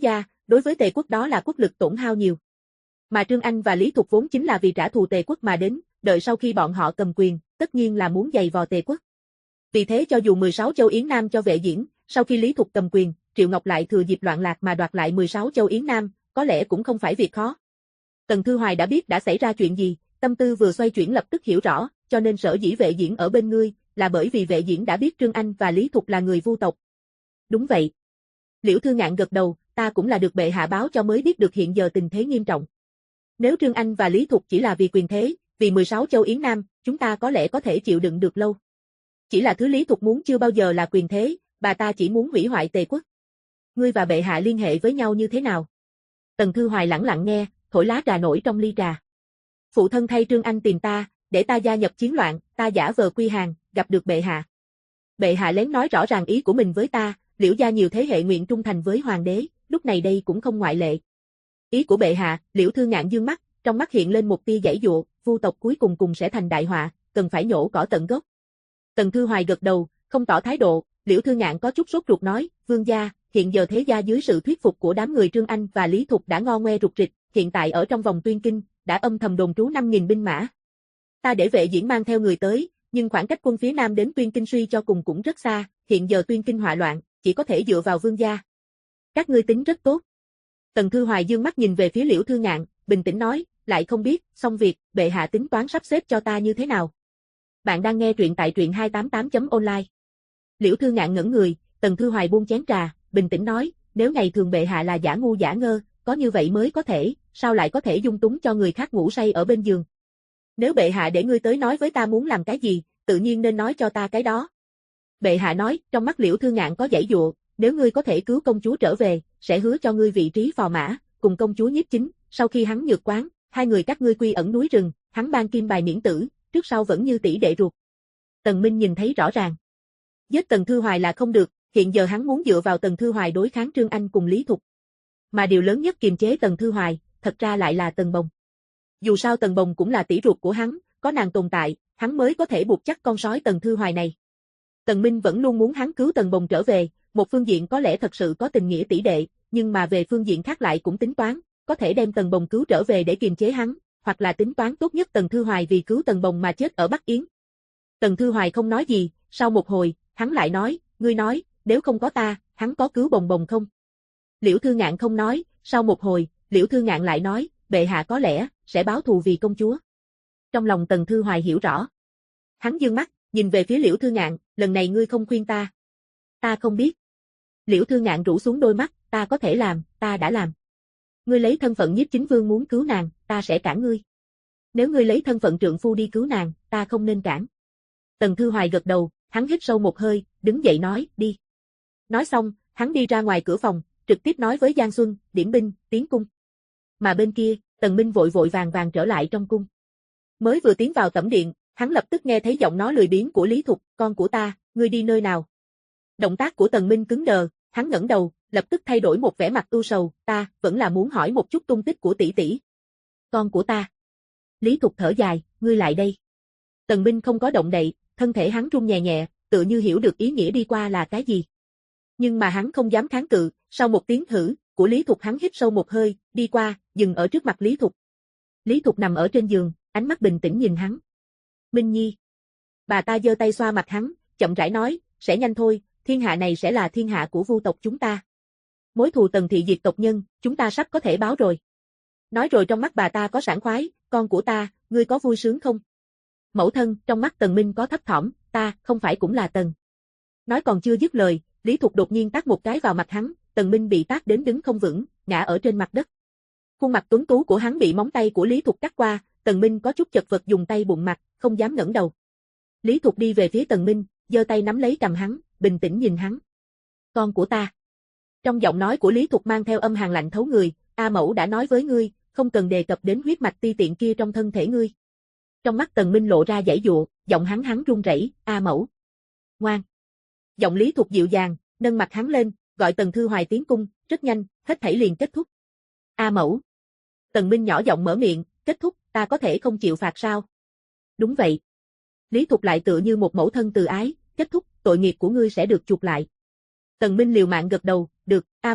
đối với Tề quốc đó là quốc lực tổn hao nhiều. Mà Trương Anh và Lý Thục vốn chính là vì trả thù Tề quốc mà đến, đợi sau khi bọn họ cầm quyền, tất nhiên là muốn giày vò Tề quốc. Vì thế cho dù 16 châu Yến Nam cho Vệ Diễn, sau khi Lý Thục cầm quyền, Triệu Ngọc lại thừa dịp loạn lạc mà đoạt lại 16 châu Yến Nam, có lẽ cũng không phải việc khó. Tần Thư Hoài đã biết đã xảy ra chuyện gì, tâm tư vừa xoay chuyển lập tức hiểu rõ, cho nên sở dĩ Vệ Diễn ở bên ngươi, là bởi vì Vệ Diễn đã biết Trương Anh và Lý Thục là người Vu tộc. Đúng vậy. Liễu Thư Ngạn gật đầu, ta cũng là được bệ hạ báo cho mới biết được hiện giờ tình thế nghiêm trọng. Nếu Trương Anh và Lý Thục chỉ là vì quyền thế, vì 16 châu Yến Nam, chúng ta có lẽ có thể chịu đựng được lâu. Chỉ là thứ Lý Thục muốn chưa bao giờ là quyền thế, bà ta chỉ muốn hủy hoại Tề quốc. Ngươi và bệ hạ liên hệ với nhau như thế nào? Tần Thư Hoài lẳng lặng nghe, thổi lá trà nổi trong ly trà. Phụ thân thay Trương Anh tìm ta, để ta gia nhập chiến loạn, ta giả vờ quy hàng, gặp được bệ hạ. Bệ hạ lén nói rõ ràng ý của mình với ta, Liễu gia nhiều thế hệ nguyện trung thành với hoàng đế, lúc này đây cũng không ngoại lệ. Ý của bệ hạ, Liễu Thư Ngạn dương mắt, trong mắt hiện lên một tia giãy giụa, Vu tộc cuối cùng sẽ thành đại họa, cần phải nhổ cỏ tận gốc. Tần Thư Hoài gật đầu, không tỏ thái độ, Liễu Thư Ngạn có chút sốt ruột nói, vương gia, hiện giờ thế gia dưới sự thuyết phục của đám người Trương Anh và Lý Thục đã ngo ngoe rục rịch, hiện tại ở trong vòng Tuyên Kinh, đã âm thầm đồn trú 5.000 binh mã. Ta để Vệ Diễn mang theo người tới, nhưng khoảng cách quân phía Nam đến Tuyên Kinh suy cho cùng cũng rất xa, hiện giờ Tuyên Kinh họa loạn, chỉ có thể dựa vào vương gia. Các ngươi tính rất tốt. Tần Thư Hoài dương mắt nhìn về phía Liễu Thư Ngạn, bình tĩnh nói, lại không biết, xong việc, bệ hạ tính toán sắp xếp cho ta như thế nào. Bạn đang nghe truyện tại truyện 288.online. Liễu Thư Ngạn ngẩn người, Tần Thư Hoài buông chén trà, bình tĩnh nói, nếu ngày thường bệ hạ là giả ngu giả ngơ, có như vậy mới có thể, sao lại có thể dung túng cho người khác ngủ say ở bên giường. Nếu bệ hạ để ngươi tới nói với ta muốn làm cái gì, tự nhiên nên nói cho ta cái đó. Bệ hạ nói, trong mắt Liễu Thư Ngạn có giãy giụa, nếu ngươi có thể cứu công chúa trở về, sẽ hứa cho ngươi vị trí phò mã, cùng công chúa Nhiếp Chính, sau khi hắn nhược quán, hai người các ngươi quy ẩn núi rừng, hắn ban kim bài miễn tử, trước sau vẫn như tỷ đệ ruột. Tần Minh nhìn thấy rõ ràng. Giết Tần Thư Hoài là không được, hiện giờ hắn muốn dựa vào Tần Thư Hoài đối kháng Trương Anh cùng Lý Thục. Mà điều lớn nhất kiềm chế Tần Thư Hoài, thật ra lại là Tần Bồng. Dù sao Tần Bồng cũng là tỷ ruột của hắn, có nàng tồn tại, hắn mới có thể buộc chắc con sói Tần Thư Hoài này. Tần Minh vẫn luôn muốn hắn cứu Tần Bồng trở về, một phương diện có lẽ thật sự có tình nghĩa tỷ đệ, nhưng mà về phương diện khác lại cũng tính toán, có thể đem Tần Bồng cứu trở về để kiềm chế hắn, hoặc là tính toán tốt nhất Tần Thư Hoài vì cứu Tần Bồng mà chết ở Bắc Yến. Tần Thư Hoài không nói gì, sau một hồi, hắn lại nói, ngươi nói, nếu không có ta, hắn có cứu Bồng Bồng không? Liễu Thư Ngạn không nói, sau một hồi, Liễu Thư Ngạn lại nói, bệ hạ có lẽ sẽ báo thù vì công chúa. Trong lòng Tần Thư Hoài hiểu rõ. Hắn dương mắt, nhìn về phía Liễu Thư Ngạn, lần này ngươi không khuyên ta. Ta không biết. Liễu Thư Ngạn rũ xuống đôi mắt, ta có thể làm, ta đã làm. Ngươi lấy thân phận Nhiếp Chính Vương muốn cứu nàng, ta sẽ cản ngươi. Nếu ngươi lấy thân phận trượng phu đi cứu nàng, ta không nên cản. Tần Thư Hoài gật đầu, hắn hít sâu một hơi, đứng dậy nói, đi. Nói xong, hắn đi ra ngoài cửa phòng, trực tiếp nói với Giang Xuân, điểm binh, tiến cung. Mà bên kia, Tần Minh vội vội vàng vàng trở lại trong cung. Mới vừa tiến vào tẩm điện, hắn lập tức nghe thấy giọng nói lười biếng của Lý Thục, con của ta, ngươi đi nơi nào? Động tác của Tần Minh cứng đờ, hắn ngẩng đầu, lập tức thay đổi một vẻ mặt u sầu, ta vẫn là muốn hỏi một chút tung tích của tỷ tỷ. Con của ta. Lý Thục thở dài, ngươi lại đây. Tần Minh không có động đậy, thân thể hắn run nhẹ nhẹ, tựa như hiểu được ý nghĩa đi qua là cái gì. Nhưng mà hắn không dám kháng cự, sau một tiếng thử của Lý Thục hắn hít sâu một hơi, đi qua, dừng ở trước mặt Lý Thục. Lý Thục nằm ở trên giường, ánh mắt bình tĩnh nhìn hắn. Minh Nhi. Bà ta giơ tay xoa mặt hắn, chậm rãi nói, sẽ nhanh thôi, thiên hạ này sẽ là thiên hạ của Vu tộc chúng ta. Mối thù Tần thị diệt tộc nhân, chúng ta sắp có thể báo rồi. Nói rồi trong mắt bà ta có sảng khoái, con của ta, ngươi có vui sướng không? Mẫu thân, trong mắt Tần Minh có thấp thỏm, ta, không phải cũng là Tần. Nói còn chưa dứt lời, Lý Thục đột nhiên tát một cái vào mặt hắn, Tần Minh bị tát đến đứng không vững, ngã ở trên mặt đất. Khuôn mặt tuấn tú của hắn bị móng tay của Lý Thục cắt qua, Tần Minh có chút chật vật dùng tay bụng mặt, không dám ngẩng đầu. Lý Thục đi về phía Tần Minh, giơ tay nắm lấy cằm hắn, bình tĩnh nhìn hắn. Con của ta. Trong giọng nói của Lý Thục mang theo âm hàn lạnh thấu người, A mẫu đã nói với ngươi, không cần đề cập đến huyết mạch ti tiện kia trong thân thể ngươi. Trong mắt Tần Minh lộ ra giãy giụa, giọng hắn run rẩy, A mẫu. Ngoan. Giọng Lý Thục dịu dàng, nâng mặt hắn lên, gọi Tần Thư Hoài tiến cung, rất nhanh, hết thảy liền kết thúc. A mẫu. Tần Minh nhỏ giọng mở miệng, kết thúc, ta có thể không chịu phạt sao? Đúng vậy. Lý Thục lại tựa như một mẫu thân từ ái, kết thúc, tội nghiệp của ngươi sẽ được chuộc lại. Tần Minh liều mạng gật đầu, được, A mẫu,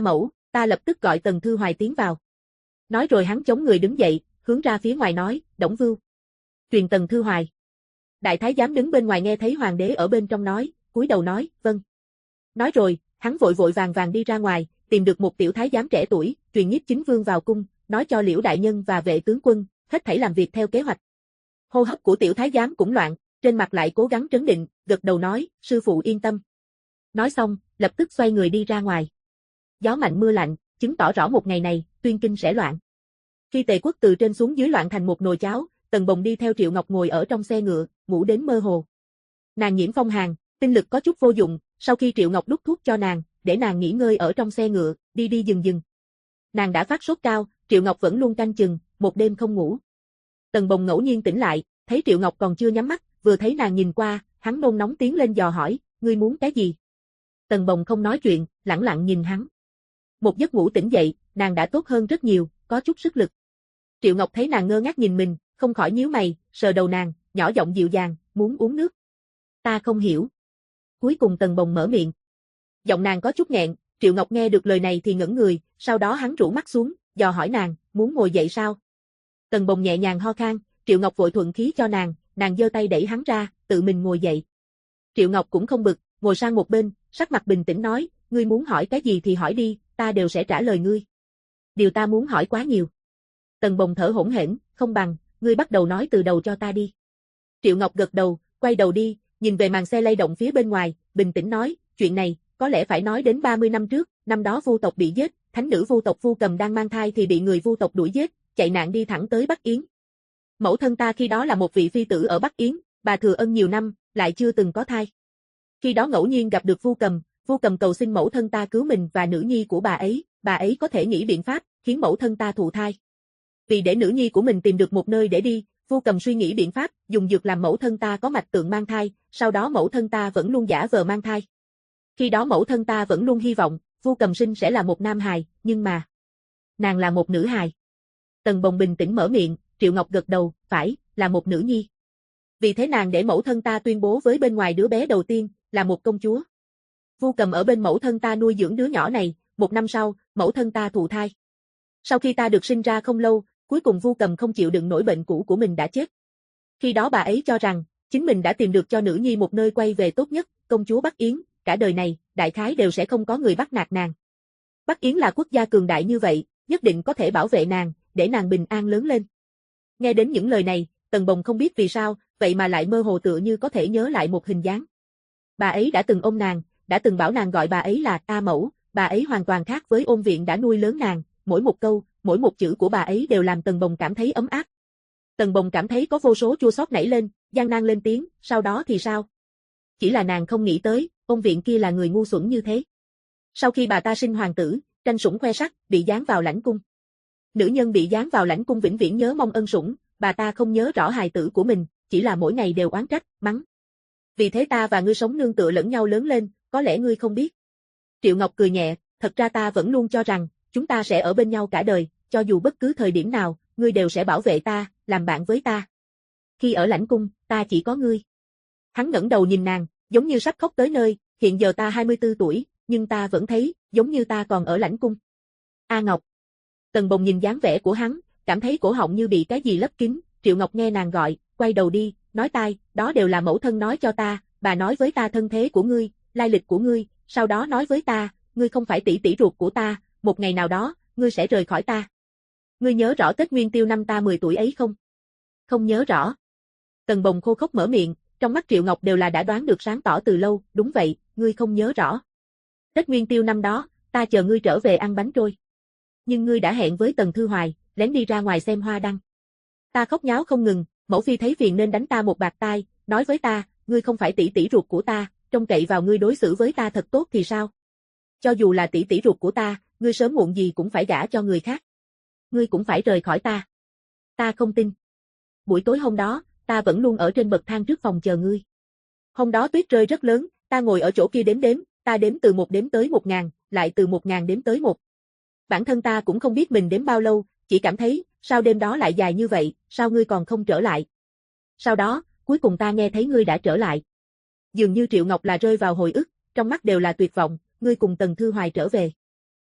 ta lập tức gọi Tần Thư Hoài tiến vào. Nói rồi hắn chống người đứng dậy, hướng ra phía ngoài nói, Đổng Vưu. Truyền Tần Thư Hoài. Đại thái giám đứng bên ngoài nghe thấy hoàng đế ở bên trong nói, cúi đầu nói, vâng. Nói rồi, hắn vội vội vàng vàng đi ra ngoài, tìm được một tiểu thái giám trẻ tuổi, truyền Nhiếp Chính Vương vào cung, nói cho Liễu đại nhân và vệ tướng quân, hết thảy làm việc theo kế hoạch. Hô hấp của tiểu thái giám cũng loạn, trên mặt lại cố gắng trấn định, gật đầu nói, sư phụ yên tâm. Nói xong, lập tức xoay người đi ra ngoài. Gió mạnh mưa lạnh, chứng tỏ rõ một ngày này, Tuyên Kinh sẽ loạn. Khi Tề Quốc từ trên xuống dưới loạn thành một nồi cháo, Tần Bồng đi theo Triệu Ngọc ngồi ở trong xe ngựa, ngủ đến mơ hồ. Nàng nhiễm phong hàn, tinh lực có chút vô dụng, sau khi Triệu Ngọc đút thuốc cho nàng, để nàng nghỉ ngơi ở trong xe ngựa, đi đi dừng dừng. Nàng đã phát sốt cao, Triệu Ngọc vẫn luôn canh chừng, một đêm không ngủ. Tần Bồng ngẫu nhiên tỉnh lại, thấy Triệu Ngọc còn chưa nhắm mắt, vừa thấy nàng nhìn qua, hắn nôn nóng tiến lên dò hỏi, ngươi muốn cái gì? Tần Bồng không nói chuyện, lẳng lặng nhìn hắn. Một giấc ngủ tỉnh dậy, nàng đã tốt hơn rất nhiều, có chút sức lực. Triệu Ngọc thấy nàng ngơ ngác nhìn mình, không khỏi nhíu mày, sờ đầu nàng, nhỏ giọng dịu dàng, muốn uống nước. Ta không hiểu. Cuối cùng Tần Bồng mở miệng. Giọng nàng có chút nghẹn, Triệu Ngọc nghe được lời này thì ngẩn người, sau đó hắn rũ mắt xuống, dò hỏi nàng, muốn ngồi dậy sao? Tần Bồng nhẹ nhàng ho khan, Triệu Ngọc vội thuận khí cho nàng giơ tay đẩy hắn ra, tự mình ngồi dậy. Triệu Ngọc cũng không bực, ngồi sang một bên, sắc mặt bình tĩnh nói, ngươi muốn hỏi cái gì thì hỏi đi, ta đều sẽ trả lời ngươi. Điều ta muốn hỏi quá nhiều. Tần Bồng thở hổn hển, không bằng, ngươi bắt đầu nói từ đầu cho ta đi. Triệu Ngọc gật đầu, quay đầu đi, nhìn về màn xe lay động phía bên ngoài, bình tĩnh nói, chuyện này, có lẽ phải nói đến 30 năm trước, năm đó Vu tộc bị giết, thánh nữ Vu tộc Vu Cầm đang mang thai thì bị người Vu tộc đuổi giết, chạy nạn đi thẳng tới Bắc Yến. Mẫu thân ta khi đó là một vị phi tử ở Bắc Yến, bà thừa ân nhiều năm, lại chưa từng có thai. Khi đó ngẫu nhiên gặp được Vu Cầm cầu xin mẫu thân ta cứu mình và nữ nhi của bà ấy có thể nghĩ biện pháp, khiến mẫu thân ta thụ thai. Vì để nữ nhi của mình tìm được một nơi để đi, Vu Cầm suy nghĩ biện pháp, dùng dược làm mẫu thân ta có mạch tượng mang thai, sau đó mẫu thân ta vẫn luôn giả vờ mang thai. Khi đó mẫu thân ta vẫn luôn hy vọng, Vu Cầm sinh sẽ là một nam hài, nhưng mà nàng là một nữ hài. Tần Bồng bình tĩnh mở miệng, Triệu Ngọc gật đầu, phải, là một nữ nhi. Vì thế nàng để mẫu thân ta tuyên bố với bên ngoài đứa bé đầu tiên, là một công chúa. Vu Cầm ở bên mẫu thân ta nuôi dưỡng đứa nhỏ này, 1 năm sau, mẫu thân ta thụ thai. Sau khi ta được sinh ra không lâu, cuối cùng Vu Cầm không chịu đựng nổi bệnh cũ của mình đã chết. Khi đó bà ấy cho rằng, chính mình đã tìm được cho nữ nhi một nơi quay về tốt nhất, công chúa Bắc Yến, cả đời này, đại khái đều sẽ không có người bắt nạt nàng. Bắc Yến là quốc gia cường đại như vậy, nhất định có thể bảo vệ nàng, để nàng bình an lớn lên. Nghe đến những lời này, Tần Bồng không biết vì sao, vậy mà lại mơ hồ tựa như có thể nhớ lại một hình dáng. Bà ấy đã từng ôm nàng, đã từng bảo nàng gọi bà ấy là A mẫu, bà ấy hoàn toàn khác với ôn viện đã nuôi lớn nàng, mỗi một câu, mỗi một chữ của bà ấy đều làm Tần Bồng cảm thấy ấm áp. Tần Bồng cảm thấy có vô số chua xót nảy lên, gian nan lên tiếng, sau đó thì sao? Chỉ là nàng không nghĩ tới, ôn viện kia là người ngu xuẩn như thế. Sau khi bà ta sinh hoàng tử, tranh sủng khoe sắc, bị giáng vào lãnh cung. Nữ nhân bị giáng vào lãnh cung vĩnh viễn nhớ mong ân sủng, bà ta không nhớ rõ hài tử của mình, chỉ là mỗi ngày đều oán trách, mắng. Vì thế ta và ngươi sống nương tựa lẫn nhau lớn lên, có lẽ ngươi không biết. Triệu Ngọc cười nhẹ, thật ra ta vẫn luôn cho rằng, chúng ta sẽ ở bên nhau cả đời, cho dù bất cứ thời điểm nào, ngươi đều sẽ bảo vệ ta, làm bạn với ta. Khi ở lãnh cung, ta chỉ có ngươi. Hắn ngẩng đầu nhìn nàng, giống như sắp khóc tới nơi, hiện giờ ta 24 tuổi, nhưng ta vẫn thấy, giống như ta còn ở lãnh cung. A Ngọc. Tần Bồng nhìn dáng vẻ của hắn, cảm thấy cổ họng như bị cái gì lấp kín, Triệu Ngọc nghe nàng gọi, quay đầu đi, nói tai, đó đều là mẫu thân nói cho ta, bà nói với ta thân thế của ngươi, lai lịch của ngươi, sau đó nói với ta, ngươi không phải tỷ tỷ ruột của ta, một ngày nào đó, ngươi sẽ rời khỏi ta. Ngươi nhớ rõ Tết Nguyên Tiêu năm ta 10 tuổi ấy không? Không nhớ rõ. Tần Bồng khô khốc mở miệng, trong mắt Triệu Ngọc đều là đã đoán được sáng tỏ từ lâu, đúng vậy, ngươi không nhớ rõ. Tết Nguyên Tiêu năm đó, ta chờ ngươi trở về ăn bánh trôi. Nhưng ngươi đã hẹn với Tần Thư Hoài, lén đi ra ngoài xem hoa đăng. Ta khóc nháo không ngừng, mẫu phi thấy phiền nên đánh ta một bạt tai, nói với ta, ngươi không phải tỷ tỷ ruột của ta, trông cậy vào ngươi đối xử với ta thật tốt thì sao? Cho dù là tỷ tỷ ruột của ta, ngươi sớm muộn gì cũng phải gả cho người khác. Ngươi cũng phải rời khỏi ta. Ta không tin. Buổi tối hôm đó, ta vẫn luôn ở trên bậc thang trước phòng chờ ngươi. Hôm đó tuyết rơi rất lớn, ta ngồi ở chỗ kia đếm, ta đếm từ 1 đếm tới 1000, lại từ 1000 đếm tới 1. Bản thân ta cũng không biết mình đếm bao lâu, chỉ cảm thấy, sao đêm đó lại dài như vậy, sao ngươi còn không trở lại. Sau đó, cuối cùng ta nghe thấy ngươi đã trở lại. Dường như Triệu Ngọc là rơi vào hồi ức, trong mắt đều là tuyệt vọng, ngươi cùng Tần Thư Hoài trở về.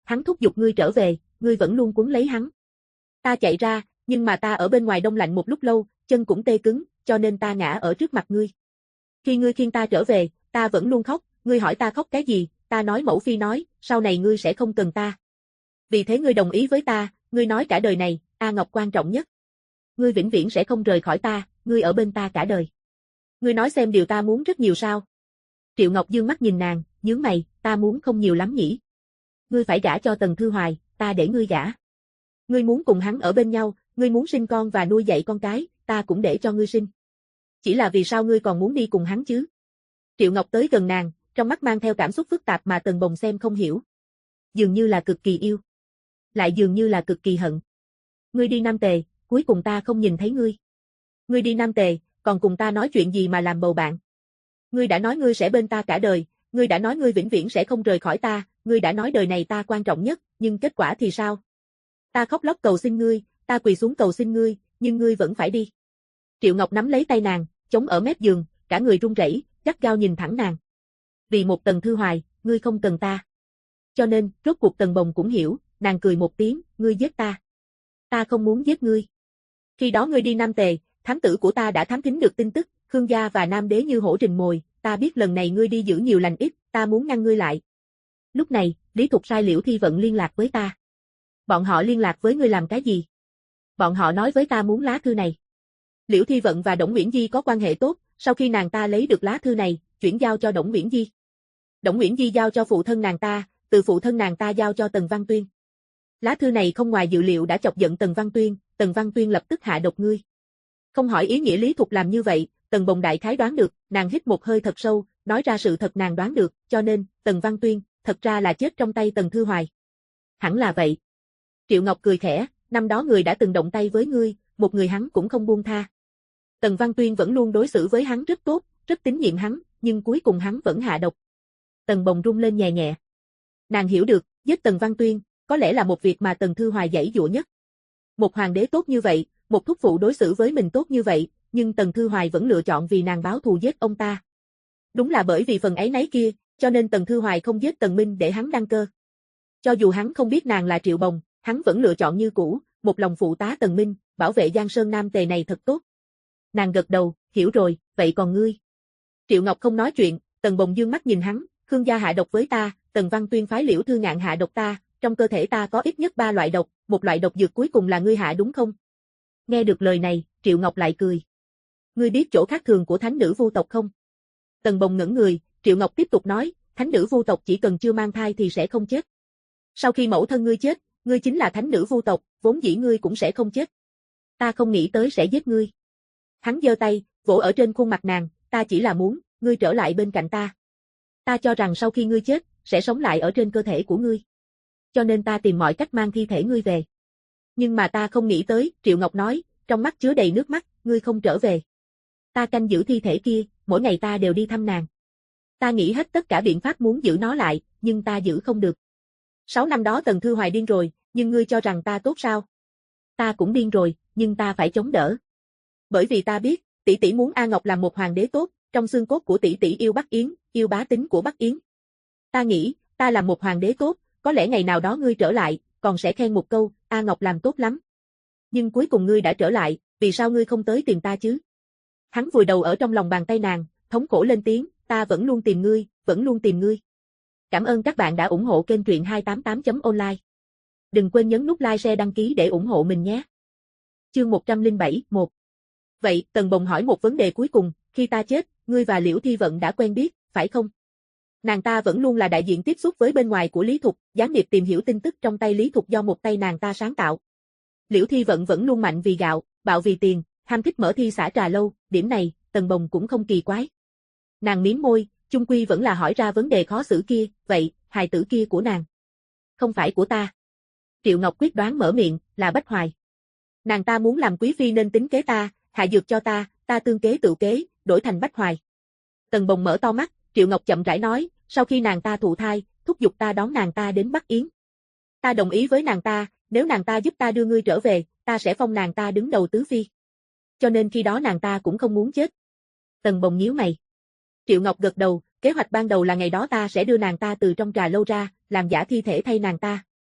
Hắn thúc giục ngươi trở về, ngươi vẫn luôn cuốn lấy hắn. Ta chạy ra, nhưng mà ta ở bên ngoài đông lạnh một lúc lâu, chân cũng tê cứng, cho nên ta ngã ở trước mặt ngươi. Khi ngươi khiêng ta trở về, ta vẫn luôn khóc, ngươi hỏi ta khóc cái gì, ta nói mẫu phi nói, sau này ngươi sẽ không cần ta. Vì thế ngươi đồng ý với ta, ngươi nói cả đời này, A Ngọc quan trọng nhất. Ngươi vĩnh viễn sẽ không rời khỏi ta, ngươi ở bên ta cả đời. Ngươi nói xem điều ta muốn rất nhiều sao? Triệu Ngọc dương mắt nhìn nàng, nhướng mày, ta muốn không nhiều lắm nhỉ. Ngươi phải gả cho Tần Thư Hoài, ta để ngươi gả. Ngươi muốn cùng hắn ở bên nhau, ngươi muốn sinh con và nuôi dạy con cái, ta cũng để cho ngươi sinh. Chỉ là vì sao ngươi còn muốn đi cùng hắn chứ? Triệu Ngọc tới gần nàng, trong mắt mang theo cảm xúc phức tạp mà Tần Bồng xem không hiểu. Dường như là cực kỳ yêu, lại dường như là cực kỳ hận. Ngươi đi Nam Tề, cuối cùng ta không nhìn thấy ngươi. Ngươi đi Nam Tề, còn cùng ta nói chuyện gì mà làm bầu bạn? Ngươi đã nói ngươi sẽ bên ta cả đời, ngươi đã nói ngươi vĩnh viễn sẽ không rời khỏi ta, ngươi đã nói đời này ta quan trọng nhất, nhưng kết quả thì sao? Ta khóc lóc cầu xin ngươi, ta quỳ xuống cầu xin ngươi, nhưng ngươi vẫn phải đi. Triệu Ngọc nắm lấy tay nàng, chống ở mép giường, cả người run rẩy, gắt gao nhìn thẳng nàng. Vì một Tần Thư Hoài, ngươi không cần ta. Cho nên, rốt cuộc Tần Bồng cũng hiểu, nàng cười một tiếng, ngươi giết ta. Ta không muốn giết ngươi. Khi đó ngươi đi Nam Tề, thám tử của ta đã thám thính được tin tức, Khương gia và Nam Đế như hổ rình mồi, ta biết lần này ngươi đi giữ nhiều lành ít, ta muốn ngăn ngươi lại. Lúc này, Lý Thục sai Liễu Thi Vận liên lạc với ta. Bọn họ liên lạc với ngươi làm cái gì? Bọn họ nói với ta muốn lá thư này. Liễu Thi Vận và Đổng Nguyễn Di có quan hệ tốt, sau khi nàng ta lấy được lá thư này, chuyển giao cho Đổng Nguyễn Di. Đổng Nguyễn Di giao cho phụ thân nàng ta, từ phụ thân nàng ta giao cho Tần Văn Tuyên. Lá thư này không ngoài dự liệu đã chọc giận Tần Văn Tuyên lập tức hạ độc ngươi. Không hỏi ý nghĩa Lý Thục làm như vậy, Tần Bồng đại khái đoán được, nàng hít một hơi thật sâu, nói ra sự thật nàng đoán được, cho nên, Tần Văn Tuyên, thật ra là chết trong tay Tần Thư Hoài. Hẳn là vậy. Triệu Ngọc cười khẽ, năm đó người đã từng động tay với ngươi, một người hắn cũng không buông tha. Tần Văn Tuyên vẫn luôn đối xử với hắn rất tốt, rất tín nhiệm hắn, nhưng cuối cùng hắn vẫn hạ độc. Tần Bồng run lên nhẹ nhẹ. Nàng hiểu được, giết Tần Văn Tuyên, có lẽ là một việc mà Tần Thư Hoài giãy giụa nhất. Một hoàng đế tốt như vậy, một thúc phụ đối xử với mình tốt như vậy, nhưng Tần Thư Hoài vẫn lựa chọn vì nàng báo thù giết ông ta. Đúng là bởi vì phần áy náy kia, cho nên Tần Thư Hoài không giết Tần Minh để hắn đăng cơ. Cho dù hắn không biết nàng là Triệu Bồng, hắn vẫn lựa chọn như cũ, một lòng phụ tá Tần Minh, bảo vệ Giang Sơn Nam Tề này thật tốt. Nàng gật đầu, hiểu rồi, vậy còn ngươi? Triệu Ngọc không nói chuyện, Tần Bồng dương mắt nhìn hắn, Khương gia hạ độc với ta, Tần Văn Tuyên phái Liễu Thư Ngạn hạ độc ta, trong cơ thể ta có ít nhất 3 loại độc, một loại độc dược cuối cùng là ngươi hạ đúng không? Nghe được lời này, Triệu Ngọc lại cười. Ngươi biết chỗ khác thường của thánh nữ vu tộc không? Tần Bồng ngẩn người, Triệu Ngọc tiếp tục nói, thánh nữ vu tộc chỉ cần chưa mang thai thì sẽ không chết. Sau khi mẫu thân ngươi chết, ngươi chính là thánh nữ vu tộc, vốn dĩ ngươi cũng sẽ không chết. Ta không nghĩ tới sẽ giết ngươi. Hắn giơ tay, vỗ ở trên khuôn mặt nàng, ta chỉ là muốn, ngươi trở lại bên cạnh ta. Ta cho rằng sau khi ngươi chết, sẽ sống lại ở trên cơ thể của ngươi. Cho nên ta tìm mọi cách mang thi thể ngươi về. Nhưng mà ta không nghĩ tới, Triệu Ngọc nói, trong mắt chứa đầy nước mắt, ngươi không trở về. Ta canh giữ thi thể kia, mỗi ngày ta đều đi thăm nàng. Ta nghĩ hết tất cả biện pháp muốn giữ nó lại, nhưng ta giữ không được. 6 năm đó Tần Thư Hoài điên rồi, nhưng ngươi cho rằng ta tốt sao? Ta cũng điên rồi, nhưng ta phải chống đỡ. Bởi vì ta biết, tỷ tỷ muốn A Ngọc làm một hoàng đế tốt, trong xương cốt của tỷ tỷ yêu Bắc Yến, yêu bá tính của Bắc Yến. Ta nghĩ, ta làm một hoàng đế tốt, có lẽ ngày nào đó ngươi trở lại, còn sẽ khen một câu, A Ngọc làm tốt lắm. Nhưng cuối cùng ngươi đã trở lại, vì sao ngươi không tới tìm ta chứ? Hắn vùi đầu ở trong lòng bàn tay nàng, thống khổ lên tiếng, ta vẫn luôn tìm ngươi, vẫn luôn tìm ngươi. Cảm ơn các bạn đã ủng hộ kênh truyện 288.online. Đừng quên nhấn nút like share đăng ký để ủng hộ mình nhé. Chương 107, 1. Vậy, Tần Bồng hỏi một vấn đề cuối cùng, khi ta chết, ngươi và Liễu Thi Vận đã quen biết, phải không? Nàng ta vẫn luôn là đại diện tiếp xúc với bên ngoài của Lý Thục, gián điệp tìm hiểu tin tức trong tay Lý Thục do một tay nàng ta sáng tạo. Liễu Thi Vận vẫn luôn mạnh vì gạo, bạo vì tiền, ham thích mở thi xã trà lâu, điểm này, Tần Bồng cũng không kỳ quái. Nàng mím môi, chung quy vẫn là hỏi ra vấn đề khó xử kia, vậy, hài tử kia của nàng? Không phải của ta. Triệu Ngọc quyết đoán mở miệng, là Bách Hoài. Nàng ta muốn làm quý phi nên tính kế ta, hạ dược cho ta tương kế tự kế, đổi thành Bách Hoài. Tần Bồng mở to mắt, Triệu Ngọc chậm rãi nói, sau khi nàng ta thụ thai, thúc giục ta đón nàng ta đến Bắc Yến. Ta đồng ý với nàng ta, nếu nàng ta giúp ta đưa ngươi trở về, ta sẽ phong nàng ta đứng đầu tứ phi. Cho nên khi đó nàng ta cũng không muốn chết. Tần Bồng nhíu mày. Triệu Ngọc gật đầu, kế hoạch ban đầu là ngày đó ta sẽ đưa nàng ta từ trong trà lâu ra, làm giả thi thể thay nàng ta.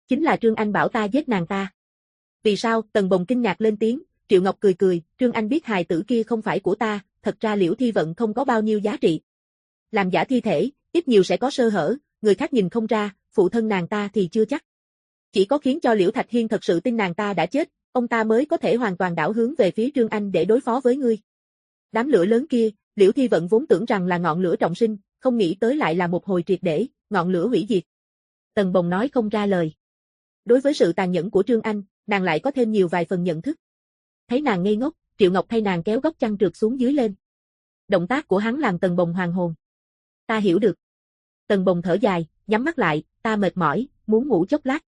Chính là Trương Anh bảo ta giết nàng ta. Vì sao? Tần Bồng kinh ngạc lên tiếng, Triệu Ngọc cười cười, Trương Anh biết hài tử kia không phải của ta, thật ra Liễu Thi Vận không có bao nhiêu giá trị. Làm giả thi thể, ít nhiều sẽ có sơ hở, người khác nhìn không ra, phụ thân nàng ta thì chưa chắc. Chỉ có khiến cho Liễu Thạch Hiên thật sự tin nàng ta đã chết, ông ta mới có thể hoàn toàn đảo hướng về phía Trương Anh để đối phó với ngươi. Đám lửa lớn kia, Liễu Thi Vận vốn tưởng rằng là ngọn lửa trọng sinh, không nghĩ tới lại là một hồi triệt để, ngọn lửa hủy diệt. Tần Bồng nói không ra lời. Đối với sự tàn nhẫn của Trương Anh, nàng lại có thêm nhiều vài phần nhận thức. Thấy nàng ngây ngốc, Triệu Ngọc thay nàng kéo góc chăn trượt xuống dưới lên. Động tác của hắn làm Tần Bồng hoàn hồn. Ta hiểu được. Tần Bồng thở dài, nhắm mắt lại, ta mệt mỏi, muốn ngủ chốc lát.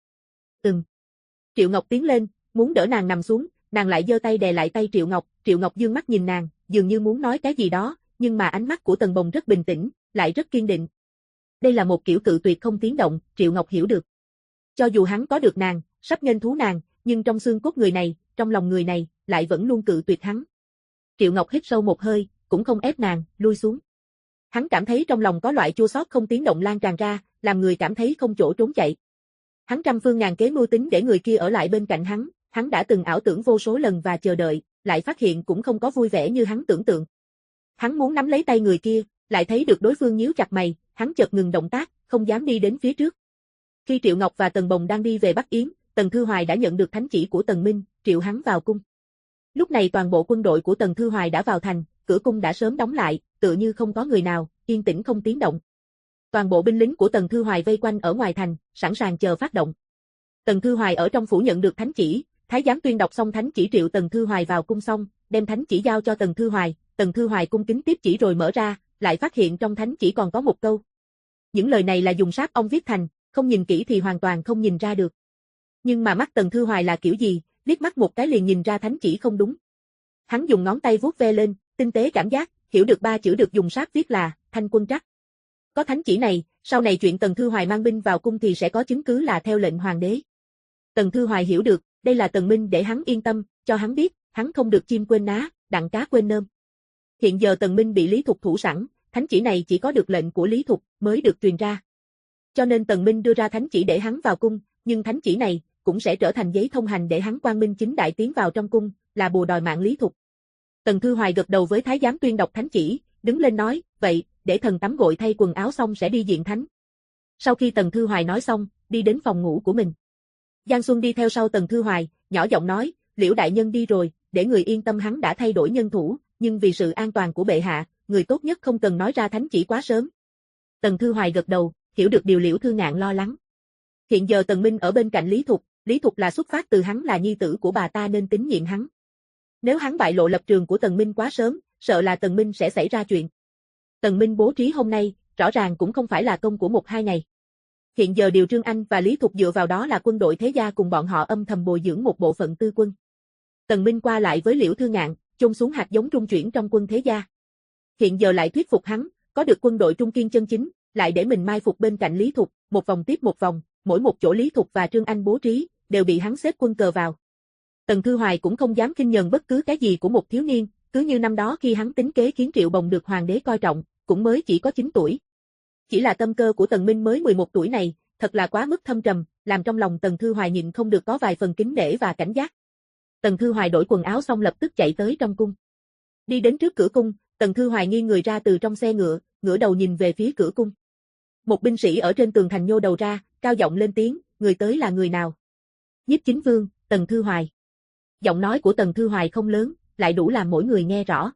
Triệu Ngọc tiến lên, muốn đỡ nàng nằm xuống, nàng lại giơ tay đè lại tay Triệu Ngọc dương mắt nhìn nàng, dường như muốn nói cái gì đó, nhưng mà ánh mắt của Tần Bồng rất bình tĩnh, lại rất kiên định. Đây là một kiểu cự tuyệt không tiếng động, Triệu Ngọc hiểu được. Cho dù hắn có được nàng, sắp nghênh thú nàng, nhưng trong xương cốt người này, trong lòng người này, lại vẫn luôn cự tuyệt hắn. Triệu Ngọc hít sâu một hơi, cũng không ép nàng, lui xuống. Hắn cảm thấy trong lòng có loại chua xót không tiếng động lan tràn ra, làm người cảm thấy không chỗ trốn chạy. Hắn trăm phương ngàn kế mưu tính để người kia ở lại bên cạnh hắn đã từng ảo tưởng vô số lần và chờ đợi, lại phát hiện cũng không có vui vẻ như hắn tưởng tượng. Hắn muốn nắm lấy tay người kia, lại thấy được đối phương nhíu chặt mày, hắn chợt ngừng động tác, không dám đi đến phía trước. Khi Triệu Ngọc và Tần Bồng đang đi về Bắc Yến, Tần Thư Hoài đã nhận được thánh chỉ của Tần Minh, triệu hắn vào cung. Lúc này toàn bộ quân đội của Tần Thư Hoài đã vào thành, cửa cung đã sớm đóng lại, tựa như không có người nào, yên tĩnh không tiếng động. Toàn bộ binh lính của Tần Thư Hoài vây quanh ở ngoài thành, sẵn sàng chờ phát động. Tần Thư Hoài ở trong phủ nhận được thánh chỉ, thái giám tuyên đọc xong thánh chỉ triệu Tần Thư Hoài vào cung xong, đem thánh chỉ giao cho Tần Thư Hoài cung kính tiếp chỉ rồi mở ra, lại phát hiện trong thánh chỉ còn có một câu. Những lời này là dùng sáp ong viết thành, không nhìn kỹ thì hoàn toàn không nhìn ra được. Nhưng mà mắt Tần Thư Hoài là kiểu gì, liếc mắt một cái liền nhìn ra thánh chỉ không đúng. Hắn dùng ngón tay vuốt ve lên, tinh tế cảm giác, hiểu được 3 chữ được dùng sáp viết là Thanh Quân Trắc. Có thánh chỉ này, sau này chuyện Tần Thư Hoài mang binh vào cung thì sẽ có chứng cứ là theo lệnh hoàng đế. Tần Thư Hoài hiểu được, đây là Tần Minh để hắn yên tâm, cho hắn biết, hắn không được chim quên ná, đặng cá quên nơm. Hiện giờ Tần Minh bị Lý Thục thủ sẵn, thánh chỉ này chỉ có được lệnh của Lý Thục mới được truyền ra. Cho nên Tần Minh đưa ra thánh chỉ để hắn vào cung, nhưng thánh chỉ này cũng sẽ trở thành giấy thông hành để hắn quang minh chính đại tiến vào trong cung, là bùa đòi mạng Lý Thục. Tần Thư Hoài gật đầu với thái giám tuyên đọc thánh chỉ, đứng lên nói, vậy, để thần tắm gội thay quần áo xong sẽ đi diện thánh. Sau khi Tần Thư Hoài nói xong, đi đến phòng ngủ của mình. Giang Xuân đi theo sau Tần Thư Hoài, nhỏ giọng nói, Liễu đại nhân đi rồi, để người yên tâm hắn đã thay đổi nhân thủ, nhưng vì sự an toàn của bệ hạ, người tốt nhất không cần nói ra thánh chỉ quá sớm. Tần Thư Hoài gật đầu, hiểu được điều Liễu Thư Ngạn lo lắng. Hiện giờ Tần Minh ở bên cạnh Lý Thục là xuất phát từ hắn là nhi tử của bà ta nên tín nhiệm hắn. Nếu hắn bại lộ lập trường của Tần Minh quá sớm, sợ là Tần Minh sẽ xảy ra chuyện. Tần Minh bố trí hôm nay, rõ ràng cũng không phải là công của 1-2 ngày. Hiện giờ điều Trương Anh và Lý Thục dựa vào đó là quân đội thế gia cùng bọn họ âm thầm bồi dưỡng một bộ phận tư quân. Tần Minh qua lại với Liễu Thư Ngạn, chôn xuống hạt giống trung chuyển trong quân thế gia. Hiện giờ lại thuyết phục hắn, có được quân đội trung kiên chân chính, lại để mình mai phục bên cạnh Lý Thục, một vòng tiếp một vòng, mỗi một chỗ Lý Thục và Trương Anh bố trí, đều bị hắn xếp quân cờ vào. Tần Thư Hoài cũng không dám khinh nhờn bất cứ cái gì của một thiếu niên, cứ như năm đó khi hắn tính kế khiến Triệu Bồng được hoàng đế coi trọng, cũng mới chỉ có 9 tuổi. Chỉ là tâm cơ của Tần Minh mới 11 tuổi này, thật là quá mức thâm trầm, làm trong lòng Tần Thư Hoài nhịn không được có vài phần kính nể và cảnh giác. Tần Thư Hoài đổi quần áo xong lập tức chạy tới trong cung. Đi đến trước cửa cung, Tần Thư Hoài nghiêng người ra từ trong xe ngựa, ngửa đầu nhìn về phía cửa cung. Một binh sĩ ở trên tường thành nhô đầu ra, cao giọng lên tiếng, người tới là người nào? Nhiếp Chính Vương, Tần Thư Hoài. Giọng nói của Tần Thư Hoài không lớn, lại đủ làm mỗi người nghe rõ.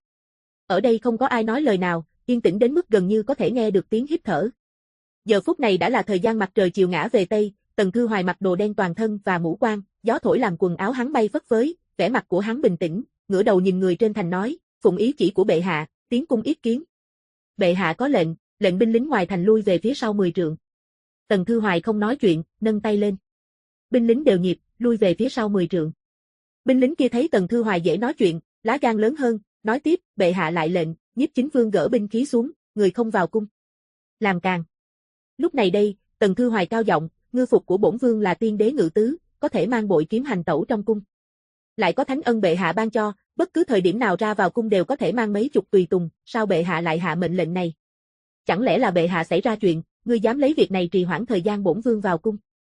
Ở đây không có ai nói lời nào, yên tĩnh đến mức gần như có thể nghe được tiếng hít thở. Giờ phút này đã là thời gian mặt trời chiều ngã về Tây, Tần Thư Hoài mặc đồ đen toàn thân và mũ quan, gió thổi làm quần áo hắn bay phất phới, vẻ mặt của hắn bình tĩnh, ngửa đầu nhìn người trên thành nói, phụng ý chỉ của bệ hạ, tiến cung yết kiến. Bệ hạ có lệnh, lệnh binh lính ngoài thành lui về phía sau 10 trượng. Tần Thư Hoài không nói chuyện, nâng tay lên. Binh lính đều nhịp, lui về phía sau 10 trượng. Binh lính kia thấy Tần Thư Hoài dễ nói chuyện, lá gan lớn hơn, nói tiếp, bệ hạ lại lệnh, Nhiếp Chính Vương gỡ binh khí xuống, người không vào cung. Làm càng. Lúc này đây, Tần Thư Hoài cao giọng, ngư phục của bổn vương là tiên đế ngự tứ, có thể mang bội kiếm hành tẩu trong cung. Lại có thánh ân bệ hạ ban cho, bất cứ thời điểm nào ra vào cung đều có thể mang mấy chục tùy tùng, sao bệ hạ lại hạ mệnh lệnh này? Chẳng lẽ là bệ hạ xảy ra chuyện, ngươi dám lấy việc này trì hoãn thời gian bổn vương vào cung?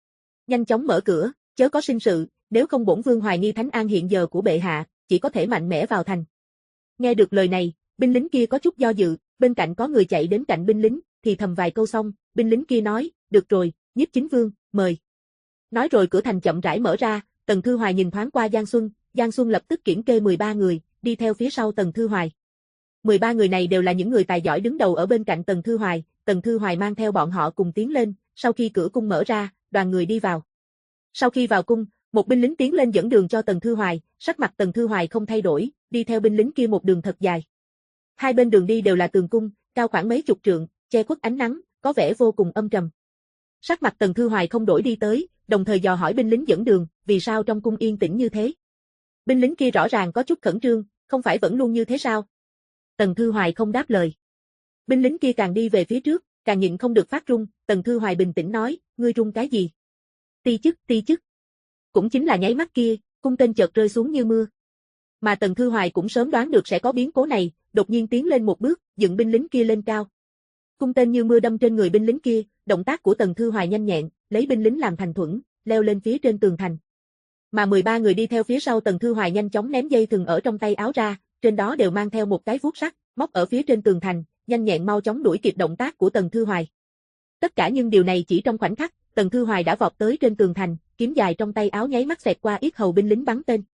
Nhanh chóng mở cửa, chớ có sinh sự, nếu không bổn vương hoài nghi thánh an hiện giờ của bệ hạ, chỉ có thể mạnh mẽ vào thành. Nghe được lời này, binh lính kia có chút do dự, bên cạnh có người chạy đến cạnh binh lính, thì thầm vài câu xong, binh lính kia nói, được rồi, nhiếp chính vương, mời. Nói rồi cửa thành chậm rãi mở ra, Tần Thư Hoài nhìn thoáng qua Giang Xuân lập tức kiểm kê 13 người, đi theo phía sau Tần Thư Hoài. 13 người này đều là những người tài giỏi đứng đầu ở bên cạnh Tần Thư Hoài mang theo bọn họ cùng tiến lên, sau khi cửa cung mở ra, đoàn người đi vào. Sau khi vào cung, một binh lính tiến lên dẫn đường cho Tần Thư Hoài, sắc mặt Tần Thư Hoài không thay đổi, đi theo binh lính kia một đường thật dài. Hai bên đường đi đều là tường cung, cao khoảng mấy chục trượng, che khuất ánh nắng, có vẻ vô cùng âm trầm. Sắc mặt Tần Thư Hoài không đổi đi tới, đồng thời dò hỏi binh lính dẫn đường, vì sao trong cung yên tĩnh như thế? Binh lính kia rõ ràng có chút khẩn trương, không phải vẫn luôn như thế sao? Tần Thư Hoài không đáp lời. Binh lính kia càng đi về phía trước, càng nhịn không được phát run, Tần Thư Hoài bình tĩnh nói, ngươi run cái gì? Ti chức. Cũng chính là nháy mắt kia, cung tên chợt rơi xuống như mưa. Mà Tần Thư Hoài cũng sớm đoán được sẽ có biến cố này, đột nhiên tiến lên một bước, dựng binh lính kia lên cao. Cung tên như mưa đâm trên người binh lính kia, động tác của Tần Thư Hoài nhanh nhẹn, lấy binh lính làm thành thuẫn, leo lên phía trên tường thành. Mà 13 người đi theo phía sau Tần Thư Hoài nhanh chóng ném dây thừng ở trong tay áo ra, trên đó đều mang theo một cái vuốt sắt, móc ở phía trên tường thành, nhanh nhẹn mau chóng đuổi kịp động tác của Tần Thư Hoài. Tất cả những điều này chỉ trong khoảnh khắc, Tần Thư Hoài đã vọt tới trên tường thành, kiếm dài trong tay áo nháy mắt xẹt qua yết hầu binh lính bắn tên.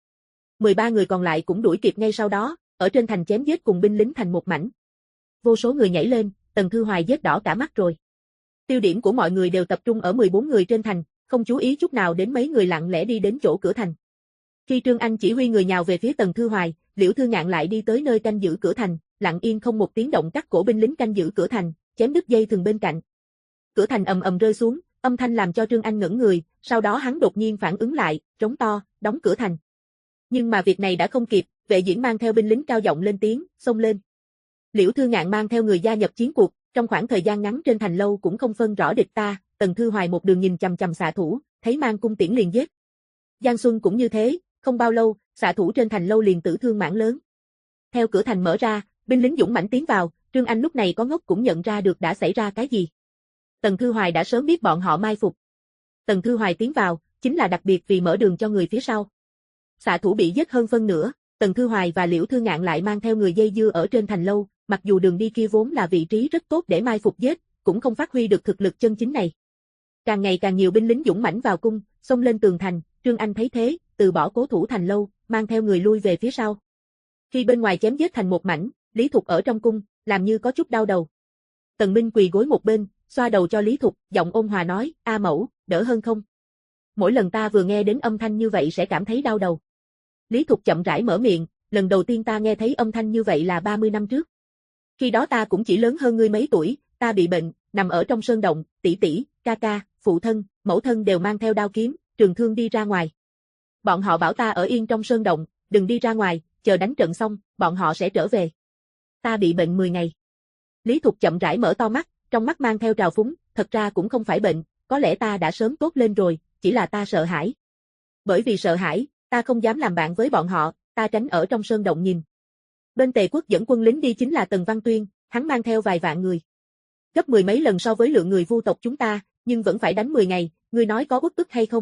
13 người còn lại cũng đuổi kịp ngay sau đó, ở trên thành chém giết cùng binh lính thành một mảnh. Vô số người nhảy lên, Tần Thư Hoài giết đỏ cả mắt rồi. Tiêu điểm của mọi người đều tập trung ở 14 người trên thành, không chú ý chút nào đến mấy người lặng lẽ đi đến chỗ cửa thành. Khi Trương Anh chỉ huy người nhào về phía Tần Thư Hoài, Liễu Thư Ngạn lại đi tới nơi canh giữ cửa thành, lặng yên không một tiếng động cắt cổ binh lính canh giữ cửa thành, chém đứt dây thừng bên cạnh. Cửa thành ầm ầm rơi xuống, âm thanh làm cho Trương Anh ngẩn người, sau đó hắn đột nhiên phản ứng lại, trống to, đóng cửa thành. Nhưng mà việc này đã không kịp, Vệ Diễn mang theo binh lính cao giọng lên tiếng, xông lên. Liễu Thư Ngạn mang theo người gia nhập chiến cuộc, trong khoảng thời gian ngắn trên thành lâu cũng không phân rõ địch ta, Tần Thư Hoài một đường nhìn chằm chằm xạ thủ, thấy mang cung tiễn liền giết. Giang Xuân cũng như thế, không bao lâu, xạ thủ trên thành lâu liền tử thương mảng lớn. Theo cửa thành mở ra, binh lính dũng mãnh tiến vào, Trương Anh lúc này có ngốc cũng nhận ra được đã xảy ra cái gì. Tần Thư Hoài đã sớm biết bọn họ mai phục. Tần Thư Hoài tiến vào, chính là đặc biệt vì mở đường cho người phía sau. Xạ thủ bị giết hơn phân nửa, Tần Thư Hoài và Liễu Thư Ngạn lại mang theo người dây dưa ở trên thành lâu, mặc dù đường đi kia vốn là vị trí rất tốt để mai phục giết, cũng không phát huy được thực lực chân chính này. Càng ngày càng nhiều binh lính dũng mãnh vào cung, xông lên tường thành, Trương Anh thấy thế, từ bỏ cố thủ thành lâu, mang theo người lui về phía sau. Khi bên ngoài chém giết thành một mảnh, Lý Thục ở trong cung, làm như có chút đau đầu. Tần Minh quỳ gối một bên, xoa đầu cho Lý Thục, giọng ôn hòa nói, A mẫu, đỡ hơn không? Mỗi lần ta vừa nghe đến âm thanh như vậy sẽ cảm thấy đau đầu. Lý Thục chậm rãi mở miệng, lần đầu tiên ta nghe thấy âm thanh như vậy là 30 năm trước. Khi đó ta cũng chỉ lớn hơn ngươi mấy tuổi, ta bị bệnh, nằm ở trong sơn động, tỷ tỷ, ca ca, phụ thân, mẫu thân đều mang theo đao kiếm, trường thương đi ra ngoài. Bọn họ bảo ta ở yên trong sơn động, đừng đi ra ngoài, chờ đánh trận xong, bọn họ sẽ trở về. Ta bị bệnh 10 ngày. Lý Thục chậm rãi mở to mắt, trong mắt mang theo trào phúng, thật ra cũng không phải bệnh, có lẽ ta đã sớm tốt lên rồi, chỉ là ta sợ hãi. Bởi vì sợ hãi, ta không dám làm bạn với bọn họ, ta tránh ở trong sơn động nhìn. Bên Tề quốc dẫn quân lính đi chính là Tần Văn Tuyên, hắn mang theo vài vạn người. Gấp 10 mấy lần so với lượng người Vu tộc chúng ta, nhưng vẫn phải đánh 10 ngày, ngươi nói có uất ức hay không?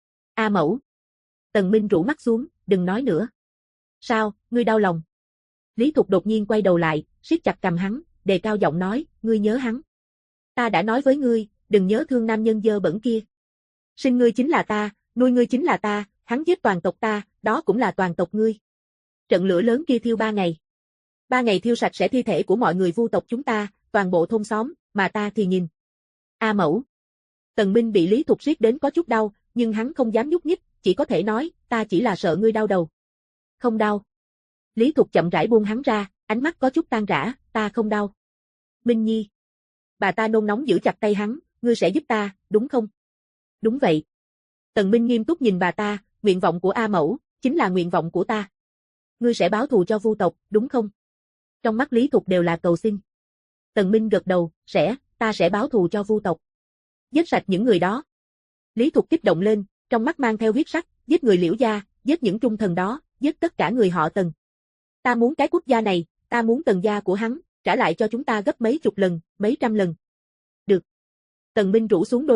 A mẫu. Tần Minh rũ mắt xuống, đừng nói nữa. Sao, ngươi đau lòng? Lý Thục đột nhiên quay đầu lại, siết chặt cầm hắn, đề cao giọng nói, ngươi nhớ hắn. Ta đã nói với ngươi, đừng nhớ thương nam nhân dơ bẩn kia. Sinh ngươi chính là ta, nuôi ngươi chính là ta, hắn giết toàn tộc ta, đó cũng là toàn tộc ngươi. Trận lửa lớn kia thiêu 3 ngày. 3 ngày thiêu sạch sẽ thi thể của mọi người Vu tộc chúng ta, toàn bộ thôn xóm, mà ta thì nhìn. A mẫu. Tần Minh bị Lý Thục siết đến có chút đau, nhưng hắn không dám nhúc nhích, chỉ có thể nói, ta chỉ là sợ ngươi đau đầu. Không đau. Lý Thục chậm rãi buông hắn ra, ánh mắt có chút tan rã, ta không đau. Minh Nhi. Bà ta nôn nóng giữ chặt tay hắn, ngươi sẽ giúp ta, đúng không? Đúng vậy. Tần Minh nghiêm túc nhìn bà ta, nguyện vọng của A mẫu, chính là nguyện vọng của ta. Ngươi sẽ báo thù cho Vu tộc, đúng không? Trong mắt Lý Thục đều là cầu xin. Tần Minh gật đầu, ta sẽ báo thù cho Vu tộc. Giết sạch những người đó. Lý Thục kích động lên, trong mắt mang theo huyết sắc, giết người Liễu gia, giết những trung thần đó, giết tất cả người họ Tần. Ta muốn cái quốc gia này, ta muốn Tần gia của hắn, trả lại cho chúng ta gấp mấy chục lần, mấy trăm lần. Được. Tần Minh rũ xuống đôi mắt,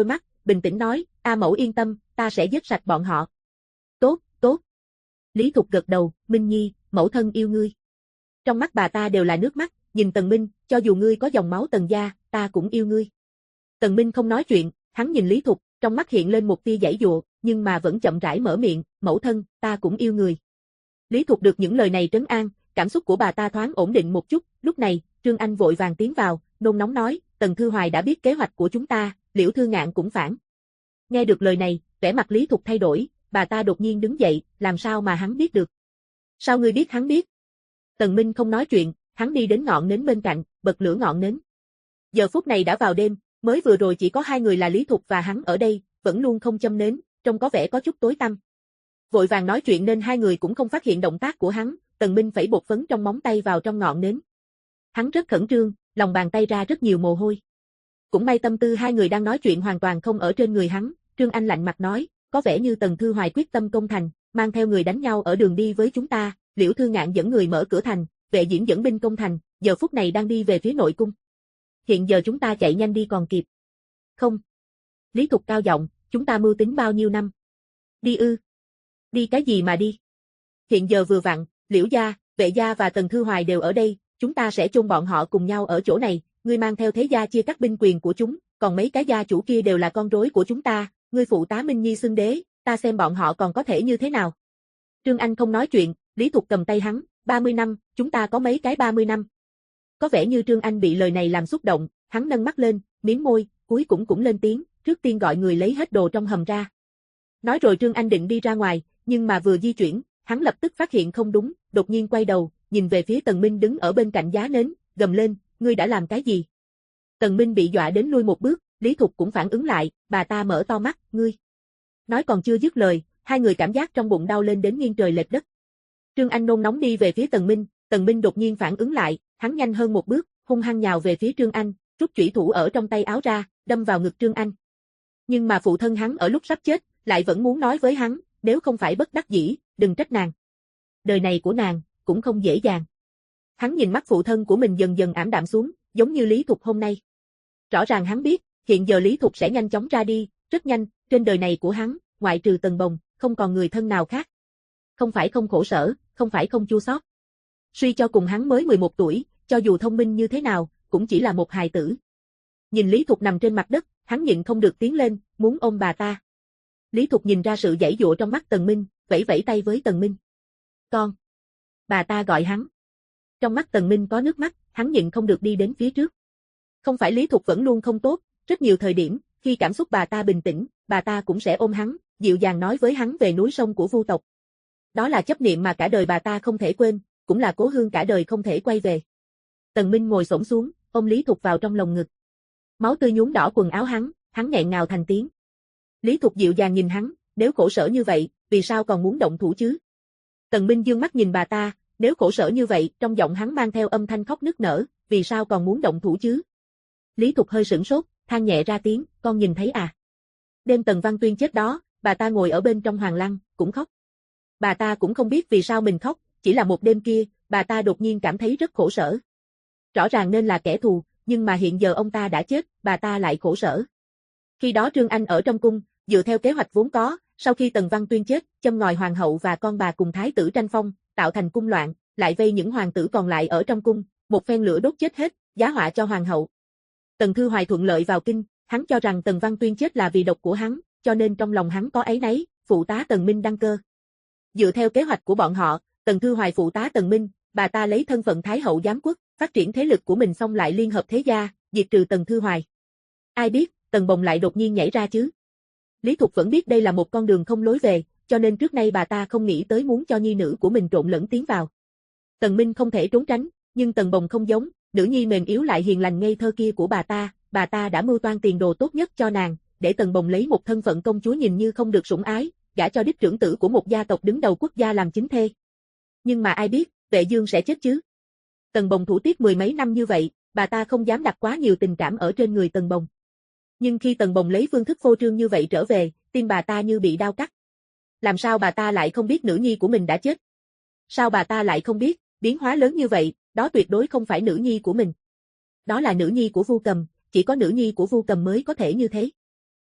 bình tĩnh nói, A mẫu yên tâm, ta sẽ giết sạch bọn họ. Tốt, tốt. Lý Thục gật đầu, Minh Nhi, mẫu thân yêu ngươi. Trong mắt bà ta đều là nước mắt, nhìn Tần Minh, cho dù ngươi có dòng máu Tần gia, ta cũng yêu ngươi. Tần Minh không nói chuyện, hắn nhìn Lý Thục, trong mắt hiện lên một tia giãy giụa, nhưng mà vẫn chậm rãi mở miệng, mẫu thân, ta cũng yêu người. Lý Thục được những lời này trấn an, cảm xúc của bà ta thoáng ổn định một chút, lúc này, Trương Anh vội vàng tiến vào, nôn nóng nói, Tần Thư Hoài đã biết kế hoạch của chúng ta, Liễu Thư Ngạn cũng phản. Nghe được lời này, vẻ mặt Lý Thục thay đổi, bà ta đột nhiên đứng dậy, làm sao mà hắn biết được? Sao ngươi biết hắn biết? Tần Minh không nói chuyện, hắn đi đến ngọn nến bên cạnh, bật lửa ngọn nến. Giờ phút này đã vào đêm, mới vừa rồi chỉ có hai người là Lý Thục và hắn ở đây, vẫn luôn không châm nến, trông có vẻ có chút tối tăm. Vội vàng nói chuyện nên hai người cũng không phát hiện động tác của hắn, Tần Minh phẩy bột phấn trong móng tay vào trong ngọn nến. Hắn rất khẩn trương, lòng bàn tay ra rất nhiều mồ hôi. Cũng may tâm tư hai người đang nói chuyện hoàn toàn không ở trên người hắn, Trương Anh lạnh mặt nói, có vẻ như Tần Thư Hoài quyết tâm công thành, mang theo người đánh nhau ở đường đi với chúng ta, Liễu Thư Ngạn dẫn người mở cửa thành, Vệ Diễn dẫn binh công thành, giờ phút này đang đi về phía nội cung. Hiện giờ chúng ta chạy nhanh đi còn kịp. Không. Lý Thục cao giọng, chúng ta mưu tính bao nhiêu năm? Đi ư? Đi cái gì mà đi? Hiện giờ vừa vặn, Liễu gia, Vệ gia và Tần Thư Hoài đều ở đây, chúng ta sẽ chôn bọn họ cùng nhau ở chỗ này, ngươi mang theo thế gia chia cắt binh quyền của chúng, còn mấy cái gia chủ kia đều là con rối của chúng ta, ngươi phụ tá Minh Nhi xưng đế, ta xem bọn họ còn có thể như thế nào. Trương Anh không nói chuyện, Lý Thục cầm tay hắn, 30 năm, chúng ta có mấy cái 30 năm. Có vẻ như Trương Anh bị lời này làm xúc động, hắn nâng mắt lên, miếm môi, cuối cũng lên tiếng, trước tiên gọi người lấy hết đồ trong hầm ra. Nói rồi Trương Anh định đi ra ngoài, nhưng mà vừa di chuyển, hắn lập tức phát hiện không đúng, đột nhiên quay đầu, nhìn về phía Tần Minh đứng ở bên cạnh giá nến, gầm lên, ngươi đã làm cái gì? Tần Minh bị dọa đến lui một bước, Lý Thục cũng phản ứng lại, bà ta mở to mắt, ngươi. Nói còn chưa dứt lời, hai người cảm giác trong bụng đau lên đến nghiêng trời lệch đất. Trương Anh nôn nóng đi về phía Tần Minh đột nhiên phản ứng lại, hắn nhanh hơn một bước, hung hăng nhào về phía Trương Anh, rút chủy thủ ở trong tay áo ra, đâm vào ngực Trương Anh. Nhưng mà phụ thân hắn ở lúc sắp chết, lại vẫn muốn nói với hắn, nếu không phải bất đắc dĩ, đừng trách nàng. Đời này của nàng, cũng không dễ dàng. Hắn nhìn mắt phụ thân của mình dần dần ảm đạm xuống, giống như Lý Thục hôm nay. Rõ ràng hắn biết, hiện giờ Lý Thục sẽ nhanh chóng ra đi, rất nhanh, trên đời này của hắn, ngoại trừ Tần Bồng, không còn người thân nào khác. Không phải không khổ sở, không phải không chua xót. Suy cho cùng hắn mới 11 tuổi, cho dù thông minh như thế nào, cũng chỉ là một hài tử. Nhìn Lý Thục nằm trên mặt đất, hắn nhịn không được tiến lên, muốn ôm bà ta. Lý Thục nhìn ra sự giãy giụa trong mắt Tần Minh, vẫy vẫy tay với Tần Minh. Con. Bà ta gọi hắn. Trong mắt Tần Minh có nước mắt, hắn nhịn không được đi đến phía trước. Không phải Lý Thục vẫn luôn không tốt, rất nhiều thời điểm, khi cảm xúc bà ta bình tĩnh, bà ta cũng sẽ ôm hắn, dịu dàng nói với hắn về núi sông của Vu tộc. Đó là chấp niệm mà cả đời bà ta không thể quên, cũng là cố hương cả đời không thể quay về. Tần Minh ngồi xổm xuống, ôm Lý Thục vào trong lồng ngực. Máu tươi nhuốm đỏ quần áo hắn nghẹn ngào thành tiếng. Lý Thục dịu dàng nhìn hắn, nếu khổ sở như vậy, vì sao còn muốn động thủ chứ? Tần Minh dương mắt nhìn bà ta, nếu khổ sở như vậy, trong giọng hắn mang theo âm thanh khóc nức nở, vì sao còn muốn động thủ chứ? Lý Thục hơi sửng sốt, than nhẹ ra tiếng, con nhìn thấy à? Đêm Tần Văn Tuyên chết đó, bà ta ngồi ở bên trong hoàng lăng, cũng khóc. Bà ta cũng không biết vì sao mình khóc, chỉ là một đêm kia, bà ta đột nhiên cảm thấy rất khổ sở. Rõ ràng nên là kẻ thù, nhưng mà hiện giờ ông ta đã chết, bà ta lại khổ sở. Khi đó Trương Anh ở trong cung, dựa theo kế hoạch vốn có, sau khi Tần Văn Tuyên chết, châm ngòi hoàng hậu và con bà cùng thái tử tranh phong, tạo thành cung loạn, lại vây những hoàng tử còn lại ở trong cung, một phen lửa đốt chết hết, giá họa cho hoàng hậu. Tần Thư Hoài thuận lợi vào kinh, hắn cho rằng Tần Văn Tuyên chết là vì độc của hắn, cho nên trong lòng hắn có áy náy, phụ tá Tần Minh đăng cơ. Dựa theo kế hoạch của bọn họ, Tần Thư Hoài phụ tá Tần Minh, bà ta lấy thân phận thái hậu giám quốc, phát triển thế lực của mình xong lại liên hợp thế gia, diệt trừ Tần Thư Hoài. Ai biết, Tần Bồng lại đột nhiên nhảy ra chứ. Lý Thục vẫn biết đây là một con đường không lối về, cho nên trước nay bà ta không nghĩ tới muốn cho nhi nữ của mình trộn lẫn tiến vào. Tần Minh không thể trốn tránh, nhưng Tần Bồng không giống, nữ nhi mềm yếu lại hiền lành ngây thơ kia của bà ta đã mưu toan tiền đồ tốt nhất cho nàng, để Tần Bồng lấy một thân phận công chúa nhìn như không được sủng ái, gả cho đích trưởng tử của một gia tộc đứng đầu quốc gia làm chính thê. Nhưng mà ai biết, Vệ Dương sẽ chết chứ? Tần Bồng thủ tiết 10 mấy năm như vậy, bà ta không dám đặt quá nhiều tình cảm ở trên người Tần Bồng. Nhưng khi Tần Bồng lấy phương thức phô trương như vậy trở về, tim bà ta như bị đau cắt. Làm sao bà ta lại không biết nữ nhi của mình đã chết? Sao bà ta lại không biết, biến hóa lớn như vậy, đó tuyệt đối không phải nữ nhi của mình. Đó là nữ nhi của Vu Cầm, chỉ có nữ nhi của Vu Cầm mới có thể như thế.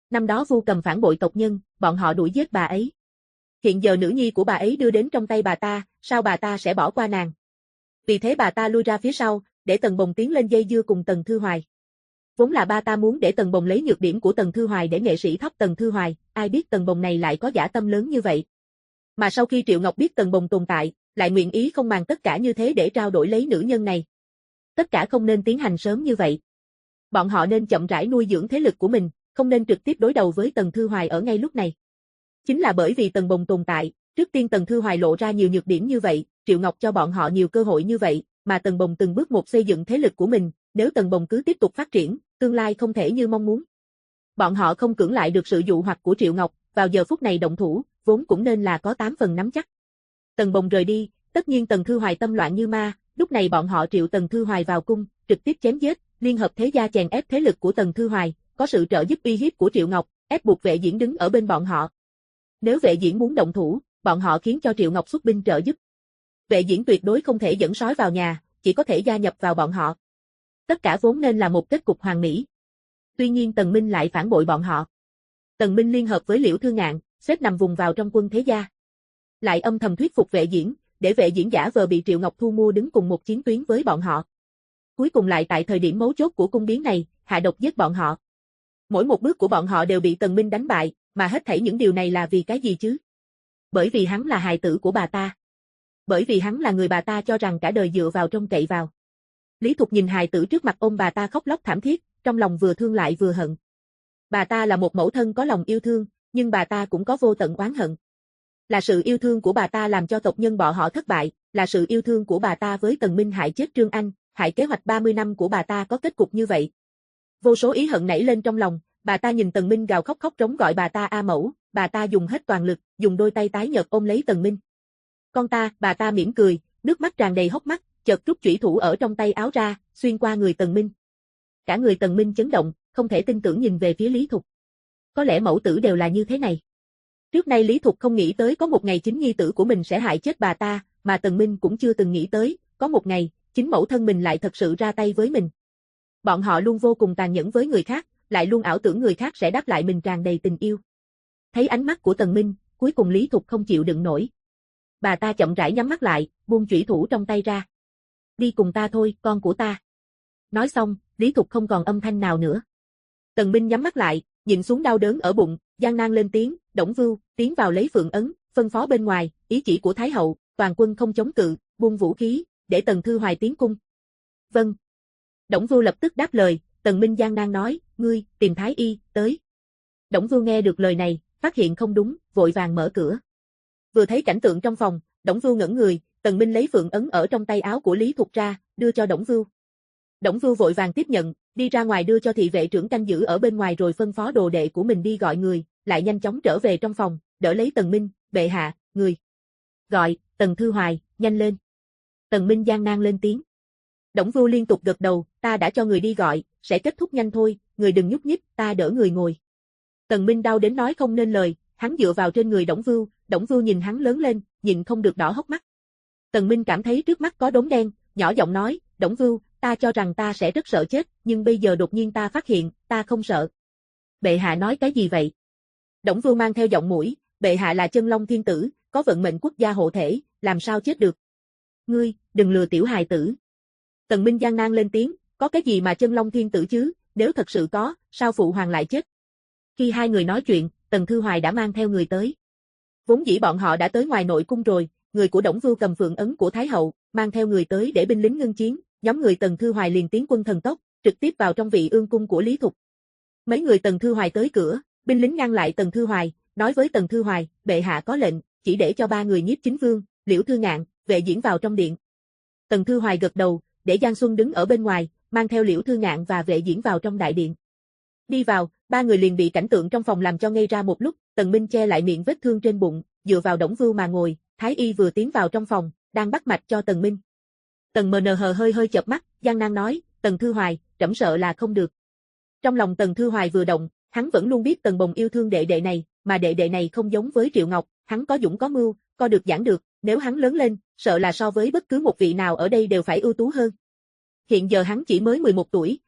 Năm đó Vu Cầm phản bội tộc nhân, bọn họ đuổi giết bà ấy. Hiện giờ nữ nhi của bà ấy đưa đến trong tay bà ta, sao bà ta sẽ bỏ qua nàng? Vì thế bà ta lui ra phía sau, để Tần Bồng tiến lên dây dưa cùng Tần Thư Hoài. Vốn là ba ta muốn để Tần Bồng lấy nhược điểm của Tần Thư Hoài để nghệ sĩ thóc Tần Thư Hoài, ai biết Tần Bồng này lại có dã tâm lớn như vậy. Mà sau khi Triệu Ngọc biết Tần Bồng tồn tại, lại nguyện ý không màng tất cả như thế để trao đổi lấy nữ nhân này. Tất cả không nên tiến hành sớm như vậy. Bọn họ nên chậm rãi nuôi dưỡng thế lực của mình, không nên trực tiếp đối đầu với Tần Thư Hoài ở ngay lúc này. Chính là bởi vì Tần Bồng tồn tại, trước tiên Tần Thư Hoài lộ ra nhiều nhược điểm như vậy, Triệu Ngọc cho bọn họ nhiều cơ hội như vậy, mà Tần Bồng từng bước một xây dựng thế lực của mình, nếu Tần Bồng cứ tiếp tục phát triển, tương lai không thể như mong muốn. Bọn họ không cưỡng lại được sự dụ hoặc của Triệu Ngọc, vào giờ phút này động thủ, vốn cũng nên là có 8 phần nắm chắc. Tần Bồng rời đi, tất nhiên Tần Thư Hoài tâm loạn như ma, lúc này bọn họ triệu Tần Thư Hoài vào cung, trực tiếp chém giết, liên hợp thế gia chèn ép thế lực của Tần Thư Hoài, có sự trợ giúp uy hiếp của Triệu Ngọc, ép buộc Vệ Diễn đứng ở bên bọn họ. Nếu Vệ Diễn muốn động thủ, bọn họ khiến cho Triệu Ngọc xuất binh trợ giúp. Vệ Diễn tuyệt đối không thể dẫn sói vào nhà, chỉ có thể gia nhập vào bọn họ. Tất cả vốn nên là một kết cục hoàn mỹ. Tuy nhiên Tần Minh lại phản bội bọn họ. Tần Minh liên hợp với Liễu Thư Ngạn, xếp nằm vùng vào trong quân thế gia. Lại âm thầm thuyết phục Vệ Diễn, để Vệ Diễn giả vờ bị Triệu Ngọc thu mua đứng cùng một chiến tuyến với bọn họ. Cuối cùng lại tại thời điểm mấu chốt của cung biến này, hạ độc giết bọn họ. Mỗi một bước của bọn họ đều bị Tần Minh đánh bại, mà hết thảy những điều này là vì cái gì chứ? Bởi vì hắn là hài tử của bà ta. Bởi vì hắn là người bà ta cho rằng cả đời dựa vào trông cậy vào. Lý Thục nhìn hài tử trước mặt ôm bà ta khóc lóc thảm thiết, trong lòng vừa thương lại vừa hận. Bà ta là một mẫu thân có lòng yêu thương, nhưng bà ta cũng có vô tận oán hận. Là sự yêu thương của bà ta làm cho tộc nhân bọn họ thất bại, là sự yêu thương của bà ta với Tần Minh hại chết Trương Anh, hại kế hoạch 30 năm của bà ta có kết cục như vậy. Vô số ý hận nảy lên trong lòng, bà ta nhìn Tần Minh gào khóc khóc trống gọi bà ta A mẫu, bà ta dùng hết toàn lực, dùng đôi tay tái nhợt ôm lấy Tần Minh. Con ta, bà ta mỉm cười, nước mắt tràn đầy hốc mắt, chợt rút chủy thủ ở trong tay áo ra, xuyên qua người Tần Minh. Cả người Tần Minh chấn động, không thể tin tưởng nhìn về phía Lý Thục. Có lẽ mẫu tử đều là như thế này. Trước nay Lý Thục không nghĩ tới có một ngày chính nhi tử của mình sẽ hại chết bà ta, mà Tần Minh cũng chưa từng nghĩ tới, có một ngày, chính mẫu thân mình lại thật sự ra tay với mình. Bọn họ luôn vô cùng tàn nhẫn với người khác, lại luôn ảo tưởng người khác sẽ đáp lại mình tràn đầy tình yêu. Thấy ánh mắt của Tần Minh, cuối cùng Lý Thục không chịu đựng nổi. Bà ta chậm rãi nhắm mắt lại, buông chủy thủ trong tay ra. Đi cùng ta thôi, con của ta. Nói xong, Lý Thục không còn âm thanh nào nữa. Tần Minh nhắm mắt lại, nhìn xuống đau đớn ở bụng, gian nan lên tiếng, Đổng Vưu, tiến vào lấy phượng ấn, phân phó bên ngoài, ý chỉ của Thái hậu, toàn quân không chống cự, buông vũ khí, để Tần Thư Hoài tiến cung. Vâng. Đổng Vưu lập tức đáp lời, Tần Minh gian nan nói, ngươi, tìm Thái y, tới. Đổng Vưu nghe được lời này, phát hiện không đúng, vội vàng mở cửa. Vừa thấy cảnh tượng trong phòng, Đổng Vưu ngẩn người, Tần Minh lấy phượng ấn ở trong tay áo của Lý Thục ra, đưa cho Đổng Vưu. Đổng Vưu vội vàng tiếp nhận, đi ra ngoài đưa cho thị vệ trưởng canh giữ ở bên ngoài rồi phân phó đồ đệ của mình đi gọi người, lại nhanh chóng trở về trong phòng, đỡ lấy Tần Minh, bệ hạ, người. Gọi, Tần Thư Hoài, nhanh lên. Tần Minh gian nan lên tiếng. Đổng Vưu liên tục gật đầu, ta đã cho người đi gọi, sẽ kết thúc nhanh thôi, người đừng nhúc nhích, ta đỡ người ngồi. Tần Minh đau đến nói không nên lời, hắn dựa vào trên người Đổng Vưu nhìn hắn lớn lên, nhịn không được đỏ hốc mắt. Tần Minh cảm thấy trước mắt có đốm đen, nhỏ giọng nói, Đổng Vưu, ta cho rằng ta sẽ rất sợ chết, nhưng bây giờ đột nhiên ta phát hiện, ta không sợ. Bệ hạ nói cái gì vậy? Đổng Vưu mang theo giọng mũi, bệ hạ là chân long thiên tử, có vận mệnh quốc gia hộ thể, làm sao chết được? Ngươi, đừng lừa tiểu hài tử. Tần Minh gian nan lên tiếng, có cái gì mà chân long thiên tử chứ, nếu thật sự có, sao phụ hoàng lại chết? Khi hai người nói chuyện, Tần Thư Hoài đã mang theo người tới. Vốn dĩ bọn họ đã tới ngoài nội cung rồi, người của Đổng Vưu cầm phượng ấn của Thái hậu, mang theo người tới để binh lính ngưng chiến, nhóm người Tần Thư Hoài liền tiến quân thần tốc, trực tiếp vào trong vị ương cung của Lý Thục. Mấy người Tần Thư Hoài tới cửa, binh lính ngăn lại Tần Thư Hoài, nói với Tần Thư Hoài, bệ hạ có lệnh, chỉ để cho 3 người Nhiếp Chính Vương, Liễu Thư Ngạn, Vệ Diễn vào trong điện. Tần Thư Hoài gật đầu, để Giang Xuân đứng ở bên ngoài, mang theo Liễu Thư Ngạn và Vệ Diễn vào trong đại điện. Đi vào, 3 người liền bị cảnh tượng trong phòng làm cho ngây ra một lúc, Tần Minh che lại miệng vết thương trên bụng, dựa vào Đổng Vưu mà ngồi, Thái y vừa tiến vào trong phòng, đang bắt mạch cho Tần Minh. Tần MNH hơi chợp mắt, gian nan nói, Tần Thư Hoài, trẫm sợ là không được. Trong lòng Tần Thư Hoài vừa động, hắn vẫn luôn biết Tần Bồng yêu thương đệ đệ này, mà đệ đệ này không giống với Triệu Ngọc, hắn có dũng có mưu, co được giảng được, nếu hắn lớn lên, sợ là so với bất cứ một vị nào ở đây đều phải ưu tú hơn. Hiện giờ hắn chỉ mới 11 tuổi,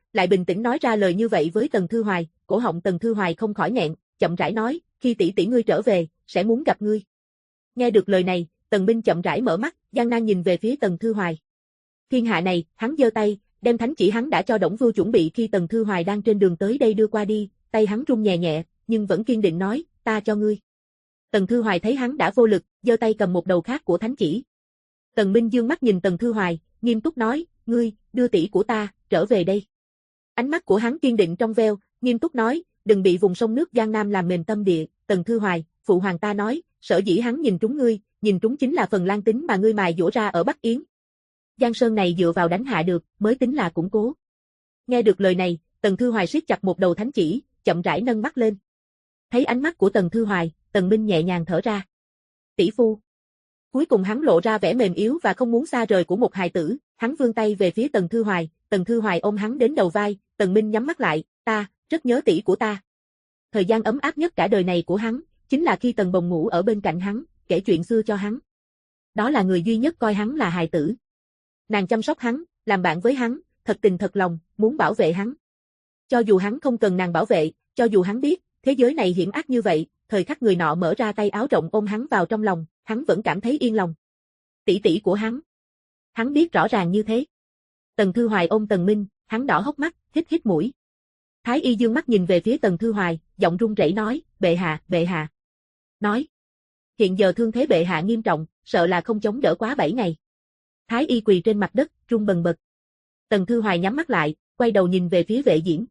lại bình tĩnh nói ra lời như vậy với Tần Thư Hoài, cổ họng Tần Thư Hoài không khỏi nghẹn, chậm rãi nói, khi tỷ tỷ ngươi trở về, sẽ muốn gặp ngươi. Nghe được lời này, Tần Minh chậm rãi mở mắt, gian nan nhìn về phía Tần Thư Hoài. Thiên hạ này, hắn giơ tay, đem thánh chỉ hắn đã cho Đổng Vưu chuẩn bị khi Tần Thư Hoài đang trên đường tới đây đưa qua đi, tay hắn run nhẹ nhẹ, nhưng vẫn kiên định nói, ta cho ngươi. Tần Thư Hoài thấy hắn đã vô lực, giơ tay cầm một đầu khác của thánh chỉ. Tần Minh dương mắt nhìn Tần Thư Hoài, nghiêm túc nói, ngươi, đưa tỷ của ta, trở về đây. Ánh mắt của hắn kiên định trong veo, nghiêm túc nói, đừng bị vùng sông nước Giang Nam làm mềm tâm địa, Tần Thư Hoài, phụ hoàng ta nói, sở dĩ hắn nhìn trúng ngươi, nhìn trúng chính là phần Lan tính mà ngươi mài dũa ra ở Bắc Yến. Giang Sơn này dựa vào đánh hạ được, mới tính là củng cố. Nghe được lời này, Tần Thư Hoài siết chặt một đầu thánh chỉ, chậm rãi nâng mắt lên. Thấy ánh mắt của Tần Thư Hoài, Tần Minh nhẹ nhàng thở ra. Tỷ phu. Cuối cùng hắn lộ ra vẻ mềm yếu và không muốn xa rời của một hài tử, hắn vươn tay về phía Tần Thư Hoài ôm hắn đến đầu vai, Tần Minh nhắm mắt lại, ta, rất nhớ tỷ của ta. Thời gian ấm áp nhất cả đời này của hắn, chính là khi Tần Bồng ngủ ở bên cạnh hắn, kể chuyện xưa cho hắn. Đó là người duy nhất coi hắn là hài tử. Nàng chăm sóc hắn, làm bạn với hắn, thật tình thật lòng, muốn bảo vệ hắn. Cho dù hắn không cần nàng bảo vệ, cho dù hắn biết, thế giới này hiểm ác như vậy, thời khắc người nọ mở ra tay áo rộng ôm hắn vào trong lòng, hắn vẫn cảm thấy yên lòng. Tỷ tỷ của hắn. Hắn biết rõ ràng như thế. Tần Thư Hoài ôm Tần Minh, hắn đỏ hốc mắt, hít hít mũi. Thái y dương mắt nhìn về phía Tần Thư Hoài, giọng run rẩy nói, bệ hạ. Nói. Hiện giờ thương thế bệ hạ nghiêm trọng, sợ là không chống đỡ quá 7 ngày. Thái y quỳ trên mặt đất, run bần bật. Tần Thư Hoài nhắm mắt lại, quay đầu nhìn về phía Vệ Diễn.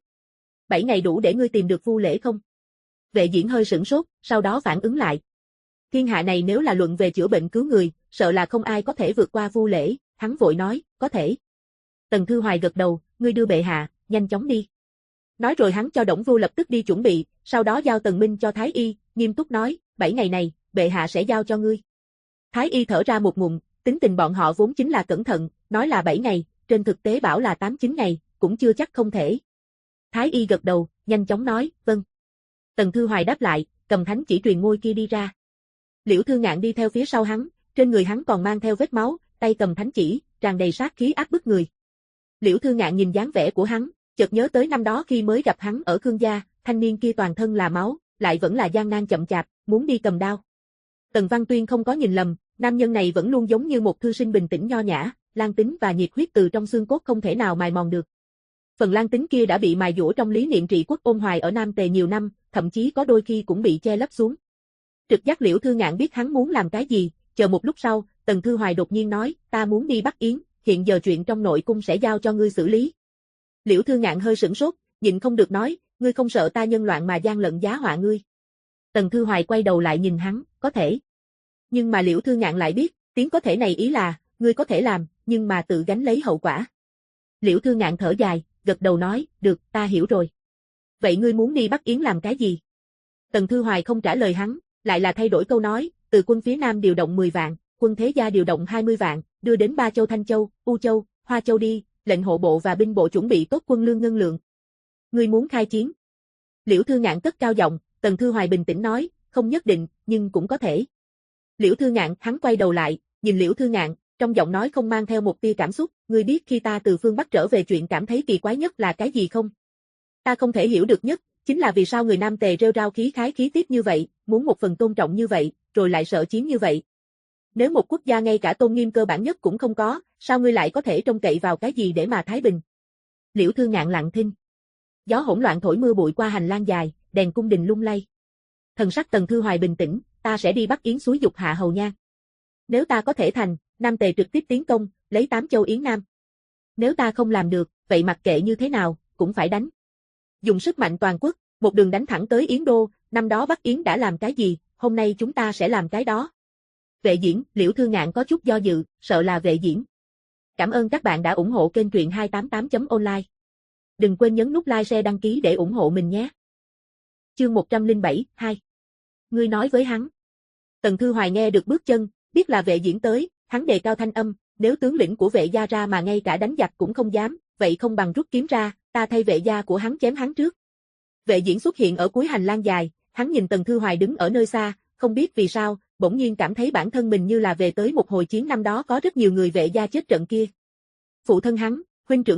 7 ngày đủ để ngươi tìm được Vu Lễ không? Vệ Diễn hơi sửng sốt, sau đó phản ứng lại. Thiên hạ này nếu là luận về chữa bệnh cứu người, sợ là không ai có thể vượt qua Vu Lễ, hắn vội nói, có thể. Tần Thư Hoài gật đầu, ngươi đưa bệ hạ, nhanh chóng đi. Nói rồi hắn cho Đổng Vưu lập tức đi chuẩn bị, sau đó giao Tần Minh cho Thái y, nghiêm túc nói, 7 ngày này, bệ hạ sẽ giao cho ngươi. Thái y thở ra một ngụm, tính tình bọn họ vốn chính là cẩn thận, nói là 7 ngày, trên thực tế bảo là 8-9 ngày, cũng chưa chắc không thể. Thái y gật đầu, nhanh chóng nói, vâng. Tần Thư Hoài đáp lại, cầm thánh chỉ truyền ngôi kia đi ra. Liễu Thư Ngạn đi theo phía sau hắn, trên người hắn còn mang theo vết máu, tay cầm thánh chỉ, tràn đầy sát khí áp bức người. Liễu Thư Ngạn nhìn dáng vẻ của hắn, chợt nhớ tới năm đó khi mới gặp hắn ở Khương gia, thanh niên kia toàn thân là máu, lại vẫn là gian nan chậm chạp, muốn đi cầm đao. Tần Văn Tuyên không có nhìn lầm, nam nhân này vẫn luôn giống như một thư sinh bình tĩnh nho nhã, Lan tính và nhiệt huyết từ trong xương cốt không thể nào mài mòn được. Phần Lan tính kia đã bị mài dũa trong lý niệm trị quốc ôn hoài ở Nam Tề nhiều năm, thậm chí có đôi khi cũng bị che lấp xuống. Trực giác Liễu Thư Ngạn biết hắn muốn làm cái gì, chờ một lúc sau, Tần Thư Hoài đột nhiên nói, ta muốn đi Bắc Yến, hiện giờ chuyện trong nội cung sẽ giao cho ngươi xử lý. Liễu Thư Ngạn hơi sửng sốt, nhịn không được nói, ngươi không sợ ta nhân loạn mà gian lận giá họa ngươi. Tần Thư Hoài quay đầu lại nhìn hắn, có thể. Nhưng mà Liễu Thư Ngạn lại biết, tiếng có thể này ý là, ngươi có thể làm, nhưng mà tự gánh lấy hậu quả. Liễu Thư Ngạn thở dài, gật đầu nói, được, ta hiểu rồi. Vậy ngươi muốn đi Bắc Yến làm cái gì? Tần Thư Hoài không trả lời hắn, lại là thay đổi câu nói, từ quân phía Nam điều động 10 vạn, quân Thế Gia điều động 20 vạn, đưa đến Ba Châu Thanh Châu, U Châu, Hoa Châu đi, lệnh hộ bộ và binh bộ chuẩn bị tốt quân lương ngân lượng. Ngươi muốn khai chiến? Liễu Thư Ngạn cất cao giọng, Tần Thư Hoài bình tĩnh nói, không nhất định, nhưng cũng có thể. Liễu Thư Ngạn, hắn quay đầu lại, nhìn Liễu Thư Ngạn, trong giọng nói không mang theo một tia cảm xúc, ngươi biết khi ta từ phương Bắc trở về chuyện cảm thấy kỳ quái nhất là cái gì không? Ta không thể hiểu được nhất, chính là vì sao người Nam Tề rêu rao khí khái khí tiếp như vậy, muốn một phần tôn trọng như vậy, rồi lại sợ chiến như vậy. Nếu một quốc gia ngay cả tôn nghiêm cơ bản nhất cũng không có, sao ngươi lại có thể trông cậy vào cái gì để mà thái bình? Liễu Thư Ngạn lặng thinh. Gió hỗn loạn thổi mưa bụi qua hành lang dài, đèn cung đình lung lay. Thần sắc Tần Thư Hoài bình tĩnh, ta sẽ đi Bắc Yến xúi dục Hạ Hầu Nhan. Nếu ta có thể thành, Nam Tề trực tiếp tiến công, lấy 8 châu Yến Nam. Nếu ta không làm được, vậy mặc kệ như thế nào, cũng phải đánh. Dùng sức mạnh toàn quốc, một đường đánh thẳng tới Yến Đô, năm đó Bắc Yến đã làm cái gì, hôm nay chúng ta sẽ làm cái đó. Vệ Diễn, Liễu Thư Ngạn có chút do dự, sợ là Vệ Diễn. Cảm ơn các bạn đã ủng hộ kênh truyện 288.online. Đừng quên nhấn nút like share đăng ký để ủng hộ mình nhé. Chương 107, 2. Ngươi nói với hắn. Tần Thư Hoài nghe được bước chân, biết là Vệ Diễn tới, hắn đề cao thanh âm, nếu tướng lĩnh của Vệ gia ra mà ngay cả đánh giặc cũng không dám, vậy không bằng rút kiếm ra, ta thay Vệ gia của hắn chém hắn trước. Vệ Diễn xuất hiện ở cuối hành lang dài, hắn nhìn Tần Thư Hoài đứng ở nơi xa, không biết vì sao, bỗng nhiên cảm thấy bản thân mình như là về tới một hồi chiến năm đó có rất nhiều người Vệ gia chết trận kia. Phụ thân hắn, huynh trưởng hắn,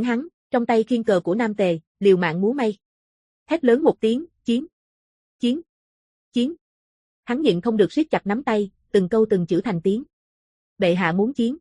Trong tay khiên cờ của Nam Tề, liều mạng múa may. Hét lớn một tiếng, chiến, chiến, chiến. Hắn nhịn không được siết chặt nắm tay, từng câu từng chữ thành tiếng. Bệ hạ muốn chiến.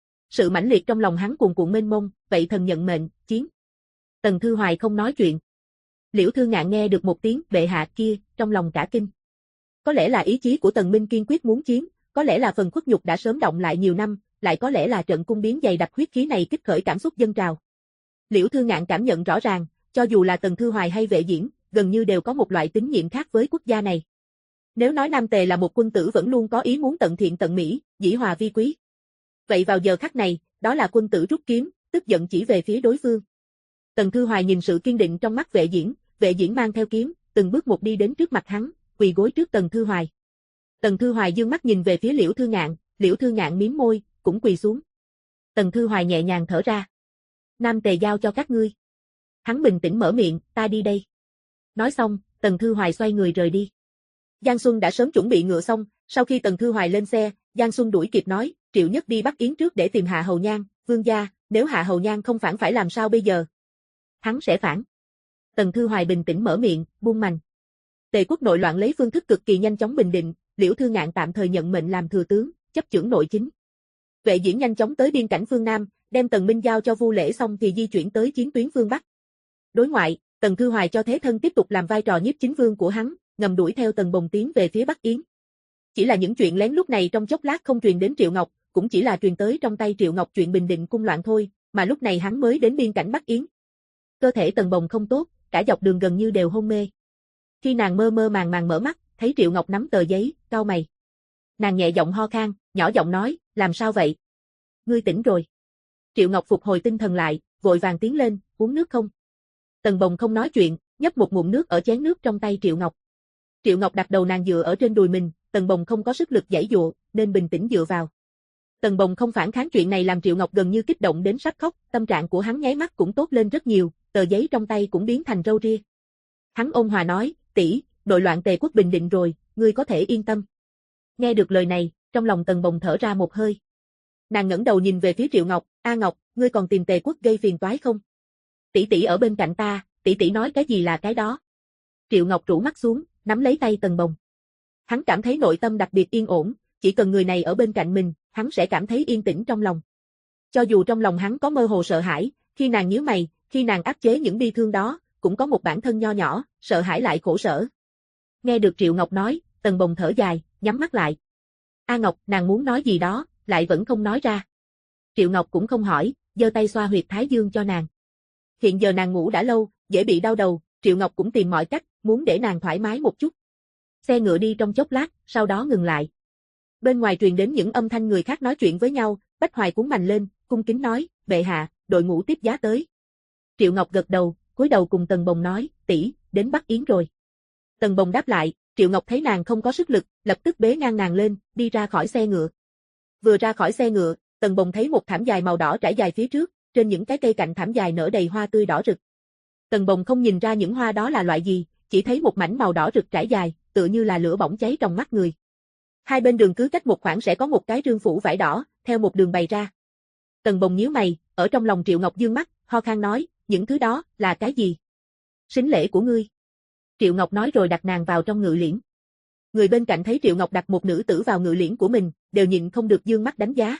Sự mãnh liệt trong lòng hắn cuồn cuộn mênh mông, vậy thần nhận mệnh, chiến. Tần Thư Hoài không nói chuyện. Liễu Thư Ngạn nghe được một tiếng bệ hạ kia, trong lòng cả kinh. Có lẽ là ý chí của Tần Minh kiên quyết muốn chiến, có lẽ là phần khuất nhục đã sớm động lại nhiều năm, lại có lẽ là trận cung biến dày đặc huyết khí này kích khởi cảm xúc dâng trào. Liễu Thư Ngạn cảm nhận rõ ràng, cho dù là Tần Thư Hoài hay Vệ Diễn, gần như đều có một loại tín nhiệm khác với quốc gia này. Nếu nói Nam Tề là một quân tử vẫn luôn có ý muốn tận thiện tận mỹ, dĩ hòa vi quý. Vậy vào giờ khắc này, đó là quân tử rút kiếm, tức giận chỉ về phía đối phương. Tần Thư Hoài nhìn sự kiên định trong mắt Vệ Diễn mang theo kiếm, từng bước một đi đến trước mặt hắn, quỳ gối trước Tần Thư Hoài. Tần Thư Hoài dương mắt nhìn về phía Liễu Thư Ngạn mím môi, cũng quỳ xuống. Tần Thư Hoài nhẹ nhàng thở ra. Nam Tề giao cho các ngươi. Hắn bình tĩnh mở miệng, ta đi đây. Nói xong, Tần Thư Hoài xoay người rời đi. Giang Xuân đã sớm chuẩn bị ngựa xong, sau khi Tần Thư Hoài lên xe, Giang Xuân đuổi kịp nói, Triệu Nhất đi Bắc Yến trước để tìm Hạ Hầu Nhan, vương gia, nếu Hạ Hầu Nhan không phản phải làm sao bây giờ? Hắn sẽ phản. Tần Thư Hoài bình tĩnh mở miệng, buông mành. Tề quốc nội loạn lấy phương thức cực kỳ nhanh chóng bình định, Liễu Thư Ngạn tạm thời nhận mệnh làm thừa tướng, chấp chưởng nội chính. Vệ Diễn nhanh chóng tới biên cảnh phương Nam, đem Tần Minh giao cho Vu Lễ xong thì di chuyển tới chiến tuyến phương Bắc. Đối ngoại, Tần Thư Hoài cho Thế Thân tiếp tục làm vai trò nhiếp chính vương của hắn, ngầm đuổi theo Tần Bồng tiến về phía Bắc Yến. Chỉ là những chuyện lén lúc này trong chốc lát không truyền đến Triệu Ngọc, cũng chỉ là truyền tới trong tay Triệu Ngọc chuyện bình định cung loạn thôi, mà lúc này hắn mới đến biên cảnh Bắc Yến. Cơ thể Tần Bồng không tốt, cả dọc đường gần như đều hôn mê. Khi nàng mơ mơ màng mở mắt, thấy Triệu Ngọc nắm tờ giấy, cau mày. Nàng nhẹ giọng ho khan, nhỏ giọng nói, làm sao vậy? Ngươi tỉnh rồi. Triệu Ngọc phục hồi tinh thần lại, vội vàng tiến lên, uống nước không? Tần Bồng không nói chuyện, nhấp một ngụm nước ở chén nước trong tay Triệu Ngọc. Triệu Ngọc đặt đầu nàng dựa ở trên đùi mình, Tần Bồng không có sức lực giãy dụa, nên bình tĩnh dựa vào. Tần Bồng không phản kháng chuyện này làm Triệu Ngọc gần như kích động đến sắp khóc, tâm trạng của hắn nháy mắt cũng tốt lên rất nhiều, tờ giấy trong tay cũng biến thành râu ria. Hắn ôn hòa nói, tỷ, nội loạn Tề quốc bình định rồi, ngươi có thể yên tâm. Nghe được lời này, trong lòng Tần Bồng thở ra một hơi. Nàng ngẩng đầu nhìn về phía Triệu Ngọc, A Ngọc, ngươi còn tìm Tề quốc gây phiền toái không? Tỷ tỷ ở bên cạnh ta, tỷ tỷ nói cái gì là cái đó. Triệu Ngọc rũ mắt xuống, nắm lấy tay Tần Bồng. Hắn cảm thấy nội tâm đặc biệt yên ổn, chỉ cần người này ở bên cạnh mình, hắn sẽ cảm thấy yên tĩnh trong lòng. Cho dù trong lòng hắn có mơ hồ sợ hãi, khi nàng nhíu mày, khi nàng áp chế những bi thương đó, cũng có một bản thân nho nhỏ, sợ hãi lại khổ sở. Nghe được Triệu Ngọc nói, Tần Bồng thở dài, nhắm mắt lại. A Ngọc, nàng muốn nói gì đó, lại vẫn không nói ra. Triệu Ngọc cũng không hỏi, giơ tay xoa huyệt thái dương cho nàng. Hiện giờ nàng ngủ đã lâu, dễ bị đau đầu, Triệu Ngọc cũng tìm mọi cách, muốn để nàng thoải mái một chút. Xe ngựa đi trong chốc lát, sau đó ngừng lại. Bên ngoài truyền đến những âm thanh người khác nói chuyện với nhau, Bách Hoài cuốn mành lên, cung kính nói, bệ hạ, đội ngũ tiếp giá tới. Triệu Ngọc gật đầu, cúi đầu cùng Tần Bồng nói, tỷ, đến Bắc Yến rồi. Tần Bồng đáp lại, Triệu Ngọc thấy nàng không có sức lực, lập tức bế ngang nàng lên, đi ra khỏi xe ngựa. Vừa ra khỏi xe ngựa, Tần Bồng thấy một thảm dài màu đỏ trải dài phía trước, trên những cái cây cạnh thảm dài nở đầy hoa tươi đỏ rực. Tần Bồng không nhìn ra những hoa đó là loại gì, chỉ thấy một mảnh màu đỏ rực trải dài, tựa như là lửa bỏng cháy trong mắt người. Hai bên đường cứ cách một khoảng sẽ có một cái rương phủ vải đỏ, theo một đường bày ra. Tần Bồng nhíu mày, ở trong lòng Triệu Ngọc dương mắt, ho khan nói, những thứ đó, là cái gì? Sính lễ của ngươi. Triệu Ngọc nói rồi đặt nàng vào trong ngự liễn. Người bên cạnh thấy Triệu Ngọc đặt một nữ tử vào ngự liễn của mình, đều nhịn không được dương mắt đánh giá.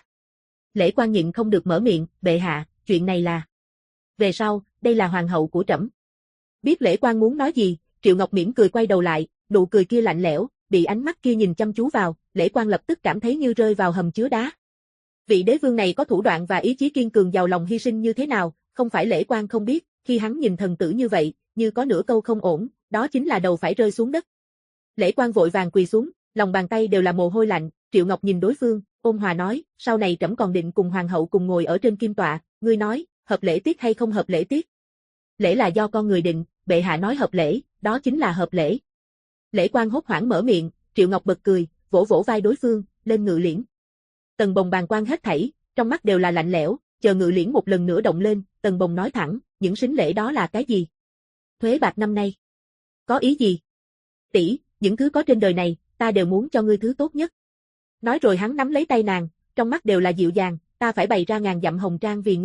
Lễ Quan nhịn không được mở miệng, bệ hạ, chuyện này là... Về sau, đây là hoàng hậu của trẫm. Biết Lễ Quan muốn nói gì, Triệu Ngọc mỉm cười quay đầu lại, nụ cười kia lạnh lẽo, bị ánh mắt kia nhìn chăm chú vào, Lễ Quan lập tức cảm thấy như rơi vào hầm chứa đá. Vị đế vương này có thủ đoạn và ý chí kiên cường giàu lòng hy sinh như thế nào, không phải Lễ Quan không biết, khi hắn nhìn thần tử như vậy, như có nửa câu không ổn, đó chính là đầu phải rơi xuống đất. Lễ Quan vội vàng quỳ xuống, lòng bàn tay đều là mồ hôi lạnh, Triệu Ngọc nhìn đối phương, ôn hòa nói, sau này trẫm còn định cùng hoàng hậu cùng ngồi ở trên kim tọa, ngươi nói, hợp lễ tiết hay không hợp lễ tiết? Lễ là do con người định, bệ hạ nói hợp lễ, đó chính là hợp lễ. Lễ Quan hốt hoảng mở miệng, Triệu Ngọc bật cười, vỗ vỗ vai đối phương, lên ngự liễn. Tần Bồng bàng quan hết thảy, trong mắt đều là lạnh lẽo, chờ ngự liễn một lần nữa động lên, Tần Bồng nói thẳng, những sính lễ đó là cái gì? Thuế bạc năm nay. Có ý gì? Tỷ, những thứ có trên đời này, ta đều muốn cho ngươi thứ tốt nhất. Nói rồi hắn nắm lấy tay nàng, trong mắt đều là dịu dàng, ta phải bày ra ngàn dặm hồng trang vì ngươi,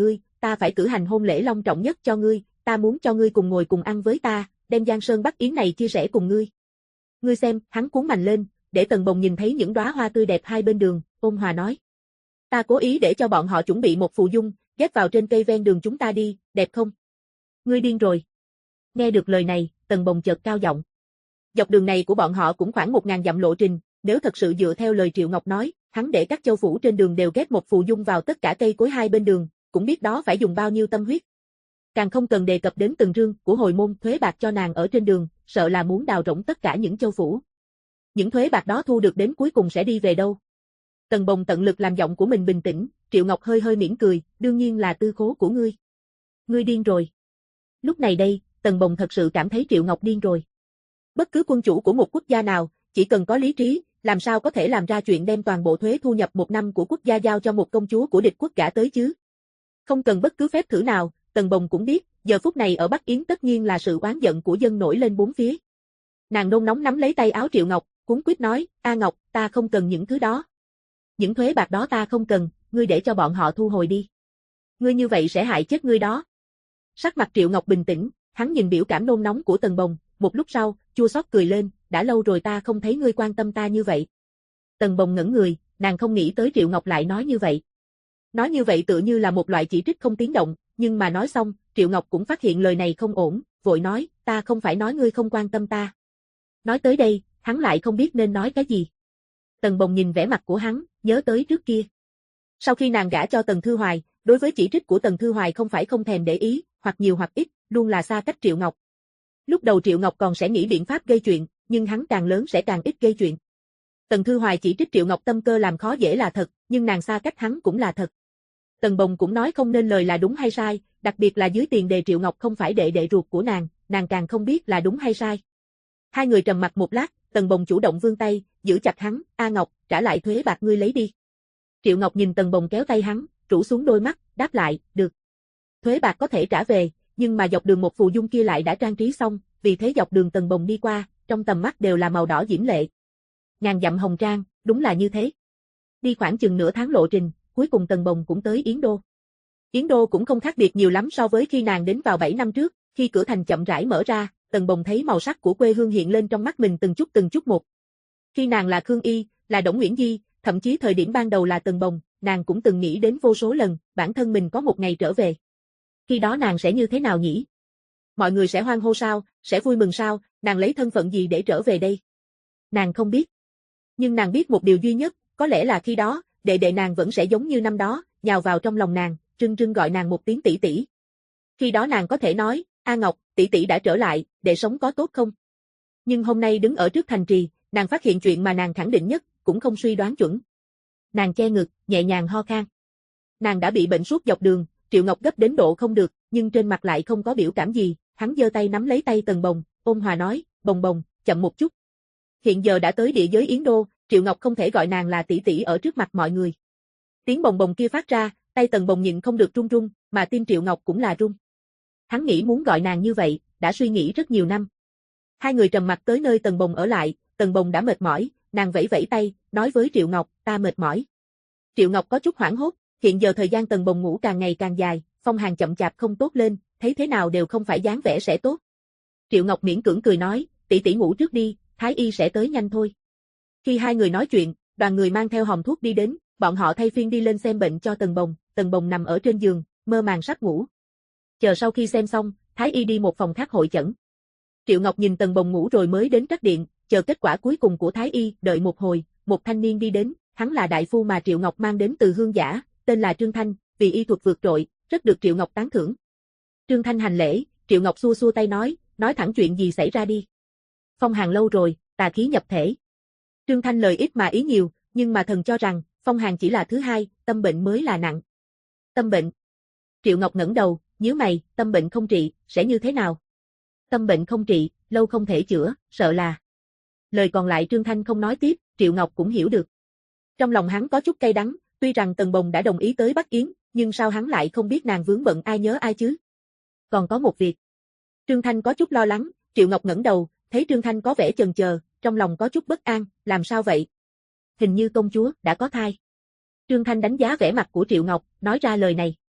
ta phải cử hành hôn lễ long trọng nhất cho ngươi, ta muốn cho ngươi cùng ngồi cùng ăn với ta, đem Giang Sơn Bắc Yến này chia sẻ cùng ngươi. Ngươi xem, hắn cuốn mạnh lên, để Tần Bồng nhìn thấy những đóa hoa tươi đẹp hai bên đường, ôn hòa nói. Ta cố ý để cho bọn họ chuẩn bị một phù dung, ghép vào trên cây ven đường chúng ta đi, đẹp không? Ngươi điên rồi. Nghe được lời này, Tần Bồng chợt cao giọng. Dọc đường này của bọn họ cũng khoảng 1000 dặm lộ trình, nếu thật sự dựa theo lời Triệu Ngọc nói, hắn để các châu phủ trên đường đều ghép một phù dung vào tất cả cây cối hai bên đường, cũng biết đó phải dùng bao nhiêu tâm huyết. Càng không cần đề cập đến từng rương của hồi môn thuế bạc cho nàng ở trên đường, sợ là muốn đào rỗng tất cả những châu phủ. Những thuế bạc đó thu được đến cuối cùng sẽ đi về đâu? Tần Bồng tận lực làm giọng của mình bình tĩnh, Triệu Ngọc hơi hơi mỉm cười, đương nhiên là tư khố của ngươi. Ngươi điên rồi. Lúc này đây, Tần Bồng thật sự cảm thấy Triệu Ngọc điên rồi. Bất cứ quân chủ của một quốc gia nào, chỉ cần có lý trí, làm sao có thể làm ra chuyện đem toàn bộ thuế thu nhập một năm của quốc gia giao cho một công chúa của địch quốc gả tới chứ? Không cần bất cứ phép thử nào, Tần Bồng cũng biết, giờ phút này ở Bắc Yến tất nhiên là sự oán giận của dân nổi lên bốn phía. Nàng nôn nóng nắm lấy tay áo Triệu Ngọc, cuống quýt nói, A Ngọc, ta không cần những thứ đó. Những thuế bạc đó ta không cần, ngươi để cho bọn họ thu hồi đi. Ngươi như vậy sẽ hại chết ngươi đó. Sắc mặt Triệu Ngọc bình tĩnh, hắn nhìn biểu cảm nôn nóng của Tần Bồng, một lúc sau, chua xót cười lên, đã lâu rồi ta không thấy ngươi quan tâm ta như vậy. Tần Bồng ngẩn người, nàng không nghĩ tới Triệu Ngọc lại nói như vậy. Nói như vậy tựa như là một loại chỉ trích không tiếng động, nhưng mà nói xong, Triệu Ngọc cũng phát hiện lời này không ổn, vội nói, ta không phải nói ngươi không quan tâm ta. Nói tới đây, hắn lại không biết nên nói cái gì. Tần Bồng nhìn vẻ mặt của hắn, nhớ tới trước kia. Sau khi nàng gả cho Tần Thư Hoài, đối với chỉ trích của Tần Thư Hoài không phải không thèm để ý, hoặc nhiều hoặc ít, luôn là xa cách Triệu Ngọc. Lúc đầu Triệu Ngọc còn sẽ nghĩ biện pháp gây chuyện, nhưng hắn càng lớn sẽ càng ít gây chuyện. Tần Thư Hoài chỉ trích Triệu Ngọc tâm cơ làm khó dễ là thật, nhưng nàng xa cách hắn cũng là thật. Tần Bồng cũng nói không nên lời là đúng hay sai, đặc biệt là dưới tiền đề Triệu Ngọc không phải đệ đệ ruột của nàng càng không biết là đúng hay sai. Hai người trầm mặc một lát, Tần Bồng chủ động vươn tay, giữ chặt hắn, A Ngọc, trả lại thuế bạc ngươi lấy đi. Triệu Ngọc nhìn Tần Bồng kéo tay hắn, rũ xuống đôi mắt, đáp lại, được. Thuế bạc có thể trả về, nhưng mà dọc đường một phù dung kia lại đã trang trí xong, vì thế dọc đường Tần Bồng đi qua, trong tầm mắt đều là màu đỏ diễm lệ. Ngàn dặm hồng trang, đúng là như thế. Đi khoảng chừng nửa tháng lộ trình, cuối cùng Tần Bồng cũng tới Yến Đô. Yến Đô cũng không khác biệt nhiều lắm so với khi nàng đến vào 7 năm trước, khi cửa thành chậm rãi mở ra, Tần Bồng thấy màu sắc của quê hương hiện lên trong mắt mình từng chút một. Khi nàng là Khương Y, là Đổng Nguyễn Di, thậm chí thời điểm ban đầu là Tần Bồng, nàng cũng từng nghĩ đến vô số lần, bản thân mình có một ngày trở về. Khi đó nàng sẽ như thế nào nhỉ? Mọi người sẽ hoan hô sao, sẽ vui mừng sao, nàng lấy thân phận gì để trở về đây? Nàng không biết. Nhưng nàng biết một điều duy nhất, có lẽ là khi đó, đệ đệ nàng vẫn sẽ giống như năm đó, nhào vào trong lòng nàng, rưng rưng gọi nàng một tiếng tỷ tỷ. Khi đó nàng có thể nói, A Ngọc, tỷ tỷ đã trở lại, đệ sống có tốt không? Nhưng hôm nay đứng ở trước thành trì, nàng phát hiện chuyện mà nàng khẳng định nhất, cũng không suy đoán chuẩn. Nàng che ngực, nhẹ nhàng ho khan. Nàng đã bị bệnh suốt dọc đường, Triệu Ngọc gấp đến độ không được, nhưng trên mặt lại không có biểu cảm gì, hắn giơ tay nắm lấy tay Tần Bồng, ôn hòa nói, Bồng Bồng, chậm một chút. Hiện giờ đã tới địa giới Yến Đô, Triệu Ngọc không thể gọi nàng là tỷ tỷ ở trước mặt mọi người. Tiếng bồng bồng kia phát ra, tay Tần Bồng nhịn không được run run, mà tim Triệu Ngọc cũng là run. Hắn nghĩ muốn gọi nàng như vậy, đã suy nghĩ rất nhiều năm. Hai người trầm mặc tới nơi Tần Bồng ở lại, Tần Bồng đã mệt mỏi, nàng vẫy vẫy tay, nói với Triệu Ngọc, ta mệt mỏi. Triệu Ngọc có chút hoảng hốt, hiện giờ thời gian Tần Bồng ngủ càng ngày càng dài, phong hàn chậm chạp không tốt lên, thấy thế nào đều không phải dáng vẻ sẽ tốt. Triệu Ngọc miễn cưỡng cười nói, tỷ tỷ ngủ trước đi, Thái y sẽ tới nhanh thôi. Khi hai người nói chuyện, đoàn người mang theo hòm thuốc đi đến, bọn họ thay phiên đi lên xem bệnh cho Tần Bồng nằm ở trên giường, mơ màng sắp ngủ. Chờ sau khi xem xong, Thái y đi một phòng khác hội chẩn. Triệu Ngọc nhìn Tần Bồng ngủ rồi mới đến trắc điện, chờ kết quả cuối cùng của Thái y, đợi một hồi, một thanh niên đi đến, hắn là đại phu mà Triệu Ngọc mang đến từ Hương Giả, tên là Trương Thanh, vì y thuật vượt trội, rất được Triệu Ngọc tán thưởng. Trương Thanh hành lễ, Triệu Ngọc xua xua tay nói thẳng chuyện gì xảy ra đi. Phong hàn lâu rồi, tà khí nhập thể. Trương Thanh lời ít mà ý nhiều, nhưng mà thần cho rằng, phong hàn chỉ là thứ hai, tâm bệnh mới là nặng. Tâm bệnh. Triệu Ngọc ngẩng đầu, nhíu mày, tâm bệnh không trị, sẽ như thế nào? Tâm bệnh không trị, lâu không thể chữa, sợ là. Lời còn lại Trương Thanh không nói tiếp, Triệu Ngọc cũng hiểu được. Trong lòng hắn có chút cay đắng, tuy rằng Tần Bồng đã đồng ý tới Bắc Yến, nhưng sao hắn lại không biết nàng vướng bận ai nhớ ai chứ? Còn có một việc. Trương Thanh có chút lo lắng, Triệu Ngọc ngẩng đầu, thấy Trương Thanh có vẻ chần chờ, trong lòng có chút bất an, làm sao vậy? Hình như công chúa đã có thai. Trương Thanh đánh giá vẻ mặt của Triệu Ngọc, nói ra lời này.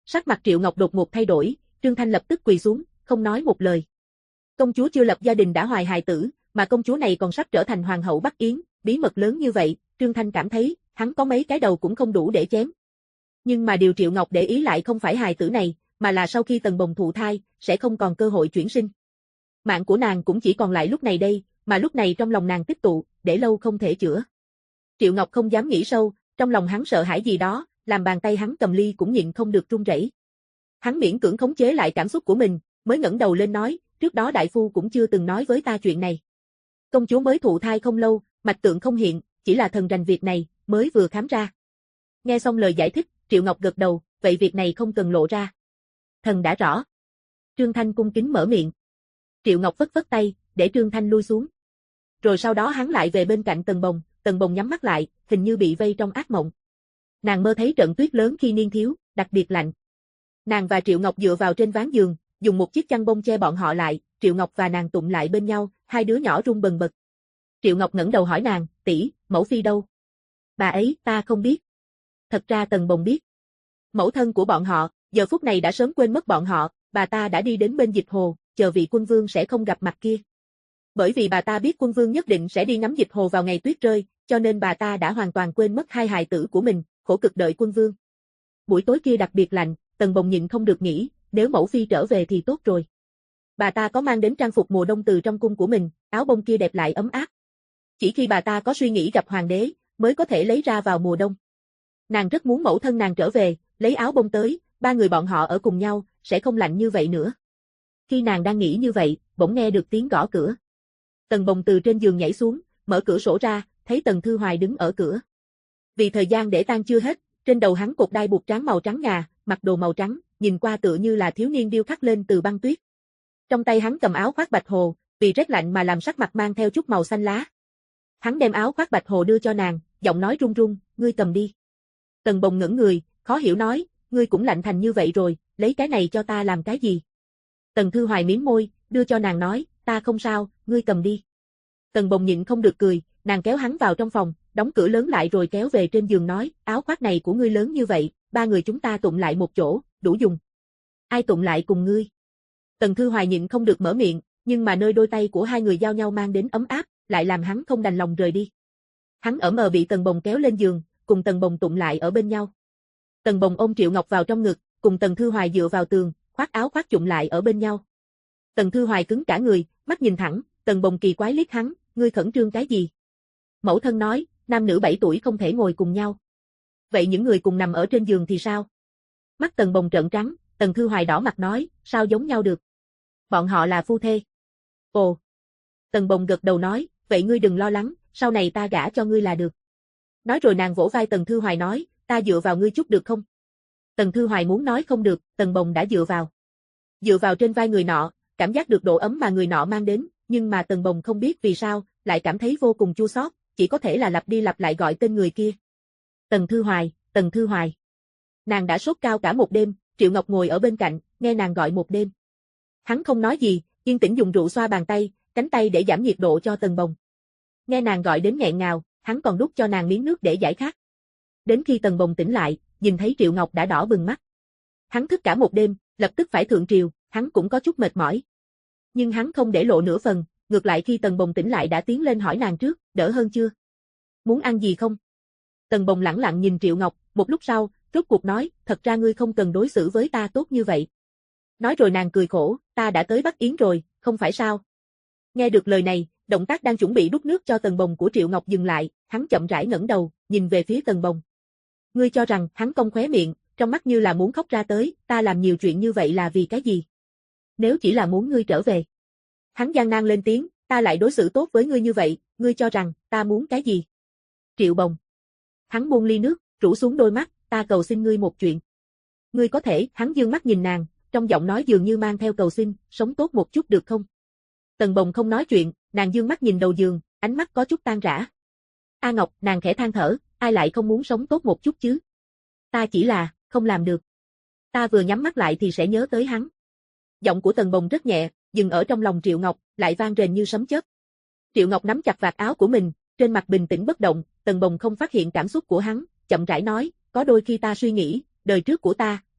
Sắc mặt Triệu Ngọc đột ngột thay đổi, Trương Thanh lập tức quỳ xuống, không nói một lời. Công chúa chưa lập gia đình đã hoài hài tử, mà công chúa này còn sắp trở thành hoàng hậu Bắc Yến, bí mật lớn như vậy, Trương Thanh cảm thấy, hắn có mấy cái đầu cũng không đủ để chém. Nhưng mà điều Triệu Ngọc để ý lại không phải hài tử này, mà là sau khi Tần Bồng thụ thai, sẽ không còn cơ hội chuyển sinh. Mạng của nàng cũng chỉ còn lại lúc này đây, mà lúc này trong lòng nàng tích tụ, để lâu không thể chữa. Triệu Ngọc không dám nghĩ sâu, trong lòng hắn sợ hãi gì đó, làm bàn tay hắn cầm ly cũng nhịn không được run rẩy. Hắn miễn cưỡng khống chế lại cảm xúc của mình, mới ngẩng đầu lên nói, trước đó đại phu cũng chưa từng nói với ta chuyện này. Công chúa mới thụ thai không lâu, mạch tượng không hiện, chỉ là thần rành việc này, mới vừa khám ra. Nghe xong lời giải thích, Triệu Ngọc gật đầu, vậy việc này không cần lộ ra. Thần đã rõ. Trương Thanh cung kính mở miệng. Triệu Ngọc phất phất tay, để Trương Thanh lui xuống. Rồi sau đó hắn lại về bên cạnh Tần Bồng nhắm mắt lại, hình như bị vây trong ác mộng. Nàng mơ thấy trận tuyết lớn khi niên thiếu, đặc biệt lạnh. Nàng và Triệu Ngọc dựa vào trên ván giường, dùng một chiếc chăn bông che bọn họ lại, Triệu Ngọc và nàng tụng lại bên nhau, hai đứa nhỏ run bần bật. Triệu Ngọc ngẩng đầu hỏi nàng, tỷ, mẫu phi đâu? Bà ấy, ta không biết. Thật ra Tần Bồng biết. Mẫu thân của bọn họ, giờ phút này đã sớm quên mất bọn họ, bà ta đã đi đến bên Dịch Hồ, chờ vị quân vương sẽ không gặp mặt kia. Bởi vì bà ta biết quân vương nhất định sẽ đi ngắm Dịch Hồ vào ngày tuyết rơi, cho nên bà ta đã hoàn toàn quên mất hai hài tử của mình, khổ cực đợi quân vương. Buổi tối kia đặc biệt lạnh, Tần Bồng nhịn không được nghĩ, nếu mẫu phi trở về thì tốt rồi. Bà ta có mang đến trang phục mùa đông từ trong cung của mình, áo bông kia đẹp lại ấm áp. Chỉ khi bà ta có suy nghĩ gặp hoàng đế, mới có thể lấy ra vào mùa đông. Nàng rất muốn mẫu thân nàng trở về, lấy áo bông tới, ba người bọn họ ở cùng nhau, sẽ không lạnh như vậy nữa. Khi nàng đang nghĩ như vậy, bỗng nghe được tiếng gõ cửa. Tần Bồng từ trên giường nhảy xuống, mở cửa sổ ra, thấy Tần Thư Hoài đứng ở cửa. Vì thời gian để tang chưa hết, trên đầu hắn cột đai buộc trắng màu trắng ngà, mặc đồ màu trắng, nhìn qua tựa như là thiếu niên điêu khắc lên từ băng tuyết. Trong tay hắn cầm áo khoác bạch hồ, vì rét lạnh mà làm sắc mặt mang theo chút màu xanh lá. Hắn đem áo khoác bạch hồ đưa cho nàng, giọng nói run run, ngươi cầm đi. Tần Bồng ngẩng người, khó hiểu nói, ngươi cũng lạnh thành như vậy rồi, lấy cái này cho ta làm cái gì? Tần Thư Hoài mím môi, đưa cho nàng nói, ta không sao, ngươi cầm đi. Tần Bồng nhịn không được cười, nàng kéo hắn vào trong phòng, đóng cửa lớn lại rồi kéo về trên giường nói, áo khoác này của ngươi lớn như vậy, ba người chúng ta tụng lại một chỗ, đủ dùng. Ai tụng lại cùng ngươi? Tần Thư Hoài nhịn không được mở miệng, nhưng mà nơi đôi tay của hai người giao nhau mang đến ấm áp, lại làm hắn không đành lòng rời đi. Hắn ở mờ bị Tần Bồng kéo lên giường, cùng Tần Bồng tụng lại ở bên nhau. Tần Bồng ôm Triệu Ngọc vào trong ngực, cùng Tần Thư Hoài dựa vào tường, khoác áo khoác tụng lại ở bên nhau. Tần Thư Hoài cứng cả người, mắt nhìn thẳng, Tần Bồng kỳ quái liếc hắn, ngươi khẩn trương cái gì? Mẫu thân nói, nam nữ 7 tuổi không thể ngồi cùng nhau. Vậy những người cùng nằm ở trên giường thì sao? Mắt Tần Bồng trợn trắng, Tần Thư Hoài đỏ mặt nói, sao giống nhau được? Bọn họ là phu thê. Ồ. Tần Bồng gật đầu nói, vậy ngươi đừng lo lắng, sau này ta gả cho ngươi là được. Nói rồi nàng vỗ vai Tần Thư Hoài nói, ta dựa vào ngươi chút được không? Tần Thư Hoài muốn nói không được, Tần Bồng đã dựa vào. Dựa vào trên vai người nọ, cảm giác được độ ấm mà người nọ mang đến, nhưng mà Tần Bồng không biết vì sao, lại cảm thấy vô cùng chua xót, chỉ có thể là lặp đi lặp lại gọi tên người kia. Tần Thư Hoài, Tần Thư Hoài. Nàng đã sốt cao cả một đêm, Triệu Ngọc ngồi ở bên cạnh, nghe nàng gọi một đêm. Hắn không nói gì, yên tĩnh dùng rượu xoa bàn tay, cánh tay để giảm nhiệt độ cho Tần Bồng. Nghe nàng gọi đến nghẹn ngào, hắn còn đút cho nàng miếng nước để giải khát. Đến khi Tần Bồng tỉnh lại, nhìn thấy Triệu Ngọc đã đỏ bừng mắt. Hắn thức cả một đêm, lập tức phải thượng triều, hắn cũng có chút mệt mỏi. Nhưng hắn không để lộ nửa phần, ngược lại khi Tần Bồng tỉnh lại đã tiến lên hỏi nàng trước, đỡ hơn chưa? Muốn ăn gì không? Tần Bồng lẳng lặng nhìn Triệu Ngọc, một lúc sau, rốt cuộc nói, thật ra ngươi không cần đối xử với ta tốt như vậy. Nói rồi nàng cười khổ, ta đã tới Bắc Yến rồi, không phải sao? Nghe được lời này, động tác đang chuẩn bị đút nước cho Tần Bồng của Triệu Ngọc dừng lại, hắn chậm rãi ngẩng đầu, nhìn về phía Tần Bồng. Ngươi cho rằng, hắn cong khóe miệng, trong mắt như là muốn khóc ra tới, ta làm nhiều chuyện như vậy là vì cái gì? Nếu chỉ là muốn ngươi trở về. Hắn gian nan lên tiếng, ta lại đối xử tốt với ngươi như vậy, ngươi cho rằng, ta muốn cái gì? Triệu Bồng. Hắn buông ly nước, rũ xuống đôi mắt, ta cầu xin ngươi một chuyện. Ngươi có thể, hắn dương mắt nhìn nàng, trong giọng nói dường như mang theo cầu xin, sống tốt một chút được không? Tần Bồng không nói chuyện, nàng dương mắt nhìn đầu giường, ánh mắt có chút tan rã. A Ngọc, nàng khẽ than thở, ai lại không muốn sống tốt một chút chứ? Ta chỉ là, không làm được. Ta vừa nhắm mắt lại thì sẽ nhớ tới hắn. Giọng của Tần Bồng rất nhẹ, dừng ở trong lòng Triệu Ngọc, lại vang rền như sấm chớp. Triệu Ngọc nắm chặt vạt áo của mình, trên mặt bình tĩnh bất động, Tần Bồng không phát hiện cảm xúc của hắn, chậm rãi nói, có đôi khi ta suy nghĩ, đời trước của ta,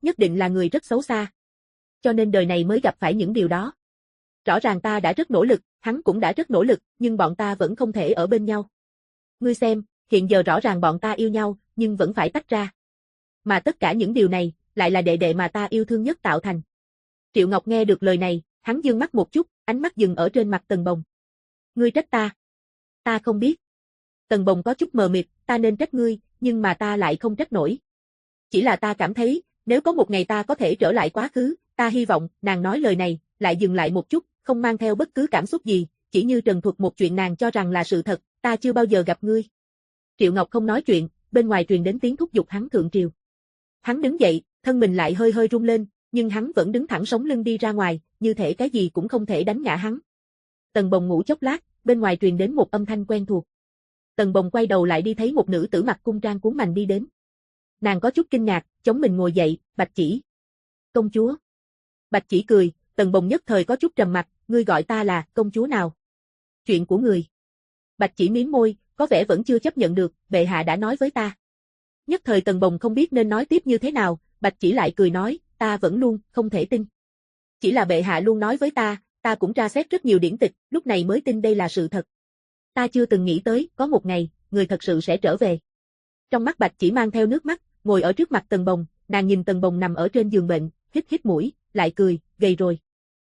nhất định là người rất xấu xa. Cho nên đời này mới gặp phải những điều đó. Rõ ràng ta đã rất nỗ lực, hắn cũng đã rất nỗ lực, nhưng bọn ta vẫn không thể ở bên nhau. Ngươi xem, hiện giờ rõ ràng bọn ta yêu nhau, nhưng vẫn phải tách ra. Mà tất cả những điều này, lại là đệ đệ mà ta yêu thương nhất tạo thành. Triệu Ngọc nghe được lời này, hắn dương mắt một chút, ánh mắt dừng ở trên mặt Tần Bồng. Ngươi trách ta? Ta không biết. Tần Bồng có chút mờ mịt, ta nên trách ngươi, nhưng mà ta lại không trách nổi. Chỉ là ta cảm thấy, nếu có một ngày ta có thể trở lại quá khứ, ta hy vọng, nàng nói lời này, lại dừng lại một chút, không mang theo bất cứ cảm xúc gì, chỉ như trần thuật một chuyện nàng cho rằng là sự thật, ta chưa bao giờ gặp ngươi. Triệu Ngọc không nói chuyện, bên ngoài truyền đến tiếng thúc giục hắn thượng triều. Hắn đứng dậy, thân mình lại hơi hơi rung lên, nhưng hắn vẫn đứng thẳng sống lưng đi ra ngoài, như thể cái gì cũng không thể đánh ngã hắn. Tần Bồng ngủ chốc lát, bên ngoài truyền đến một âm thanh quen thuộc. Tần Bồng quay đầu lại đi thấy một nữ tử mặc cung trang cuốn mành đi đến. Nàng có chút kinh ngạc, chống mình ngồi dậy, Bạch Chỉ. Công chúa. Bạch Chỉ cười, Tần Bồng nhất thời có chút trầm mặt, ngươi gọi ta là công chúa nào? Chuyện của người. Bạch Chỉ mím môi, có vẻ vẫn chưa chấp nhận được, bệ hạ đã nói với ta. Nhất thời Tần Bồng không biết nên nói tiếp như thế nào, Bạch Chỉ lại cười nói, ta vẫn luôn không thể tin. Chỉ là bệ hạ luôn nói với ta cũng tra xét rất nhiều điển tịch, lúc này mới tin đây là sự thật. Ta chưa từng nghĩ tới, có một ngày, người thật sự sẽ trở về. Trong mắt Bạch Chỉ mang theo nước mắt, ngồi ở trước mặt Tần Bồng, nàng nhìn Tần Bồng nằm ở trên giường bệnh, hít hít mũi, lại cười, gầy rồi.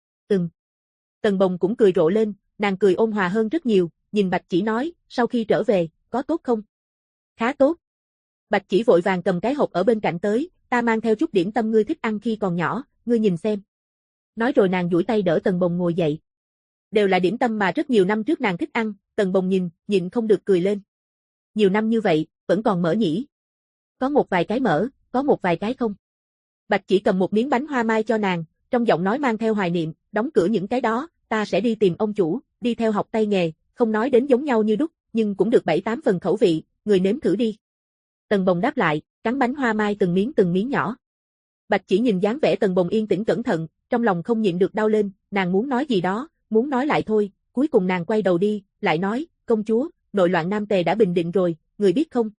Tần Bồng cũng cười rộ lên, nàng cười ôn hòa hơn rất nhiều, nhìn Bạch Chỉ nói, sau khi trở về, có tốt không? Khá tốt. Bạch Chỉ vội vàng cầm cái hộp ở bên cạnh tới, ta mang theo chút điểm tâm ngươi thích ăn khi còn nhỏ, ngươi nhìn xem. Nói rồi nàng duỗi tay đỡ Tần Bồng ngồi dậy. Đều là điểm tâm mà rất nhiều năm trước nàng thích ăn, Tần Bồng nhịn không được cười lên. Nhiều năm như vậy, vẫn còn mở nhỉ? Có một vài cái mở, có một vài cái không. Bạch Chỉ cầm một miếng bánh hoa mai cho nàng, trong giọng nói mang theo hoài niệm, đóng cửa những cái đó, ta sẽ đi tìm ông chủ, đi theo học tay nghề, không nói đến giống nhau như đúc, nhưng cũng được 7-8 phần khẩu vị, người nếm thử đi. Tần Bồng đáp lại, cắn bánh hoa mai từng miếng nhỏ. Bạch Chỉ nhìn dáng vẻ Tần Bồng yên tĩnh cẩn thận, trong lòng không nhịn được đau lên, nàng muốn nói gì đó, muốn nói lại thôi, cuối cùng nàng quay đầu đi, lại nói, công chúa, nội loạn Nam Tề đã bình định rồi, người biết không?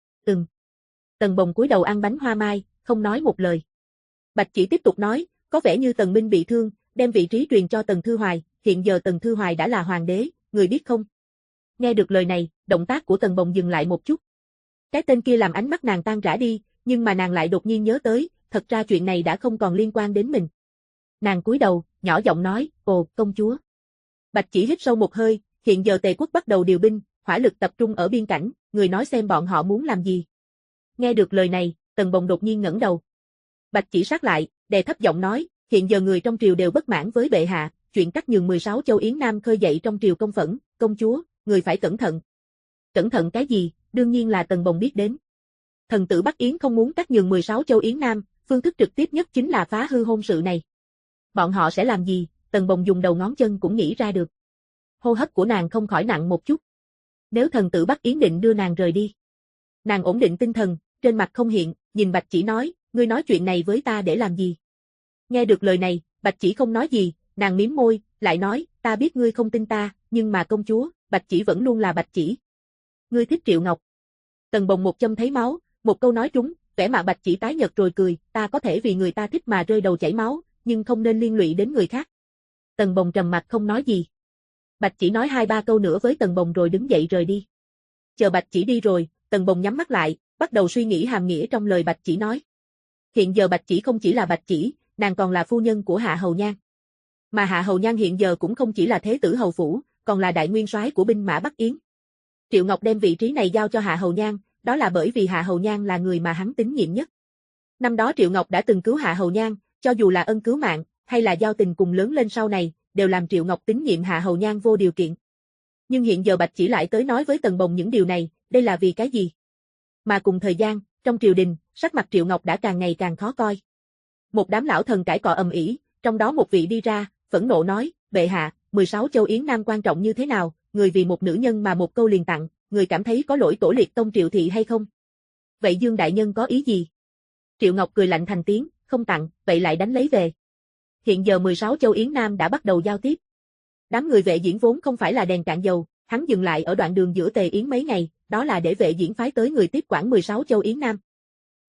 Tần Bồng cúi đầu ăn bánh hoa mai, không nói một lời. Bạch Chỉ tiếp tục nói, có vẻ như Tần Minh bị thương, đem vị trí truyền cho Tần Thư Hoài, hiện giờ Tần Thư Hoài đã là hoàng đế, người biết không? Nghe được lời này, động tác của Tần Bồng dừng lại một chút. Cái tên kia làm ánh mắt nàng tan rã đi, nhưng mà nàng lại đột nhiên nhớ tới, thật ra chuyện này đã không còn liên quan đến mình. Nàng cúi đầu, nhỏ giọng nói, ồ, công chúa. Bạch Chỉ hít sâu một hơi, hiện giờ Tề quốc bắt đầu điều binh, hỏa lực tập trung ở biên cảnh, người nói xem bọn họ muốn làm gì. Nghe được lời này, Tần Bồng đột nhiên ngẩng đầu. Bạch Chỉ sát lại, đè thấp giọng nói, hiện giờ người trong triều đều bất mãn với bệ hạ, chuyện cắt nhường 16 châu Yến Nam khơi dậy trong triều công phẫn, công chúa, người phải cẩn thận. Cẩn thận cái gì, đương nhiên là Tần Bồng biết đến. Thần tử Bắc Yến không muốn cắt nhường 16 châu Yến Nam, phương thức trực tiếp nhất chính là phá hư hôn sự này. Bọn họ sẽ làm gì, Tần Bồng dùng đầu ngón chân cũng nghĩ ra được. Hô hấp của nàng không khỏi nặng một chút. Nếu thần tử Bắc Yến định đưa nàng rời đi. Nàng ổn định tinh thần, trên mặt không hiện, nhìn Bạch Chỉ nói, ngươi nói chuyện này với ta để làm gì? Nghe được lời này, Bạch Chỉ không nói gì, nàng mím môi, lại nói, ta biết ngươi không tin ta, nhưng mà công chúa, Bạch Chỉ vẫn luôn là Bạch Chỉ. Ngươi thích Triệu Ngọc. Tần Bồng một châm thấy máu, một câu nói trúng, vẻ mặt Bạch Chỉ tái nhợt rồi cười, ta có thể vì người ta thích mà rơi đầu chảy máu, nhưng không nên liên lụy đến người khác. Tần Bồng trầm mặt không nói gì. Bạch Chỉ nói 2-3 câu nữa với Tần Bồng rồi đứng dậy rời đi. Chờ Bạch Chỉ đi rồi, Tần Bồng nhắm mắt lại, bắt đầu suy nghĩ hàm nghĩa trong lời Bạch Chỉ nói. Hiện giờ Bạch Chỉ không chỉ là Bạch Chỉ, nàng còn là phu nhân của Hạ Hầu Nhan. Mà Hạ Hầu Nhan hiện giờ cũng không chỉ là thế tử hầu phủ, còn là đại nguyên soái của binh mã Bắc Yến. Triệu Ngọc đem vị trí này giao cho Hạ Hầu Nhan, đó là bởi vì Hạ Hầu Nhan là người mà hắn tín nhiệm nhất. Năm đó Triệu Ngọc đã từng cứu Hạ Hầu Nhan, cho dù là ân cứu mạng, hay là giao tình cùng lớn lên sau này, đều làm Triệu Ngọc tín nhiệm Hạ Hầu Nhan vô điều kiện. Nhưng hiện giờ Bạch Chỉ lại tới nói với Tần Bồng những điều này, đây là vì cái gì? Mà cùng thời gian, trong triều đình, sắc mặt Triệu Ngọc đã càng ngày càng khó coi. Một đám lão thần cãi cọ ầm ĩ, trong đó một vị đi ra, phẫn nộ nói, bệ hạ, 16 châu Yến Nam quan trọng như thế nào, người vì một nữ nhân mà một câu liền tặng, người cảm thấy có lỗi tổ liệt tông Triệu thị hay không? Vậy Dương đại nhân có ý gì? Triệu Ngọc cười lạnh thành tiếng, không tặng, vậy lại đánh lấy về. Hiện giờ 16 châu Yến Nam đã bắt đầu giao tiếp. Đám người Vệ Diễn vốn không phải là đèn cạn dầu, hắn dừng lại ở đoạn đường giữa Tề Yến mấy ngày, đó là để Vệ Diễn phái tới người tiếp quản 16 châu Yến Nam.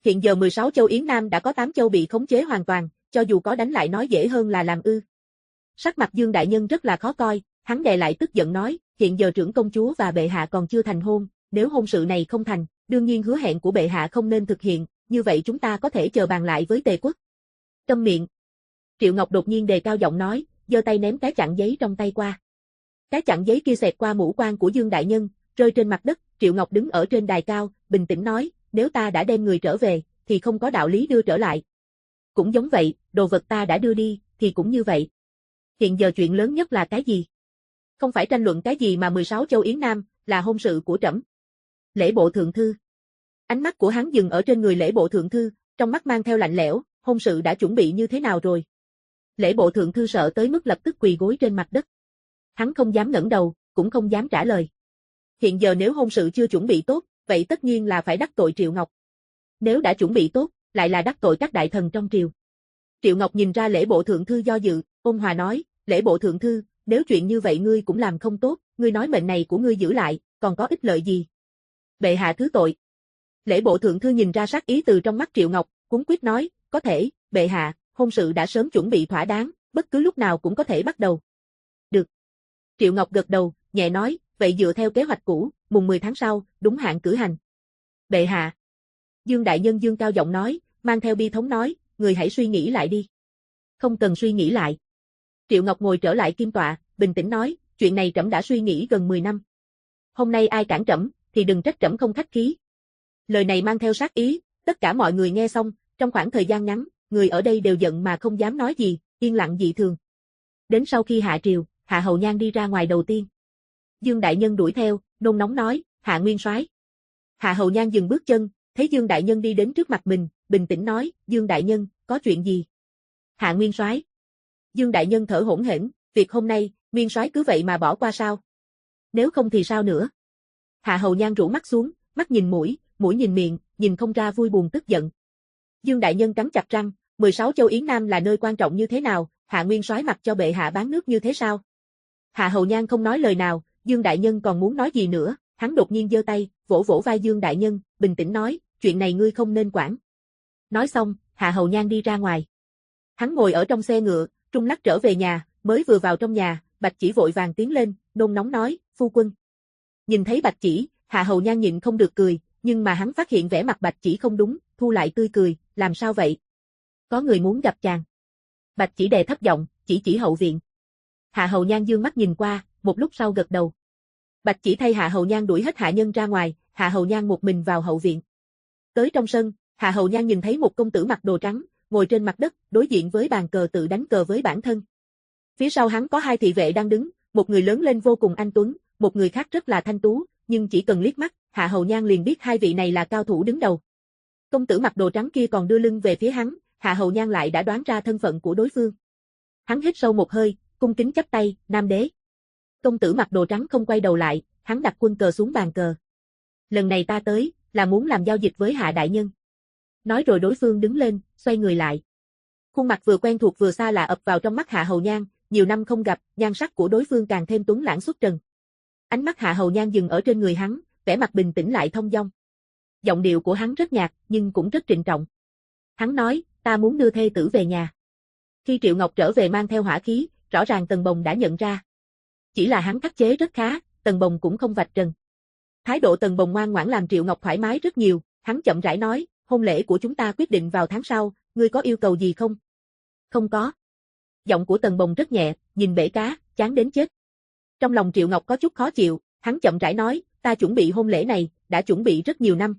Hiện giờ 16 châu Yến Nam đã có 8 châu bị khống chế hoàn toàn, cho dù có đánh lại nói dễ hơn là làm ư. Sắc mặt Dương đại nhân rất là khó coi, hắn đè lại tức giận nói, hiện giờ trưởng công chúa và bệ hạ còn chưa thành hôn, nếu hôn sự này không thành, đương nhiên hứa hẹn của bệ hạ không nên thực hiện, như vậy chúng ta có thể chờ bàn lại với Tề quốc. Câm miệng. Triệu Ngọc đột nhiên đề cao giọng nói, giơ tay ném cái chặn giấy trong tay qua. Cái chặn giấy kia xẹt qua mũ quan của Dương đại nhân, rơi trên mặt đất, Triệu Ngọc đứng ở trên đài cao, bình tĩnh nói, nếu ta đã đem người trở về, thì không có đạo lý đưa trở lại. Cũng giống vậy, đồ vật ta đã đưa đi, thì cũng như vậy. Hiện giờ chuyện lớn nhất là cái gì? Không phải tranh luận cái gì mà 16 châu Yến Nam, là hôn sự của trẫm. Lễ bộ thượng thư. Ánh mắt của hắn dừng ở trên người lễ bộ thượng thư, trong mắt mang theo lạnh lẽo, hôn sự đã chuẩn bị như thế nào rồi? Lễ bộ thượng thư sợ tới mức lập tức quỳ gối trên mặt đất. Hắn không dám ngẩng đầu, cũng không dám trả lời. Hiện giờ nếu hôn sự chưa chuẩn bị tốt, vậy tất nhiên là phải đắc tội Triệu Ngọc. Nếu đã chuẩn bị tốt, lại là đắc tội các đại thần trong triều. Triệu Ngọc nhìn ra lễ bộ thượng thư do dự, ôn hòa nói, lễ bộ thượng thư, nếu chuyện như vậy ngươi cũng làm không tốt, ngươi nói mệnh này của ngươi giữ lại, còn có ích lợi gì? Bệ hạ thứ tội. Lễ bộ thượng thư nhìn ra sát ý từ trong mắt Triệu Ngọc, cuống quýt nói, có thể, bệ hạ, hôn sự đã sớm chuẩn bị thỏa đáng, bất cứ lúc nào cũng có thể bắt đầu. Được. Triệu Ngọc gật đầu, nhẹ nói, vậy dựa theo kế hoạch cũ, mùng 10 tháng sau, đúng hạn cử hành. Bệ hạ. Dương đại nhân dương cao giọng nói, mang theo bi thống nói, người hãy suy nghĩ lại đi. Không cần suy nghĩ lại. Triệu Ngọc ngồi trở lại kim tọa, bình tĩnh nói, chuyện này trẫm đã suy nghĩ gần 10 năm. Hôm nay ai cản trẫm, thì đừng trách trẫm không khách khí. Lời này mang theo sát ý, tất cả mọi người nghe xong, trong khoảng thời gian ngắn, người ở đây đều giận mà không dám nói gì, yên lặng dị thường. Đến sau khi hạ triều, Hạ Hầu Nhan đi ra ngoài đầu tiên. Dương đại nhân đuổi theo, nôn nóng nói, Hạ nguyên soái. Hạ Hầu Nhan dừng bước chân, thấy Dương đại nhân đi đến trước mặt mình, bình tĩnh nói, Dương đại nhân, có chuyện gì? Hạ nguyên soái. Dương đại nhân thở hổn hển, việc hôm nay, nguyên soái cứ vậy mà bỏ qua sao? Nếu không thì sao nữa? Hạ Hầu Nhan rũ mắt xuống, mắt nhìn mũi, mũi nhìn miệng, nhìn không ra vui buồn tức giận. Dương đại nhân cắn chặt răng, 16 châu Yến Nam là nơi quan trọng như thế nào, Hạ nguyên soái mặc cho bệ hạ bán nước như thế sao? Hạ Hầu Nhan không nói lời nào, Dương đại nhân còn muốn nói gì nữa, hắn đột nhiên giơ tay, vỗ vỗ vai Dương đại nhân, bình tĩnh nói, chuyện này ngươi không nên quản. Nói xong, Hạ Hầu Nhan đi ra ngoài. Hắn ngồi ở trong xe ngựa, trung lắc trở về nhà, mới vừa vào trong nhà, Bạch Chỉ vội vàng tiến lên, nôn nóng nói, phu quân. Nhìn thấy Bạch Chỉ, Hạ Hầu Nhan nhịn không được cười, nhưng mà hắn phát hiện vẻ mặt Bạch Chỉ không đúng, thu lại tươi cười, làm sao vậy? Có người muốn gặp chàng. Bạch Chỉ đè thấp giọng, chỉ hậu viện. Hạ Hầu Nhan dương mắt nhìn qua, một lúc sau gật đầu. Bạch Chỉ thay Hạ Hầu Nhan đuổi hết hạ nhân ra ngoài, Hạ Hầu Nhan một mình vào hậu viện. Tới trong sân, Hạ Hầu Nhan nhìn thấy một công tử mặc đồ trắng, ngồi trên mặt đất, đối diện với bàn cờ tự đánh cờ với bản thân. Phía sau hắn có hai thị vệ đang đứng, một người lớn lên vô cùng anh tuấn, một người khác rất là thanh tú, nhưng chỉ cần liếc mắt, Hạ Hầu Nhan liền biết hai vị này là cao thủ đứng đầu. Công tử mặc đồ trắng kia còn đưa lưng về phía hắn, Hạ Hầu Nhan lại đã đoán ra thân phận của đối phương. Hắn hít sâu một hơi, cung kính chắp tay, Nam đế. Công tử mặc đồ trắng không quay đầu lại, hắn đặt quân cờ xuống bàn cờ. Lần này ta tới, là muốn làm giao dịch với Hạ đại nhân. Nói rồi đối phương đứng lên, xoay người lại. Khuôn mặt vừa quen thuộc vừa xa lạ ập vào trong mắt Hạ Hầu Nhan, nhiều năm không gặp, nhan sắc của đối phương càng thêm tuấn lãng xuất trần. Ánh mắt Hạ Hầu Nhan dừng ở trên người hắn, vẻ mặt bình tĩnh lại thông dong. Giọng điệu của hắn rất nhạt, nhưng cũng rất trịnh trọng. Hắn nói, ta muốn đưa thê tử về nhà. Khi Triệu Ngọc trở về mang theo hỏa khí, rõ ràng Tần Bồng đã nhận ra. Chỉ là hắn khắc chế rất khá, Tần Bồng cũng không vạch trần. Thái độ Tần Bồng ngoan ngoãn làm Triệu Ngọc thoải mái rất nhiều, hắn chậm rãi nói, hôn lễ của chúng ta quyết định vào tháng sau, ngươi có yêu cầu gì không? Không có. Giọng của Tần Bồng rất nhẹ, nhìn bể cá, chán đến chết. Trong lòng Triệu Ngọc có chút khó chịu, hắn chậm rãi nói, ta chuẩn bị hôn lễ này, đã chuẩn bị rất nhiều năm.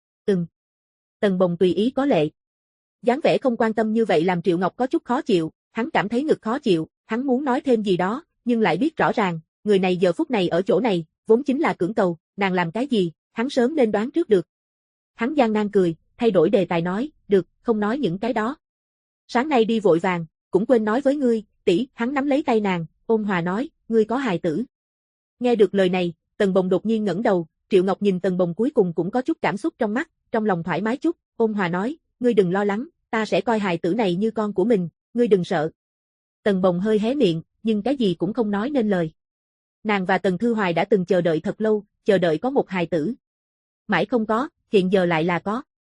Tần Bồng tùy ý có lệ. Dáng vẻ không quan tâm như vậy làm Triệu Ngọc có chút khó chịu, hắn cảm thấy ngực khó chịu, hắn muốn nói thêm gì đó, nhưng lại biết rõ ràng, người này giờ phút này ở chỗ này, vốn chính là cưỡng cầu, nàng làm cái gì, hắn sớm nên đoán trước được. Hắn gian nan cười, thay đổi đề tài nói, được, không nói những cái đó. Sáng nay đi vội vàng, cũng quên nói với ngươi, tỷ, hắn nắm lấy tay nàng, ôn hòa nói, ngươi có hài tử. Nghe được lời này, Tần Bồng đột nhiên ngẩng đầu, Triệu Ngọc nhìn Tần Bồng cuối cùng cũng có chút cảm xúc trong mắt, trong lòng thoải mái chút, ôn hòa nói, ngươi đừng lo lắng, ta sẽ coi hài tử này như con của mình, ngươi đừng sợ. Tần Bồng hơi hé miệng, nhưng cái gì cũng không nói nên lời. Nàng và Tần Thư Hoài đã từng chờ đợi thật lâu, chờ đợi có một hài tử. Mãi không có, hiện giờ lại là có.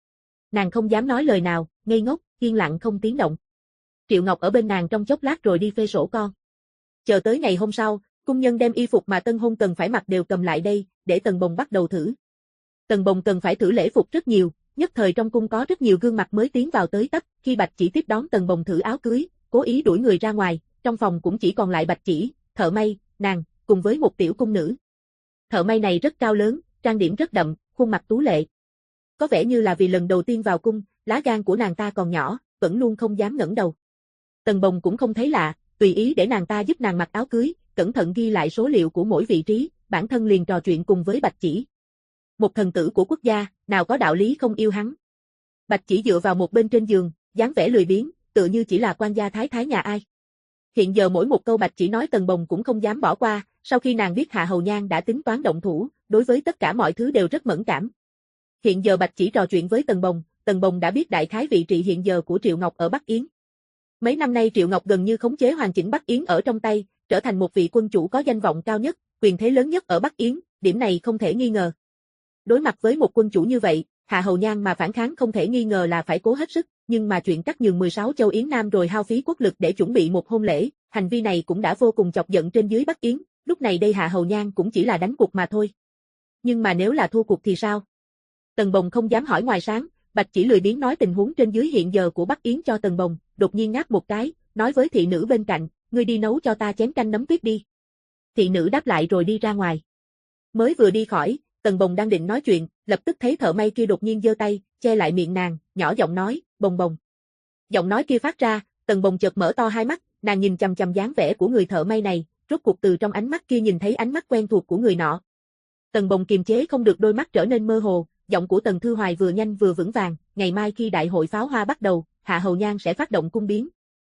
Nàng không dám nói lời nào, ngây ngốc, yên lặng không tiếng động. Triệu Ngọc ở bên nàng trong chốc lát rồi đi phê sổ con. Chờ tới ngày hôm sau, cung nhân đem y phục mà tân hôn cần phải mặc đều cầm lại đây, để Tần Bồng bắt đầu thử. Tần Bồng cần phải thử lễ phục rất nhiều, nhất thời trong cung có rất nhiều gương mặt mới tiến vào tới tấp, khi Bạch Chỉ tiếp đón Tần Bồng thử áo cưới, cố ý đuổi người ra ngoài, trong phòng cũng chỉ còn lại Bạch Chỉ, thợ may, nàng, cùng với một tiểu cung nữ. Thợ may này rất cao lớn, trang điểm rất đậm, khuôn mặt tú lệ. Có vẻ như là vì lần đầu tiên vào cung, lá gan của nàng ta còn nhỏ, vẫn luôn không dám ngẩng đầu. Tần Bồng cũng không thấy lạ, tùy ý để nàng ta giúp nàng mặc áo cưới, cẩn thận ghi lại số liệu của mỗi vị trí, bản thân liền trò chuyện cùng với Bạch Chỉ. Một thần tử của quốc gia, nào có đạo lý không yêu hắn. Bạch Chỉ dựa vào một bên trên giường, dáng vẻ lười biếng, tựa như chỉ là quan gia thái thái nhà ai. Hiện giờ mỗi một câu Bạch Chỉ nói Tần Bồng cũng không dám bỏ qua, sau khi nàng biết Hạ Hầu Nhan đã tính toán động thủ, đối với tất cả mọi thứ đều rất mẫn cảm. Hiện giờ Bạch Chỉ trò chuyện với Tần Bồng đã biết đại khái vị trí hiện giờ của Triệu Ngọc ở Bắc Yến. Mấy năm nay Triệu Ngọc gần như khống chế hoàn chỉnh Bắc Yến ở trong tay, trở thành một vị quân chủ có danh vọng cao nhất, quyền thế lớn nhất ở Bắc Yến, điểm này không thể nghi ngờ. Đối mặt với một quân chủ như vậy, Hạ Hầu Nhan mà phản kháng không thể nghi ngờ là phải cố hết sức, nhưng mà chuyện cắt nhường 16 châu Yến Nam rồi hao phí quốc lực để chuẩn bị một hôn lễ, hành vi này cũng đã vô cùng chọc giận trên dưới Bắc Yến, lúc này đây Hạ Hầu Nhan cũng chỉ là đánh cuộc mà thôi. Nhưng mà nếu là thua cuộc thì sao? Tần Bồng không dám hỏi ngoài sáng, Bạch Chỉ lười biếng nói tình huống trên dưới hiện giờ của Bắc Yến cho Tần Bồng, đột nhiên ngáp một cái, nói với thị nữ bên cạnh, ngươi đi nấu cho ta chén canh nấm tuyết đi. Thị nữ đáp lại rồi đi ra ngoài. Mới vừa đi khỏi, Tần Bồng đang định nói chuyện, lập tức thấy thợ may kia đột nhiên giơ tay, che lại miệng nàng, nhỏ giọng nói, Bồng Bồng. Giọng nói kia phát ra, Tần Bồng chợt mở to hai mắt, nàng nhìn chằm chằm dáng vẻ của người thợ may này, rốt cuộc từ trong ánh mắt kia nhìn thấy ánh mắt quen thuộc của người nọ. Tần Bồng kiềm chế không được đôi mắt trở nên mơ hồ, giọng của Tần Thư Hoài vừa nhanh vừa vững vàng, ngày mai khi đại hội pháo hoa bắt đầu, Hạ Hầu Nhan sẽ phát động cung biến.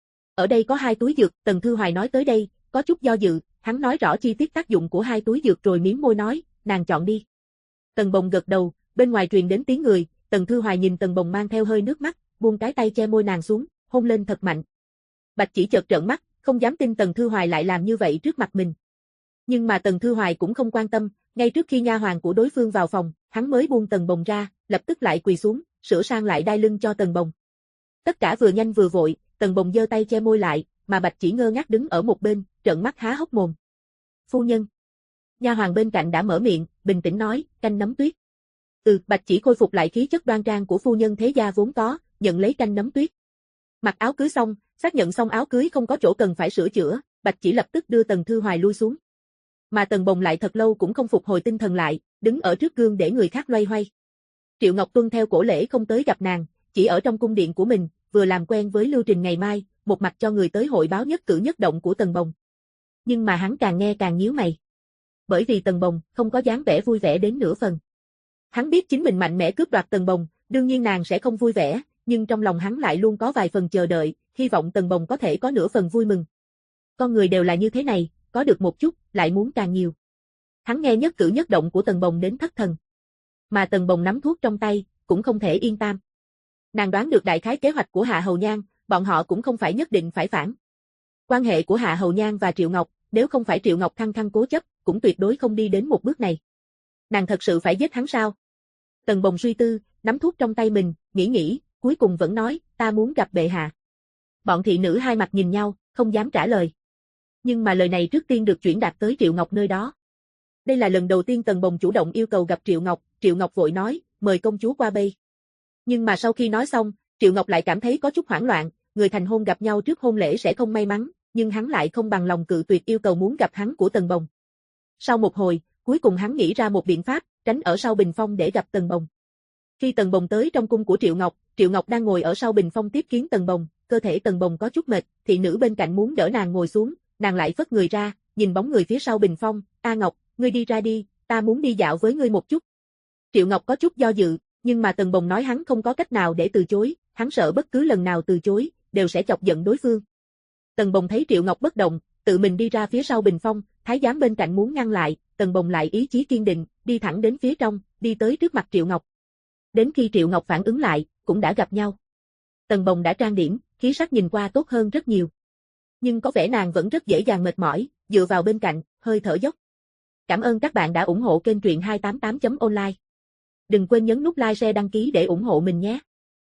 Ở đây có 2 túi dược, Tần Thư Hoài nói tới đây, có chút do dự, hắn nói rõ chi tiết tác dụng của 2 túi dược rồi mím môi nói, nàng chọn đi. Tần Bồng gật đầu, bên ngoài truyền đến tiếng người, Tần Thư Hoài nhìn Tần Bồng mang theo hơi nước mắt, buông cái tay che môi nàng xuống, hôn lên thật mạnh. Bạch Chỉ chợt trợn mắt, không dám tin Tần Thư Hoài lại làm như vậy trước mặt mình. Nhưng mà Tần Thư Hoài cũng không quan tâm, ngay trước khi nha hoàn của đối phương vào phòng, hắn mới buông Tần Bồng ra, lập tức lại quỳ xuống, sửa sang lại đai lưng cho Tần Bồng. Tất cả vừa nhanh vừa vội, Tần Bồng giơ tay che môi lại, mà Bạch Chỉ ngơ ngác đứng ở một bên, trợn mắt há hốc mồm. Phu nhân. Nha hoàn bên cạnh đã mở miệng, bình tĩnh nói, canh nấm tuyết. Bạch Chỉ khôi phục lại khí chất đoan trang của phu nhân thế gia vốn có, nhận lấy canh nấm tuyết. Mặc áo cưới xong, xác nhận xong áo cưới không có chỗ cần phải sửa chữa, Bạch Chỉ lập tức đưa Tần Thư Hoài lui xuống. Mà Tần Bồng lại thật lâu cũng không phục hồi tinh thần lại, đứng ở trước gương để người khác loay hoay. Triệu Ngọc tuân theo cổ lễ không tới gặp nàng, chỉ ở trong cung điện của mình, vừa làm quen với lưu trình ngày mai, một mặt cho người tới hội báo nhất cử nhất động của Tần Bồng. Nhưng mà hắn càng nghe càng nhíu mày. Bởi vì Tần Bồng không có dáng vẻ vui vẻ đến nửa phần. Hắn biết chính mình mạnh mẽ cướp đoạt Tần Bồng, đương nhiên nàng sẽ không vui vẻ, nhưng trong lòng hắn lại luôn có vài phần chờ đợi, hy vọng Tần Bồng có thể có nửa phần vui mừng. Con người đều là như thế này, có được một chút, lại muốn càng nhiều. Hắn nghe nhất cử nhất động của Tần Bồng đến thất thần. Mà Tần Bồng nắm thuốc trong tay, cũng không thể yên tâm. Nàng đoán được đại khái kế hoạch của Hạ Hầu Nhan, bọn họ cũng không phải nhất định phải phản. Quan hệ của Hạ Hầu Nhan và Triệu Ngọc, nếu không phải Triệu Ngọc khăng khăng cố chấp, cũng tuyệt đối không đi đến một bước này. Nàng thật sự phải giết hắn sao? Tần Bồng suy tư, nắm thuốc trong tay mình, nghĩ, cuối cùng vẫn nói, ta muốn gặp bệ hạ. Bọn thị nữ hai mặt nhìn nhau, không dám trả lời. Nhưng mà lời này trước tiên được chuyển đạt tới Triệu Ngọc nơi đó. Đây là lần đầu tiên Tần Bồng chủ động yêu cầu gặp Triệu Ngọc vội nói, mời công chúa qua đây. Nhưng mà sau khi nói xong, Triệu Ngọc lại cảm thấy có chút hoảng loạn, người thành hôn gặp nhau trước hôn lễ sẽ không may mắn, nhưng hắn lại không bằng lòng cự tuyệt yêu cầu muốn gặp hắn của Tần Bồng. Sau một hồi, cuối cùng hắn nghĩ ra một biện pháp, tránh ở sau bình phong để gặp Tần Bồng. Khi Tần Bồng tới trong cung của Triệu Ngọc đang ngồi ở sau bình phong tiếp kiến Tần Bồng, cơ thể Tần Bồng có chút mệt, thị nữ bên cạnh muốn đỡ nàng ngồi xuống, nàng lại phất người ra, nhìn bóng người phía sau bình phong, A Ngọc, ngươi đi ra đi, ta muốn đi dạo với ngươi một chút. Triệu Ngọc có chút do dự, nhưng mà Tần Bồng nói hắn không có cách nào để từ chối, hắn sợ bất cứ lần nào từ chối, đều sẽ chọc giận đối phương. Tần Bồng thấy Triệu Ngọc bất động, tự mình đi ra phía sau bình phong, thái giám bên cạnh muốn ngăn lại, Tần Bồng lại ý chí kiên định, đi thẳng đến phía trong, đi tới trước mặt Triệu Ngọc. Đến khi Triệu Ngọc phản ứng lại, cũng đã gặp nhau. Tần Bồng đã trang điểm, khí sắc nhìn qua tốt hơn rất nhiều. Nhưng có vẻ nàng vẫn rất dễ dàng mệt mỏi, dựa vào bên cạnh, hơi thở dốc. Cảm ơn các bạn đã ủng hộ kênh truyện 288.online. Đừng quên nhấn nút like share đăng ký để ủng hộ mình nhé.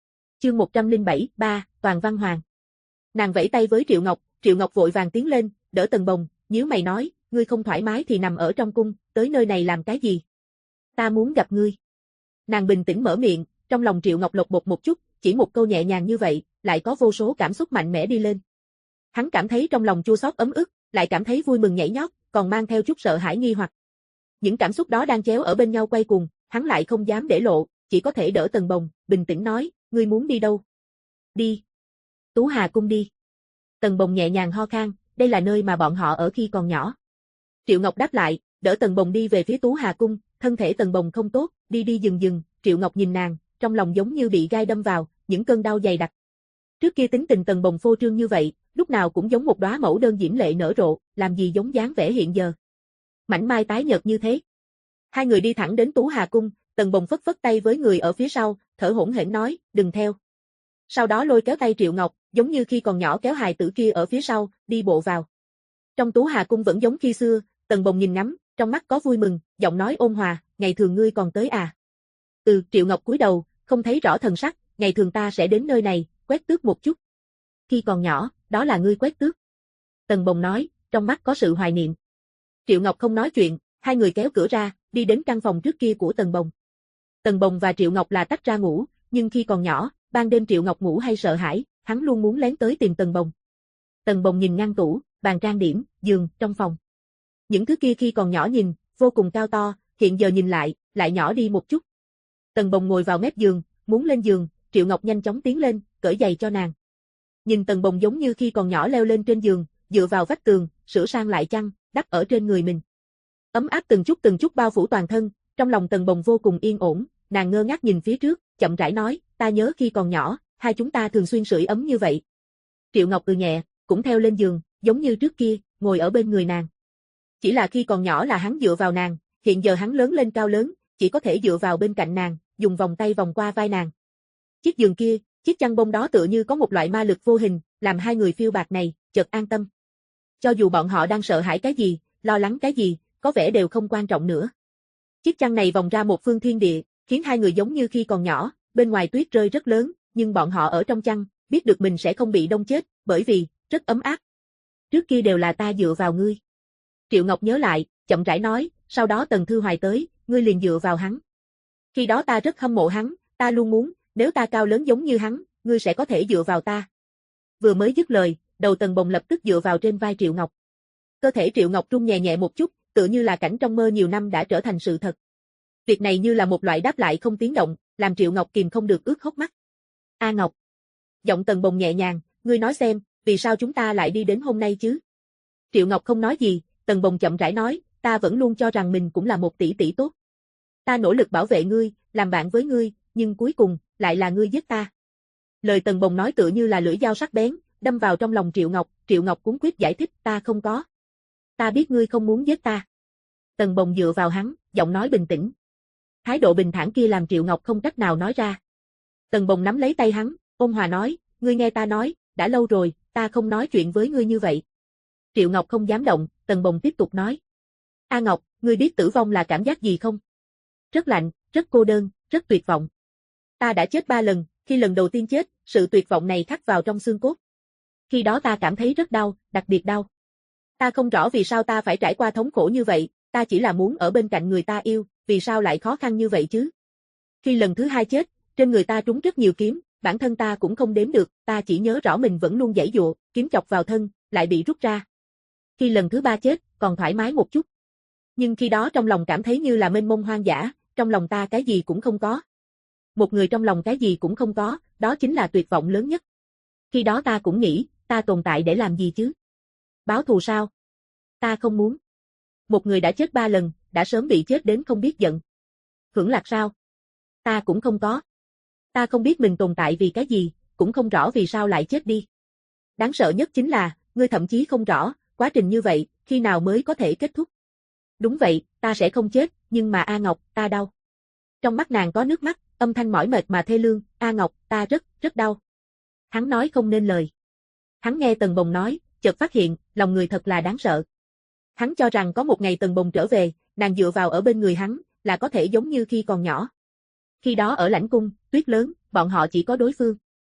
Chương 107, 3, Toàn Văn Hoàng. Nàng vẫy tay với Triệu Ngọc vội vàng tiến lên, đỡ Tần Bồng, nhíu mày nói, ngươi không thoải mái thì nằm ở trong cung, tới nơi này làm cái gì? Ta muốn gặp ngươi. Nàng bình tĩnh mở miệng, trong lòng Triệu Ngọc lột bột một chút, chỉ một câu nhẹ nhàng như vậy, lại có vô số cảm xúc mạnh mẽ đi lên. Hắn cảm thấy trong lòng chua xót ấm ức, lại cảm thấy vui mừng nhảy nhót, còn mang theo chút sợ hãi nghi hoặc. Những cảm xúc đó đang chéo ở bên nhau quay cuồng, hắn lại không dám để lộ, chỉ có thể đỡ Tần Bồng, bình tĩnh nói, ngươi muốn đi đâu? Đi. Tú Hà cung đi. Tần Bồng nhẹ nhàng ho khan, đây là nơi mà bọn họ ở khi còn nhỏ. Triệu Ngọc đáp lại, đỡ Tần Bồng đi về phía Tú Hà cung, thân thể Tần Bồng không tốt, đi dừng, Triệu Ngọc nhìn nàng, trong lòng giống như bị gai đâm vào, những cơn đau dày đặc. Trước kia tính tình Tần Bồng phô trương như vậy, lúc nào cũng giống một đóa mẫu đơn diễm lệ nở rộ, làm gì giống dáng vẻ hiện giờ. Mảnh mai tái nhợt như thế. Hai người đi thẳng đến Tú Hà cung, Tần Bồng phất phất tay với người ở phía sau, thở hổn hển nói, đừng theo. Sau đó lôi kéo tay Triệu Ngọc, giống như khi còn nhỏ kéo hài tử kia ở phía sau, đi bộ vào. Trong Tú Hà cung vẫn giống khi xưa, Tần Bồng nhìn ngắm, trong mắt có vui mừng, giọng nói ôn hòa, ngày thường ngươi còn tới à? Triệu Ngọc cúi đầu, không thấy rõ thần sắc, ngày thường ta sẽ đến nơi này, quét tước một chút. Khi còn nhỏ, đó là ngươi quét tước. Tần Bồng nói, trong mắt có sự hoài niệm. Triệu Ngọc không nói chuyện, hai người kéo cửa ra, đi đến căn phòng trước kia của Tần Bồng. Tần Bồng và Triệu Ngọc là tách ra ngủ, nhưng khi còn nhỏ, ban đêm Triệu Ngọc ngủ hay sợ hãi, hắn luôn muốn lén tới tìm Tần Bồng. Tần Bồng nhìn ngăn tủ, bàn trang điểm, giường, trong phòng. Những thứ kia khi còn nhỏ nhìn, vô cùng cao to, hiện giờ nhìn lại nhỏ đi một chút. Tần Bồng ngồi vào mép giường, muốn lên giường, Triệu Ngọc nhanh chóng tiến lên, cởi giày cho nàng. Nhìn Tần Bồng giống như khi còn nhỏ leo lên trên giường, dựa vào vách tường, sửa sang lại chăn, đắp ở trên người mình. Ấm áp từng chút bao phủ toàn thân, trong lòng Tần Bồng vô cùng yên ổn, nàng ngơ ngác nhìn phía trước, chậm rãi nói, ta nhớ khi còn nhỏ, hai chúng ta thường xuyên sưởi ấm như vậy. Triệu Ngọc nhẹ, cũng theo lên giường, giống như trước kia, ngồi ở bên người nàng. Chỉ là khi còn nhỏ là hắn dựa vào nàng, hiện giờ hắn lớn lên cao lớn, chỉ có thể dựa vào bên cạnh nàng, dùng vòng tay vòng qua vai nàng. Chiếc giường kia, chiếc chăn bông đó tựa như có một loại ma lực vô hình, làm hai người phiêu bạt này, chợt an tâm. Cho dù bọn họ đang sợ hãi cái gì, lo lắng cái gì, có vẻ đều không quan trọng nữa. Chiếc chăn này vòng ra một phương thiên địa, khiến hai người giống như khi còn nhỏ, bên ngoài tuyết rơi rất lớn, nhưng bọn họ ở trong chăn, biết được mình sẽ không bị đông chết, bởi vì, rất ấm áp. Trước kia đều là ta dựa vào ngươi. Triệu Ngọc nhớ lại, chậm rãi nói, sau đó Tần Thư Hoài tới, ngươi liền dựa vào hắn. Khi đó ta rất hâm mộ hắn, ta luôn muốn, nếu ta cao lớn giống như hắn, ngươi sẽ có thể dựa vào ta. Vừa mới dứt lời, đầu Tần Bồng lập tức dựa vào trên vai Triệu Ngọc. Cơ thể Triệu Ngọc rung nhẹ nhẹ một chút, tựa như là cảnh trong mơ nhiều năm đã trở thành sự thật. Việc này như là một loại đáp lại không tiếng động, làm Triệu Ngọc kìm không được ướt hốc mắt. A Ngọc. Giọng Tần Bồng nhẹ nhàng, ngươi nói xem, vì sao chúng ta lại đi đến hôm nay chứ? Triệu Ngọc không nói gì, Tần Bồng chậm rãi nói, ta vẫn luôn cho rằng mình cũng là một tỷ tỷ tốt. Ta nỗ lực bảo vệ ngươi, làm bạn với ngươi, nhưng cuối cùng, lại là ngươi giết ta. Lời Tần Bồng nói tựa như là lưỡi dao sắc bén, đâm vào trong lòng Triệu Ngọc cuống quýt giải thích, ta không có. Ta biết ngươi không muốn giết ta. Tần Bồng dựa vào hắn, giọng nói bình tĩnh. Thái độ bình thản kia làm Triệu Ngọc không cách nào nói ra. Tần Bồng nắm lấy tay hắn, ôn hòa nói, ngươi nghe ta nói, đã lâu rồi, ta không nói chuyện với ngươi như vậy. Triệu Ngọc không dám động, Tần Bồng tiếp tục nói. A Ngọc, ngươi biết tử vong là cảm giác gì không? Rất lạnh, rất cô đơn, rất tuyệt vọng. Ta đã chết 3 lần, khi lần đầu tiên chết, sự tuyệt vọng này khắc vào trong xương cốt. Khi đó ta cảm thấy rất đau, đặc biệt đau. Ta không rõ vì sao ta phải trải qua thống khổ như vậy, ta chỉ là muốn ở bên cạnh người ta yêu, vì sao lại khó khăn như vậy chứ? Khi lần thứ 2 chết, trên người ta trúng rất nhiều kiếm, bản thân ta cũng không đếm được, ta chỉ nhớ rõ mình vẫn luôn giãy giụa, kiếm chọc vào thân, lại bị rút ra. Khi lần thứ 3 chết, còn thoải mái một chút. Nhưng khi đó trong lòng cảm thấy như là mênh mông hoang dã, trong lòng ta cái gì cũng không có. Một người trong lòng cái gì cũng không có, đó chính là tuyệt vọng lớn nhất. Khi đó ta cũng nghĩ, ta tồn tại để làm gì chứ? Báo thù sao? Ta không muốn. Một người đã chết 3 lần, đã sớm bị chết đến không biết giận. Hưởng lạc sao? Ta cũng không có. Ta không biết mình tồn tại vì cái gì, cũng không rõ vì sao lại chết đi. Đáng sợ nhất chính là, ngươi thậm chí không rõ, quá trình như vậy, khi nào mới có thể kết thúc. Đúng vậy, ta sẽ không chết, nhưng mà A Ngọc, ta đau. Trong mắt nàng có nước mắt, âm thanh mỏi mệt mà thê lương, A Ngọc, ta rất đau. Hắn nói không nên lời. Hắn nghe Tần Bồng nói, chợt phát hiện, lòng người thật là đáng sợ. Hắn cho rằng có một ngày Tần Bồng trở về, nàng dựa vào ở bên người hắn, là có thể giống như khi còn nhỏ. Khi đó ở lãnh cung, tuyết lớn, bọn họ chỉ có đối phương.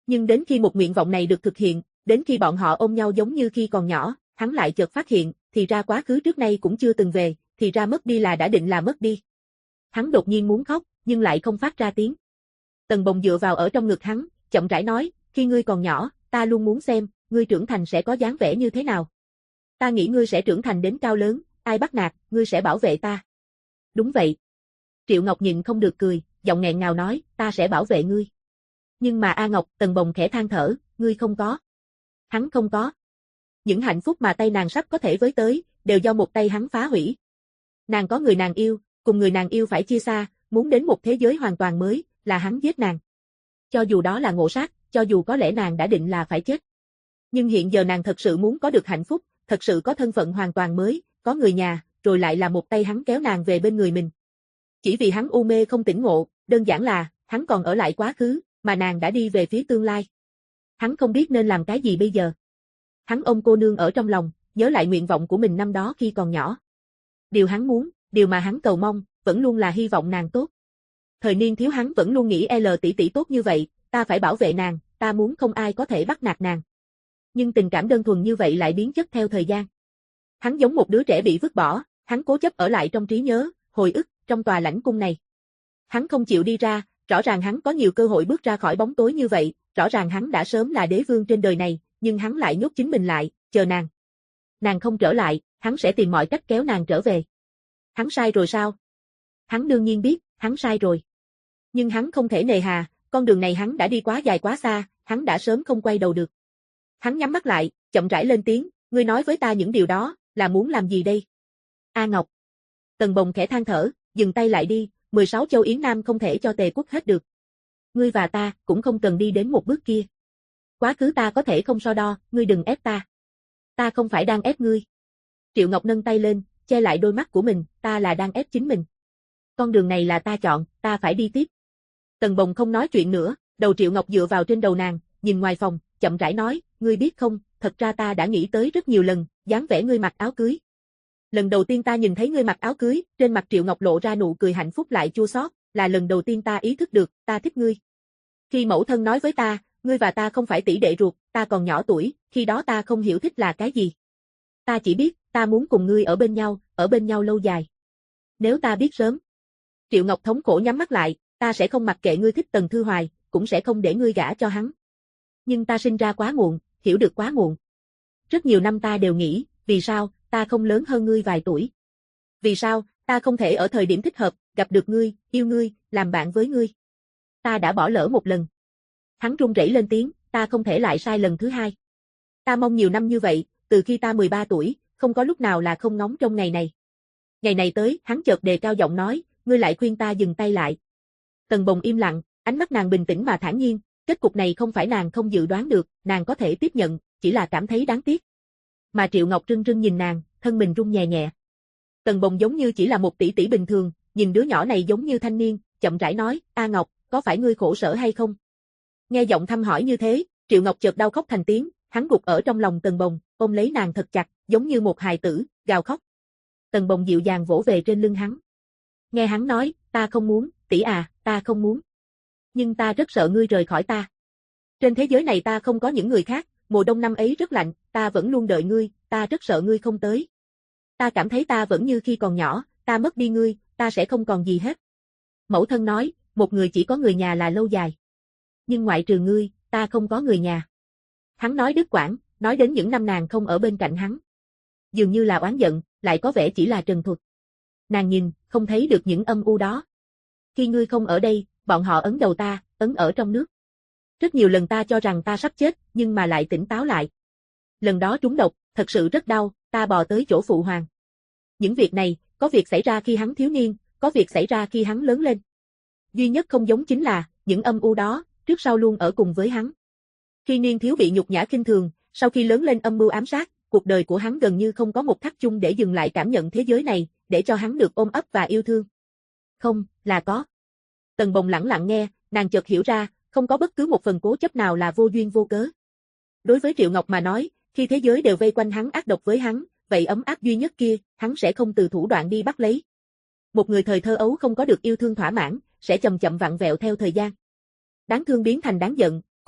Nhưng đến khi một nguyện vọng này được thực hiện, đến khi bọn họ ôm nhau giống như khi còn nhỏ, hắn lại chợt phát hiện, thì ra quá khứ trước nay cũng chưa từng về, thì ra mất đi là đã định là mất đi. Hắn đột nhiên muốn khóc, nhưng lại không phát ra tiếng. Tần Bồng dựa vào ở trong ngực hắn, chậm rãi nói, khi ngươi còn nhỏ, ta luôn muốn xem, ngươi trưởng thành sẽ có dáng vẻ như thế nào. Ta nghĩ ngươi sẽ trưởng thành đến cao lớn, ai bắt nạt, ngươi sẽ bảo vệ ta. Đúng vậy. Triệu Ngọc nhịn không được cười, giọng nghẹn ngào nói, ta sẽ bảo vệ ngươi. Nhưng mà A Ngọc, Tần Bồng khẽ than thở, ngươi không có. Hắn không có. Những hạnh phúc mà tay nàng sắp có thể với tới, đều do một tay hắn phá hủy. Nàng có người nàng yêu, cùng người nàng yêu phải chia xa, muốn đến một thế giới hoàn toàn mới, là hắn giết nàng. Cho dù đó là ngộ sát, cho dù có lẽ nàng đã định là phải chết. Nhưng hiện giờ nàng thật sự muốn có được hạnh phúc, thật sự có thân phận hoàn toàn mới, có người nhà, rồi lại là một tay hắn kéo nàng về bên người mình. Chỉ vì hắn u mê không tỉnh ngộ, đơn giản là, hắn còn ở lại quá khứ, mà nàng đã đi về phía tương lai. Hắn không biết nên làm cái gì bây giờ. Hắn ôm cô nương ở trong lòng, nhớ lại nguyện vọng của mình năm đó khi còn nhỏ. Điều hắn muốn, điều mà hắn cầu mong, vẫn luôn là hy vọng nàng tốt. Thời niên thiếu hắn vẫn luôn nghĩ L tỷ tỷ tốt như vậy, ta phải bảo vệ nàng, ta muốn không ai có thể bắt nạt nàng. Nhưng tình cảm đơn thuần như vậy lại biến chất theo thời gian. Hắn giống một đứa trẻ bị vứt bỏ, hắn cố chấp ở lại trong trí nhớ, hồi ức, trong tòa lãnh cung này. Hắn không chịu đi ra, rõ ràng hắn có nhiều cơ hội bước ra khỏi bóng tối như vậy, rõ ràng hắn đã sớm là đế vương trên đời này, nhưng hắn lại nhốt chính mình lại, chờ nàng. Nàng không trở lại, hắn sẽ tìm mọi cách kéo nàng trở về. Hắn sai rồi sao? Hắn đương nhiên biết, hắn sai rồi. Nhưng hắn không thể nề hà, con đường này hắn đã đi quá dài quá xa, hắn đã sớm không quay đầu được. Hắn nhắm mắt lại, chậm rãi lên tiếng, ngươi nói với ta những điều đó, là muốn làm gì đây? A Ngọc. Tần Bồng khẽ than thở, dừng tay lại đi, 16 châu Yến Nam không thể cho Tề Quốc hết được. Ngươi và ta cũng không cần đi đến một bước kia. Quá khứ ta có thể không so đo, ngươi đừng ép ta. Ta không phải đang ép ngươi. Triệu Ngọc nâng tay lên, che lại đôi mắt của mình, ta là đang ép chính mình. Con đường này là ta chọn, ta phải đi tiếp. Tần Bồng không nói chuyện nữa, đầu Triệu Ngọc dựa vào trên đầu nàng, nhìn ngoài phòng, chậm rãi nói, ngươi biết không, thật ra ta đã nghĩ tới rất nhiều lần, dáng vẻ ngươi mặc áo cưới. Lần đầu tiên ta nhìn thấy ngươi mặc áo cưới, trên mặt Triệu Ngọc lộ ra nụ cười hạnh phúc lại chua xót, là lần đầu tiên ta ý thức được, ta thích ngươi. Khi mẫu thân nói với ta, ngươi và ta không phải tỷ đệ ruột, ta còn nhỏ tuổi, khi đó ta không hiểu thích là cái gì. Ta chỉ biết, ta muốn cùng ngươi ở bên nhau lâu dài. Nếu ta biết sớm. Triệu Ngọc thống khổ nhắm mắt lại, ta sẽ không mặc kệ ngươi thích Tần Thư Hoài, cũng sẽ không để ngươi gả cho hắn. Nhưng ta sinh ra quá muộn, hiểu được quá muộn. Rất nhiều năm ta đều nghĩ, vì sao, ta không lớn hơn ngươi vài tuổi. Vì sao, ta không thể ở thời điểm thích hợp, gặp được ngươi, yêu ngươi, làm bạn với ngươi. Ta đã bỏ lỡ một lần. Hắn run rẩy lên tiếng, ta không thể lại sai lần thứ hai. Ta mong nhiều năm như vậy, từ khi ta 13 tuổi, không có lúc nào là không ngóng trong ngày này. Ngày này tới, hắn chợt đề cao giọng nói, ngươi lại khuyên ta dừng tay lại. Tần Bồng im lặng, ánh mắt nàng bình tĩnh mà thản nhiên, kết cục này không phải nàng không dự đoán được, nàng có thể tiếp nhận, chỉ là cảm thấy đáng tiếc. Mà Triệu Ngọc rưng rưng nhìn nàng, thân mình run nhẹ nhẹ. Tần Bồng giống như chỉ là một tỷ tỷ bình thường, nhìn đứa nhỏ này giống như thanh niên, chậm rãi nói, A Ngọc, có phải ngươi khổ sở hay không? Nghe giọng thăm hỏi như thế, Triệu Ngọc chợt đau khóc thành tiếng, hắn gục ở trong lòng Tần Bồng, ôm lấy nàng thật chặt, giống như một hài tử, gào khóc. Tần Bồng dịu dàng vỗ về trên lưng hắn. Nghe hắn nói, ta không muốn, tỷ à, ta không muốn. Nhưng ta rất sợ ngươi rời khỏi ta. Trên thế giới này ta không có những người khác, mùa đông năm ấy rất lạnh, ta vẫn luôn đợi ngươi, ta rất sợ ngươi không tới. Ta cảm thấy ta vẫn như khi còn nhỏ, ta mất đi ngươi, ta sẽ không còn gì hết. Mẫu thân nói, một người chỉ có người nhà là lâu dài. Nhưng ngoại trừ ngươi, ta không có người nhà. Hắn nói đứt quãng, nói đến những năm nàng không ở bên cạnh hắn. Dường như là oán giận, lại có vẻ chỉ là trần thuật. Nàng nhìn, không thấy được những âm u đó. Khi ngươi không ở đây, bọn họ ấn đầu ta, ấn ở trong nước. Rất nhiều lần ta cho rằng ta sắp chết, nhưng mà lại tỉnh táo lại. Lần đó trúng độc, thật sự rất đau, ta bò tới chỗ phụ hoàng. Những việc này, có việc xảy ra khi hắn thiếu niên, có việc xảy ra khi hắn lớn lên. Duy nhất không giống chính là, những âm u đó, trước sau luôn ở cùng với hắn. Khi niên thiếu bị nhục nhã khinh thường, sau khi lớn lên âm mưu ám sát, cuộc đời của hắn gần như không có một thắt chung để dừng lại cảm nhận thế giới này, để cho hắn được ôm ấp và yêu thương. Không, là có. Tần Bồng lẳng lặng nghe, nàng chợt hiểu ra, không có bất cứ một phần cố chấp nào là vô duyên vô cớ. Đối với Triệu Ngọc mà nói, khi thế giới đều vây quanh hắn ác độc với hắn, vậy ấm áp duy nhất kia, hắn sẽ không từ thủ đoạn đi bắt lấy. Một người thời thơ ấu không có được yêu thương thỏa mãn, sẽ chậm chậm vặn vẹo theo thời gian. Đáng thương biến thành đáng giận,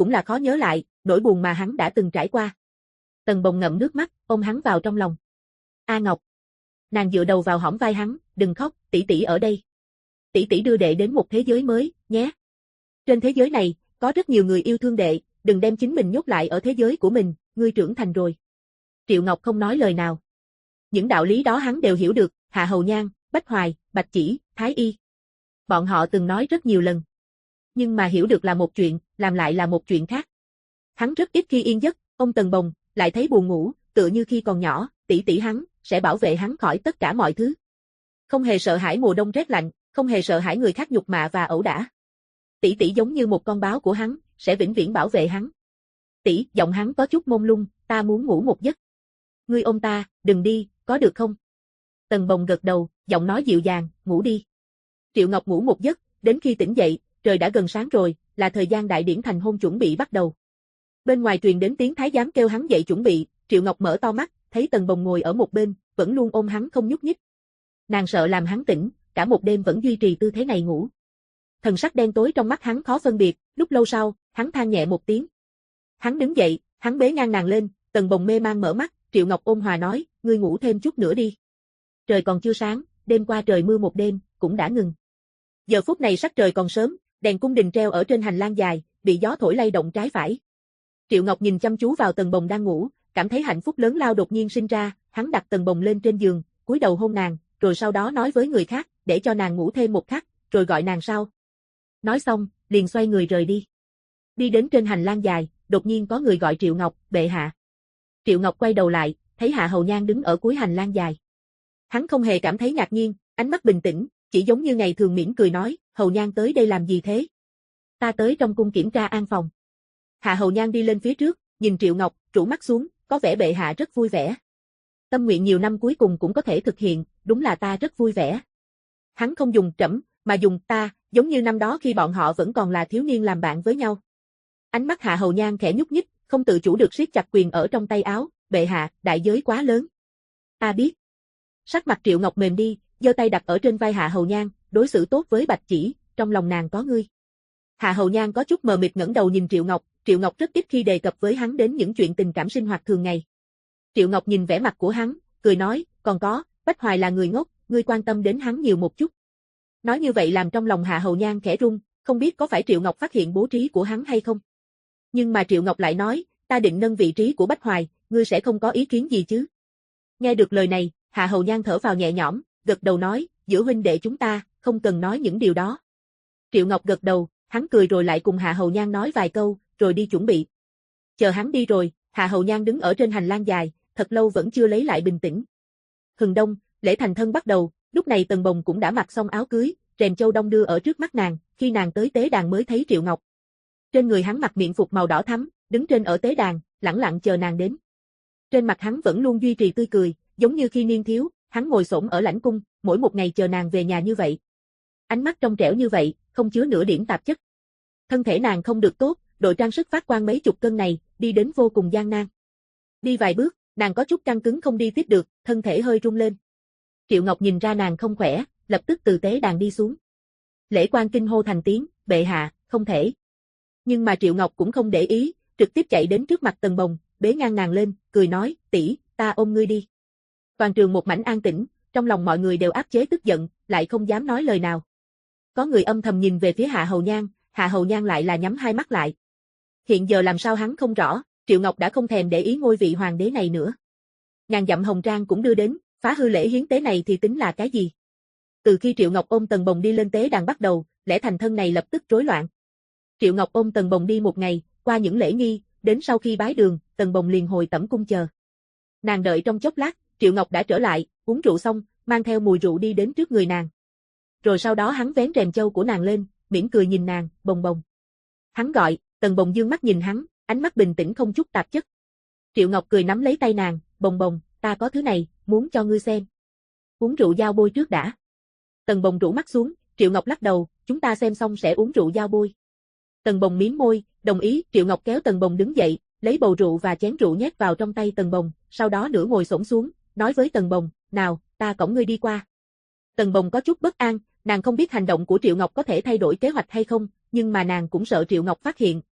cũng là khó nhớ lại, nỗi buồn mà hắn đã từng trải qua. Tần Bồng ngậm nước mắt, ôm hắn vào trong lòng. A Ngọc. Nàng dựa đầu vào hõm vai hắn, đừng khóc, tỷ tỷ ở đây. Tỷ tỷ đưa đệ đến một thế giới mới, nhé. Trên thế giới này, có rất nhiều người yêu thương đệ, đừng đem chính mình nhốt lại ở thế giới của mình, ngươi trưởng thành rồi. Triệu Ngọc không nói lời nào. Những đạo lý đó hắn đều hiểu được, Hạ Hầu Nhan, Bách Hoài, Bạch Chỉ, Thái Y. Bọn họ từng nói rất nhiều lần. Nhưng mà hiểu được là một chuyện, làm lại là một chuyện khác. Hắn rất ít khi yên giấc, ông Tần Bồng, lại thấy buồn ngủ, tựa như khi còn nhỏ, tỷ tỷ hắn, sẽ bảo vệ hắn khỏi tất cả mọi thứ. Không hề sợ hãi mùa đông rét lạnh, không hề sợ hãi người khác nhục mạ và ẩu đả. Tỷ tỷ giống như một con báo của hắn, sẽ vĩnh viễn bảo vệ hắn. Tỷ, giọng hắn có chút mông lung, ta muốn ngủ một giấc. Ngươi ôm ta, đừng đi, có được không? Tần Bồng gật đầu, giọng nói dịu dàng, ngủ đi. Triệu Ngọc ngủ một giấc, đến khi tỉnh dậy, trời đã gần sáng rồi, là thời gian đại điển thành hôn chuẩn bị bắt đầu. Bên ngoài truyền đến tiếng thái giám kêu hắn dậy chuẩn bị, Triệu Ngọc mở to mắt, thấy Tần Bồng ngồi ở một bên, vẫn luôn ôm hắn không nhúc nhích. Nàng sợ làm hắn tỉnh, cả một đêm vẫn duy trì tư thế này ngủ. Thần sắc đen tối trong mắt hắn khó phân biệt, lúc lâu sau, hắn than nhẹ một tiếng. Hắn đứng dậy, hắn bế ngang nàng lên, Tần Bồng mê man mở mắt, Triệu Ngọc ôn hòa nói, ngươi ngủ thêm chút nữa đi. Trời còn chưa sáng, đêm qua trời mưa một đêm, cũng đã ngừng. Giờ phút này sắc trời còn sớm, đèn cung đình treo ở trên hành lang dài, bị gió thổi lay động trái phải. Triệu Ngọc nhìn chăm chú vào Tần Bồng đang ngủ, cảm thấy hạnh phúc lớn lao đột nhiên sinh ra, hắn đặt Tần Bồng lên trên giường, cúi đầu hôn nàng, rồi sau đó nói với người khác, để cho nàng ngủ thêm một khắc, rồi gọi nàng sau. Nói xong, liền xoay người rời đi. Đi đến trên hành lang dài, đột nhiên có người gọi Triệu Ngọc, bệ hạ. Triệu Ngọc quay đầu lại, thấy Hạ Hầu Nhan đứng ở cuối hành lang dài. Hắn không hề cảm thấy ngạc nhiên, ánh mắt bình tĩnh, chỉ giống như ngày thường mỉm cười nói, Hầu Nhan tới đây làm gì thế? Ta tới trong cung kiểm tra an phòng. Hạ Hầu Nhan đi lên phía trước, nhìn Triệu Ngọc, rũ mắt xuống, có vẻ bệ hạ rất vui vẻ. Tâm nguyện nhiều năm cuối cùng cũng có thể thực hiện, đúng là ta rất vui vẻ. Hắn không dùng trẫm, mà dùng ta, giống như năm đó khi bọn họ vẫn còn là thiếu niên làm bạn với nhau. Ánh mắt Hạ Hầu Nhan khẽ nhúc nhích, không tự chủ được siết chặt quyền ở trong tay áo, bệ hạ, đại giới quá lớn. Ta biết. Sắc mặt Triệu Ngọc mềm đi, giơ tay đặt ở trên vai Hạ Hầu Nhan, đối xử tốt với Bạch Chỉ, trong lòng nàng có ngươi. Hạ Hầu Nhan có chút mờ mịt ngẩng đầu nhìn Triệu Ngọc rất ít khi đề cập với hắn đến những chuyện tình cảm sinh hoạt thường ngày. Triệu Ngọc nhìn vẻ mặt của hắn, cười nói, còn có, Bách Hoài là người ngốc, ngươi quan tâm đến hắn nhiều một chút. Nói như vậy làm trong lòng Hạ Hầu Nhan khẽ rung, không biết có phải Triệu Ngọc phát hiện bố trí của hắn hay không. Nhưng mà Triệu Ngọc lại nói, ta định nâng vị trí của Bách Hoài, ngươi sẽ không có ý kiến gì chứ. Nghe được lời này, Hạ Hầu Nhan thở vào nhẹ nhõm, gật đầu nói, giữa huynh đệ chúng ta, không cần nói những điều đó. Triệu Ngọc gật đầu, hắn cười rồi lại cùng Hạ Hầu Nhan nói vài câu, rồi đi chuẩn bị. Chờ hắn đi rồi, Hạ Hầu Nhan đứng ở trên hành lang dài, thật lâu vẫn chưa lấy lại bình tĩnh. Hừng đông, lễ thành thân bắt đầu, lúc này Tần Bồng cũng đã mặc xong áo cưới, rèm châu đong đưa ở trước mắt nàng, khi nàng tới tế đàn mới thấy Triệu Ngọc. Trên người hắn mặc miện phục màu đỏ thắm, đứng trên ở tế đàn, lẳng lặng chờ nàng đến. Trên mặt hắn vẫn luôn duy trì tươi cười, giống như khi niên thiếu, hắn ngồi xổm ở lãnh cung, mỗi một ngày chờ nàng về nhà như vậy. Ánh mắt trong trẻo như vậy, không chứa nửa điểm tạp chất. Thân thể nàng không được tốt, đội trang sức phát quang mấy chục cân này, đi đến vô cùng gian nan. Đi vài bước, nàng có chút căng cứng không đi tiếp được, thân thể hơi rung lên. Triệu Ngọc nhìn ra nàng không khỏe, lập tức từ tế đàn đi xuống. Lễ quan kinh hô thành tiếng, bệ hạ, không thể. Nhưng mà Triệu Ngọc cũng không để ý, trực tiếp chạy đến trước mặt Tần Bồng, bế ngang nàng lên, cười nói, tỷ, ta ôm ngươi đi. Toàn trường một mảnh an tĩnh, trong lòng mọi người đều áp chế tức giận, lại không dám nói lời nào. Có người âm thầm nhìn về phía Hạ Hầu Nhan lại là nhắm hai mắt lại. Hiện giờ làm sao hắn không rõ, Triệu Ngọc đã không thèm để ý ngôi vị hoàng đế này nữa. Ngàn dặm hồng trang cũng đưa đến, phá hư lễ hiến tế này thì tính là cái gì? Từ khi Triệu Ngọc ôm Tần Bồng đi lên tế đàn bắt đầu, lễ thành thân này lập tức rối loạn. Triệu Ngọc ôm Tần Bồng đi một ngày, qua những lễ nghi, đến sau khi bái đường, Tần Bồng liền hồi tẩm cung chờ. Nàng đợi trong chốc lát, Triệu Ngọc đã trở lại, uống rượu xong, mang theo mùi rượu đi đến trước người nàng. Rồi sau đó hắn vén rèm châu của nàng lên, mỉm cười nhìn nàng, Bồng Bồng. Hắn gọi, Tần Bồng dương mắt nhìn hắn, ánh mắt bình tĩnh không chút tạp chất. Triệu Ngọc cười nắm lấy tay nàng, Bồng Bồng, ta có thứ này, muốn cho ngươi xem. Uống rượu giao bôi trước đã. Tần Bồng rũ mắt xuống, Triệu Ngọc lắc đầu, chúng ta xem xong sẽ uống rượu giao bôi. Tần Bồng mím môi, đồng ý, Triệu Ngọc kéo Tần Bồng đứng dậy, lấy bầu rượu và chén rượu nhét vào trong tay Tần Bồng, sau đó nửa ngồi xổm xuống, nói với Tần Bồng, nào, ta cõng ngươi đi qua. Tần Bồng có chút bất an, nàng không biết hành động của Triệu Ngọc có thể thay đổi kế hoạch hay không, nhưng mà nàng cũng sợ Triệu Ngọc phát hiện,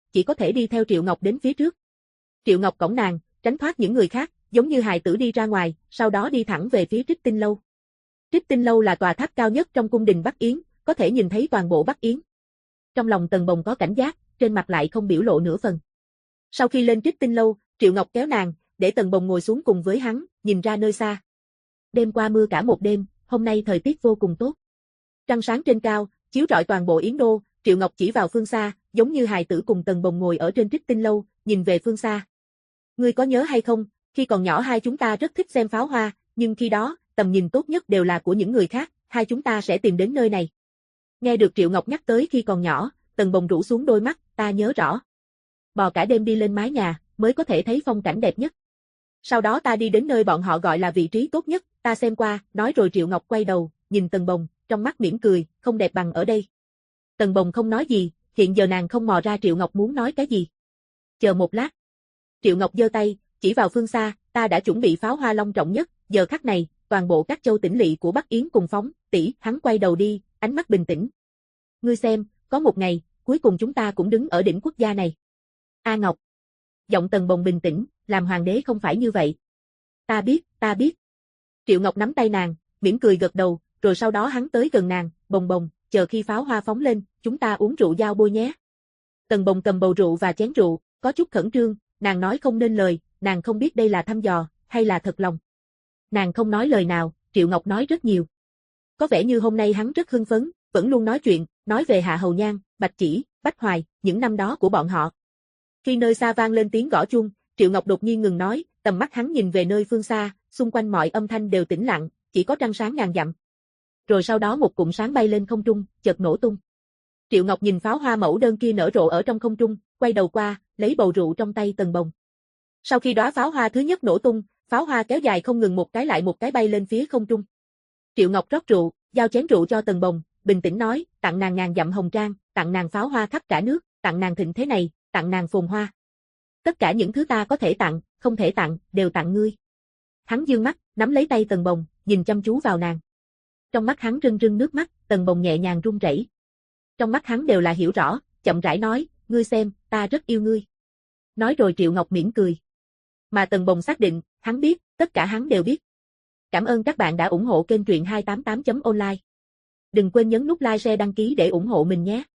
chỉ có thể đi theo Triệu Ngọc đến phía trước. Triệu Ngọc cõng nàng, tránh thoát những người khác, giống như hài tử đi ra ngoài, sau đó đi thẳng về phía Trích Tinh Lâu. Trích Tinh Lâu là tòa tháp cao nhất trong cung đình Bắc Yến, có thể nhìn thấy toàn bộ Bắc Yến. Trong lòng Tần Bồng có cảnh giác, trên mặt lại không biểu lộ nửa phần. Sau khi lên Trích Tinh Lâu, Triệu Ngọc kéo nàng, để Tần Bồng ngồi xuống cùng với hắn, nhìn ra nơi xa. Đêm qua mưa cả một đêm, hôm nay thời tiết vô cùng tốt. Trăng sáng trên cao, chiếu rọi toàn bộ Yến Đô, Triệu Ngọc chỉ vào phương xa, giống như hài tử cùng Tần Bồng ngồi ở trên Trích Tinh Lâu, nhìn về phương xa. Ngươi có nhớ hay không, khi còn nhỏ hai chúng ta rất thích xem pháo hoa, nhưng khi đó, tầm nhìn tốt nhất đều là của những người khác, hai chúng ta sẽ tìm đến nơi này. Nghe được Triệu Ngọc nhắc tới khi còn nhỏ, Tần Bồng rũ xuống đôi mắt, ta nhớ rõ. Bò cả đêm đi lên mái nhà, mới có thể thấy phong cảnh đẹp nhất. Sau đó ta đi đến nơi bọn họ gọi là vị trí tốt nhất, ta xem qua, nói rồi Triệu Ngọc quay đầu, nhìn Tần Bồng, trong mắt mỉm cười, không đẹp bằng ở đây. Tần Bồng không nói gì, hiện giờ nàng không mò ra Triệu Ngọc muốn nói cái gì. Chờ một lát. Triệu Ngọc giơ tay, chỉ vào phương xa, ta đã chuẩn bị pháo hoa long trọng nhất, giờ khắc này, toàn bộ các châu tỉnh lỵ của Bắc Yến cùng phóng, tỷ, hắn quay đầu đi, ánh mắt bình tĩnh. Ngươi xem, có một ngày, cuối cùng chúng ta cũng đứng ở đỉnh quốc gia này. A Ngọc. Giọng Tần Bồng bình tĩnh, làm hoàng đế không phải như vậy. Ta biết, ta biết. Triệu Ngọc nắm tay nàng, mỉm cười gật đầu, rồi sau đó hắn tới gần nàng, Bồng Bồng, chờ khi pháo hoa phóng lên, chúng ta uống rượu giao bôi nhé. Tần Bồng cầm bầu rượu và chén rượu, có chút khẩn trương, nàng nói không nên lời, nàng không biết đây là thăm dò, hay là thật lòng. Nàng không nói lời nào, Triệu Ngọc nói rất nhiều. Có vẻ như hôm nay hắn rất hưng phấn, vẫn luôn nói chuyện, nói về Hạ Hầu Nhan, Bạch Chỉ, Bách Hoài, những năm đó của bọn họ. Khi nơi xa vang lên tiếng gõ chuông, Triệu Ngọc đột nhiên ngừng nói, tầm mắt hắn nhìn về nơi phương xa, xung quanh mọi âm thanh đều tĩnh lặng, chỉ có trăng sáng ngàn dặm. Rồi sau đó một cụm sáng bay lên không trung, chợt nổ tung. Triệu Ngọc nhìn pháo hoa mẫu đơn kia nở rộ ở trong không trung, quay đầu qua, lấy bầu rượu trong tay Tần Bồng. Sau khi đóa pháo hoa thứ nhất nổ tung, pháo hoa kéo dài không ngừng một cái lại một cái bay lên phía không trung. Triệu Ngọc rót rượu, giao chén rượu cho Tần Bồng, bình tĩnh nói, tặng nàng ngàn dặm hồng trang, tặng nàng pháo hoa khắp cả nước, tặng nàng thịnh thế này, tặng nàng phồn hoa. Tất cả những thứ ta có thể tặng, không thể tặng, đều tặng ngươi. Hắn dương mắt, nắm lấy tay Tần Bồng, nhìn chăm chú vào nàng. Trong mắt hắn rưng rưng nước mắt, Tần Bồng nhẹ nhàng run rẩy. Trong mắt hắn đều là hiểu rõ, chậm rãi nói, ngươi xem, ta rất yêu ngươi. Nói rồi Triệu Ngọc mỉm cười. Mà Tần Bồng xác định, hắn biết, tất cả hắn đều biết. Cảm ơn các bạn đã ủng hộ kênh truyện 288.online. Đừng quên nhấn nút like share đăng ký để ủng hộ mình nhé.